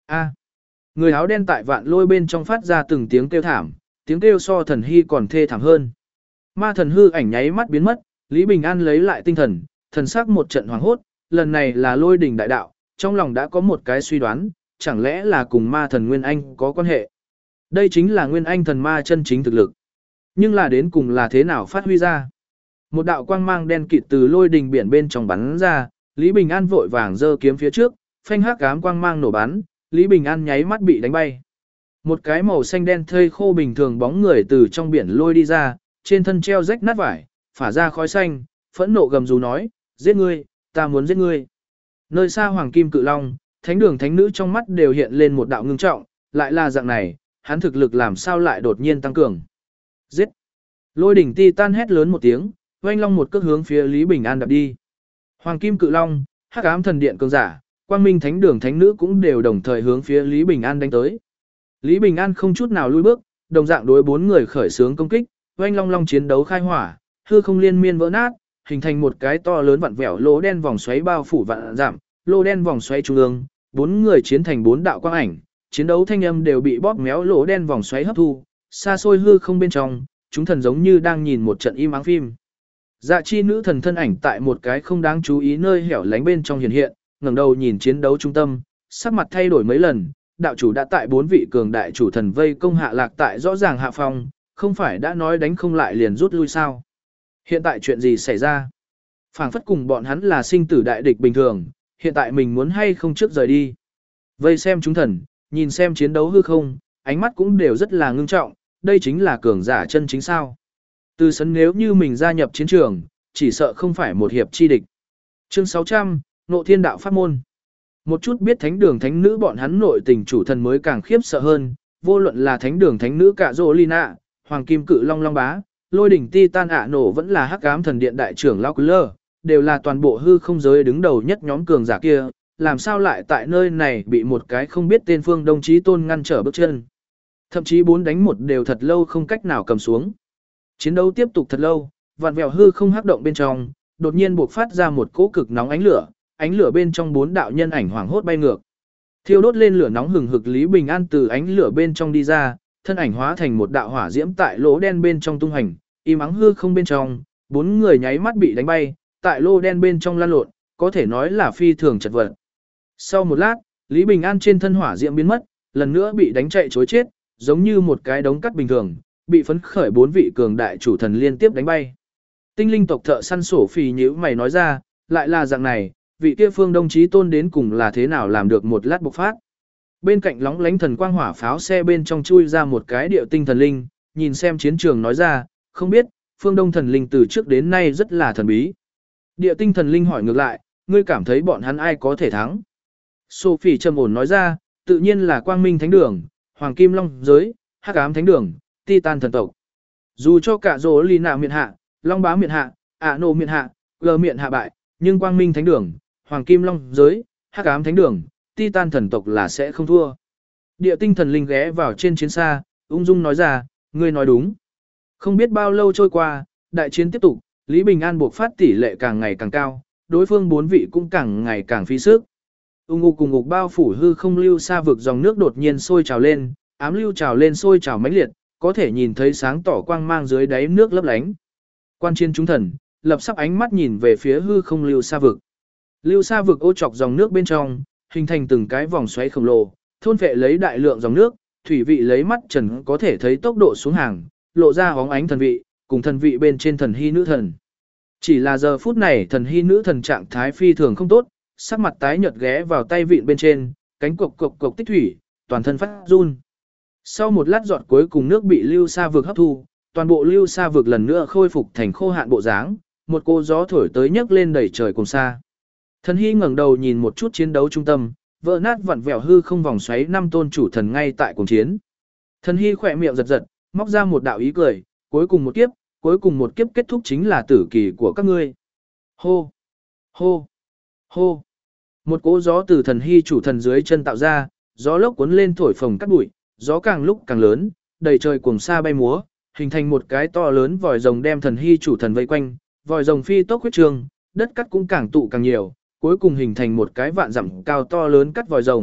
A. Người áo đen tại vạn lôi bên trong phát ra từng tiếng kêu thảm, tiếng kêu so thần hy còn thê thảm hơn. Ma thần hư ảnh nháy mắt biến mất, Lý Bình An lấy lại tinh thần, thần sắc một trận hoảng hốt, lần này là lôi đỉnh đại đạo, trong lòng đã có một cái suy đoán, chẳng lẽ là cùng ma thần Nguyên Anh có quan hệ. Đây chính là Nguyên Anh thần ma chân chính thực lực. Nhưng là đến cùng là thế nào phát huy ra. Một đạo quang mang đen kịt từ lôi đỉnh biển bên trong bắn ra, Lý Bình An vội vàng giơ kiếm phía trước, phanh hắc ám quang mang nổ bắn, Lý Bình An nháy mắt bị đánh bay. Một cái màu xanh đen thây khô bình thường bóng người từ trong biển lôi đi ra, trên thân treo rách nát vải, phả ra khói xanh, phẫn nộ gầm rú nói, giết ngươi, ta muốn giết ngươi. Nơi xa Hoàng Kim Cự Long, thánh đường thánh nữ trong mắt đều hiện lên một đạo ngưng trọng, lại là dạng này, hắn thực lực làm sao lại đột nhiên tăng cường. Giết! Lôi đỉnh Titan hét lớn một tiếng, oanh long một cước hướng phía Lý Bình An đạp đi. Hoàng Kim Cự Long, Hắc Ám Thần Điện cường giả, Quang Minh Thánh Đường Thánh Nữ cũng đều đồng thời hướng phía Lý Bình An đánh tới. Lý Bình An không chút nào lùi bước, đồng dạng đối 4 người khởi xướng công kích, oanh long long chiến đấu khai hỏa, hư không liên miên vỡ nát, hình thành một cái to lớn vặn vẹo lỗ đen vòng xoáy bao phủ vạn giảm, lỗ đen vòng xoáy trung ương, 4 người chiến thành 4 đạo quang ảnh, chiến đấu thanh âm đều bị bóp méo lỗ đen vòng xoáy hấp thu, xa xôi hư không bên trong, chúng thần giống như đang nhìn một trận im ắng phim. Dạ chi nữ thần thân ảnh tại một cái không đáng chú ý nơi hẻo lánh bên trong hiện, ngẩng đầu nhìn chiến đấu trung tâm, sắc mặt thay đổi mấy lần, đạo chủ đã tại 4 vị cường đại chủ thần vây công hạ lạc tại rõ ràng hạ phong, không phải đã nói đánh không lại liền rút lui sao? Hiện tại chuyện gì xảy ra? Phảng phất cùng bọn hắn là sinh tử đại địch bình thường, hiện tại mình muốn hay không trước rời đi. Vây xem chúng thần, nhìn xem chiến đấu hư không, ánh mắt cũng đều rất là ngưng trọng, đây chính là cường giả chân chính sao. Từ sấn nếu như mình gia nhập chiến trường, chỉ sợ không phải một hiệp chi địch. Chương 600, Ngộ Thiên Đạo Pháp Môn. Một chút biết thánh đường thánh nữ bọn hắn nội tình chủ thần mới càng khiếp sợ hơn, vô luận là thánh đường thánh nữ cả Lina, Hoàng Kim Cự Long Long Bá, Lôi đỉnh Titan ạ nổ vẫn là Hắc Ám Thần Điện đại trưởng lão Lơ, đều là toàn bộ hư không giới đứng đầu nhất nhóm cường giả kia, làm sao lại tại nơi này bị một cái không biết tên Phương Đông Chí Tôn ngăn trở bước chân. Thậm chí 4 đánh 1 đều thật lâu không cách nào cầm xuống. Chiến đấu tiếp tục thật lâu, vạn vẹo hư không hắc động bên trong, đột nhiên bộc phát ra một cỗ cực nóng ánh lửa bên trong 4 đạo nhân ảnh hoảng hốt bay ngược. Thiêu đốt lên lửa nóng hừng hực Lý Bình An từ ánh lửa bên trong đi ra, thân ảnh hóa thành một đạo hỏa diễm tại lỗ đen bên trong tung hành, im ắng hư không bên trong, 4 người nháy mắt bị đánh bay, tại lô đen bên trong lăn lộn, có thể nói là phi thường chật vật. Sau một lát, Lý Bình An trên thân hỏa diễm biến mất, lần nữa bị đánh chạy chối chết, giống như một cái đống cắt bình thường, bị phấn khởi 4 vị cường đại chủ thần liên tiếp đánh bay. Tinh linh tộc thợ săn sổ phì nhíu mày nói ra, lại là dạng này, vị kia Phương Đông Chí Tôn đến cùng là thế nào làm được một lát bộc phát. Bên cạnh lóng lánh thần quang hỏa pháo xe bên trong chui ra một cái điệu tinh thần linh, nhìn xem chiến trường nói ra, không biết, Phương Đông thần linh từ trước đến nay rất là thần bí. Địa tinh thần linh hỏi ngược lại, ngươi cảm thấy bọn hắn ai có thể thắng? Sophie trầm ổn nói ra, tự nhiên là Quang Minh Thánh Đường, Hoàng Kim Long Giới, Hắc Ám Thánh Đường, Titan thần tộc. Dù cho cả rỗ Lina miện hạ, Long Bá miện hạ, Nô miện hạ, G miện hạ bại, nhưng Quang Minh Thánh Đường, Hoàng Kim Long Giới, Hắc Ám Thánh Đường, Titan thần tộc là sẽ không thua. Địa tinh thần linh ghé vào trên chiến xa, ung dung nói ra, ngươi nói đúng. Không biết bao lâu trôi qua, đại chiến tiếp tục, Lý Bình An buộc phát tỷ lệ càng ngày càng cao, đối phương 4 vị cũng càng ngày càng phí sức. Ung ục cùng ngục bao phủ hư không lưu xa vực dòng nước đột nhiên sôi trào lên, ám lưu trào lên sôi trào mãnh liệt, có thể nhìn thấy sáng tỏ quang mang dưới đáy nước lấp lánh. Quan chiến chúng thần, lập sắp ánh mắt nhìn về phía hư không lưu xa vực. Lưu xa vực ô chọc dòng nước bên trong, hình thành từng cái vòng xoáy khổng lồ, thôn vệ lấy đại lượng dòng nước, thủy vị lấy mắt trần có thể thấy tốc độ xuống hàng, lộ ra hóng ánh thần vị, cùng thần vị bên trên thần hy nữ thần. Chỉ là giờ phút này thần hy nữ thần trạng thái phi thường không tốt, sắc mặt tái nhợt ghé vào tay vịn bên trên, cánh cộc cộc cộc tích thủy, toàn thân phát run. Sau một lát giọt cuối cùng nước bị lưu sa vực hấp thu, toàn bộ lưu sa vực lần nữa khôi phục thành khô hạn bộ dáng, một cô gió thổi tới nhấc lên đẩy trời cùng xa. Thần hy ngẩng đầu nhìn một chút chiến đấu trung tâm, vỡ nát vặn vẹo hư không vòng xoáy 5 tôn chủ thần ngay tại cuồng chiến. Thần hy khỏe miệng giật giật, móc ra một đạo ý cười, cuối cùng một kiếp kết thúc chính là tử kỳ của các ngươi. Hô, hô, hô. Một cỗ gió từ thần hy chủ thần dưới chân tạo ra, gió lốc cuốn lên thổi phồng cát bụi, gió càng lúc càng lớn, đầy trời cuồng sa bay múa, hình thành một cái to lớn vòi rồng đem thần hy chủ thần vây quanh, vòi rồng phi tốc huyết trường, đất cát cũng càng tụ càng nhiều, cuối cùng hình thành một cái vạn dặm cao to lớn cắt vòi rồng,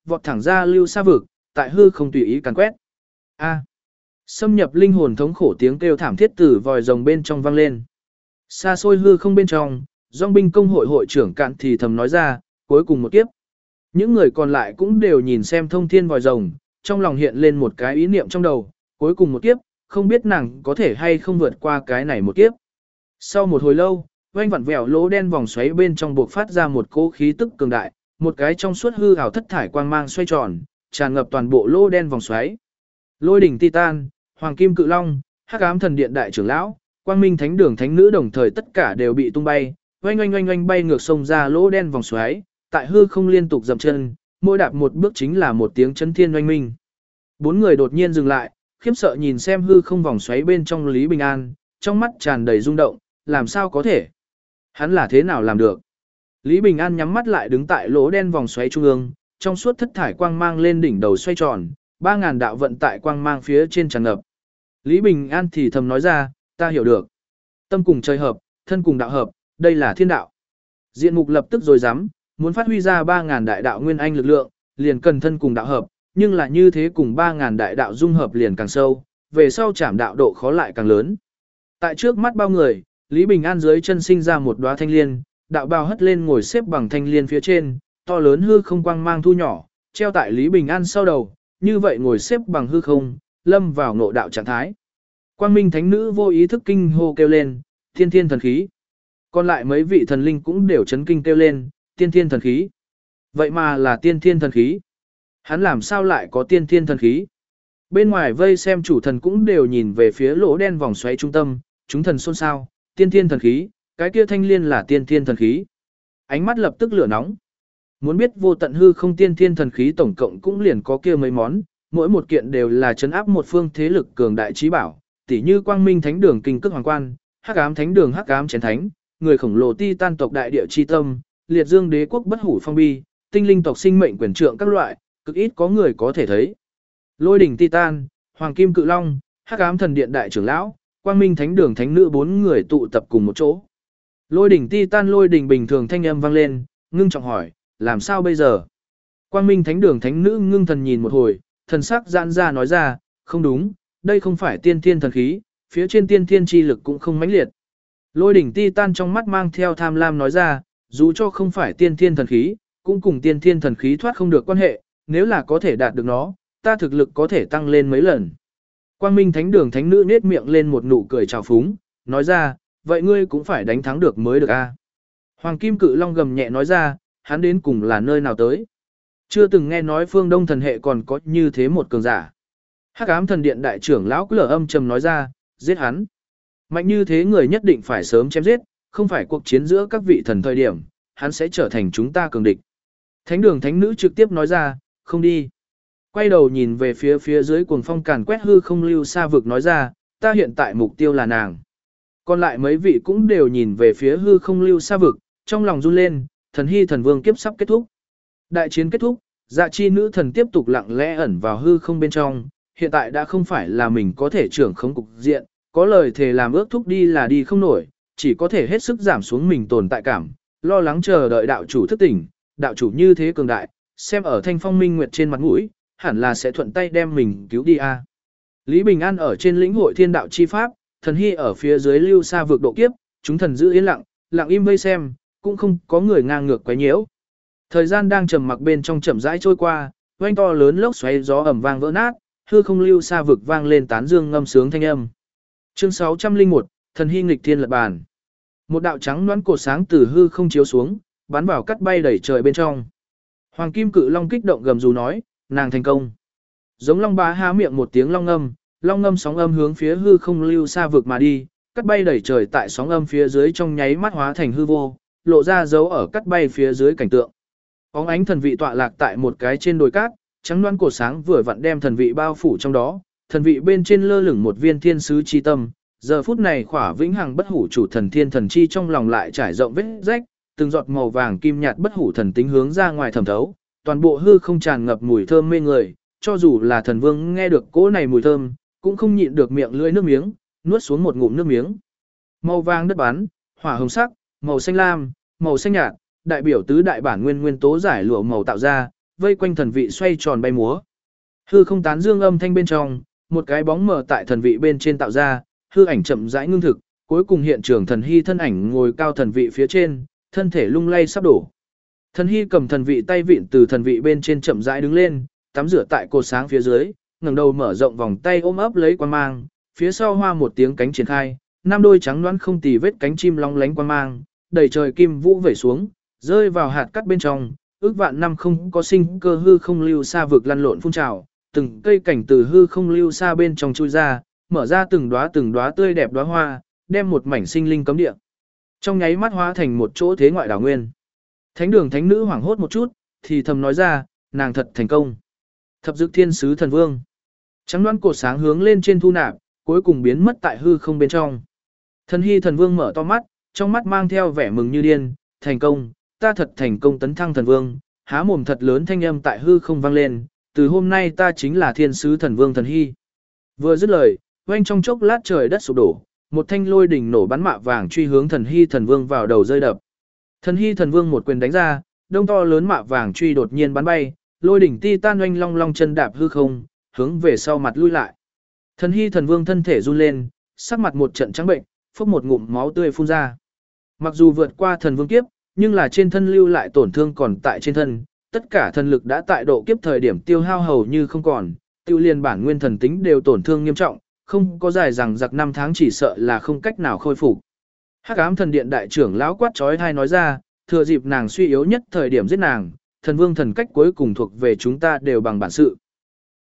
vọt thẳng ra lưu sa vực, tại hư không tùy ý càn quét. A. Xâm nhập linh hồn thống khổ tiếng kêu thảm thiết từ vòi rồng bên trong vang lên. Xa xôi hư không bên trong, Dòng binh công hội hội trưởng Cạn thì thầm nói ra, cuối cùng một kiếp. Những người còn lại cũng đều nhìn xem thông thiên vòi rồng, trong lòng hiện lên một cái ý niệm trong đầu, cuối cùng một kiếp, không biết nàng có thể hay không vượt qua cái này một kiếp. Sau một hồi lâu, oanh vặn vẹo lỗ đen vòng xoáy bên trong buộc phát ra một cỗ khí tức cường đại, một cái trong suốt hư ảo thất thải quang mang xoay tròn, tràn ngập toàn bộ lỗ đen vòng xoáy. Lôi đỉnh Titan, Hoàng Kim Cự Long, Hắc Ám Thần Điện đại trưởng lão, Quang Minh Thánh Đường Thánh Nữ đồng thời tất cả đều bị tung bay, oanh oanh oanh oanh bay ngược sông ra lỗ đen vòng xoáy, tại hư không liên tục dậm chân, mỗi đạp một bước chính là một tiếng chấn thiên oanh minh. Bốn người đột nhiên dừng lại, khiếp sợ nhìn xem hư không vòng xoáy bên trong Lý Bình An, trong mắt tràn đầy rung động, làm sao có thể? Hắn là thế nào làm được? Lý Bình An nhắm mắt lại đứng tại lỗ đen vòng xoáy trung ương, trong suốt thất thải quang mang lên đỉnh đầu xoay tròn, 3000 đạo vận tại quang mang phía trên tràn ngập. Lý Bình An thì thầm nói ra, ta hiểu được. Tâm cùng trời hợp, thân cùng đạo hợp, đây là thiên đạo. Diện mục lập tức rồi dám, muốn phát huy ra 3000 đại đạo nguyên anh lực lượng, liền cần thân cùng đạo hợp, nhưng là như thế cùng 3000 đại đạo dung hợp liền càng sâu, về sau chạm đạo độ khó lại càng lớn. Tại trước mắt bao người, Lý Bình An dưới chân sinh ra một đóa thanh liên, đạo bào hất lên ngồi xếp bằng thanh liên phía trên, to lớn hư không quang mang thu nhỏ, treo tại Lý Bình An sau đầu, như vậy ngồi xếp bằng hư không, lâm vào ngộ đạo trạng thái. Quang Minh Thánh Nữ vô ý thức kinh hô kêu lên, tiên thiên thần khí. Còn lại mấy vị thần linh cũng đều chấn kinh kêu lên, tiên thiên thần khí. Vậy mà là tiên thiên thần khí. Hắn làm sao lại có tiên thiên thần khí? Bên ngoài vây xem chủ thần cũng đều nhìn về phía lỗ đen vòng xoáy trung tâm, chúng thần xôn xao, tiên thiên thần khí, cái kia thanh liên là tiên thiên thần khí. Ánh mắt lập tức lửa nóng. Muốn biết vô tận hư không tiên thiên thần khí tổng cộng cũng liền có kia mấy món, mỗi một kiện đều là trấn áp một phương thế lực cường đại trí bảo, tỉ như Quang Minh Thánh Đường Kinh Cước Hoàng Quan, Hắc Ám Thánh Đường Hắc Ám Chén Thánh, người khổng lồ Titan tộc đại địa chi tâm, Liệt Dương Đế quốc bất hủ phong bi, tinh linh tộc sinh mệnh quyền trượng các loại, cực ít có người có thể thấy. Lôi đỉnh Titan, Hoàng Kim Cự Long, Hắc Ám Thần Điện đại trưởng lão, Quang Minh Thánh Đường Thánh Nữ bốn người tụ tập cùng một chỗ. Lôi đỉnh Titan lôi đỉnh bình thường thanh âm vang lên, ngưng trọng hỏi, làm sao bây giờ? Quang Minh Thánh Đường Thánh Nữ ngưng thần nhìn một hồi, thần sắc giãn ra nói ra, không đúng, đây không phải tiên thiên thần khí, phía trên tiên thiên chi lực cũng không mãnh liệt. Lôi đỉnh Titan trong mắt mang theo tham lam nói ra, dù cho không phải tiên thiên thần khí, cũng cùng tiên thiên thần khí thoát không được quan hệ, nếu là có thể đạt được nó, ta thực lực có thể tăng lên mấy lần. Quang Minh Thánh Đường Thánh Nữ nết miệng lên một nụ cười trào phúng, nói ra, vậy ngươi cũng phải đánh thắng được mới được a. Hoàng Kim Cự Long gầm nhẹ nói ra, hắn đến cùng là nơi nào tới? Chưa từng nghe nói phương Đông thần hệ còn có như thế một cường giả. Hắc Ám Thần Điện đại trưởng lão Lở âm trầm nói ra, giết hắn. Mạnh như thế người nhất định phải sớm chém giết, không phải cuộc chiến giữa các vị thần thời điểm, hắn sẽ trở thành chúng ta cường địch. Thánh Đường Thánh Nữ trực tiếp nói ra, không đi. Quay đầu nhìn về phía dưới cuồng phong càn quét hư không lưu xa vực nói ra, ta hiện tại mục tiêu là nàng. Còn lại mấy vị cũng đều nhìn về phía hư không lưu xa vực, trong lòng run lên, thần hy thần vương kiếp sắp kết thúc. Đại chiến kết thúc, dạ chi nữ thần tiếp tục lặng lẽ ẩn vào hư không bên trong, hiện tại đã không phải là mình có thể trưởng khống cục diện, có lời thề làm ước thúc đi là đi không nổi, chỉ có thể hết sức giảm xuống mình tồn tại cảm, lo lắng chờ đợi đạo chủ thức tỉnh, đạo chủ như thế cường đại, xem ở thanh phong minh nguyệt trên mặt mũi, hẳn là sẽ thuận tay đem mình cứu đi a. Lý Bình An ở trên lĩnh hội thiên đạo chi pháp, thần hy ở phía dưới lưu xa vực độ kiếp, chúng thần giữ yên lặng, lặng im vây xem, cũng không có người ngang ngược quấy nhiễu. Thời gian đang trầm mặc bên trong chậm rãi trôi qua, oanh to lớn lốc xoáy gió ầm vang vỡ nát, hư không lưu xa vực vang lên tán dương ngâm sướng thanh âm. Chương 601, thần hy nghịch thiên lật bàn. Một đạo trắng loãng cột sáng từ hư không chiếu xuống, bắn vào cắt bay đẩy trời bên trong. Hoàng Kim Cự Long kích động gầm rú nói, nàng thành công. Giống long bá há miệng một tiếng long ngâm sóng âm hướng phía hư không lưu xa vực mà đi, cắt bay đẩy trời tại sóng âm phía dưới trong nháy mắt hóa thành hư vô, lộ ra dấu ở cắt bay phía dưới cảnh tượng. Óng ánh thần vị tọa lạc tại một cái trên đồi cát, trắng đoán cột sáng vừa vặn đem thần vị bao phủ trong đó, thần vị bên trên lơ lửng một viên thiên sứ chi tâm, giờ phút này khỏa vĩnh hằng bất hủ chủ thần thiên thần chi trong lòng lại trải rộng vết rách, từng giọt màu vàng kim nhạt bất hủ thần tính hướng ra ngoài thẩm thấu, toàn bộ hư không tràn ngập mùi thơm mê người, cho dù là thần vương nghe được cỗ này mùi thơm, cũng không nhịn được miệng lưỡi nước miếng, nuốt xuống một ngụm nước miếng. Màu vàng đất bắn, hỏa hồng sắc, màu xanh lam, màu xanh nhạt, đại biểu tứ đại bản nguyên nguyên tố giải lụa màu tạo ra, vây quanh thần vị xoay tròn bay múa. Hư không tán dương âm thanh bên trong, một cái bóng mờ tại thần vị bên trên tạo ra, hư ảnh chậm rãi ngưng thực, cuối cùng hiện trường thần hy thân ảnh ngồi cao thần vị phía trên, thân thể lung lay sắp đổ. Thần hy cầm thần vị tay vịn từ thần vị bên trên chậm rãi đứng lên, tắm rửa tại cột sáng phía dưới, ngẩng đầu mở rộng vòng tay ôm ấp lấy quang mang, phía sau hoa một tiếng cánh triển khai, năm đôi trắng đoán không tì vết cánh chim long lánh quang mang, đầy trời kim vũ vẩy xuống, rơi vào hạt cát bên trong, ước vạn năm không có sinh cơ hư không lưu xa vực lăn lộn phun trào, từng cây cảnh từ hư không lưu xa bên trong chui ra, mở ra từng đóa tươi đẹp đóa hoa, đem một mảnh sinh linh cấm địa. Trong nháy mắt hóa thành một chỗ thế ngoại đảo nguyên. Thánh đường thánh nữ hoảng hốt một chút, thì thầm nói ra, nàng thật thành công. Thập dực thiên sứ thần vương. Trắng đoán cột sáng hướng lên trên thu nạp, cuối cùng biến mất tại hư không bên trong. Thần hy thần vương mở to mắt, trong mắt mang theo vẻ mừng như điên, thành công, ta thật thành công tấn thăng thần vương, há mồm thật lớn thanh âm tại hư không vang lên, từ hôm nay ta chính là thiên sứ thần vương thần hy. Vừa dứt lời, oanh trong chốc lát trời đất sụp đổ, một thanh lôi đỉnh nổ bắn mạ vàng truy hướng thần hy thần vương vào đầu rơi đập. Thần hy thần vương một quyền đánh ra, đông to lớn mạ vàng truy đột nhiên bắn bay, lôi đỉnh ti tan oanh long long chân đạp hư không, hướng về sau mặt lui lại. Thần hy thần vương thân thể run lên, sắc mặt một trận trắng bệnh, phốc một ngụm máu tươi phun ra. Mặc dù vượt qua thần vương kiếp, nhưng là trên thân lưu lại tổn thương còn tại trên thân, tất cả thần lực đã tại độ kiếp thời điểm tiêu hao hầu như không còn, tiêu liên bản nguyên thần tính đều tổn thương nghiêm trọng, không có dài rằng giặc 5 tháng chỉ sợ là không cách nào khôi phục. Hắc ám thần điện đại trưởng lão quát chói tai nói ra, thừa dịp nàng suy yếu nhất thời điểm giết nàng, thần vương thần cách cuối cùng thuộc về chúng ta đều bằng bản sự.